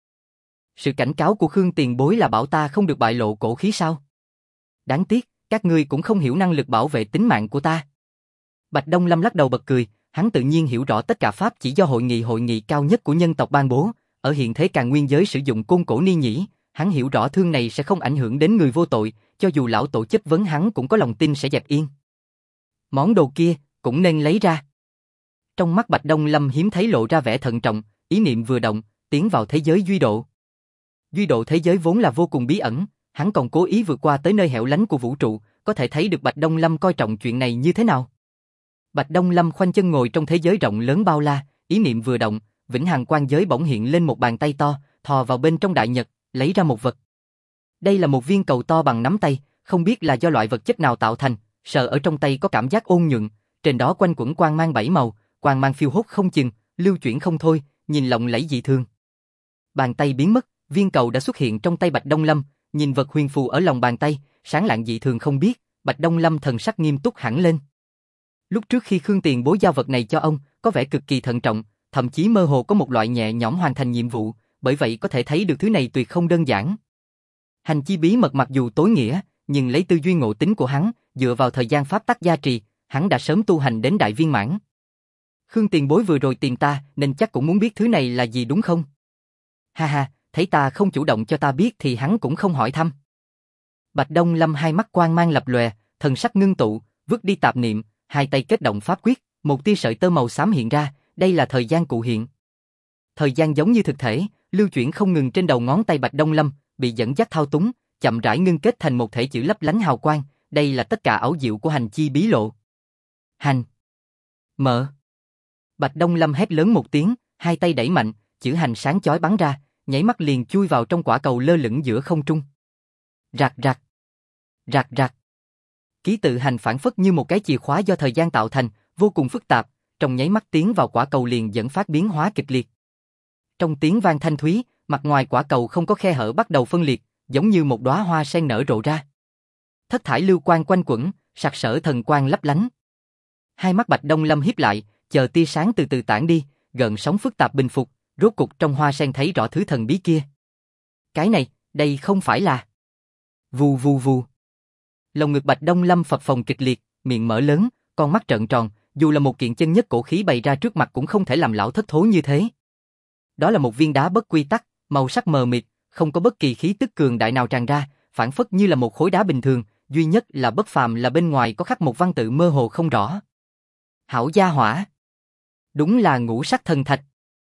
Sự cảnh cáo của Khương Tiền Bối là bảo ta không được bại lộ cổ khí sao? Đáng tiếc, các ngươi cũng không hiểu năng lực bảo vệ tính mạng của ta. Bạch Đông Lâm lắc đầu bật cười, hắn tự nhiên hiểu rõ tất cả pháp chỉ do hội nghị cao nhất của nhân tộc ban bố, ở hiện thế Càn Nguyên giới sử dụng côn cổ ni nhĩ, hắn hiểu rõ thương này sẽ không ảnh hưởng đến người vô tội, cho dù lão tổ chất vấn hắn cũng có lòng tin sẽ dẹp yên. Món đồ kia cũng nên lấy ra. Trong mắt Bạch Đông Lâm hiếm thấy lộ ra vẻ thận trọng, ý niệm vừa động, tiến vào thế giới Duy Độ. Duy Độ thế giới vốn là vô cùng bí ẩn, hắn còn cố ý vượt qua tới nơi hẻo lánh của vũ trụ, có thể thấy được Bạch Đông Lâm coi trọng chuyện này như thế nào. Bạch Đông Lâm khoanh chân ngồi trong thế giới rộng lớn bao la, ý niệm vừa động, vĩnh hằng quan giới bỗng hiện lên một bàn tay to, thò vào bên trong đại nhật, lấy ra một vật. Đây là một viên cầu to bằng nắm tay, không biết là do loại vật chất nào tạo thành, sờ ở trong tay có cảm giác ôn nhuận, trên đó quanh quẩn quang mang 7 màu, quang mang phiêu hốt không chừng, lưu chuyển không thôi, nhìn lộng lẫy dị thường. Bàn tay biến mất, viên cầu đã xuất hiện trong tay Bạch Đông Lâm, nhìn vật huyền phù ở lòng bàn tay, sáng lạng dị thường không biết, Bạch Đông Lâm thần sắc nghiêm túc hẳn lên. Lúc trước khi Khương Tiền Bối giao vật này cho ông, có vẻ cực kỳ thận trọng, thậm chí mơ hồ có một loại nhẹ nhõm hoàn thành nhiệm vụ, bởi vậy có thể thấy được thứ này tuyệt không đơn giản. Hành chi bí mật mặc dù tối nghĩa, nhưng lấy tư duy ngộ tính của hắn, dựa vào thời gian pháp tắc gia trì, hắn đã sớm tu hành đến đại viên mãn. Khương Tiền Bối vừa rồi tìm ta, nên chắc cũng muốn biết thứ này là gì đúng không? Ha ha, thấy ta không chủ động cho ta biết thì hắn cũng không hỏi thăm. Bạch Đông Lâm hai mắt quang mang lập lòe, thần sắc ngưng tụ, vứt đi tạp niệm, hai tay kết động pháp quyết, một tia sợi tơ màu xám hiện ra, đây là thời gian cụ hiện. Thời gian giống như thực thể, lưu chuyển không ngừng trên đầu ngón tay Bạch Đông Lâm, bị dẫn dắt thao túng, chậm rãi ngưng kết thành một thể chữ lấp lánh hào quang, đây là tất cả ảo diệu của hành chi bí lộ. Hành. Mở. Bạch Đông Lâm hét lớn một tiếng, hai tay đẩy mạnh, chữ hành sáng chói bắn ra, nháy mắt liền chui vào trong quả cầu lơ lửng giữa không trung. Rạc rạc. Rạc rạc. Ký tự hành phản phất như một cái chìa khóa do thời gian tạo thành, vô cùng phức tạp, trong nháy mắt tiến vào quả cầu liền dẫn phát biến hóa kịch liệt. Trong tiếng vang thanh thúy, mặt ngoài quả cầu không có khe hở bắt đầu phân liệt, giống như một đóa hoa sen nở rộ ra. Thất thải lưu quang quanh quẩn, sặc sỡ thần quang lấp lánh. Hai mắt Bạch Đông Lâm híp lại, chờ tia sáng từ từ tản đi, gợn sóng phức tạp bình phục, rốt cục trong hoa sen thấy rõ thứ thần bí kia. Cái này, đây không phải là... Vù vù vù. Lồng ngực Bạch Đông Lâm phập phồng kịch liệt, miệng mở lớn, con mắt trợn tròn, dù là một kiện chân nhất cổ khí bày ra trước mặt cũng không thể làm lão thất thố như thế. Đó là một viên đá bất quy tắc, màu sắc mờ mịt, không có bất kỳ khí tức cường đại nào tràn ra, phản phất như là một khối đá bình thường, duy nhất là bất phàm là bên ngoài có khắc một văn tự mơ hồ không rõ. Hảo gia hỏa. Đúng là ngũ sắc thần thạch.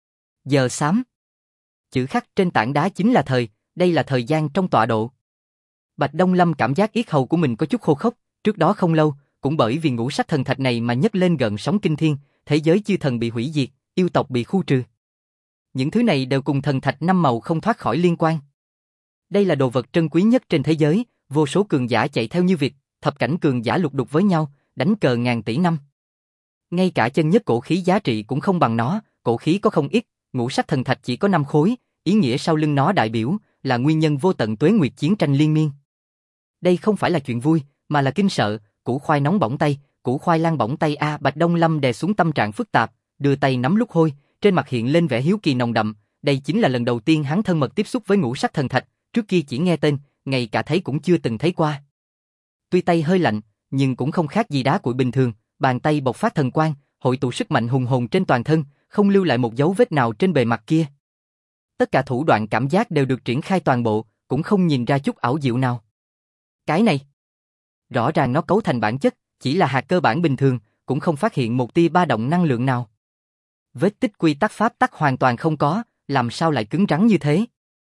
Giờ xám. Chữ khắc trên tảng đá chính là thời, đây là thời gian trong tọa độ. Bạch Đông Lâm cảm giác yết hầu của mình có chút khô khốc, trước đó không lâu, cũng bởi vì ngũ sắc thần thạch này mà nhấc lên gợn sóng kinh thiên, thế giới chư thần bị hủy diệt, yêu tộc bị khu trừ. Những thứ này đều cùng thần thạch năm màu không thoát khỏi liên quan. Đây là đồ vật trân quý nhất trên thế giới, vô số cường giả chạy theo như vịt, thập cảnh cường giả lục đục với nhau, đánh cờ ngàn tỷ năm. Ngay cả chân nhất cổ khí giá trị cũng không bằng nó, cổ khí có không ít, ngũ sắc thần thạch chỉ có 5 khối, ý nghĩa sau lưng nó đại biểu là nguyên nhân vô tận tuế nguyệt chiến tranh liên miên. Đây không phải là chuyện vui, mà là kinh sợ, củ khoai nóng bỏng tay, củ khoai lang bỏng tay a. Bạch Đông Lâm đè xuống tâm trạng phức tạp, đưa tay nắm lúc hôi, trên mặt hiện lên vẻ hiếu kỳ nồng đậm, đây chính là lần đầu tiên hắn thân mật tiếp xúc với ngũ sắc thần thạch, trước kia chỉ nghe tên, ngay cả thấy cũng chưa từng thấy qua. Tuy tay hơi lạnh, nhưng cũng không khác gì đá cuội bình thường, bàn tay bộc phát thần quang, hội tụ sức mạnh hùng hồn trên toàn thân, không lưu lại một dấu vết nào trên bề mặt kia. Tất cả thủ đoạn cảm giác đều được triển khai toàn bộ, cũng không nhìn ra chút ảo diệu nào. Cái này, rõ ràng nó cấu thành bản chất, chỉ là hạt cơ bản bình thường, cũng không phát hiện một tia ba động năng lượng nào. Vết tích quy tắc pháp tắc hoàn toàn không có, làm sao lại cứng rắn như thế?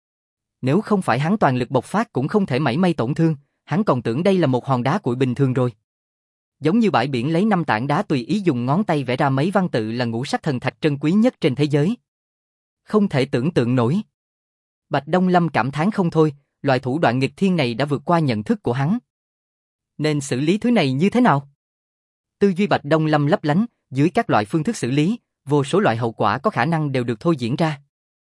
Nếu không phải hắn toàn lực bộc phát cũng không thể mảy may tổn thương, hắn còn tưởng đây là một hòn đá cuội bình thường rồi. Giống như bãi biển lấy 5 tảng đá tùy ý dùng ngón tay vẽ ra mấy văn tự là ngũ sắc thần thạch trân quý nhất trên thế giới. Không thể tưởng tượng nổi. Bạch Đông Lâm cảm thán không thôi, loại thủ đoạn nghịch thiên này đã vượt qua nhận thức của hắn. Nên xử lý thứ này như thế nào? Tư duy Bạch Đông Lâm lấp lánh, dưới các loại phương thức xử lý, vô số loại hậu quả có khả năng đều được thôi diễn ra.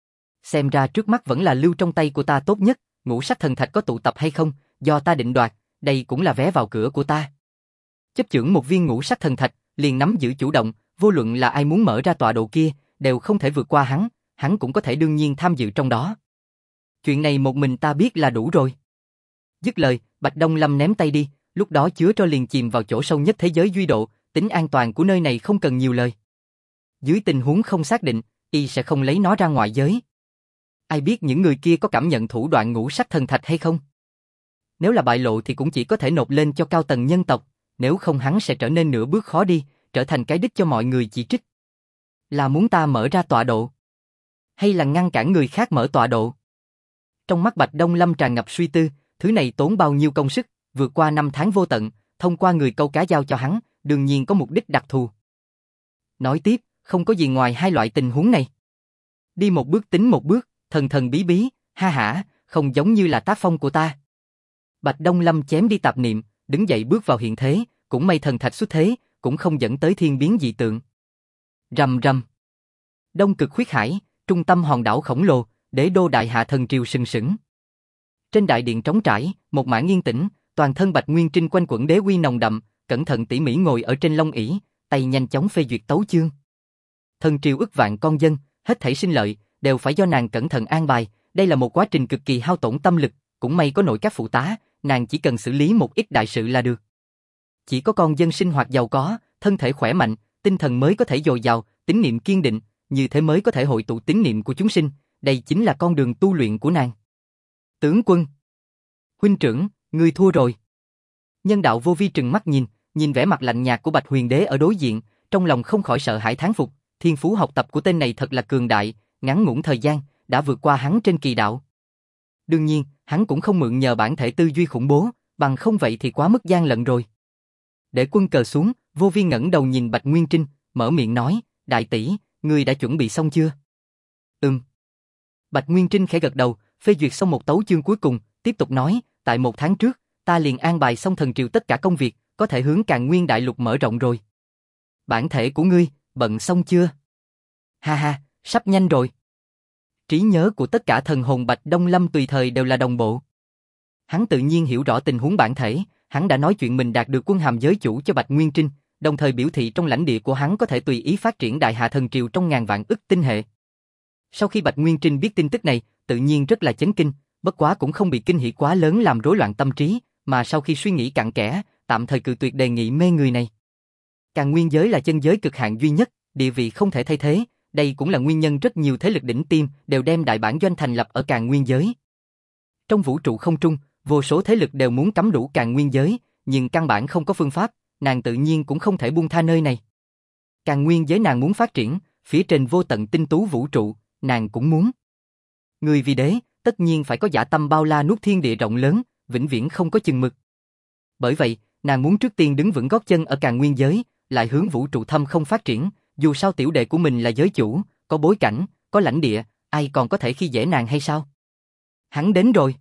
Xem ra trước mắt vẫn là lưu trong tay của ta tốt nhất, ngũ sắc thần thạch có tụ tập hay không, do ta định đoạt, đây cũng là vé vào cửa của ta. Chấp chưởng một viên ngũ sắc thần thạch, liền nắm giữ chủ động, vô luận là ai muốn mở ra tọa độ kia, đều không thể vượt qua hắn cũng có thể đương nhiên tham dự trong đó. Chuyện này một mình ta biết là đủ rồi. Dứt lời, Bạch Đông Lâm ném tay đi, lúc đó chứa tro liền chìm vào chỗ sâu nhất thế giới duy độ, tính an toàn của nơi này không cần nhiều lời. Dưới tình huống không xác định, y sẽ không lấy nó ra ngoài giới. Ai biết những người kia có cảm nhận thủ đoạn ngũ sắc thần thạch hay không? Nếu là bại lộ thì cũng chỉ có thể nộp lên cho cao tầng nhân tộc, nếu không hắn sẽ trở nên nửa bước khó đi, trở thành cái đích cho mọi người chỉ trích. Là muốn ta mở ra tọa độ? Hay là ngăn cản người khác mở tọa độ? Trong mắt Bạch Đông Lâm tràn ngập suy tư, thứ này tốn bao nhiêu công sức, vượt qua 5 tháng vô tận, thông qua người câu cá giao cho hắn, đương nhiên có mục đích đặc thù. Nói tiếp, không có gì ngoài hai loại tình huống này. Đi một bước tính một bước, thần thần bí bí, ha hả, không giống như là tác phong của ta. Bạch Đông Lâm chém đi tạp niệm, đứng dậy bước vào hiện thế, cũng may thần thạch xuất thế, cũng không dẫn tới thiên biến dị tượng. Rầm rầm. Đông cực khuyết hải, trung tâm hòn đảo khổng lồ, đế đô đại hạ thần triều sừng sững. Trên đại điện trống trải, một mảng yên tĩnh, toàn thân Bạch Nguyên Trinh quanh quẩn đế uy nồng đậm, cẩn thận tỉ mỉ ngồi ở trên long ỷ, tay nhanh chóng phê duyệt tấu chương. Thần triều ức vạn con dân, hết thảy sinh lợi, đều phải do nàng cẩn thận an bài, đây là một quá trình cực kỳ hao tổn tâm lực, cũng may có nội các phụ tá, nàng chỉ cần xử lý một ít đại sự là được. Chỉ có con dân sinh hoạt giàu có, thân thể khỏe mạnh, tinh thần mới có thể dồi dào, tín niệm kiên định, như thế mới có thể hội tụ tín niệm của chúng sinh, đây chính là con đường tu luyện của nàng. Tướng quân, huynh trưởng, ngươi thua rồi. Nhân đạo vô vi trừng mắt nhìn vẻ mặt lạnh nhạt của Bạch Huyền Đế ở đối diện, trong lòng không khỏi sợ hãi thán phục, thiên phú học tập của tên này thật là cường đại, ngắn ngủn thời gian, đã vượt qua hắn trên kỳ đạo. Đương nhiên, hắn cũng không mượn nhờ bản thể tư duy khủng bố, bằng không vậy thì quá mức gian lận rồi. Để quân cờ xuống, vô vi ngẩng đầu nhìn Bạch Nguyên Trinh, mở miệng nói, đại tỷ, ngươi đã chuẩn bị xong chưa? Bạch Nguyên Trinh khẽ gật đầu, phê duyệt xong một tấu chương cuối cùng, tiếp tục nói, tại 1 tháng trước, ta liền an bài xong thần triều tất cả công việc, có thể hướng Càn Nguyên đại lục mở rộng rồi. Bản thể của ngươi, bận xong chưa? Ha ha, sắp nhanh rồi. Trí nhớ của tất cả thần hồn Bạch Đông Lâm tùy thời đều là đồng bộ. Hắn tự nhiên hiểu rõ tình huống bản thể, hắn đã nói chuyện mình đạt được quân hàm giới chủ cho Bạch Nguyên Trinh, đồng thời biểu thị trong lãnh địa của hắn có thể tùy ý phát triển đại hạ thần triều trong ngàn vạn ức tinh hệ. Sau khi Bạch Nguyên Trinh biết tin tức này, tự nhiên rất là chấn kinh, bất quá cũng không bị kinh hỉ quá lớn làm rối loạn tâm trí, mà sau khi suy nghĩ cặn kẽ, tạm thời cự tuyệt đề nghị mê người này. Càn Nguyên giới là chân giới cực hạn duy nhất, địa vị không thể thay thế, đây cũng là nguyên nhân rất nhiều thế lực đỉnh tiêm đều đem đại bản doanh thành lập ở Càn Nguyên giới. Trong vũ trụ không trung, vô số thế lực đều muốn cắm đủ Càn Nguyên giới, nhưng căn bản không có phương pháp, nàng tự nhiên cũng không thể buông tha nơi này. Càn Nguyên giới nàng muốn phát triển, phía trên vô tận tinh tú vũ trụ, nàng cũng muốn. Người vì đế, tất nhiên phải có dã tâm bao la nuốt thiên địa rộng lớn, vĩnh viễn không có chừng mực. Bởi vậy, nàng muốn trước tiên đứng vững gót chân ở Càn Nguyên giới, lại hướng vũ trụ thâm không phát triển, dù sao tiểu đệ của mình là giới chủ, có bối cảnh, có lãnh địa, ai còn có thể khi dễ nàng hay sao? Hắn đến rồi.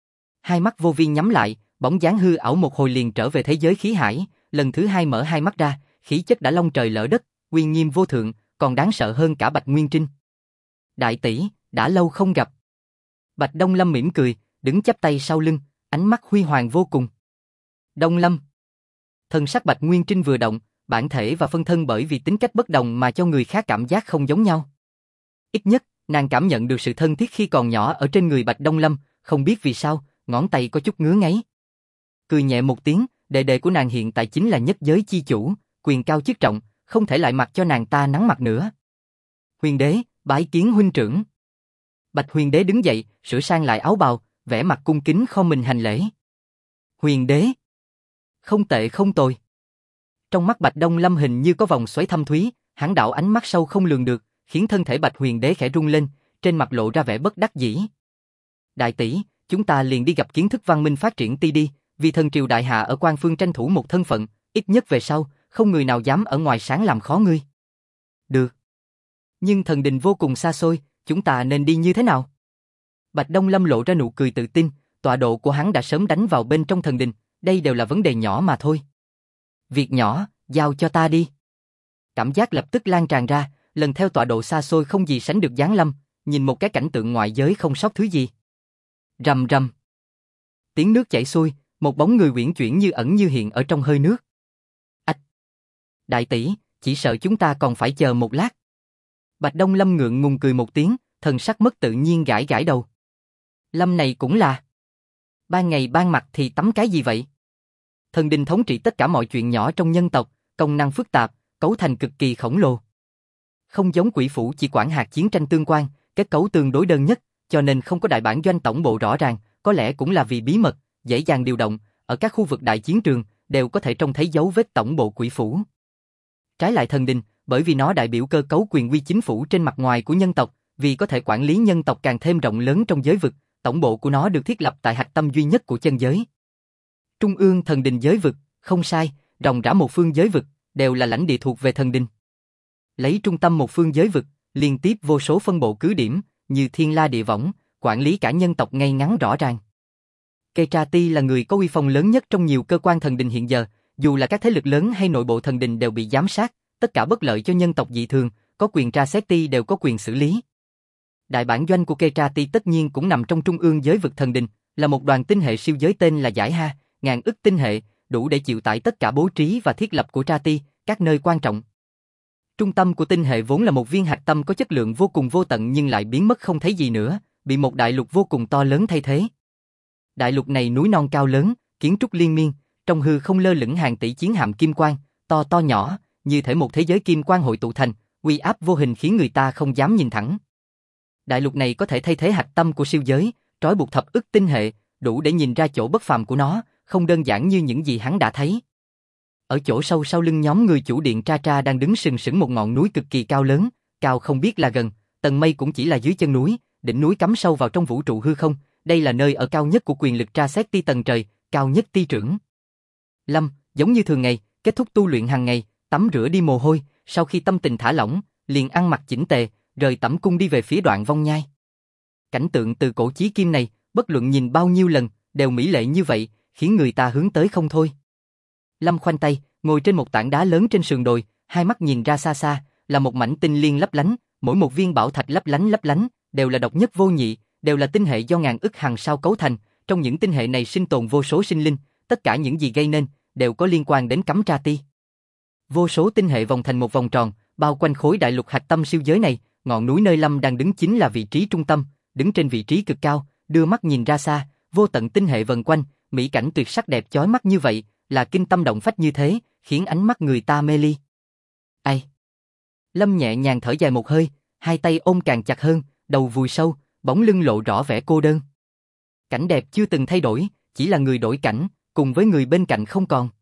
Hai mắt Vô Vi nhắm lại, bóng dáng hư ảo một hồi liền trở về thế giới khí hải, lần thứ hai mở hai mắt ra, khí chất đã long trời lỡ đất, uy nghiêm vô thượng, còn đáng sợ hơn cả Bạch Nguyên Trinh. Đại tỷ, đã lâu không gặp. Bạch Đông Lâm mỉm cười, đứng chắp tay sau lưng, ánh mắt huy hoàng vô cùng. Đông Lâm. Thân sắc Bạch Nguyên Trinh vừa động, bản thể và phân thân bởi vì tính cách bất đồng mà cho người khác cảm giác không giống nhau. Ít nhất, nàng cảm nhận được sự thân thiết khi còn nhỏ ở trên người Bạch Đông Lâm, không biết vì sao, ngón tay có chút ngứa ngáy. Cười nhẹ một tiếng, đệ đệ của nàng hiện tại chính là nhất giới chi chủ, quyền cao chức trọng, không thể lại mặc cho nàng ta nắng mặt nữa. Huyền đế, bái kiến huynh trưởng. Bạch Huyền đế đứng dậy, sửa sang lại áo bào, vẻ mặt cung kính không mình hành lễ. Huyền đế. Không tệ không tồi. Trong mắt Bạch Đông Lâm hình như có vòng xoáy thâm thúy, hắn đảo ánh mắt sâu không lường được, khiến thân thể Bạch Huyền đế khẽ rung lên, trên mặt lộ ra vẻ bất đắc dĩ. Đại tỷ, chúng ta liền đi gặp kiến thức văn minh phát triển ti đi, vì thần triều đại hạ ở Quan Phương tranh thủ một thân phận, ít nhất về sau, không người nào dám ở ngoài sáng làm khó ngươi. Được. Nhưng thần đình vô cùng xa xôi, chúng ta nên đi như thế nào? Bạch Đông Lâm lộ ra nụ cười tự tin, tọa độ của hắn đã sớm đánh vào bên trong thần đình, đây đều là vấn đề nhỏ mà thôi. Việc nhỏ, giao cho ta đi. Cảm giác lập tức lan tràn ra, lần theo tọa độ xa xôi không gì sánh được giáng lâm, nhìn một cái cảnh tượng ngoại giới không sót thứ gì. Rầm rầm. Tiếng nước chảy xuôi, một bóng người uyển chuyển như ẩn như hiện ở trong hơi nước. Ách! Đại tỷ, chỉ sợ chúng ta còn phải chờ một lát. Bạch Đông Lâm ngượng ngùng cười một tiếng, thần sắc mất tự nhiên gãi gãi đầu. Lâm này cũng là. Ban ngày ban mặt thì tắm cái gì vậy? Thần đình thống trị tất cả mọi chuyện nhỏ trong nhân tộc, công năng phức tạp, cấu thành cực kỳ khổng lồ. Không giống Quỷ Phủ chỉ quản hạt chiến tranh tương quan, kết cấu tương đối đơn nhất, cho nên không có đại bản doanh tổng bộ rõ ràng, có lẽ cũng là vì bí mật, dễ dàng điều động, ở các khu vực đại chiến trường, đều có thể trông thấy dấu vết tổng bộ Quỷ Phủ. Trái lại thần đình, bởi vì nó đại biểu cơ cấu quyền uy chính phủ trên mặt ngoài của nhân tộc, vì có thể quản lý nhân tộc càng thêm rộng lớn trong giới vực, tổng bộ của nó được thiết lập tại hạch tâm duy nhất của chân giới. Trung ương thần đình giới vực, không sai, ròng rã một phương giới vực, đều là lãnh địa thuộc về thần đình. Lấy trung tâm một phương giới vực, liên tiếp vô số phân bộ cứ điểm, như thiên la địa võng, quản lý cả nhân tộc ngay ngắn rõ ràng. Ketrati là người có uy phong lớn nhất trong nhiều cơ quan thần đình hiện giờ, dù là các thế lực lớn hay nội bộ thần đình đều bị giám sát, tất cả bất lợi cho nhân tộc dị thường, có quyền tra xét ti đều có quyền xử lý. Đại bản doanh của Ketrati tất nhiên cũng nằm trong trung ương giới vực thần đình, là một đoàn tinh hệ siêu giới tên là Giải Ha, ngàn ức tinh hệ, đủ để chịu tải tất cả bố trí và thiết lập của Trati, các nơi quan trọng. Trung tâm của tinh hệ vốn là một viên hạt tâm có chất lượng vô cùng vô tận nhưng lại biến mất không thấy gì nữa, bị một đại lục vô cùng to lớn thay thế. Đại lục này núi non cao lớn, kiến trúc liên miên, trong hư không lơ lửng hàng tỷ chiến hạm kim quang, to to nhỏ, như thể một thế giới kim quang hội tụ thành, uy áp vô hình khiến người ta không dám nhìn thẳng. Đại lục này có thể thay thế hạch tâm của siêu giới, trói buộc thập ức tinh hệ, đủ để nhìn ra chỗ bất phàm của nó, không đơn giản như những gì hắn đã thấy. Ở chỗ sâu sau lưng nhóm người chủ điện Tra Tra đang đứng sừng sững một ngọn núi cực kỳ cao lớn, cao không biết là gần, tầng mây cũng chỉ là dưới chân núi, đỉnh núi cắm sâu vào trong vũ trụ hư không, đây là nơi ở cao nhất của quyền lực tra xét ti tầng trời, cao nhất ti trưởng. Lâm, giống như thường ngày, kết thúc tu luyện hàng ngày, tắm rửa đi mồ hôi, sau khi tâm tình thả lỏng, liền ăn mặc chỉnh tề, rời tẩm cung đi về phía Đoạn Vong Nhai. Cảnh tượng từ cổ chí kim này, bất luận nhìn bao nhiêu lần, đều mỹ lệ như vậy, khiến người ta hướng tới không thôi. Lâm khoanh tay, ngồi trên một tảng đá lớn trên sườn đồi, hai mắt nhìn ra xa xa, là một mảnh tinh liên lấp lánh, mỗi một viên bảo thạch lấp lánh, đều là độc nhất vô nhị, đều là tinh hệ do ngàn ức hằng sao cấu thành, trong những tinh hệ này sinh tồn vô số sinh linh, tất cả những gì gây nên, đều có liên quan đến cấm tra ti. Vô số tinh hệ vòng thành một vòng tròn, bao quanh khối đại lục hạch tâm siêu giới này, ngọn núi nơi Lâm đang đứng chính là vị trí trung tâm, đứng trên vị trí cực cao, đưa mắt nhìn ra xa, vô tận tinh hệ vần quanh, mỹ cảnh tuyệt sắc đẹp chói mắt như vậy, là kinh tâm động phách như thế, khiến ánh mắt người ta mê ly. Ai? Lâm nhẹ nhàng thở dài một hơi, hai tay ôm càng chặt hơn, đầu vùi sâu, bóng lưng lộ rõ vẻ cô đơn. Cảnh đẹp chưa từng thay đổi, chỉ là người đổi cảnh, cùng với người bên cạnh không còn.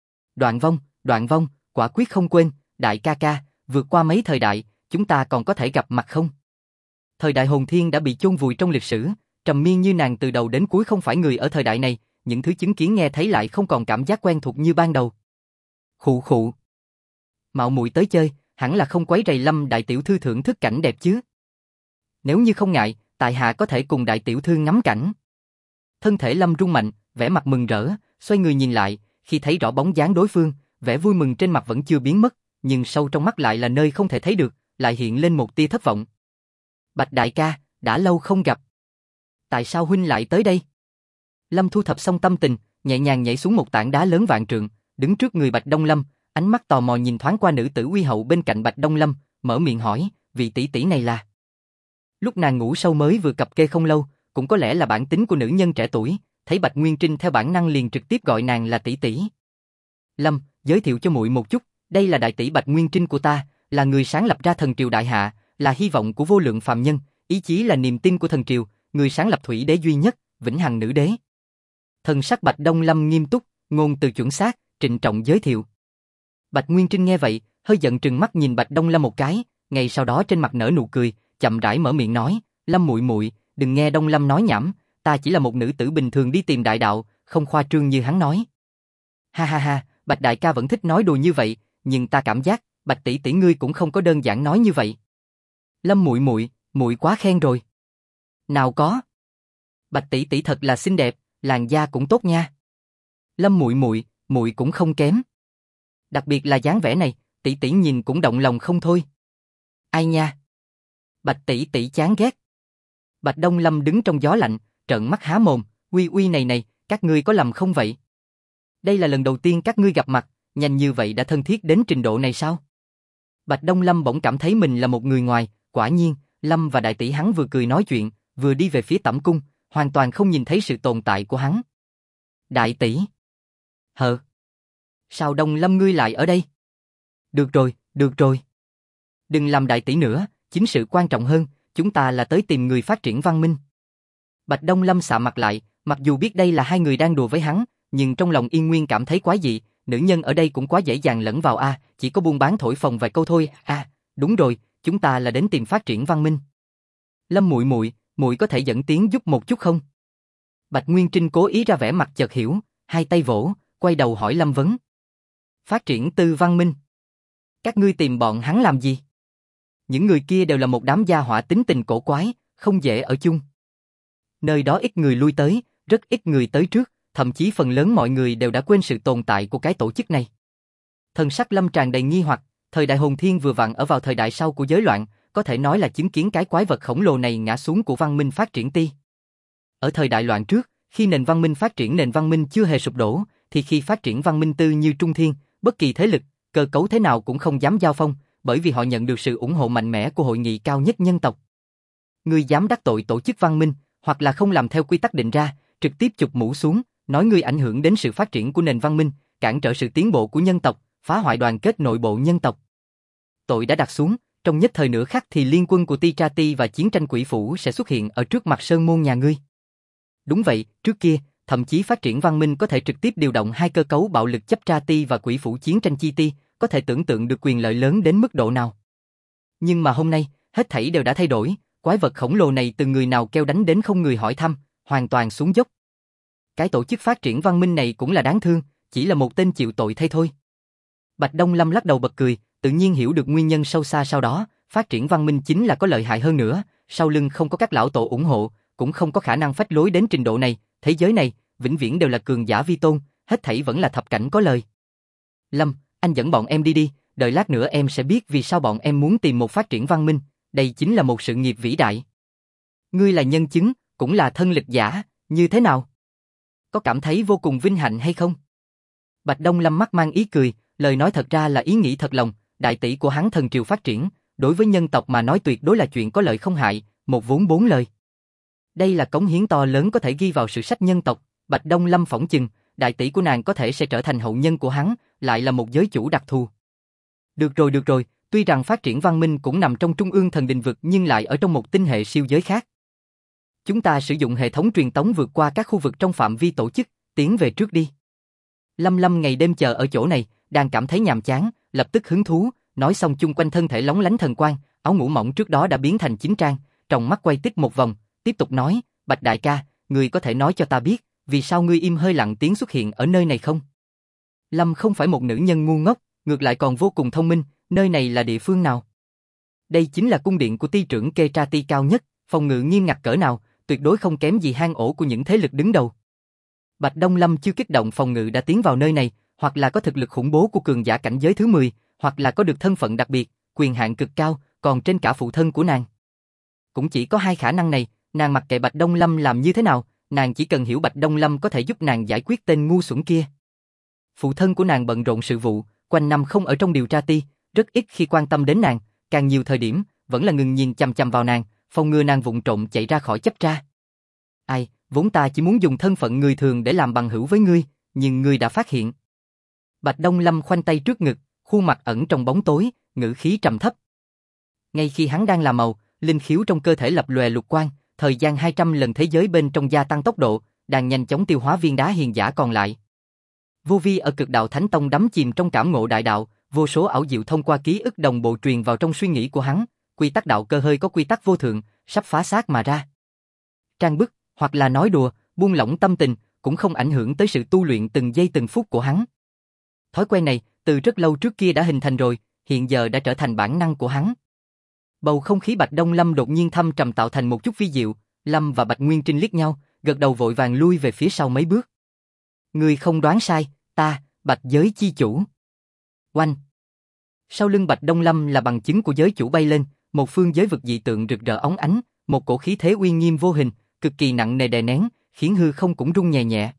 Đoạn Vong, quả quyết không quên, đại ca ca, vượt qua mấy thời đại, chúng ta còn có thể gặp mặt không? Thời đại hồn thiên đã bị chôn vùi trong lịch sử, trầm miên như nàng từ đầu đến cuối không phải người ở thời đại này, những thứ chứng kiến nghe thấy lại không còn cảm giác quen thuộc như ban đầu. Khụ khụ. Mạo muội tới chơi, hẳn là không quấy rầy Lâm đại tiểu thư thưởng thức cảnh đẹp chứ? Nếu như không ngại, tại hạ có thể cùng đại tiểu thư ngắm cảnh. Thân thể Lâm rung mạnh, vẻ mặt mừng rỡ, xoay người nhìn lại, khi thấy rõ bóng dáng đối phương, vẻ vui mừng trên mặt vẫn chưa biến mất, nhưng sâu trong mắt lại là nơi không thể thấy được, lại hiện lên một tia thất vọng. Bạch đại ca, đã lâu không gặp. Tại sao huynh lại tới đây? Lâm thu thập xong tâm tình, nhẹ nhàng nhảy xuống một tảng đá lớn vạn trượng, đứng trước người Bạch Đông Lâm, ánh mắt tò mò nhìn thoáng qua nữ tử uy hậu bên cạnh Bạch Đông Lâm, mở miệng hỏi, vị tỷ tỷ này là? Lúc nàng ngủ sâu mới vừa cập kê không lâu, cũng có lẽ là bản tính của nữ nhân trẻ tuổi, thấy Bạch Nguyên Trinh theo bản năng liền trực tiếp gọi nàng là tỷ tỷ. Lâm, giới thiệu cho muội một chút, đây là đại tỷ Bạch Nguyên Trinh của ta, là người sáng lập ra thần triều đại hạ, là hy vọng của vô lượng phàm nhân, ý chí là niềm tin của thần triều, người sáng lập thủy đế duy nhất, vĩnh hằng nữ đế. Thần sắc Bạch Đông Lâm nghiêm túc, ngôn từ chuẩn xác, trịnh trọng giới thiệu. Bạch Nguyên Trinh nghe vậy, hơi giận trừng mắt nhìn Bạch Đông Lâm một cái, ngay sau đó trên mặt nở nụ cười, chậm rãi mở miệng nói, Lâm muội muội, đừng nghe Đông Lâm nói nhảm, ta chỉ là một nữ tử bình thường đi tìm đại đạo, không khoa trương như hắn nói. Ha ha ha, Bạch đại ca vẫn thích nói đùa như vậy, nhưng ta cảm giác, Bạch tỷ tỷ ngươi cũng không có đơn giản nói như vậy. Lâm muội muội, muội quá khen rồi. Nào có. Bạch tỷ tỷ thật là xinh đẹp, làn da cũng tốt nha. Lâm muội muội, muội cũng không kém. Đặc biệt là dáng vẻ này, tỷ tỷ nhìn cũng động lòng không thôi. Ai nha? Bạch tỷ tỷ chán ghét. Bạch Đông Lâm đứng trong gió lạnh, trợn mắt há mồm, uy này, các ngươi có lầm không vậy? Đây là lần đầu tiên các ngươi gặp mặt, nhanh như vậy đã thân thiết đến trình độ này sao? Bạch Đông Lâm bỗng cảm thấy mình là một người ngoài, quả nhiên, Lâm và đại tỷ hắn vừa cười nói chuyện, vừa đi về phía tẩm cung, hoàn toàn không nhìn thấy sự tồn tại của hắn. Đại tỷ. Hờ. Sao Đông Lâm ngươi lại ở đây? Được rồi. Đừng làm đại tỷ nữa, chính sự quan trọng hơn, chúng ta là tới tìm người phát triển văn minh. Bạch Đông Lâm sạm mặt lại, mặc dù biết đây là hai người đang đùa với hắn, nhưng trong lòng yên nguyên cảm thấy quái dị, nữ nhân ở đây cũng quá dễ dàng lẫn vào chỉ có buôn bán thổi phồng vài câu thôi. Đúng rồi, chúng ta là đến tìm phát triển văn minh. Lâm muội muội, muội có thể dẫn tiếng giúp một chút không? Bạch Nguyên Trinh cố ý ra vẻ mặt chợt hiểu, hai tay vỗ, quay đầu hỏi Lâm Vấn. Phát triển tư văn minh? Các ngươi tìm bọn hắn làm gì? Những người kia đều là một đám gia hỏa tính tình cổ quái, không dễ ở chung. Nơi đó ít người lui tới, rất ít người tới trước, thậm chí phần lớn mọi người đều đã quên sự tồn tại của cái tổ chức này. Thần sắc Lâm tràn đầy nghi hoặc, thời đại hồn thiên vừa vặn ở vào thời đại sau của giới loạn, có thể nói là chứng kiến cái quái vật khổng lồ này ngã xuống của văn minh phát triển ti. Ở thời đại loạn trước, khi nền văn minh phát triển nền văn minh chưa hề sụp đổ, thì khi phát triển văn minh tư như Trung Thiên, bất kỳ thế lực, cơ cấu thế nào cũng không dám giao phong, bởi vì họ nhận được sự ủng hộ mạnh mẽ của hội nghị cao nhất nhân tộc. Ngươi dám đắc tội tổ chức văn minh, hoặc là không làm theo quy tắc định ra, trực tiếp chụp mũ xuống, nói ngươi ảnh hưởng đến sự phát triển của nền văn minh, cản trở sự tiến bộ của nhân tộc, phá hoại đoàn kết nội bộ nhân tộc. Tội đã đặt xuống, trong nhất thời nửa khắc thì liên quân của Ti Tra Ti và chiến tranh quỷ phủ sẽ xuất hiện ở trước mặt sơn môn nhà ngươi. Đúng vậy, trước kia, thậm chí phát triển văn minh có thể trực tiếp điều động hai cơ cấu bạo lực chấp Tra Ti và quỷ phủ chiến tranh chi ti, có thể tưởng tượng được quyền lợi lớn đến mức độ nào. Nhưng mà hôm nay, hết thảy đều đã thay đổi, quái vật khổng lồ này từ người nào kêu đánh đến không người hỏi thăm, hoàn toàn xuống dốc. Cái tổ chức phát triển văn minh này cũng là đáng thương, chỉ là một tên chịu tội thay thôi. Bạch Đông Lâm lắc đầu bật cười, tự nhiên hiểu được nguyên nhân sâu xa sau đó, phát triển văn minh chính là có lợi hại hơn nữa, sau lưng không có các lão tổ ủng hộ, cũng không có khả năng phách lối đến trình độ này, thế giới này, vĩnh viễn đều là cường giả vi tôn, hết thảy vẫn là thập cảnh có lời. Lâm, anh dẫn bọn em đi, đợi lát nữa em sẽ biết vì sao bọn em muốn tìm một phát triển văn minh, đây chính là một sự nghiệp vĩ đại. Ngươi là nhân chứng, cũng là thân lịch giả, như thế nào? Có cảm thấy vô cùng vinh hạnh hay không? Bạch Đông Lâm mắt mang ý cười, lời nói thật ra là ý nghĩ thật lòng, đại tỷ của hắn thần triều phát triển, đối với nhân tộc mà nói tuyệt đối là chuyện có lợi không hại, một vốn bốn lời. Đây là cống hiến to lớn có thể ghi vào sử sách nhân tộc, Bạch Đông Lâm phỏng chừng, đại tỷ của nàng có thể sẽ trở thành hậu nhân của hắn, lại là một giới chủ đặc thù. Được rồi, Tuy rằng phát triển văn minh cũng nằm trong trung ương thần đình vực nhưng lại ở trong một tinh hệ siêu giới khác. Chúng ta sử dụng hệ thống truyền tống vượt qua các khu vực trong phạm vi tổ chức, tiến về trước đi. Lâm Lâm ngày đêm chờ ở chỗ này, đang cảm thấy nhàm chán, lập tức hứng thú, nói xong chung quanh thân thể lóng lánh thần quang, áo ngủ mỏng trước đó đã biến thành chính trang, trong mắt quay tích một vòng, tiếp tục nói, Bạch đại ca, ngươi có thể nói cho ta biết, vì sao ngươi im hơi lặng tiếng xuất hiện ở nơi này không? Lâm không phải một nữ nhân ngu ngốc, ngược lại còn vô cùng thông minh, nơi này là địa phương nào? Đây chính là cung điện của ty trưởng Ketrati cao nhất, phòng ngự nghiêm ngặt cỡ nào, tuyệt đối không kém gì hang ổ của những thế lực đứng đầu. Bạch Đông Lâm chưa kích động phòng ngự đã tiến vào nơi này, hoặc là có thực lực khủng bố của cường giả cảnh giới thứ 10, hoặc là có được thân phận đặc biệt, quyền hạn cực cao, còn trên cả phụ thân của nàng. Cũng chỉ có hai khả năng này, nàng mặc kệ Bạch Đông Lâm làm như thế nào, nàng chỉ cần hiểu Bạch Đông Lâm có thể giúp nàng giải quyết tên ngu xuẩn kia. Phụ thân của nàng bận rộn sự vụ, quanh năm không ở trong điều tra ty, rất ít khi quan tâm đến nàng, càng nhiều thời điểm vẫn là ngừng nhìn chằm chằm vào nàng, phòng ngừa nàng vụng trộm chạy ra khỏi chấp tra. Ai, vốn ta chỉ muốn dùng thân phận người thường để làm bằng hữu với ngươi, nhưng ngươi đã phát hiện. Bạch Đông Lâm khoanh tay trước ngực, khuôn mặt ẩn trong bóng tối, ngữ khí trầm thấp. Ngay khi hắn đang làm màu, linh khiếu trong cơ thể lập lòe lục quang, thời gian 200 lần thế giới bên trong gia tăng tốc độ, đang nhanh chóng tiêu hóa viên đá hiền giả còn lại. Vô vi ở Cực Đạo Thánh Tông đắm chìm trong cảm ngộ đại đạo, vô số ảo diệu thông qua ký ức đồng bộ truyền vào trong suy nghĩ của hắn, quy tắc đạo cơ hơi có quy tắc vô thượng, sắp phá xác mà ra. Trang bức, hoặc là nói đùa, buông lỏng tâm tình, cũng không ảnh hưởng tới sự tu luyện từng giây từng phút của hắn. Thói quen này, từ rất lâu trước kia đã hình thành rồi, hiện giờ đã trở thành bản năng của hắn. Bầu không khí Bạch Đông Lâm đột nhiên thâm trầm tạo thành một chút vi diệu, Lâm và Bạch Nguyên Trinh liếc nhau, gật đầu vội vàng lui về phía sau mấy bước. Ngươi không đoán sai, ta, Bạch giới chi chủ. Oanh! Sau lưng Bạch Đông Lâm là bằng chứng của giới chủ bay lên, một phương giới vực dị tượng rực rỡ óng ánh, một cổ khí thế uy nghiêm vô hình, cực kỳ nặng nề đè nén, khiến hư không cũng rung nhẹ nhẹ.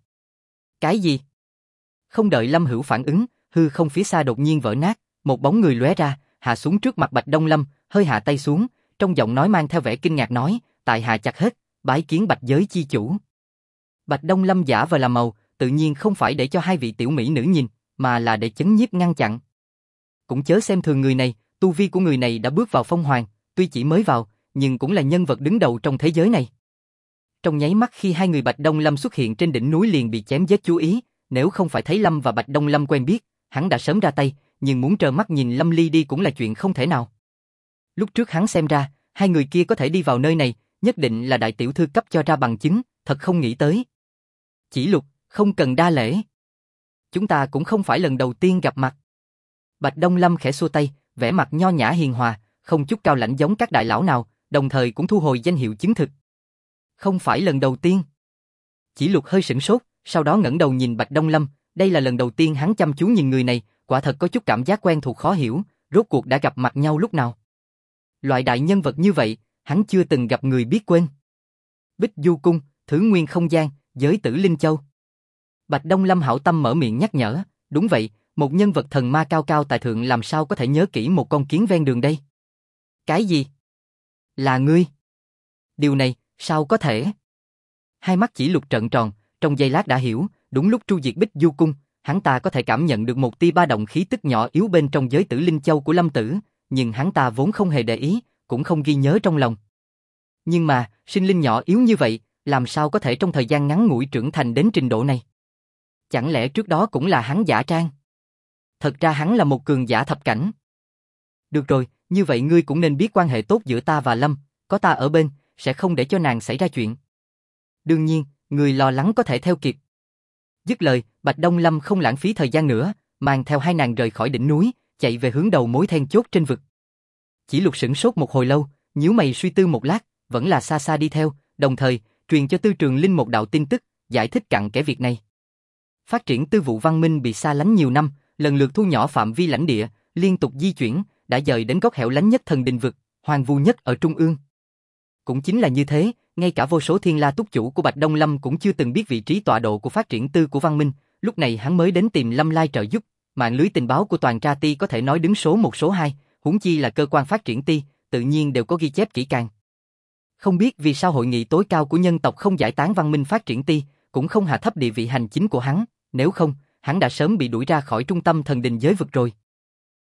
Cái gì? Không đợi Lâm Hữu phản ứng, hư không phía xa đột nhiên vỡ nát, một bóng người lóe ra, hạ xuống trước mặt Bạch Đông Lâm, hơi hạ tay xuống, trong giọng nói mang theo vẻ kinh ngạc nói, tại hạ chặt hết, bái kiến Bạch giới chi chủ. Bạch Đông Lâm giả vờ làm màu, tự nhiên không phải để cho hai vị tiểu mỹ nữ nhìn, mà là để chấn nhiếp ngăn chặn. Cũng chớ xem thường người này, tu vi của người này đã bước vào phong hoàng, tuy chỉ mới vào, nhưng cũng là nhân vật đứng đầu trong thế giới này. Trong nháy mắt khi hai người Bạch Đông Lâm xuất hiện trên đỉnh núi liền bị chém giết chú ý, nếu không phải thấy Lâm và Bạch Đông Lâm quen biết, hắn đã sớm ra tay, nhưng muốn trơ mắt nhìn Lâm ly đi cũng là chuyện không thể nào. Lúc trước hắn xem ra, hai người kia có thể đi vào nơi này, nhất định là đại tiểu thư cấp cho ra bằng chứng, thật không nghĩ tới. Chỉ Lục, không cần đa lễ. Chúng ta cũng không phải lần đầu tiên gặp mặt. Bạch Đông Lâm khẽ xua tay, vẻ mặt nho nhã hiền hòa, không chút cao lãnh giống các đại lão nào, đồng thời cũng thu hồi danh hiệu chứng thực. Không phải lần đầu tiên. Chỉ Lục hơi sửng sốt, sau đó ngẩng đầu nhìn Bạch Đông Lâm, đây là lần đầu tiên hắn chăm chú nhìn người này, quả thật có chút cảm giác quen thuộc khó hiểu, rốt cuộc đã gặp mặt nhau lúc nào. Loại đại nhân vật như vậy, hắn chưa từng gặp người biết quên. Bích Du Cung, Thứ Nguyên Không Gian, Giới Tử Linh Châu. Bạch Đông Lâm hảo tâm mở miệng nhắc nhở, đúng vậy, một nhân vật thần ma cao cao tại thượng làm sao có thể nhớ kỹ một con kiến ven đường đây? Cái gì? Là ngươi? Điều này, sao có thể? Hai mắt Chỉ Lục trợn tròn, trong giây lát đã hiểu, đúng lúc tru diệt Bích Du Cung, hắn ta có thể cảm nhận được một tia ba động khí tức nhỏ yếu bên trong Giới Tử Linh Châu của Lâm Tử, nhưng hắn ta vốn không hề để ý, cũng không ghi nhớ trong lòng. Nhưng mà, sinh linh nhỏ yếu như vậy, làm sao có thể trong thời gian ngắn ngủi trưởng thành đến trình độ này? Chẳng lẽ trước đó cũng là hắn giả trang? Thật ra hắn là một cường giả thập cảnh. Được rồi, như vậy ngươi cũng nên biết quan hệ tốt giữa ta và Lâm, có ta ở bên, sẽ không để cho nàng xảy ra chuyện. Đương nhiên, người lo lắng có thể theo kịp. Dứt lời, Bạch Đông Lâm không lãng phí thời gian nữa, mang theo hai nàng rời khỏi đỉnh núi, chạy về hướng đầu mối then chốt trên vực. Chỉ Lục sửng sốt một hồi lâu, nhíu mày suy tư một lát, vẫn là xa xa đi theo, đồng thời truyền cho Tư Trường Linh một đạo tin tức, giải thích cặn kẽ việc này. Phát triển tư vụ văn minh bị xa lánh nhiều năm, lần lượt thu nhỏ phạm vi lãnh địa, liên tục di chuyển, đã dời đến góc hẻo lánh nhất thần đình vực, hoang vu nhất ở trung ương. Cũng chính là như thế, ngay cả vô số thiên la túc chủ của Bạch Đông Lâm cũng chưa từng biết vị trí tọa độ của phát triển tư của văn minh, lúc này hắn mới đến tìm Lâm Lai trợ giúp, mạng lưới tình báo của toàn tra ty có thể nói đứng số 1 số 2, huống chi là cơ quan phát triển ty, tự nhiên đều có ghi chép kỹ càng. Không biết vì sao hội nghị tối cao của nhân tộc không giải tán văn minh phát triển ty, cũng không hạ thấp địa vị hành chính của hắn, nếu không, hắn đã sớm bị đuổi ra khỏi trung tâm thần đình giới vực rồi.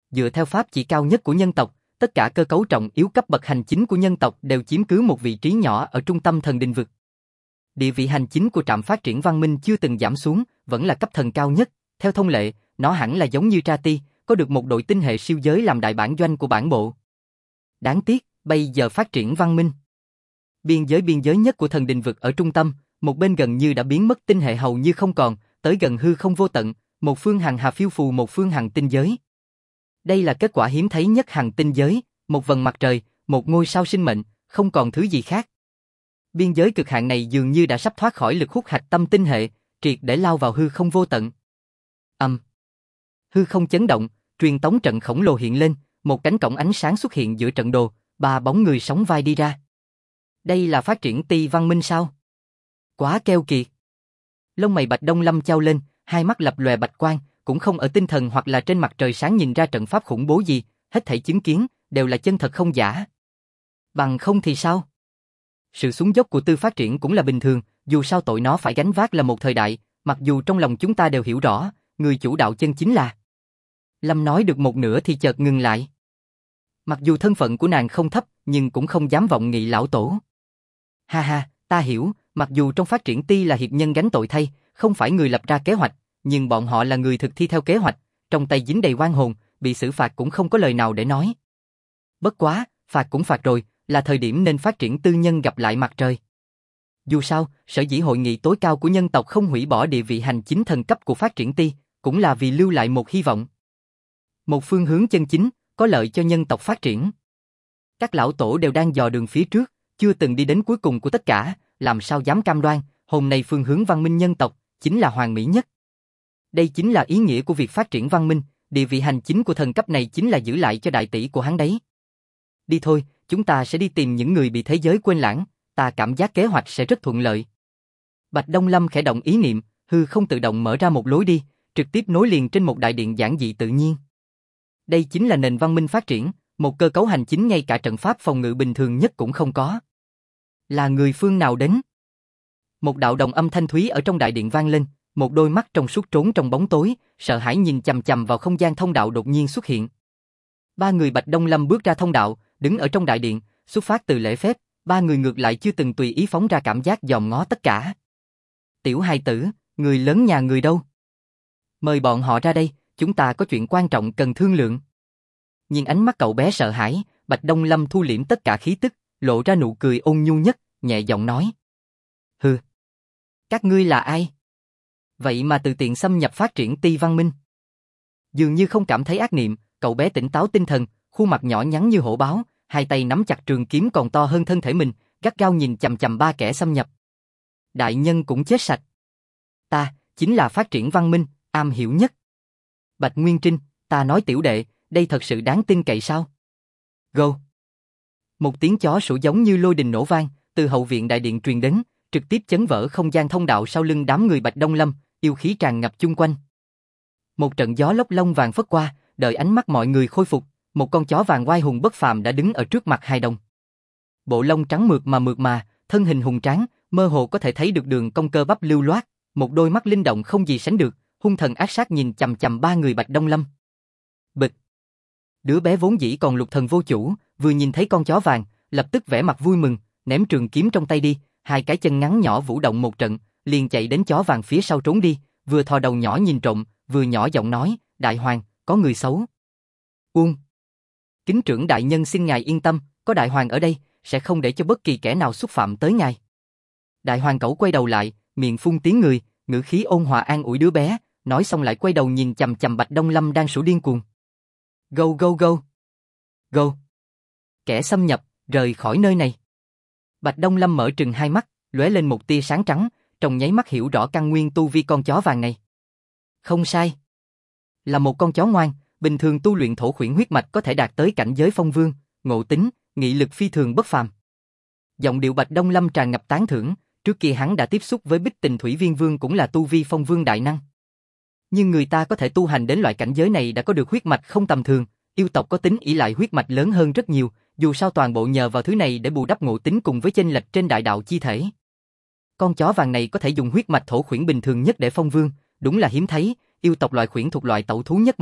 Dựa theo pháp chỉ cao nhất của nhân tộc, tất cả cơ cấu trọng yếu cấp bậc hành chính của nhân tộc đều chiếm cứ một vị trí nhỏ ở trung tâm thần đình vực. Địa vị hành chính của trạm phát triển văn minh chưa từng giảm xuống, vẫn là cấp thần cao nhất. Theo thông lệ, nó hẳn là giống như Tra Ti, có được một đội tinh hệ siêu giới làm đại bản doanh của bản bộ. Đáng tiếc, bây giờ phát triển văn minh. Biên giới nhất của thần đình vực ở trung tâm, một bên gần như đã biến mất tinh hệ hầu như không còn, tới gần hư không vô tận, một phương hằng hà phiêu phù một phương hằng tinh giới. Đây là kết quả hiếm thấy nhất hằng tinh giới, một vầng mặt trời, một ngôi sao sinh mệnh, không còn thứ gì khác. Biên giới cực hạn này dường như đã sắp thoát khỏi lực hút hạch tâm tinh hệ, triệt để lao vào hư không vô tận. Hư không chấn động, truyền tống trận khổng lồ hiện lên, một cánh cổng ánh sáng xuất hiện giữa trận đồ, ba bóng người sóng vai đi ra. Đây là phát triển ti văn minh sao? Quá keo kiệt. Lông mày Bạch Đông Lâm chao lên, hai mắt lập lòe bạch quang, cũng không ở tinh thần hoặc là trên mặt trời sáng nhìn ra trận pháp khủng bố gì, hết thảy chứng kiến đều là chân thật không giả. Bằng không thì sao? Sự xuống dốc của Tư phát triển cũng là bình thường, dù sao tội nó phải gánh vác là một thời đại, mặc dù trong lòng chúng ta đều hiểu rõ, người chủ đạo chân chính là. Lâm nói được một nửa thì chợt ngừng lại. Mặc dù thân phận của nàng không thấp, nhưng cũng không dám vọng nghị lão tổ. Ha ha, ta hiểu, mặc dù trong phát triển ti là hiệp nhân gánh tội thay, không phải người lập ra kế hoạch, nhưng bọn họ là người thực thi theo kế hoạch, trong tay dính đầy oan hồn, bị xử phạt cũng không có lời nào để nói. Bất quá, phạt cũng phạt rồi, là thời điểm nên phát triển tư nhân gặp lại mặt trời. Dù sao, sở dĩ hội nghị tối cao của nhân tộc không hủy bỏ địa vị hành chính thần cấp của phát triển ti, cũng là vì lưu lại một hy vọng. Một phương hướng chân chính, có lợi cho nhân tộc phát triển. Các lão tổ đều đang dò đường phía trước, chưa từng đi đến cuối cùng của tất cả, làm sao dám cam đoan, hôm nay phương hướng văn minh nhân tộc, chính là hoàn mỹ nhất. Đây chính là ý nghĩa của việc phát triển văn minh, địa vị hành chính của thần cấp này chính là giữ lại cho đại tỷ của hắn đấy. Đi thôi, chúng ta sẽ đi tìm những người bị thế giới quên lãng, ta cảm giác kế hoạch sẽ rất thuận lợi. Bạch Đông Lâm khẽ động ý niệm, hư không tự động mở ra một lối đi, trực tiếp nối liền trên một đại điện giản dị tự nhiên. Đây chính là nền văn minh phát triển, một cơ cấu hành chính ngay cả trận pháp phòng ngự bình thường nhất cũng không có. Là người phương nào đến? Một đạo đồng âm thanh thúy ở trong đại điện vang lên, một đôi mắt trong suốt trốn trong bóng tối, sợ hãi nhìn chằm chằm vào không gian thông đạo đột nhiên xuất hiện. Ba người Bạch Đông Lâm bước ra thông đạo, đứng ở trong đại điện, xuất phát từ lễ phép, ba người ngược lại chưa từng tùy ý phóng ra cảm giác dòm ngó tất cả. Tiểu hài tử, người lớn nhà người đâu? Mời bọn họ ra đây, chúng ta có chuyện quan trọng cần thương lượng. Nhìn ánh mắt cậu bé sợ hãi, Bạch Đông Lâm thu liễm tất cả khí tức, lộ ra nụ cười ôn nhu nhất, nhẹ giọng nói. Hừ, các ngươi là ai? Vậy mà tự tiện xâm nhập phát triển ti văn minh. Dường như không cảm thấy ác niệm, cậu bé tỉnh táo tinh thần, khuôn mặt nhỏ nhắn như hổ báo, hai tay nắm chặt trường kiếm còn to hơn thân thể mình, gắt gao nhìn chằm chằm ba kẻ xâm nhập. Đại nhân cũng chết sạch. Ta, chính là phát triển văn minh, am hiểu nhất. Bạch Nguyên Trinh, ta nói tiểu đệ, đây thật sự đáng tin cậy sao? Go! Một tiếng chó sủa giống như lôi đình nổ vang, từ hậu viện đại điện truyền đến, trực tiếp chấn vỡ không gian thông đạo sau lưng đám người Bạch Đông Lâm, yêu khí tràn ngập chung quanh. Một trận gió lốc lông vàng phất qua, đợi ánh mắt mọi người khôi phục, một con chó vàng oai hùng bất phàm đã đứng ở trước mặt hai đồng. Bộ lông trắng mượt mà, thân hình hùng tráng, mơ hồ có thể thấy được đường cong cơ bắp lưu loát, một đôi mắt linh động không gì sánh được, hung thần ác sát nhìn chằm chằm ba người Bạch Đông Lâm. Bịch. Đứa bé vốn dĩ còn lục thần vô chủ, vừa nhìn thấy con chó vàng, lập tức vẻ mặt vui mừng, ném trường kiếm trong tay đi, hai cái chân ngắn nhỏ vũ động một trận, liền chạy đến chó vàng phía sau trốn đi, vừa thò đầu nhỏ nhìn trộm, vừa nhỏ giọng nói, đại hoàng, có người xấu. Uông. Kính trưởng đại nhân xin ngài yên tâm, có đại hoàng ở đây, sẽ không để cho bất kỳ kẻ nào xúc phạm tới ngài. Đại hoàng cẩu quay đầu lại, miệng phun tiếng người, ngữ khí ôn hòa an ủi đứa bé, nói xong lại quay đầu nhìn chằm chằm Bạch Đông Lâm đang sủa điên cuồng. Go go go. Go. Kẻ xâm nhập, rời khỏi nơi này. Bạch Đông Lâm mở trừng hai mắt, lóe lên một tia sáng trắng, trong nháy mắt hiểu rõ căn nguyên tu vi con chó vàng này. Không sai. Là một con chó ngoan, bình thường tu luyện thổ khuyển huyết mạch có thể đạt tới cảnh giới phong vương, ngộ tính, nghị lực phi thường bất phàm. Giọng điệu Bạch Đông Lâm tràn ngập tán thưởng, trước kia hắn đã tiếp xúc với Bích Tình Thủy Viên Vương cũng là tu vi phong vương đại năng. Nhưng người ta có thể tu hành đến loại cảnh giới này đã có được huyết mạch không tầm thường, yêu tộc có tính ỷ lại huyết mạch lớn hơn rất nhiều, dù sao toàn bộ nhờ vào thứ này để bù đắp ngộ tính cùng với chênh lệch trên đại đạo chi thể. Con chó vàng này có thể dùng huyết mạch thổ khuyển bình thường nhất để phong vương, đúng là hiếm thấy, yêu tộc loại khuyển thuộc loại tẩu thú nhất mạch,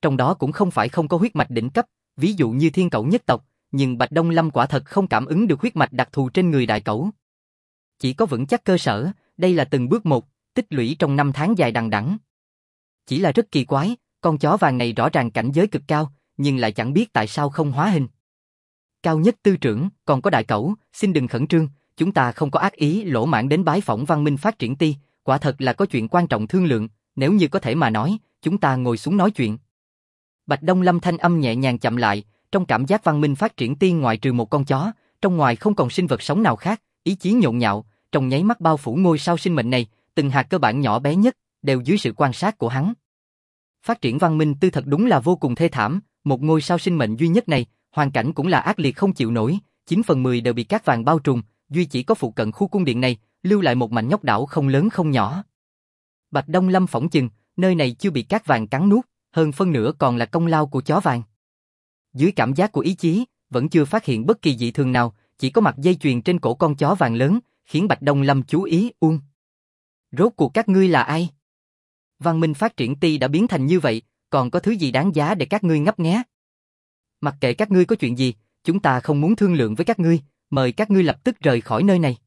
trong đó cũng không phải không có huyết mạch đỉnh cấp, ví dụ như thiên cẩu nhất tộc, nhưng Bạch Đông Lâm quả thật không cảm ứng được huyết mạch đặc thù trên người đại cẩu. Chỉ có vững chắc cơ sở, đây là từng bước một, tích lũy trong 5 tháng dài đằng đẵng. Chỉ là rất kỳ quái, con chó vàng này rõ ràng cảnh giới cực cao, nhưng lại chẳng biết tại sao không hóa hình. Cao nhất tư trưởng, còn có đại cẩu, xin đừng khẩn trương, chúng ta không có ác ý lỗ mãng đến bái phỏng văn minh phát triển ti, quả thật là có chuyện quan trọng thương lượng, nếu như có thể mà nói, chúng ta ngồi xuống nói chuyện. Bạch Đông Lâm thanh âm nhẹ nhàng chậm lại, trong cảm giác văn minh phát triển ti ngoại trừ một con chó, trong ngoài không còn sinh vật sống nào khác, ý chí nhộn nhạo, trong nháy mắt bao phủ ngôi sao sinh mệnh này, từng hạt cơ bản nhỏ bé nhất, đều dưới sự quan sát của hắn. Phát triển văn minh tư thật đúng là vô cùng thê thảm, một ngôi sao sinh mệnh duy nhất này, hoàn cảnh cũng là ác liệt không chịu nổi, 9/10 đều bị cát vàng bao trùm, duy chỉ có phụ cận khu cung điện này, lưu lại một mảnh nhóc đảo không lớn không nhỏ. Bạch Đông Lâm phỏng chừng, nơi này chưa bị cát vàng cắn nuốt, hơn phân nửa còn là công lao của chó vàng. Dưới cảm giác của ý chí, vẫn chưa phát hiện bất kỳ dị thường nào, chỉ có mặt dây chuyền trên cổ con chó vàng lớn, khiến Bạch Đông Lâm chú ý. Rốt cuộc các ngươi là ai? Văn minh phát triển ti đã biến thành như vậy, còn có thứ gì đáng giá để các ngươi ngấp nghé? Mặc kệ các ngươi có chuyện gì, chúng ta không muốn thương lượng với các ngươi, mời các ngươi lập tức rời khỏi nơi này.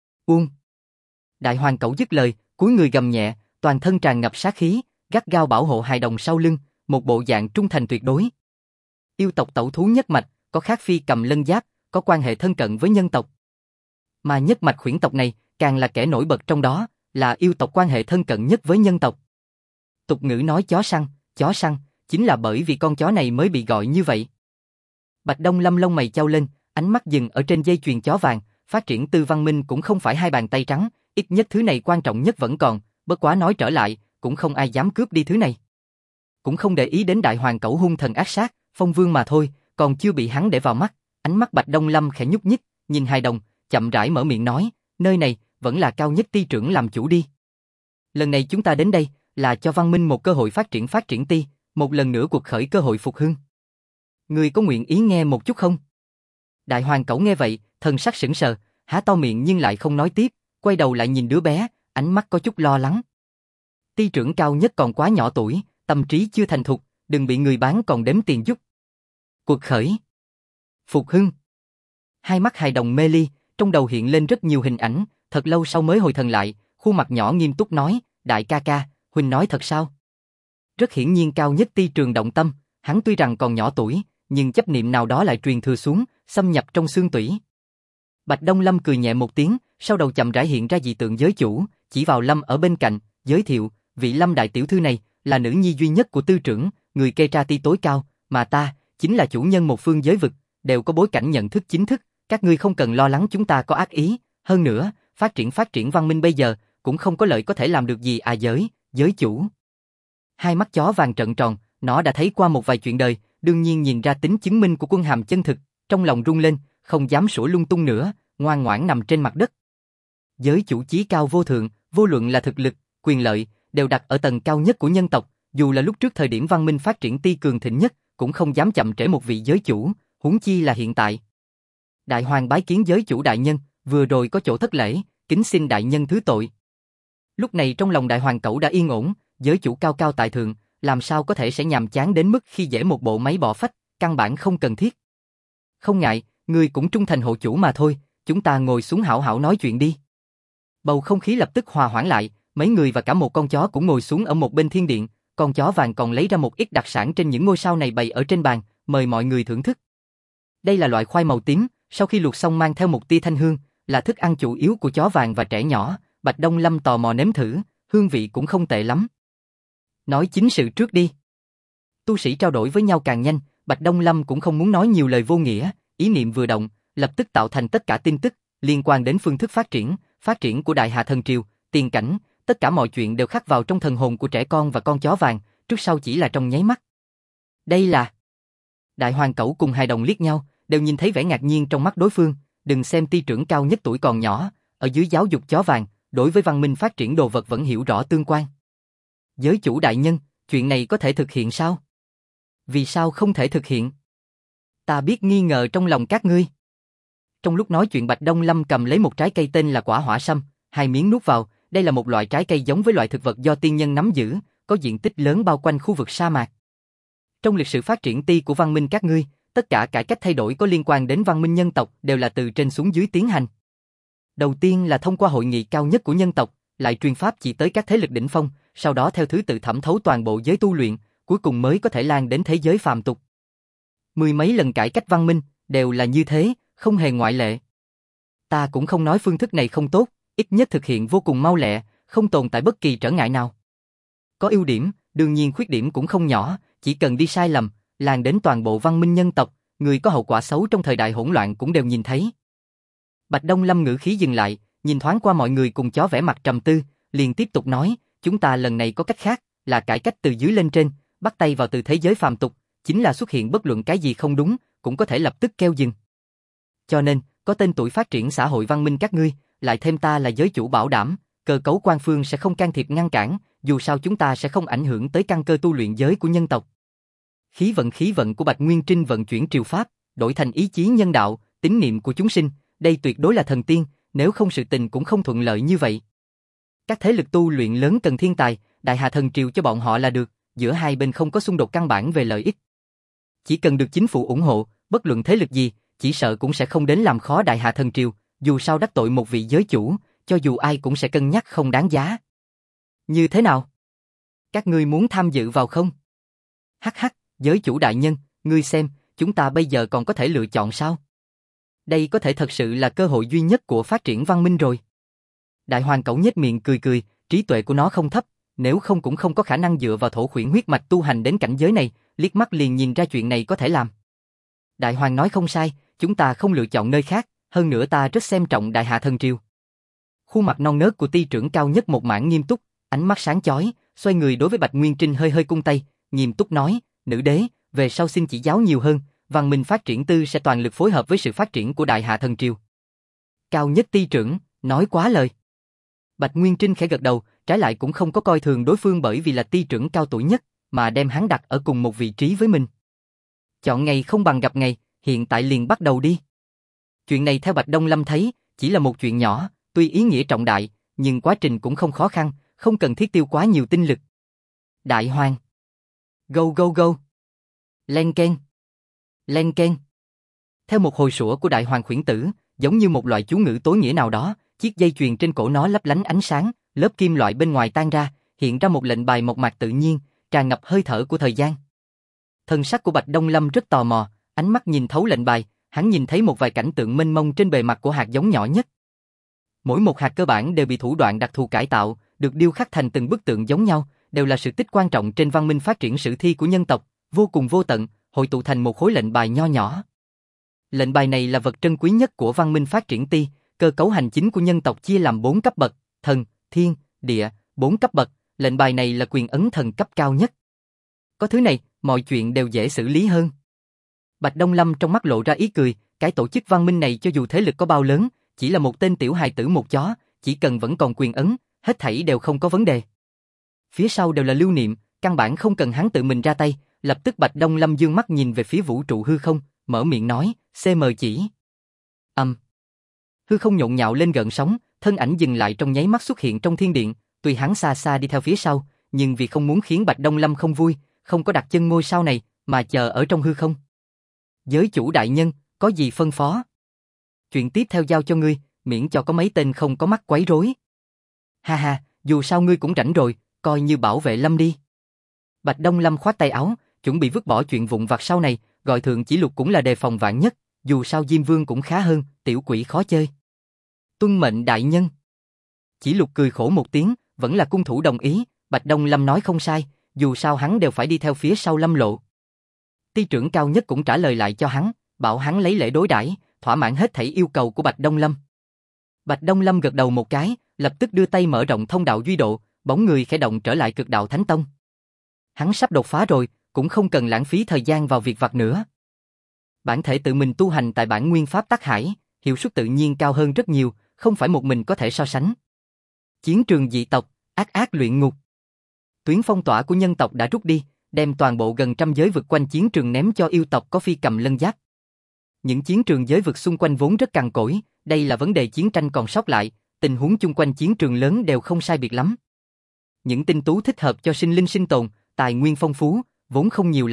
Đại hoàng cẩu dứt lời, cúi người gầm nhẹ, toàn thân tràn ngập sát khí, gắt gao bảo hộ hài đồng sau lưng, một bộ dạng trung thành tuyệt đối. Yêu tộc tẩu thú nhất mạch, có khác phi cầm lân giáp, có quan hệ thân cận với nhân tộc. Mà nhất mạch khuyển tộc này, càng là kẻ nổi bật trong đó, là yêu tộc quan hệ thân cận nhất với nhân tộc. Tục ngữ nói chó săn, chính là bởi vì con chó này mới bị gọi như vậy. Bạch Đông Lâm lông mày chau lên, ánh mắt dừng ở trên dây chuyền chó vàng, phát triển tư văn minh cũng không phải hai bàn tay trắng, ít nhất thứ này quan trọng nhất vẫn còn, bất quá nói trở lại, cũng không ai dám cướp đi thứ này. Cũng không để ý đến đại hoàng cẩu hung thần ác sát, phong vương mà thôi, còn chưa bị hắn để vào mắt, ánh mắt Bạch Đông Lâm khẽ nhúc nhích, nhìn hài đồng, chậm rãi mở miệng nói, nơi này, vẫn là cao nhất ti trưởng làm chủ đi. Lần này chúng ta đến đây, là cho văn minh một cơ hội phát triển ti, một lần nữa cuộc khởi cơ hội phục hưng. Ngươi có nguyện ý nghe một chút không? Đại hoàng cẩu nghe vậy, thần sắc sững sờ, há to miệng nhưng lại không nói tiếp, quay đầu lại nhìn đứa bé, ánh mắt có chút lo lắng. Ti trưởng cao nhất còn quá nhỏ tuổi, tâm trí chưa thành thục, đừng bị người bán còn đếm tiền giúp. Cuộc khởi, phục hưng. Hai mắt hài đồng mê ly, trong đầu hiện lên rất nhiều hình ảnh, thật lâu sau mới hồi thần lại, khuôn mặt nhỏ nghiêm túc nói, đại ca ca, huynh nói thật sao? Rất hiển nhiên cao nhất ti trường động tâm, hắn tuy rằng còn nhỏ tuổi, nhưng chấp niệm nào đó lại truyền thừa xuống, xâm nhập trong xương tủy. Bạch Đông Lâm cười nhẹ một tiếng, sau đầu chậm rãi hiện ra dị tượng giới chủ, chỉ vào Lâm ở bên cạnh, giới thiệu, vị Lâm đại tiểu thư này, là nữ nhi duy nhất của tư trưởng, người kê tra ti tối cao, mà ta, chính là chủ nhân một phương giới vực, đều có bối cảnh nhận thức chính thức, các ngươi không cần lo lắng chúng ta có ác ý, hơn nữa, phát triển văn minh bây giờ, cũng không có lợi có thể làm được gì giới chủ. Hai mắt chó vàng trợn tròn, nó đã thấy qua một vài chuyện đời, đương nhiên nhìn ra tính chứng minh của Quân Hàm chân thực, trong lòng rung lên, không dám sủa lung tung nữa, ngoan ngoãn nằm trên mặt đất. Giới chủ chí cao vô thượng, vô luận là thực lực, quyền lợi, đều đặt ở tầng cao nhất của nhân tộc, dù là lúc trước thời điểm văn minh phát triển ti cường thịnh nhất, cũng không dám chậm trễ một vị giới chủ, huống chi là hiện tại. Đại hoàng bái kiến giới chủ đại nhân, vừa rồi có chỗ thất lễ, kính xin đại nhân thứ tội. Lúc này trong lòng đại hoàng cẩu đã yên ổn, giới chủ cao cao tại thượng, làm sao có thể sẽ nhàm chán đến mức khi dễ một bộ máy bỏ phách, căn bản không cần thiết. Không ngại, ngươi cũng trung thành hộ chủ mà thôi, chúng ta ngồi xuống hảo hảo nói chuyện đi. Bầu không khí lập tức hòa hoãn lại, mấy người và cả một con chó cũng ngồi xuống ở một bên thiên điện, con chó vàng còn lấy ra một ít đặc sản trên những ngôi sao này bày ở trên bàn, mời mọi người thưởng thức. Đây là loại khoai màu tím, sau khi luộc xong mang theo một tia thanh hương, là thức ăn chủ yếu của chó vàng và trẻ nhỏ, Bạch Đông Lâm tò mò nếm thử, hương vị cũng không tệ lắm. Nói chính sự trước đi. Tu sĩ trao đổi với nhau càng nhanh, Bạch Đông Lâm cũng không muốn nói nhiều lời vô nghĩa, ý niệm vừa động, lập tức tạo thành tất cả tin tức liên quan đến phương thức phát triển của Đại Hà Thần Triều, tiền cảnh, tất cả mọi chuyện đều khắc vào trong thần hồn của trẻ con và con chó vàng, trước sau chỉ là trong nháy mắt. Đây là... Đại hoàng cẩu cùng hài đồng liếc nhau, đều nhìn thấy vẻ ngạc nhiên trong mắt đối phương, đừng xem ti trưởng cao nhất tuổi còn nhỏ, ở dưới giáo dục chó vàng, đối với văn minh phát triển đồ vật vẫn hiểu rõ tương quan. Giới chủ đại nhân, chuyện này có thể thực hiện sao? Vì sao không thể thực hiện? Ta biết nghi ngờ trong lòng các ngươi. Trong lúc nói chuyện Bạch Đông Lâm cầm lấy một trái cây tên là quả hỏa sâm, hai miếng nuốt vào, đây là một loại trái cây giống với loại thực vật do tiên nhân nắm giữ, có diện tích lớn bao quanh khu vực sa mạc. Trong lịch sử phát triển ti của văn minh các ngươi, tất cả cải cách thay đổi có liên quan đến văn minh nhân tộc đều là từ trên xuống dưới tiến hành. Đầu tiên là thông qua hội nghị cao nhất của nhân tộc, lại truyền pháp chỉ tới các thế lực đỉnh phong, sau đó theo thứ tự thẩm thấu toàn bộ giới tu luyện, cuối cùng mới có thể lan đến thế giới phàm tục. Mười mấy lần cải cách văn minh, đều là như thế, không hề ngoại lệ. Ta cũng không nói phương thức này không tốt, ít nhất thực hiện vô cùng mau lẹ, không tồn tại bất kỳ trở ngại nào. Có ưu điểm, đương nhiên khuyết điểm cũng không nhỏ, chỉ cần đi sai lầm, lan đến toàn bộ văn minh nhân tộc, người có hậu quả xấu trong thời đại hỗn loạn cũng đều nhìn thấy. Bạch Đông Lâm ngữ khí dừng lại, nhìn thoáng qua mọi người cùng chó vẻ mặt trầm tư, liền tiếp tục nói, chúng ta lần này có cách khác, là cải cách từ dưới lên trên, bắt tay vào từ thế giới phàm tục, chính là xuất hiện bất luận cái gì không đúng, cũng có thể lập tức kêu dừng. Cho nên, có tên tuổi phát triển xã hội văn minh các ngươi, lại thêm ta là giới chủ bảo đảm, cơ cấu quan phương sẽ không can thiệp ngăn cản, dù sao chúng ta sẽ không ảnh hưởng tới căn cơ tu luyện giới của nhân tộc. Khí vận của Bạch Nguyên Trinh vận chuyển triều pháp, đổi thành ý chí nhân đạo, tín niệm của chúng sinh, đây tuyệt đối là thần tiên, nếu không sự tình cũng không thuận lợi như vậy. Các thế lực tu luyện lớn cần thiên tài, Đại Hà Thần Triều cho bọn họ là được, giữa hai bên không có xung đột căn bản về lợi ích. Chỉ cần được chính phủ ủng hộ, bất luận thế lực gì, chỉ sợ cũng sẽ không đến làm khó Đại Hà Thần Triều, dù sao đắc tội một vị giới chủ, cho dù ai cũng sẽ cân nhắc không đáng giá. Như thế nào? Các ngươi muốn tham dự vào không? Hắc hắc, giới chủ đại nhân, ngươi xem, chúng ta bây giờ còn có thể lựa chọn sao? Đây có thể thật sự là cơ hội duy nhất của phát triển văn minh rồi. Đại hoàng cẩu nhếch miệng cười cười, trí tuệ của nó không thấp, nếu không cũng không có khả năng dựa vào thổ khuyển huyết mạch tu hành đến cảnh giới này, liếc mắt liền nhìn ra chuyện này có thể làm. Đại hoàng nói không sai, chúng ta không lựa chọn nơi khác, hơn nữa ta rất xem trọng Đại Hạ Thần Triều. Khuôn mặt non nớt của ty trưởng cao nhất một mảng nghiêm túc, ánh mắt sáng chói, xoay người đối với Bạch Nguyên Trinh hơi hơi cung tay, nghiêm túc nói, nữ đế, về sau xin chỉ giáo nhiều hơn, văn minh phát triển tư sẽ toàn lực phối hợp với sự phát triển của Đại Hạ Thần Triều. Cao nhất ty trưởng, nói quá lời. Bạch Nguyên Trinh khẽ gật đầu, trái lại cũng không có coi thường đối phương bởi vì là ty trưởng cao tuổi nhất, mà đem hắn đặt ở cùng một vị trí với mình. Chọn ngày không bằng gặp ngày, hiện tại liền bắt đầu đi. Chuyện này theo Bạch Đông Lâm thấy, chỉ là một chuyện nhỏ, tuy ý nghĩa trọng đại, nhưng quá trình cũng không khó khăn, không cần thiết tiêu quá nhiều tinh lực. Đại Hoàng. Go go go. Len keng. Len keng. Theo một hồi sủa của Đại Hoàng khuyển tử, giống như một loại chú ngữ tối nghĩa nào đó, chiếc dây chuyền trên cổ nó lấp lánh ánh sáng, lớp kim loại bên ngoài tan ra, hiện ra một lệnh bài mộc mạc tự nhiên, tràn ngập hơi thở của thời gian. Thần sắc của Bạch Đông Lâm rất tò mò, ánh mắt nhìn thấu lệnh bài, hắn nhìn thấy một vài cảnh tượng mênh mông trên bề mặt của hạt giống nhỏ nhất. Mỗi một hạt cơ bản đều bị thủ đoạn đặc thù cải tạo, được điêu khắc thành từng bức tượng giống nhau, đều là sự tích quan trọng trên văn minh phát triển sử thi của nhân tộc, vô cùng vô tận, hội tụ thành một khối lệnh bài nho nhỏ. Lệnh bài này là vật trân quý nhất của văn minh phát triển ti, cơ cấu hành chính của nhân tộc chia làm 4 cấp bậc, thần, thiên, địa, 4 cấp bậc, lệnh bài này là quyền ấn thần cấp cao nhất. Có thứ này, mọi chuyện đều dễ xử lý hơn. Bạch Đông Lâm trong mắt lộ ra ý cười, cái tổ chức văn minh này cho dù thế lực có bao lớn, chỉ là một tên tiểu hài tử một chó, chỉ cần vẫn còn quyền ấn, hết thảy đều không có vấn đề. Phía sau đều là lưu niệm, căn bản không cần hắn tự mình ra tay, lập tức Bạch Đông Lâm dương mắt nhìn về phía vũ trụ hư không, mở miệng nói, CM chỉ. Hư không nhộn nhạo lên gợn sóng, thân ảnh dừng lại trong nháy mắt xuất hiện trong thiên điện, tuy hắn xa xa đi theo phía sau, nhưng vì không muốn khiến Bạch Đông Lâm không vui, không có đặt chân ngôi sao này, mà chờ ở trong hư không. Giới chủ đại nhân, có gì phân phó? Chuyện tiếp theo giao cho ngươi, miễn cho có mấy tên không có mắt quấy rối. Ha ha, dù sao ngươi cũng rảnh rồi, coi như bảo vệ Lâm đi. Bạch Đông Lâm khoát tay áo, chuẩn bị vứt bỏ chuyện vụn vặt sau này, gọi Thượng Chỉ Lục cũng là đề phòng vạn nhất, dù sao Diêm Vương cũng khá hơn, tiểu quỷ khó chơi. Tuân mệnh đại nhân. Chỉ Lục cười khổ một tiếng, vẫn là cung thủ đồng ý, Bạch Đông Lâm nói không sai, dù sao hắn đều phải đi theo phía sau Lâm Lộ. Ty trưởng cao nhất cũng trả lời lại cho hắn, bảo hắn lấy lễ đối đãi, thỏa mãn hết thảy yêu cầu của Bạch Đông Lâm. Bạch Đông Lâm gật đầu một cái, lập tức đưa tay mở rộng thông đạo duy độ, bóng người khẽ động trở lại Cực Đạo Thánh Tông. Hắn sắp đột phá rồi, cũng không cần lãng phí thời gian vào việc vặt nữa. Bản thể tự mình tu hành tại bản nguyên pháp Tắc Hải, hiệu suất tự nhiên cao hơn rất nhiều, không phải một mình có thể so sánh. Chiến trường dị tộc, ác luyện ngục. Tuyến phong tỏa của nhân tộc đã rút đi, đem toàn bộ gần trăm giới vực quanh chiến trường ném cho yêu tộc có phi cầm lân giáp. Những chiến trường giới vực xung quanh vốn rất cằn cỗi, đây là vấn đề chiến tranh còn sót lại, tình huống chung quanh chiến trường lớn đều không sai biệt lắm. Những tinh tú thích hợp cho sinh linh sinh tồn, tài nguyên phong phú, vốn không nhiều lắm,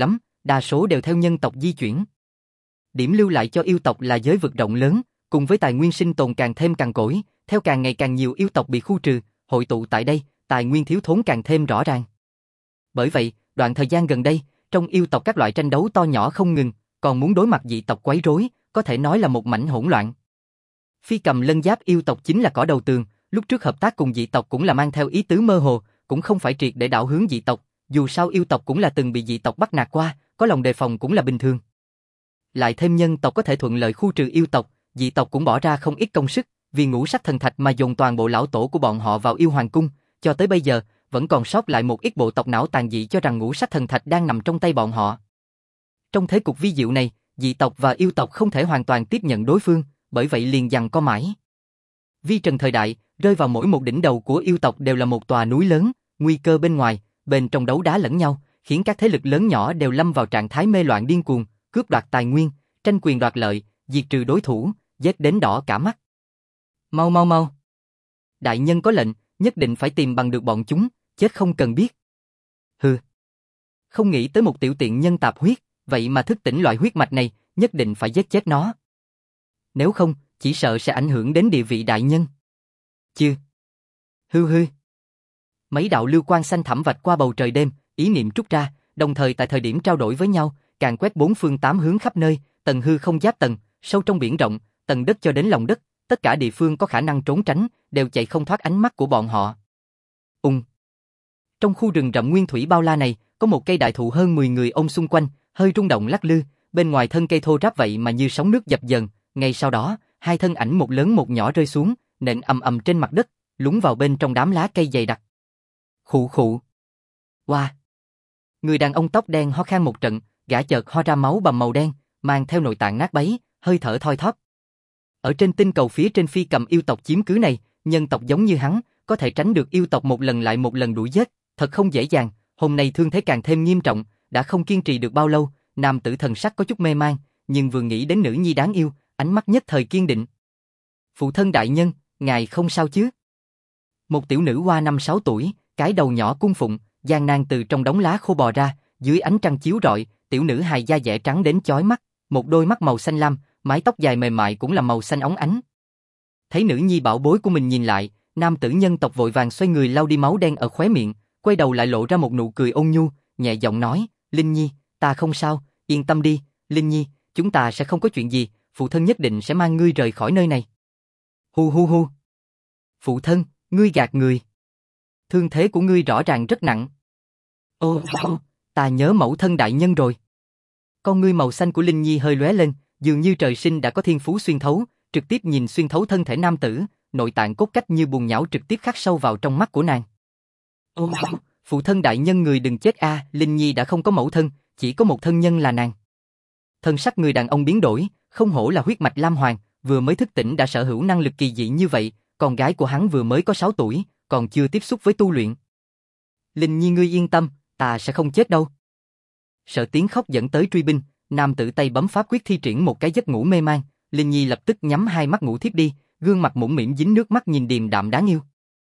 đa số đều theo nhân tộc di chuyển. Điểm lưu lại cho yêu tộc là giới vực rộng lớn, cùng với tài nguyên sinh tồn càng thêm cằn cỗi, theo càng ngày càng nhiều yêu tộc bị khu trừ, hội tụ tại đây, tài nguyên thiếu thốn càng thêm rõ ràng. Bởi vậy, đoạn thời gian gần đây, trong yêu tộc các loại tranh đấu to nhỏ không ngừng, còn muốn đối mặt dị tộc quấy rối, có thể nói là một mảnh hỗn loạn. Phi Cầm Lân Giáp yêu tộc chính là cỏ đầu tường, lúc trước hợp tác cùng dị tộc cũng là mang theo ý tứ mơ hồ, cũng không phải triệt để đảo hướng dị tộc, dù sao yêu tộc cũng là từng bị dị tộc bắt nạt qua, có lòng đề phòng cũng là bình thường. Lại thêm nhân tộc có thể thuận lợi khu trừ yêu tộc, dị tộc cũng bỏ ra không ít công sức, vì ngũ sắc thần thạch mà dồn toàn bộ lão tổ của bọn họ vào yêu hoàng cung, cho tới bây giờ, vẫn còn sót lại một ít bộ tộc não tàn dị cho rằng ngũ sắc thần thạch đang nằm trong tay bọn họ. Trong thế cục vi diệu này, dị tộc và yêu tộc không thể hoàn toàn tiếp nhận đối phương, bởi vậy liền giằng co mãi. Vi trần thời đại, rơi vào mỗi một đỉnh đầu của yêu tộc đều là một tòa núi lớn, nguy cơ bên ngoài, bên trong đấu đá lẫn nhau, khiến các thế lực lớn nhỏ đều lâm vào trạng thái mê loạn điên cuồng, cướp đoạt tài nguyên, tranh quyền đoạt lợi, diệt trừ đối thủ, giết đến đỏ cả mắt. Mau mau mau. Đại nhân có lệnh, nhất định phải tìm bằng được bọn chúng, chết không cần biết. Hừ. Không nghĩ tới một tiểu tiện nhân tạp huyết, vậy mà thức tỉnh loại huyết mạch này, nhất định phải giết chết nó. Nếu không, chỉ sợ sẽ ảnh hưởng đến địa vị đại nhân. Chứ. Hư hư. Mấy đạo lưu quang xanh thẳm vạch qua bầu trời đêm, ý niệm trút ra, đồng thời tại thời điểm trao đổi với nhau, càng quét bốn phương tám hướng khắp nơi, tầng hư không giáp tầng, sâu trong biển rộng, tầng đất cho đến lòng đất, tất cả địa phương có khả năng trốn tránh, đều chạy không thoát ánh mắt của bọn họ. Trong khu rừng rậm nguyên thủy bao la này, có một cây đại thụ hơn 10 người ôm xung quanh, hơi rung động lắc lư, bên ngoài thân cây thô ráp vậy mà như sóng nước dập dờn, ngay sau đó, hai thân ảnh một lớn một nhỏ rơi xuống, nện ầm ầm trên mặt đất, lún vào bên trong đám lá cây dày đặc. Khụ khụ. Wow. Người đàn ông tóc đen ho khan một trận, gã chợt ho ra máu bầm màu đen, mang theo nội tạng nát bấy, hơi thở thoi thóp. Ở trên tinh cầu phía trên Phi Cầm yêu tộc chiếm cứ này, nhân tộc giống như hắn, có thể tránh được yêu tộc một lần lại một lần đuổi giết, thật không dễ dàng. Hôm nay thương thế càng thêm nghiêm trọng, đã không kiên trì được bao lâu, nam tử thần sắc có chút mê man, nhưng vừa nghĩ đến nữ nhi đáng yêu, ánh mắt nhất thời kiên định. Phụ thân đại nhân, ngài không sao chứ? Một tiểu nữ hoa 5-6 tuổi, cái đầu nhỏ cung phụng, gian nan từ trong đống lá khô bò ra, dưới ánh trăng chiếu rọi, tiểu nữ hài da dẻ trắng đến chói mắt, một đôi mắt màu xanh lam, mái tóc dài mềm mại cũng là màu xanh óng ánh. Thấy nữ nhi bảo bối của mình nhìn lại, nam tử nhân tộc vội vàng xoay người lau đi máu đen ở khóe miệng, quay đầu lại lộ ra một nụ cười ôn nhu, nhẹ giọng nói, Linh Nhi, ta không sao, yên tâm đi, Linh Nhi, chúng ta sẽ không có chuyện gì, phụ thân nhất định sẽ mang ngươi rời khỏi nơi này. Hu hu hu. Phụ thân, ngươi gạt người. Thương thế của ngươi rõ ràng rất nặng. Ô, ta nhớ mẫu thân đại nhân rồi. Con ngươi màu xanh của Linh Nhi hơi lóe lên, dường như trời sinh đã có thiên phú xuyên thấu, trực tiếp nhìn xuyên thấu thân thể nam tử, nội tạng cốt cách như buồn nhão trực tiếp khắc sâu vào trong mắt của nàng. Ô, phụ thân đại nhân người đừng chết a, Linh Nhi đã không có mẫu thân, chỉ có một thân nhân là nàng. Thân sắc người đàn ông biến đổi, không hổ là huyết mạch Lam Hoàng, vừa mới thức tỉnh đã sở hữu năng lực kỳ dị như vậy, con gái của hắn vừa mới có 6 tuổi, còn chưa tiếp xúc với tu luyện. Linh Nhi ngươi yên tâm, ta sẽ không chết đâu. Sợ tiếng khóc dẫn tới truy binh, nam tử tay bấm pháp quyết thi triển một cái giấc ngủ mê man, Linh Nhi lập tức nhắm hai mắt ngủ thiếp đi, gương mặt mũm mĩm dính nước mắt nhìn điềm đạm đáng yêu.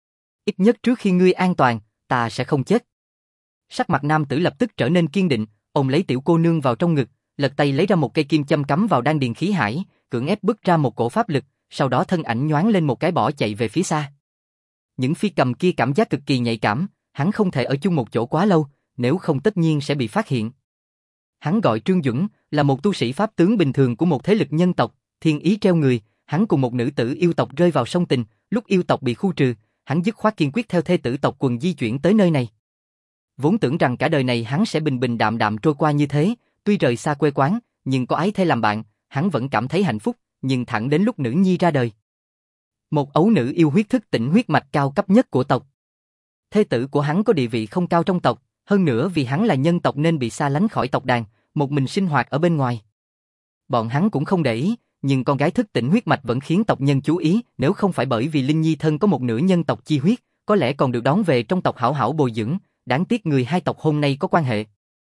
Ít nhất trước khi ngươi an toàn, ta sẽ không chết. Sắc mặt nam tử lập tức trở nên kiên định, ôm lấy tiểu cô nương vào trong ngực, lật tay lấy ra một cây kim châm cắm vào đan điền khí hải, cưỡng ép bức ra một cổ pháp lực, sau đó thân ảnh nhoáng lên một cái bỏ chạy về phía xa. Những phi cầm kia cảm giác cực kỳ nhạy cảm, hắn không thể ở chung một chỗ quá lâu, nếu không tất nhiên sẽ bị phát hiện. Hắn gọi Trương Duẩn, là một tu sĩ pháp tướng bình thường của một thế lực nhân tộc, thiên ý treo người, hắn cùng một nữ tử yêu tộc rơi vào sông tình, lúc yêu tộc bị khu trừ, hắn dứt khoát kiên quyết theo thê tử tộc quần di chuyển tới nơi này. Vốn tưởng rằng cả đời này hắn sẽ bình bình đạm đạm trôi qua như thế, tuy rời xa quê quán, nhưng có ái thê làm bạn, hắn vẫn cảm thấy hạnh phúc, nhưng thẳng đến lúc nữ nhi ra đời. Một ấu nữ yêu huyết thức tỉnh huyết mạch cao cấp nhất của tộc. Thê tử của hắn có địa vị không cao trong tộc, hơn nữa vì hắn là nhân tộc nên bị xa lánh khỏi tộc đàn, một mình sinh hoạt ở bên ngoài. Bọn hắn cũng không để ý, nhưng con gái thức tỉnh huyết mạch vẫn khiến tộc nhân chú ý, nếu không phải bởi vì Linh Nhi thân có một nửa nhân tộc chi huyết, có lẽ còn được đón về trong tộc hảo hảo bồi dưỡng, đáng tiếc người hai tộc hôm nay có quan hệ.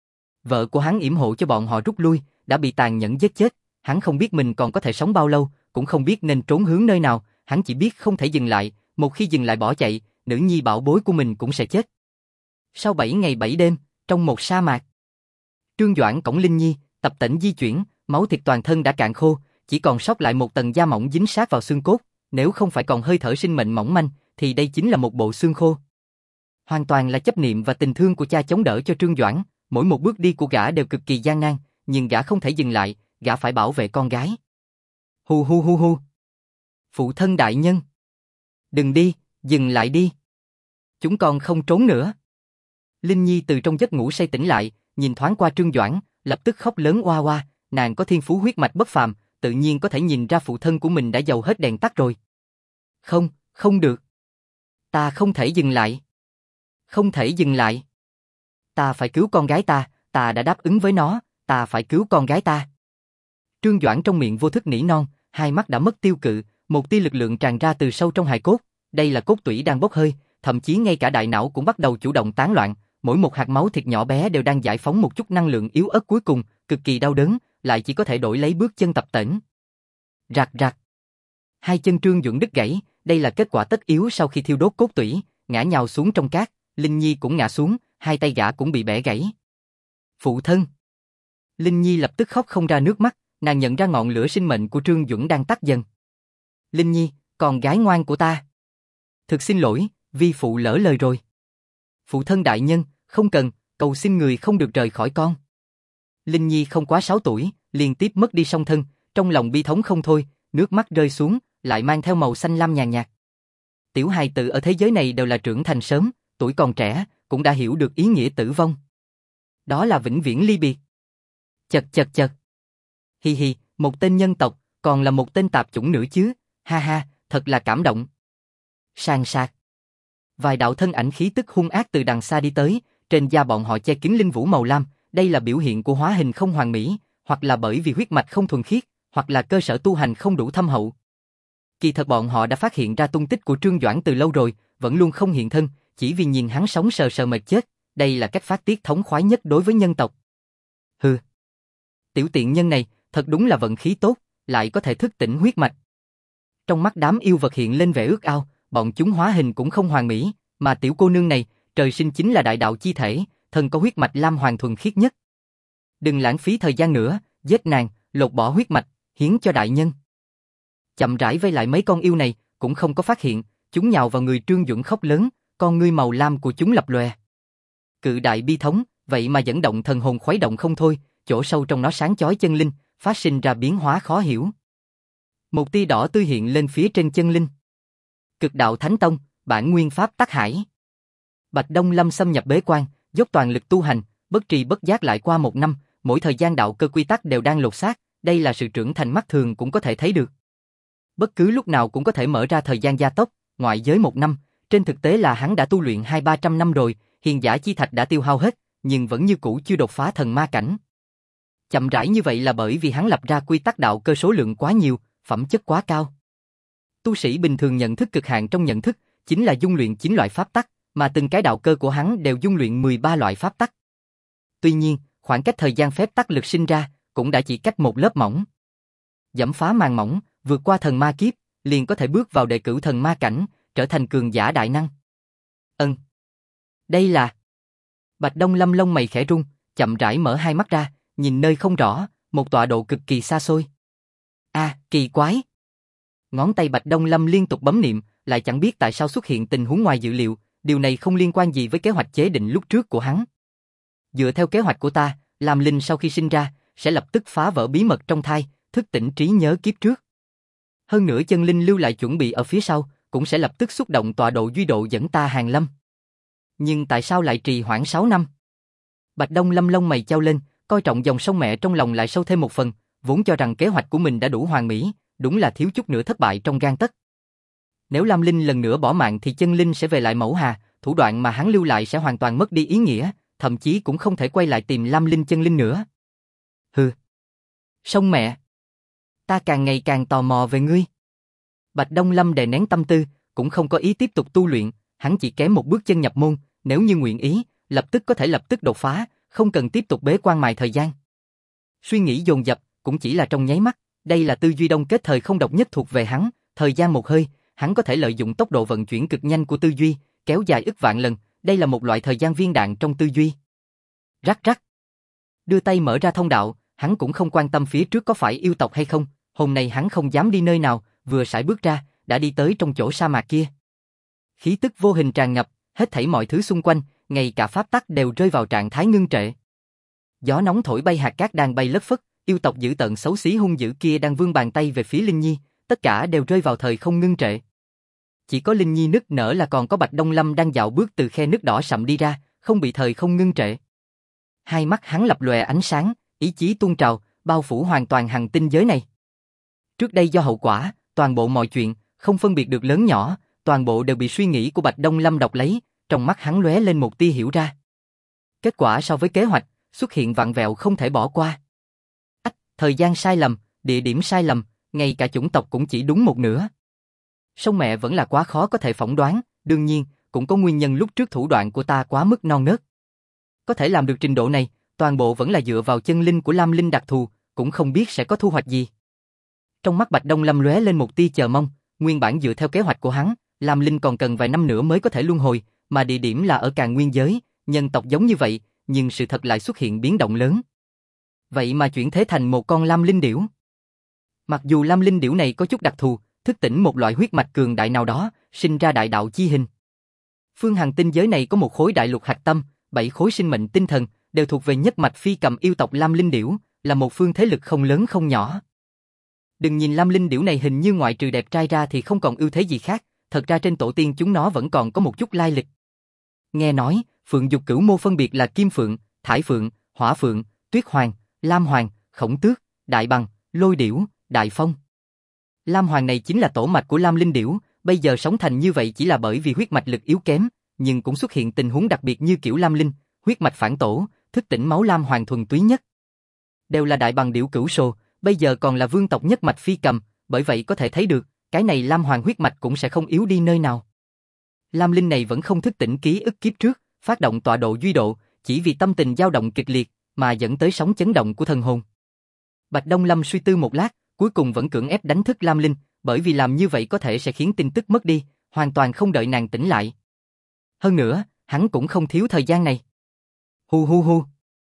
Vợ của hắn yểm hộ cho bọn họ rút lui, đã bị tàn nhẫn giết chết, hắn không biết mình còn có thể sống bao lâu, cũng không biết nên trốn hướng nơi nào, hắn chỉ biết không thể dừng lại, một khi dừng lại bỏ chạy, nữ nhi bảo bối của mình cũng sẽ chết. Sau 7 ngày 7 đêm, trong một sa mạc, Trương Doãn cõng Linh Nhi, tập tễnh di chuyển, máu thịt toàn thân đã cạn khô, chỉ còn sót lại một tầng da mỏng dính sát vào xương cốt, nếu không phải còn hơi thở sinh mệnh mỏng manh, thì đây chính là một bộ xương khô. Hoàn toàn là chấp niệm và tình thương của cha chống đỡ cho Trương Doãn, mỗi một bước đi của gã đều cực kỳ gian nan, nhưng gã không thể dừng lại, gã phải bảo vệ con gái. Hu hu hu hu. Phụ thân đại nhân. Đừng đi, dừng lại đi. Chúng con không trốn nữa. Linh Nhi từ trong giấc ngủ say tỉnh lại, nhìn thoáng qua Trương Doãn, lập tức khóc lớn oa oa, nàng có thiên phú huyết mạch bất phàm, tự nhiên có thể nhìn ra phụ thân của mình đã dầu hết đèn tắt rồi. Không, không được. Ta không thể dừng lại. Không thể dừng lại. Ta phải cứu con gái ta đã đáp ứng với nó, ta phải cứu con gái ta. Trương Doãn trong miệng vô thức nỉ non, hai mắt đã mất tiêu cự, một tia lực lượng tràn ra từ sâu trong hài cốt, đây là cốt tủy đang bốc hơi, thậm chí ngay cả đại não cũng bắt đầu chủ động tán loạn, mỗi một hạt máu thịt nhỏ bé đều đang giải phóng một chút năng lượng yếu ớt cuối cùng, cực kỳ đau đớn, lại chỉ có thể đổi lấy bước chân tập tễnh. Rạc rạc. Hai chân Trương Doãn đứt gãy, đây là kết quả tất yếu sau khi thiêu đốt cốt tủy, ngã nhào xuống trong cát, Linh Nhi cũng ngã xuống, hai tay gã cũng bị bẻ gãy. Phụ thân. Linh Nhi lập tức khóc không ra nước mắt, nàng nhận ra ngọn lửa sinh mệnh của Trương Doãn đang tắt dần. Linh Nhi, con gái ngoan của ta. Thực xin lỗi, vi phụ lỡ lời rồi. Phụ thân đại nhân, không cần, cầu xin người không được rời khỏi con. Linh Nhi không quá 6 tuổi, liên tiếp mất đi song thân, trong lòng bi thống không thôi, nước mắt rơi xuống, lại mang theo màu xanh lam nhàn nhạt. Tiểu hài tử ở thế giới này đều là trưởng thành sớm, tuổi còn trẻ, cũng đã hiểu được ý nghĩa tử vong. Đó là vĩnh viễn ly biệt. Chật chật chật. Hi hi, một tên nhân tộc, còn là một tên tạp chủng nữa chứ, ha ha, thật là cảm động. Sàn sạc. Vài đạo thân ảnh khí tức hung ác từ đằng xa đi tới, trên da bọn họ che kín linh vũ màu lam, đây là biểu hiện của hóa hình không hoàn mỹ, hoặc là bởi vì huyết mạch không thuần khiết, hoặc là cơ sở tu hành không đủ thâm hậu. Kỳ thật bọn họ đã phát hiện ra tung tích của Trương Doãn từ lâu rồi, vẫn luôn không hiện thân, chỉ vì nhìn hắn sống sờ sờ mệt chết, đây là cách phát tiết thống khoái nhất đối với nhân tộc. Hừ. Tiểu tiện nhân này, thật đúng là vận khí tốt, lại có thể thức tỉnh huyết mạch. Trong mắt đám yêu vật hiện lên vẻ ước ao, bọn chúng hóa hình cũng không hoàn mỹ, mà tiểu cô nương này, trời sinh chính là đại đạo chi thể, thân có huyết mạch lam hoàng thuần khiết nhất. Đừng lãng phí thời gian nữa, giết nàng, lột bỏ huyết mạch, hiến cho đại nhân. Chậm rãi vây lại mấy con yêu này, cũng không có phát hiện, chúng nhào vào người Trương Doãn khóc lớn, con ngươi màu lam của chúng lập lòe. Cự đại bi thống, vậy mà dẫn động thần hồn khuấy động không thôi, chỗ sâu trong nó sáng chói chân linh, phát sinh ra biến hóa khó hiểu. Một tia đỏ tươi hiện lên phía trên chân linh. Cực đạo Thánh Tông, bản nguyên pháp tắc hải. Bạch Đông Lâm xâm nhập bế quan, dốc toàn lực tu hành, bất tri bất giác lại qua 1 năm, mỗi thời gian đạo cơ quy tắc đều đang lột xác, đây là sự trưởng thành mắt thường cũng có thể thấy được. Bất cứ lúc nào cũng có thể mở ra thời gian gia tốc, ngoại giới 1 năm, trên thực tế là hắn đã tu luyện 200-300 năm rồi, hiền giả chi thạch đã tiêu hao hết, nhưng vẫn như cũ chưa đột phá thần ma cảnh. Chậm rãi như vậy là bởi vì hắn lập ra quy tắc đạo cơ số lượng quá nhiều, phẩm chất quá cao. Tu sĩ bình thường nhận thức cực hạn trong nhận thức, chính là dung luyện 9 loại pháp tắc, mà từng cái đạo cơ của hắn đều dung luyện 13 loại pháp tắc. Tuy nhiên, khoảng cách thời gian phép tắc lực sinh ra, cũng đã chỉ cách một lớp mỏng. Dẫm phá màn mỏng, vượt qua thần ma kiếp, liền có thể bước vào đệ cửu thần ma cảnh, trở thành cường giả đại năng. Đây là... Bạch Đông Lâm lông mày khẽ rung, chậm rãi mở hai mắt ra, nhìn nơi không rõ, một tọa độ cực kỳ xa xôi. Kỳ quái. Ngón tay Bạch Đông Lâm liên tục bấm niệm, lại chẳng biết tại sao xuất hiện tình huống ngoài dự liệu, điều này không liên quan gì với kế hoạch chế định lúc trước của hắn. Dựa theo kế hoạch của ta, Lam Linh sau khi sinh ra, sẽ lập tức phá vỡ bí mật trong thai, thức tỉnh trí nhớ kiếp trước. Hơn nữa chân linh lưu lại chuẩn bị ở phía sau, cũng sẽ lập tức xúc động tọa độ duy độ dẫn ta hàng lâm. Nhưng tại sao lại trì hoãn 6 năm? Bạch Đông Lâm lông mày chau lên, coi trọng dòng sông mẹ trong lòng lại sâu thêm một phần, vốn cho rằng kế hoạch của mình đã đủ hoàn mỹ, đúng là thiếu chút nữa thất bại trong gang tấc. Nếu Lam Linh lần nữa bỏ mạng thì chân linh sẽ về lại mẫu hà, thủ đoạn mà hắn lưu lại sẽ hoàn toàn mất đi ý nghĩa, thậm chí cũng không thể quay lại tìm Lam Linh chân linh nữa. Hừ. Sông mẹ. Ta càng ngày càng tò mò về ngươi. Bạch Đông Lâm đè nén tâm tư, cũng không có ý tiếp tục tu luyện, hắn chỉ kém một bước chân nhập môn, nếu như nguyện ý, lập tức có thể lập tức đột phá, không cần tiếp tục bế quan mài thời gian. Suy nghĩ dồn dập, cũng chỉ là trong nháy mắt, đây là tư duy đông kết thời không độc nhất thuộc về hắn, thời gian một hơi, hắn có thể lợi dụng tốc độ vận chuyển cực nhanh của tư duy, kéo dài ức vạn lần, đây là một loại thời gian viên đạn trong tư duy. Rắc rắc. Đưa tay mở ra thông đạo, hắn cũng không quan tâm phía trước có phải yêu tộc hay không, hôm nay hắn không dám đi nơi nào, vừa sải bước ra, đã đi tới trong chỗ sa mạc kia. Khí tức vô hình tràn ngập, hết thảy mọi thứ xung quanh, ngay cả pháp tắc đều rơi vào trạng thái ngưng trệ. Gió nóng thổi bay hạt cát đang bay lất phất, yêu tộc dữ tợn xấu xí hung dữ kia đang vươn bàn tay về phía Linh Nhi, tất cả đều rơi vào thời không ngưng trệ. Chỉ có Linh Nhi nức nở là còn có Bạch Đông Lâm đang dạo bước từ khe nước đỏ sậm đi ra, không bị thời không ngưng trệ. Hai mắt hắn lập lòe ánh sáng, ý chí tuôn trào, bao phủ hoàn toàn hành tinh giới này. Trước đây do hậu quả, toàn bộ mọi chuyện, không phân biệt được lớn nhỏ, toàn bộ đều bị suy nghĩ của Bạch Đông Lâm đọc lấy, trong mắt hắn lóe lên một tia hiểu ra. Kết quả so với kế hoạch, xuất hiện vặn vẹo không thể bỏ qua. Thời gian sai lầm, địa điểm sai lầm, ngay cả chủng tộc cũng chỉ đúng một nửa. Sông mẹ vẫn là quá khó có thể phỏng đoán, đương nhiên, cũng có nguyên nhân lúc trước thủ đoạn của ta quá mức non nớt. Có thể làm được trình độ này, toàn bộ vẫn là dựa vào chân linh của Lam Linh đặc thù, cũng không biết sẽ có thu hoạch gì. Trong mắt Bạch Đông Lâm lóe lên một tia chờ mong, nguyên bản dựa theo kế hoạch của hắn, Lam Linh còn cần vài năm nữa mới có thể luân hồi, mà địa điểm là ở Càn Nguyên giới, nhân tộc giống như vậy, nhưng sự thật lại xuất hiện biến động lớn. Vậy mà chuyển thế thành một con Lam Linh điểu. Mặc dù Lam Linh điểu này có chút đặc thù, thức tỉnh một loại huyết mạch cường đại nào đó, sinh ra đại đạo chi hình. Phương hành tinh giới này có một khối đại lục hạch tâm, 7 khối sinh mệnh tinh thần, đều thuộc về nhất mạch phi cầm yêu tộc Lam Linh điểu, là một phương thế lực không lớn không nhỏ. Đừng nhìn Lam Linh điểu này hình như ngoại trừ đẹp trai ra thì không còn ưu thế gì khác, thật ra trên tổ tiên chúng nó vẫn còn có một chút lai lịch. Nghe nói, Phượng Dục Cửu Mô phân biệt là Kim Phượng, Thải Phượng, Hỏa Phượng, Tuyết Hoàng, Lam Hoàng, Khổng Tước, Đại Bằng, Lôi Điểu, Đại Phong. Lam Hoàng này chính là tổ mạch của Lam Linh điểu, bây giờ sống thành như vậy chỉ là bởi vì huyết mạch lực yếu kém, nhưng cũng xuất hiện tình huống đặc biệt như kiểu Lam Linh, huyết mạch phản tổ, thức tỉnh máu Lam Hoàng thuần túy nhất. Đều là Đại Bằng điểu cửu sồ, bây giờ còn là vương tộc nhất mạch phi cầm, bởi vậy có thể thấy được, cái này Lam Hoàng huyết mạch cũng sẽ không yếu đi nơi nào. Lam Linh này vẫn không thức tỉnh ký ức kiếp trước, phát động tọa độ duy độ, chỉ vì tâm tình dao động kịch liệt, mà dẫn tới sóng chấn động của thần hồn. Bạch Đông Lâm suy tư một lát, cuối cùng vẫn cưỡng ép đánh thức Lam Linh, bởi vì làm như vậy có thể sẽ khiến tin tức mất đi, hoàn toàn không đợi nàng tỉnh lại. Hơn nữa, hắn cũng không thiếu thời gian này. Hu hu hu.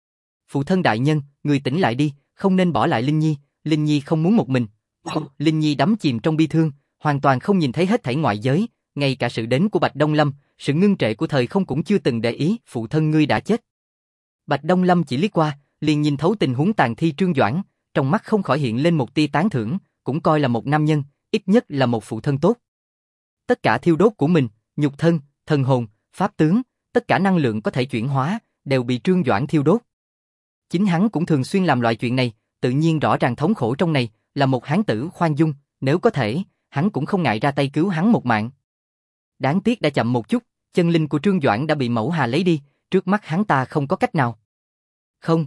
Phụ thân đại nhân, người tỉnh lại đi, không nên bỏ lại Linh Nhi không muốn một mình. Linh Nhi đắm chìm trong bi thương, hoàn toàn không nhìn thấy hết thảy ngoại giới, ngay cả sự đến của Bạch Đông Lâm, sự ngưng trệ của thời không cũng chưa từng để ý, phụ thân ngươi đã chết. Bạch Đông Lâm chỉ liếc qua, liền nhìn thấu tình huống tàn thi Trương Doãn, trong mắt không khỏi hiện lên một tia tán thưởng, cũng coi là một nam nhân, ít nhất là một phụ thân tốt. Tất cả thiêu đốt của mình, nhục thân, thần hồn, pháp tướng, tất cả năng lượng có thể chuyển hóa, đều bị Trương Doãn thiêu đốt. Chính hắn cũng thường xuyên làm loại chuyện này, tự nhiên rõ ràng thống khổ trong này, là một hán tử khoan dung, nếu có thể, hắn cũng không ngại ra tay cứu hắn một mạng. Đáng tiếc đã chậm một chút, chân linh của Trương Doãn đã bị Mẫu Hà lấy đi, trước mắt hắn ta không có cách nào. Không.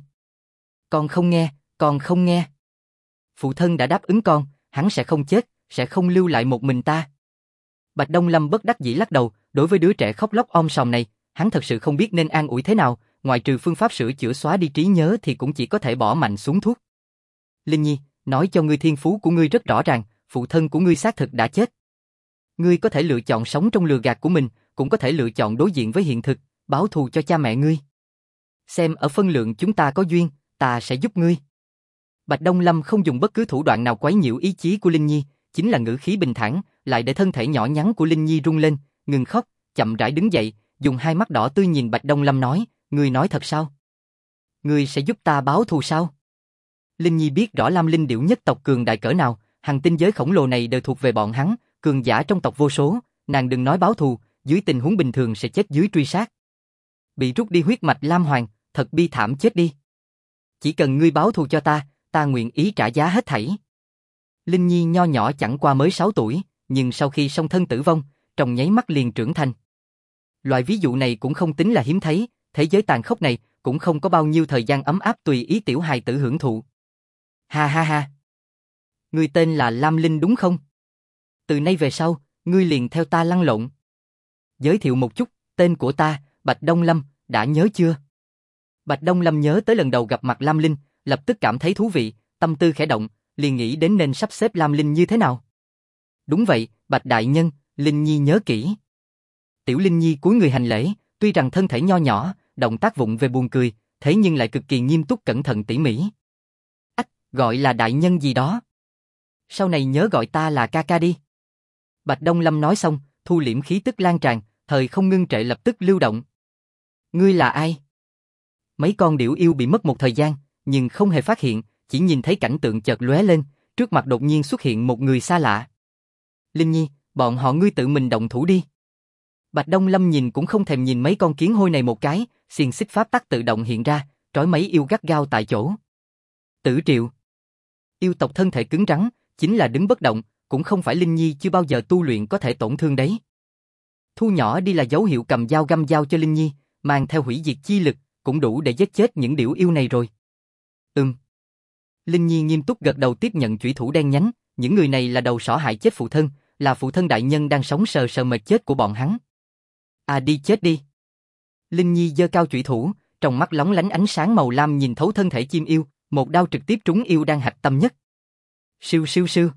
Con không nghe. Phụ thân đã đáp ứng con, hắn sẽ không chết, sẽ không lưu lại một mình ta. Bạch Đông Lâm bất đắc dĩ lắc đầu, đối với đứa trẻ khóc lóc om sòm này, hắn thật sự không biết nên an ủi thế nào, ngoại trừ phương pháp sửa chữa xóa đi trí nhớ thì cũng chỉ có thể bỏ mạnh xuống thuốc. Linh Nhi, nói cho ngươi thiên phú của ngươi rất rõ ràng, phụ thân của ngươi xác thực đã chết. Ngươi có thể lựa chọn sống trong lừa gạt của mình, cũng có thể lựa chọn đối diện với hiện thực, báo thù cho cha mẹ ngươi. Xem ở phân lượng chúng ta có duyên, ta sẽ giúp ngươi. Bạch Đông Lâm không dùng bất cứ thủ đoạn nào quấy nhiễu ý chí của Linh Nhi, chính là ngữ khí bình thản, lại để thân thể nhỏ nhắn của Linh Nhi rung lên, ngừng khóc, chậm rãi đứng dậy, dùng hai mắt đỏ tươi nhìn Bạch Đông Lâm nói, ngươi nói thật sao? Ngươi sẽ giúp ta báo thù sao? Linh Nhi biết rõ Lam Linh điểu nhất tộc cường đại cỡ nào, hành tinh giới khổng lồ này đều thuộc về bọn hắn, cường giả trong tộc vô số, nàng đừng nói báo thù, dưới tình huống bình thường sẽ chết dưới truy sát. Bị rút đi huyết mạch Lam Hoàng, thật bi thảm chết đi. Chỉ cần ngươi báo thù cho ta nguyện ý trả giá hết thảy. Linh Nhi nho nhỏ chẳng qua mới 6 tuổi, nhưng sau khi song thân tử vong, trong nháy mắt liền trưởng thành. Loại ví dụ này cũng không tính là hiếm thấy, thế giới tàn khốc này cũng không có bao nhiêu thời gian ấm áp tùy ý tiểu hài tử hưởng thụ. Ha ha ha. Ngươi tên là Lam Linh đúng không? Từ nay về sau, ngươi liền theo ta lăn lộn. Giới thiệu một chút, tên của ta, Bạch Đông Lâm, đã nhớ chưa? Bạch Đông Lâm nhớ tới lần đầu gặp mặt Lam Linh, lập tức cảm thấy thú vị, tâm tư khẽ động, liền nghĩ đến nên sắp xếp Lam Linh như thế nào. Đúng vậy, Bạch Đại Nhân, Linh Nhi nhớ kỹ. Tiểu Linh Nhi cúi người hành lễ, tuy rằng thân thể nho nhỏ, động tác vụng về buồn cười, thế nhưng lại cực kỳ nghiêm túc cẩn thận tỉ mỉ. Ách, gọi là đại nhân gì đó. Sau này nhớ gọi ta là ca ca đi. Bạch Đông Lâm nói xong, thu liễm khí tức lan tràn, thời không ngưng trệ lập tức lưu động. Ngươi là ai? Mấy con điểu yêu bị mất một thời gian, nhưng không hề phát hiện, chỉ nhìn thấy cảnh tượng chợt lóe lên, trước mặt đột nhiên xuất hiện một người xa lạ. Linh Nhi, bọn họ ngươi tự mình động thủ đi. Bạch Đông Lâm nhìn cũng không thèm nhìn mấy con kiến hôi này một cái, xiềng xích pháp tắc tự động hiện ra, trói mấy yêu gắt gao tại chỗ. Tử Triệu. Yêu tộc thân thể cứng rắn, chính là đứng bất động, cũng không phải Linh Nhi chưa bao giờ tu luyện có thể tổn thương đấy. Thu nhỏ đi là dấu hiệu cầm dao găm dao cho Linh Nhi, mang theo hủy diệt chi lực, cũng đủ để giết chết những điểu yêu này rồi. Linh Nhi nghiêm túc gật đầu tiếp nhận chủy thủ đen nhánh, những người này là đầu sỏ hại chết phụ thân, là phụ thân đại nhân đang sống sờ sờ mệt chết của bọn hắn. À đi chết đi. Linh Nhi giơ cao chủy thủ, trong mắt lóng lánh ánh sáng màu lam nhìn thấu thân thể chim yêu, một đao trực tiếp trúng yêu đang hạch tâm nhất. Siêu siêu siêu.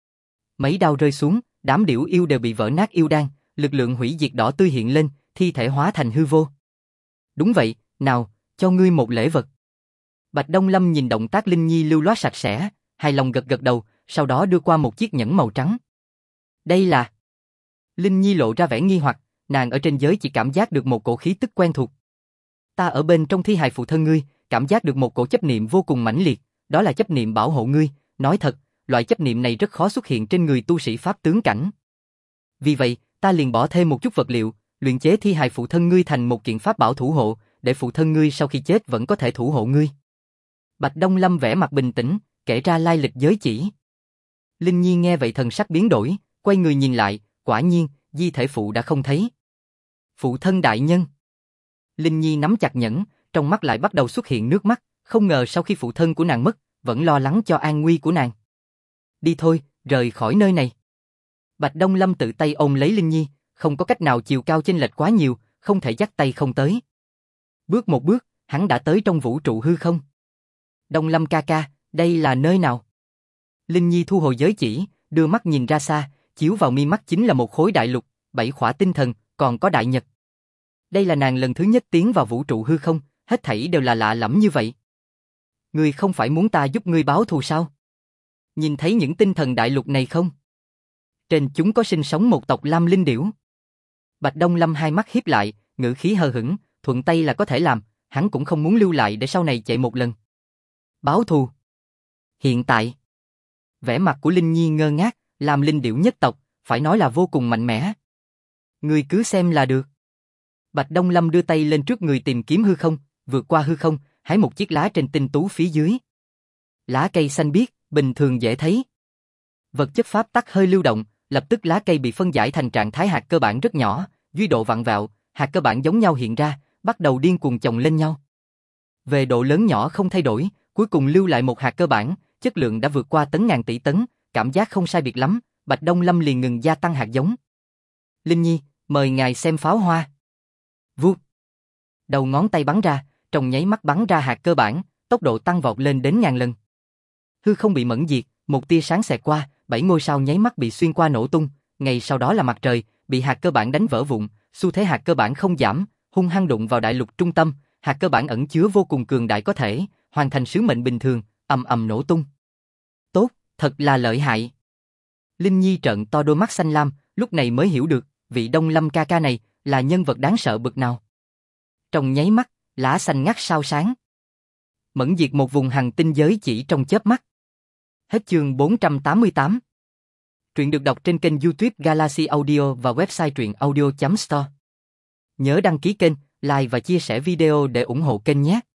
Mấy đao rơi xuống, đám điểu yêu đều bị vỡ nát yêu đan, lực lượng hủy diệt đỏ tươi hiện lên, thi thể hóa thành hư vô. Đúng vậy, nào, cho ngươi một lễ vật. Bạch Đông Lâm nhìn động tác Linh Nhi lưu loát sạch sẽ, hài lòng gật gật đầu, sau đó đưa qua một chiếc nhẫn màu trắng. Đây là... Linh Nhi lộ ra vẻ nghi hoặc, nàng ở trên giới chỉ cảm giác được một cổ khí tức quen thuộc. Ta ở bên trong thi hài phụ thân ngươi, cảm giác được một cổ chấp niệm vô cùng mãnh liệt, đó là chấp niệm bảo hộ ngươi, nói thật, loại chấp niệm này rất khó xuất hiện trên người tu sĩ pháp tướng cảnh. Vì vậy, ta liền bỏ thêm một chút vật liệu, luyện chế thi hài phụ thân ngươi thành một kiện pháp bảo thủ hộ, để phụ thân ngươi sau khi chết vẫn có thể thủ hộ ngươi. Bạch Đông Lâm vẻ mặt bình tĩnh, kể ra lai lịch giới chỉ. Linh Nhi nghe vậy thần sắc biến đổi, quay người nhìn lại, quả nhiên, di thể phụ đã không thấy. Phụ thân đại nhân. Linh Nhi nắm chặt nhẫn, trong mắt lại bắt đầu xuất hiện nước mắt, không ngờ sau khi phụ thân của nàng mất, vẫn lo lắng cho an nguy của nàng. Đi thôi, rời khỏi nơi này. Bạch Đông Lâm tự tay ôm lấy Linh Nhi, không có cách nào chiều cao chênh lệch quá nhiều, không thể dắt tay không tới. Bước một bước, hắn đã tới trong vũ trụ hư không. Đông Lâm ca ca, đây là nơi nào? Linh Nhi thu hồi giới chỉ, đưa mắt nhìn ra xa, chiếu vào mi mắt chính là một khối đại lục, 7 khỏa tinh thần, còn có đại nhật. Đây là nàng lần thứ nhất tiến vào vũ trụ hư không, hết thảy đều là lạ lẫm như vậy. Ngươi không phải muốn ta giúp ngươi báo thù sao? Nhìn thấy những tinh thần đại lục này không? Trên chúng có sinh sống một tộc Lam Linh Điểu. Bạch Đông Lâm hai mắt híp lại, ngữ khí hờ hững, thuận tay là có thể làm, hắn cũng không muốn lưu lại để sau này chạy một lần. Báo thù. Hiện tại, vẻ mặt của Linh Nhi ngơ ngác, Lam Linh Điểu nhất tộc, phải nói là vô cùng mạnh mẽ. Ngươi cứ xem là được. Bạch Đông Lâm đưa tay lên trước người tìm kiếm hư không, vượt qua hư không, hái một chiếc lá trên tinh tú phía dưới. Lá cây xanh biếc, bình thường dễ thấy. Vật chất pháp tắc hơi lưu động, lập tức lá cây bị phân giải thành trạng thái hạt cơ bản rất nhỏ, duy độ vặn vẹo, hạt cơ bản giống nhau hiện ra, bắt đầu điên cuồng chồng lên nhau. Về độ lớn nhỏ không thay đổi, cuối cùng lưu lại một hạt cơ bản, chất lượng đã vượt qua tấn ngàn tỷ tấn, cảm giác không sai biệt lắm, Bạch Đông Lâm liền ngừng gia tăng hạt giống. Linh Nhi, mời ngài xem pháo hoa. Vút. Đầu ngón tay bắn ra, trong nháy mắt bắn ra hạt cơ bản, tốc độ tăng vọt lên đến 1000 lần. Hư không bị mẫn diệt, một tia sáng xẹt qua, 7 ngôi sao nháy mắt bị xuyên qua nổ tung, ngay sau đó là mặt trời, bị hạt cơ bản đánh vỡ vụn, xu thế hạt cơ bản không giảm, hung hăng đụng vào đại lục trung tâm, hạt cơ bản ẩn chứa vô cùng cường đại có thể hoàn thành sứ mệnh bình thường, ầm ầm nổ tung. Tốt, thật là lợi hại. Linh Nhi trợn to đôi mắt xanh lam, lúc này mới hiểu được, vị Đông Lâm ca ca này là nhân vật đáng sợ bực nào. Trong nháy mắt, lá xanh ngắt sao sáng. Mẫn diệt một vùng hành tinh giới chỉ trong chớp mắt. Hết chương 488. Truyện được đọc trên kênh YouTube Galaxy Audio và website truyệnaudio.store. Nhớ đăng ký kênh, like và chia sẻ video để ủng hộ kênh nhé.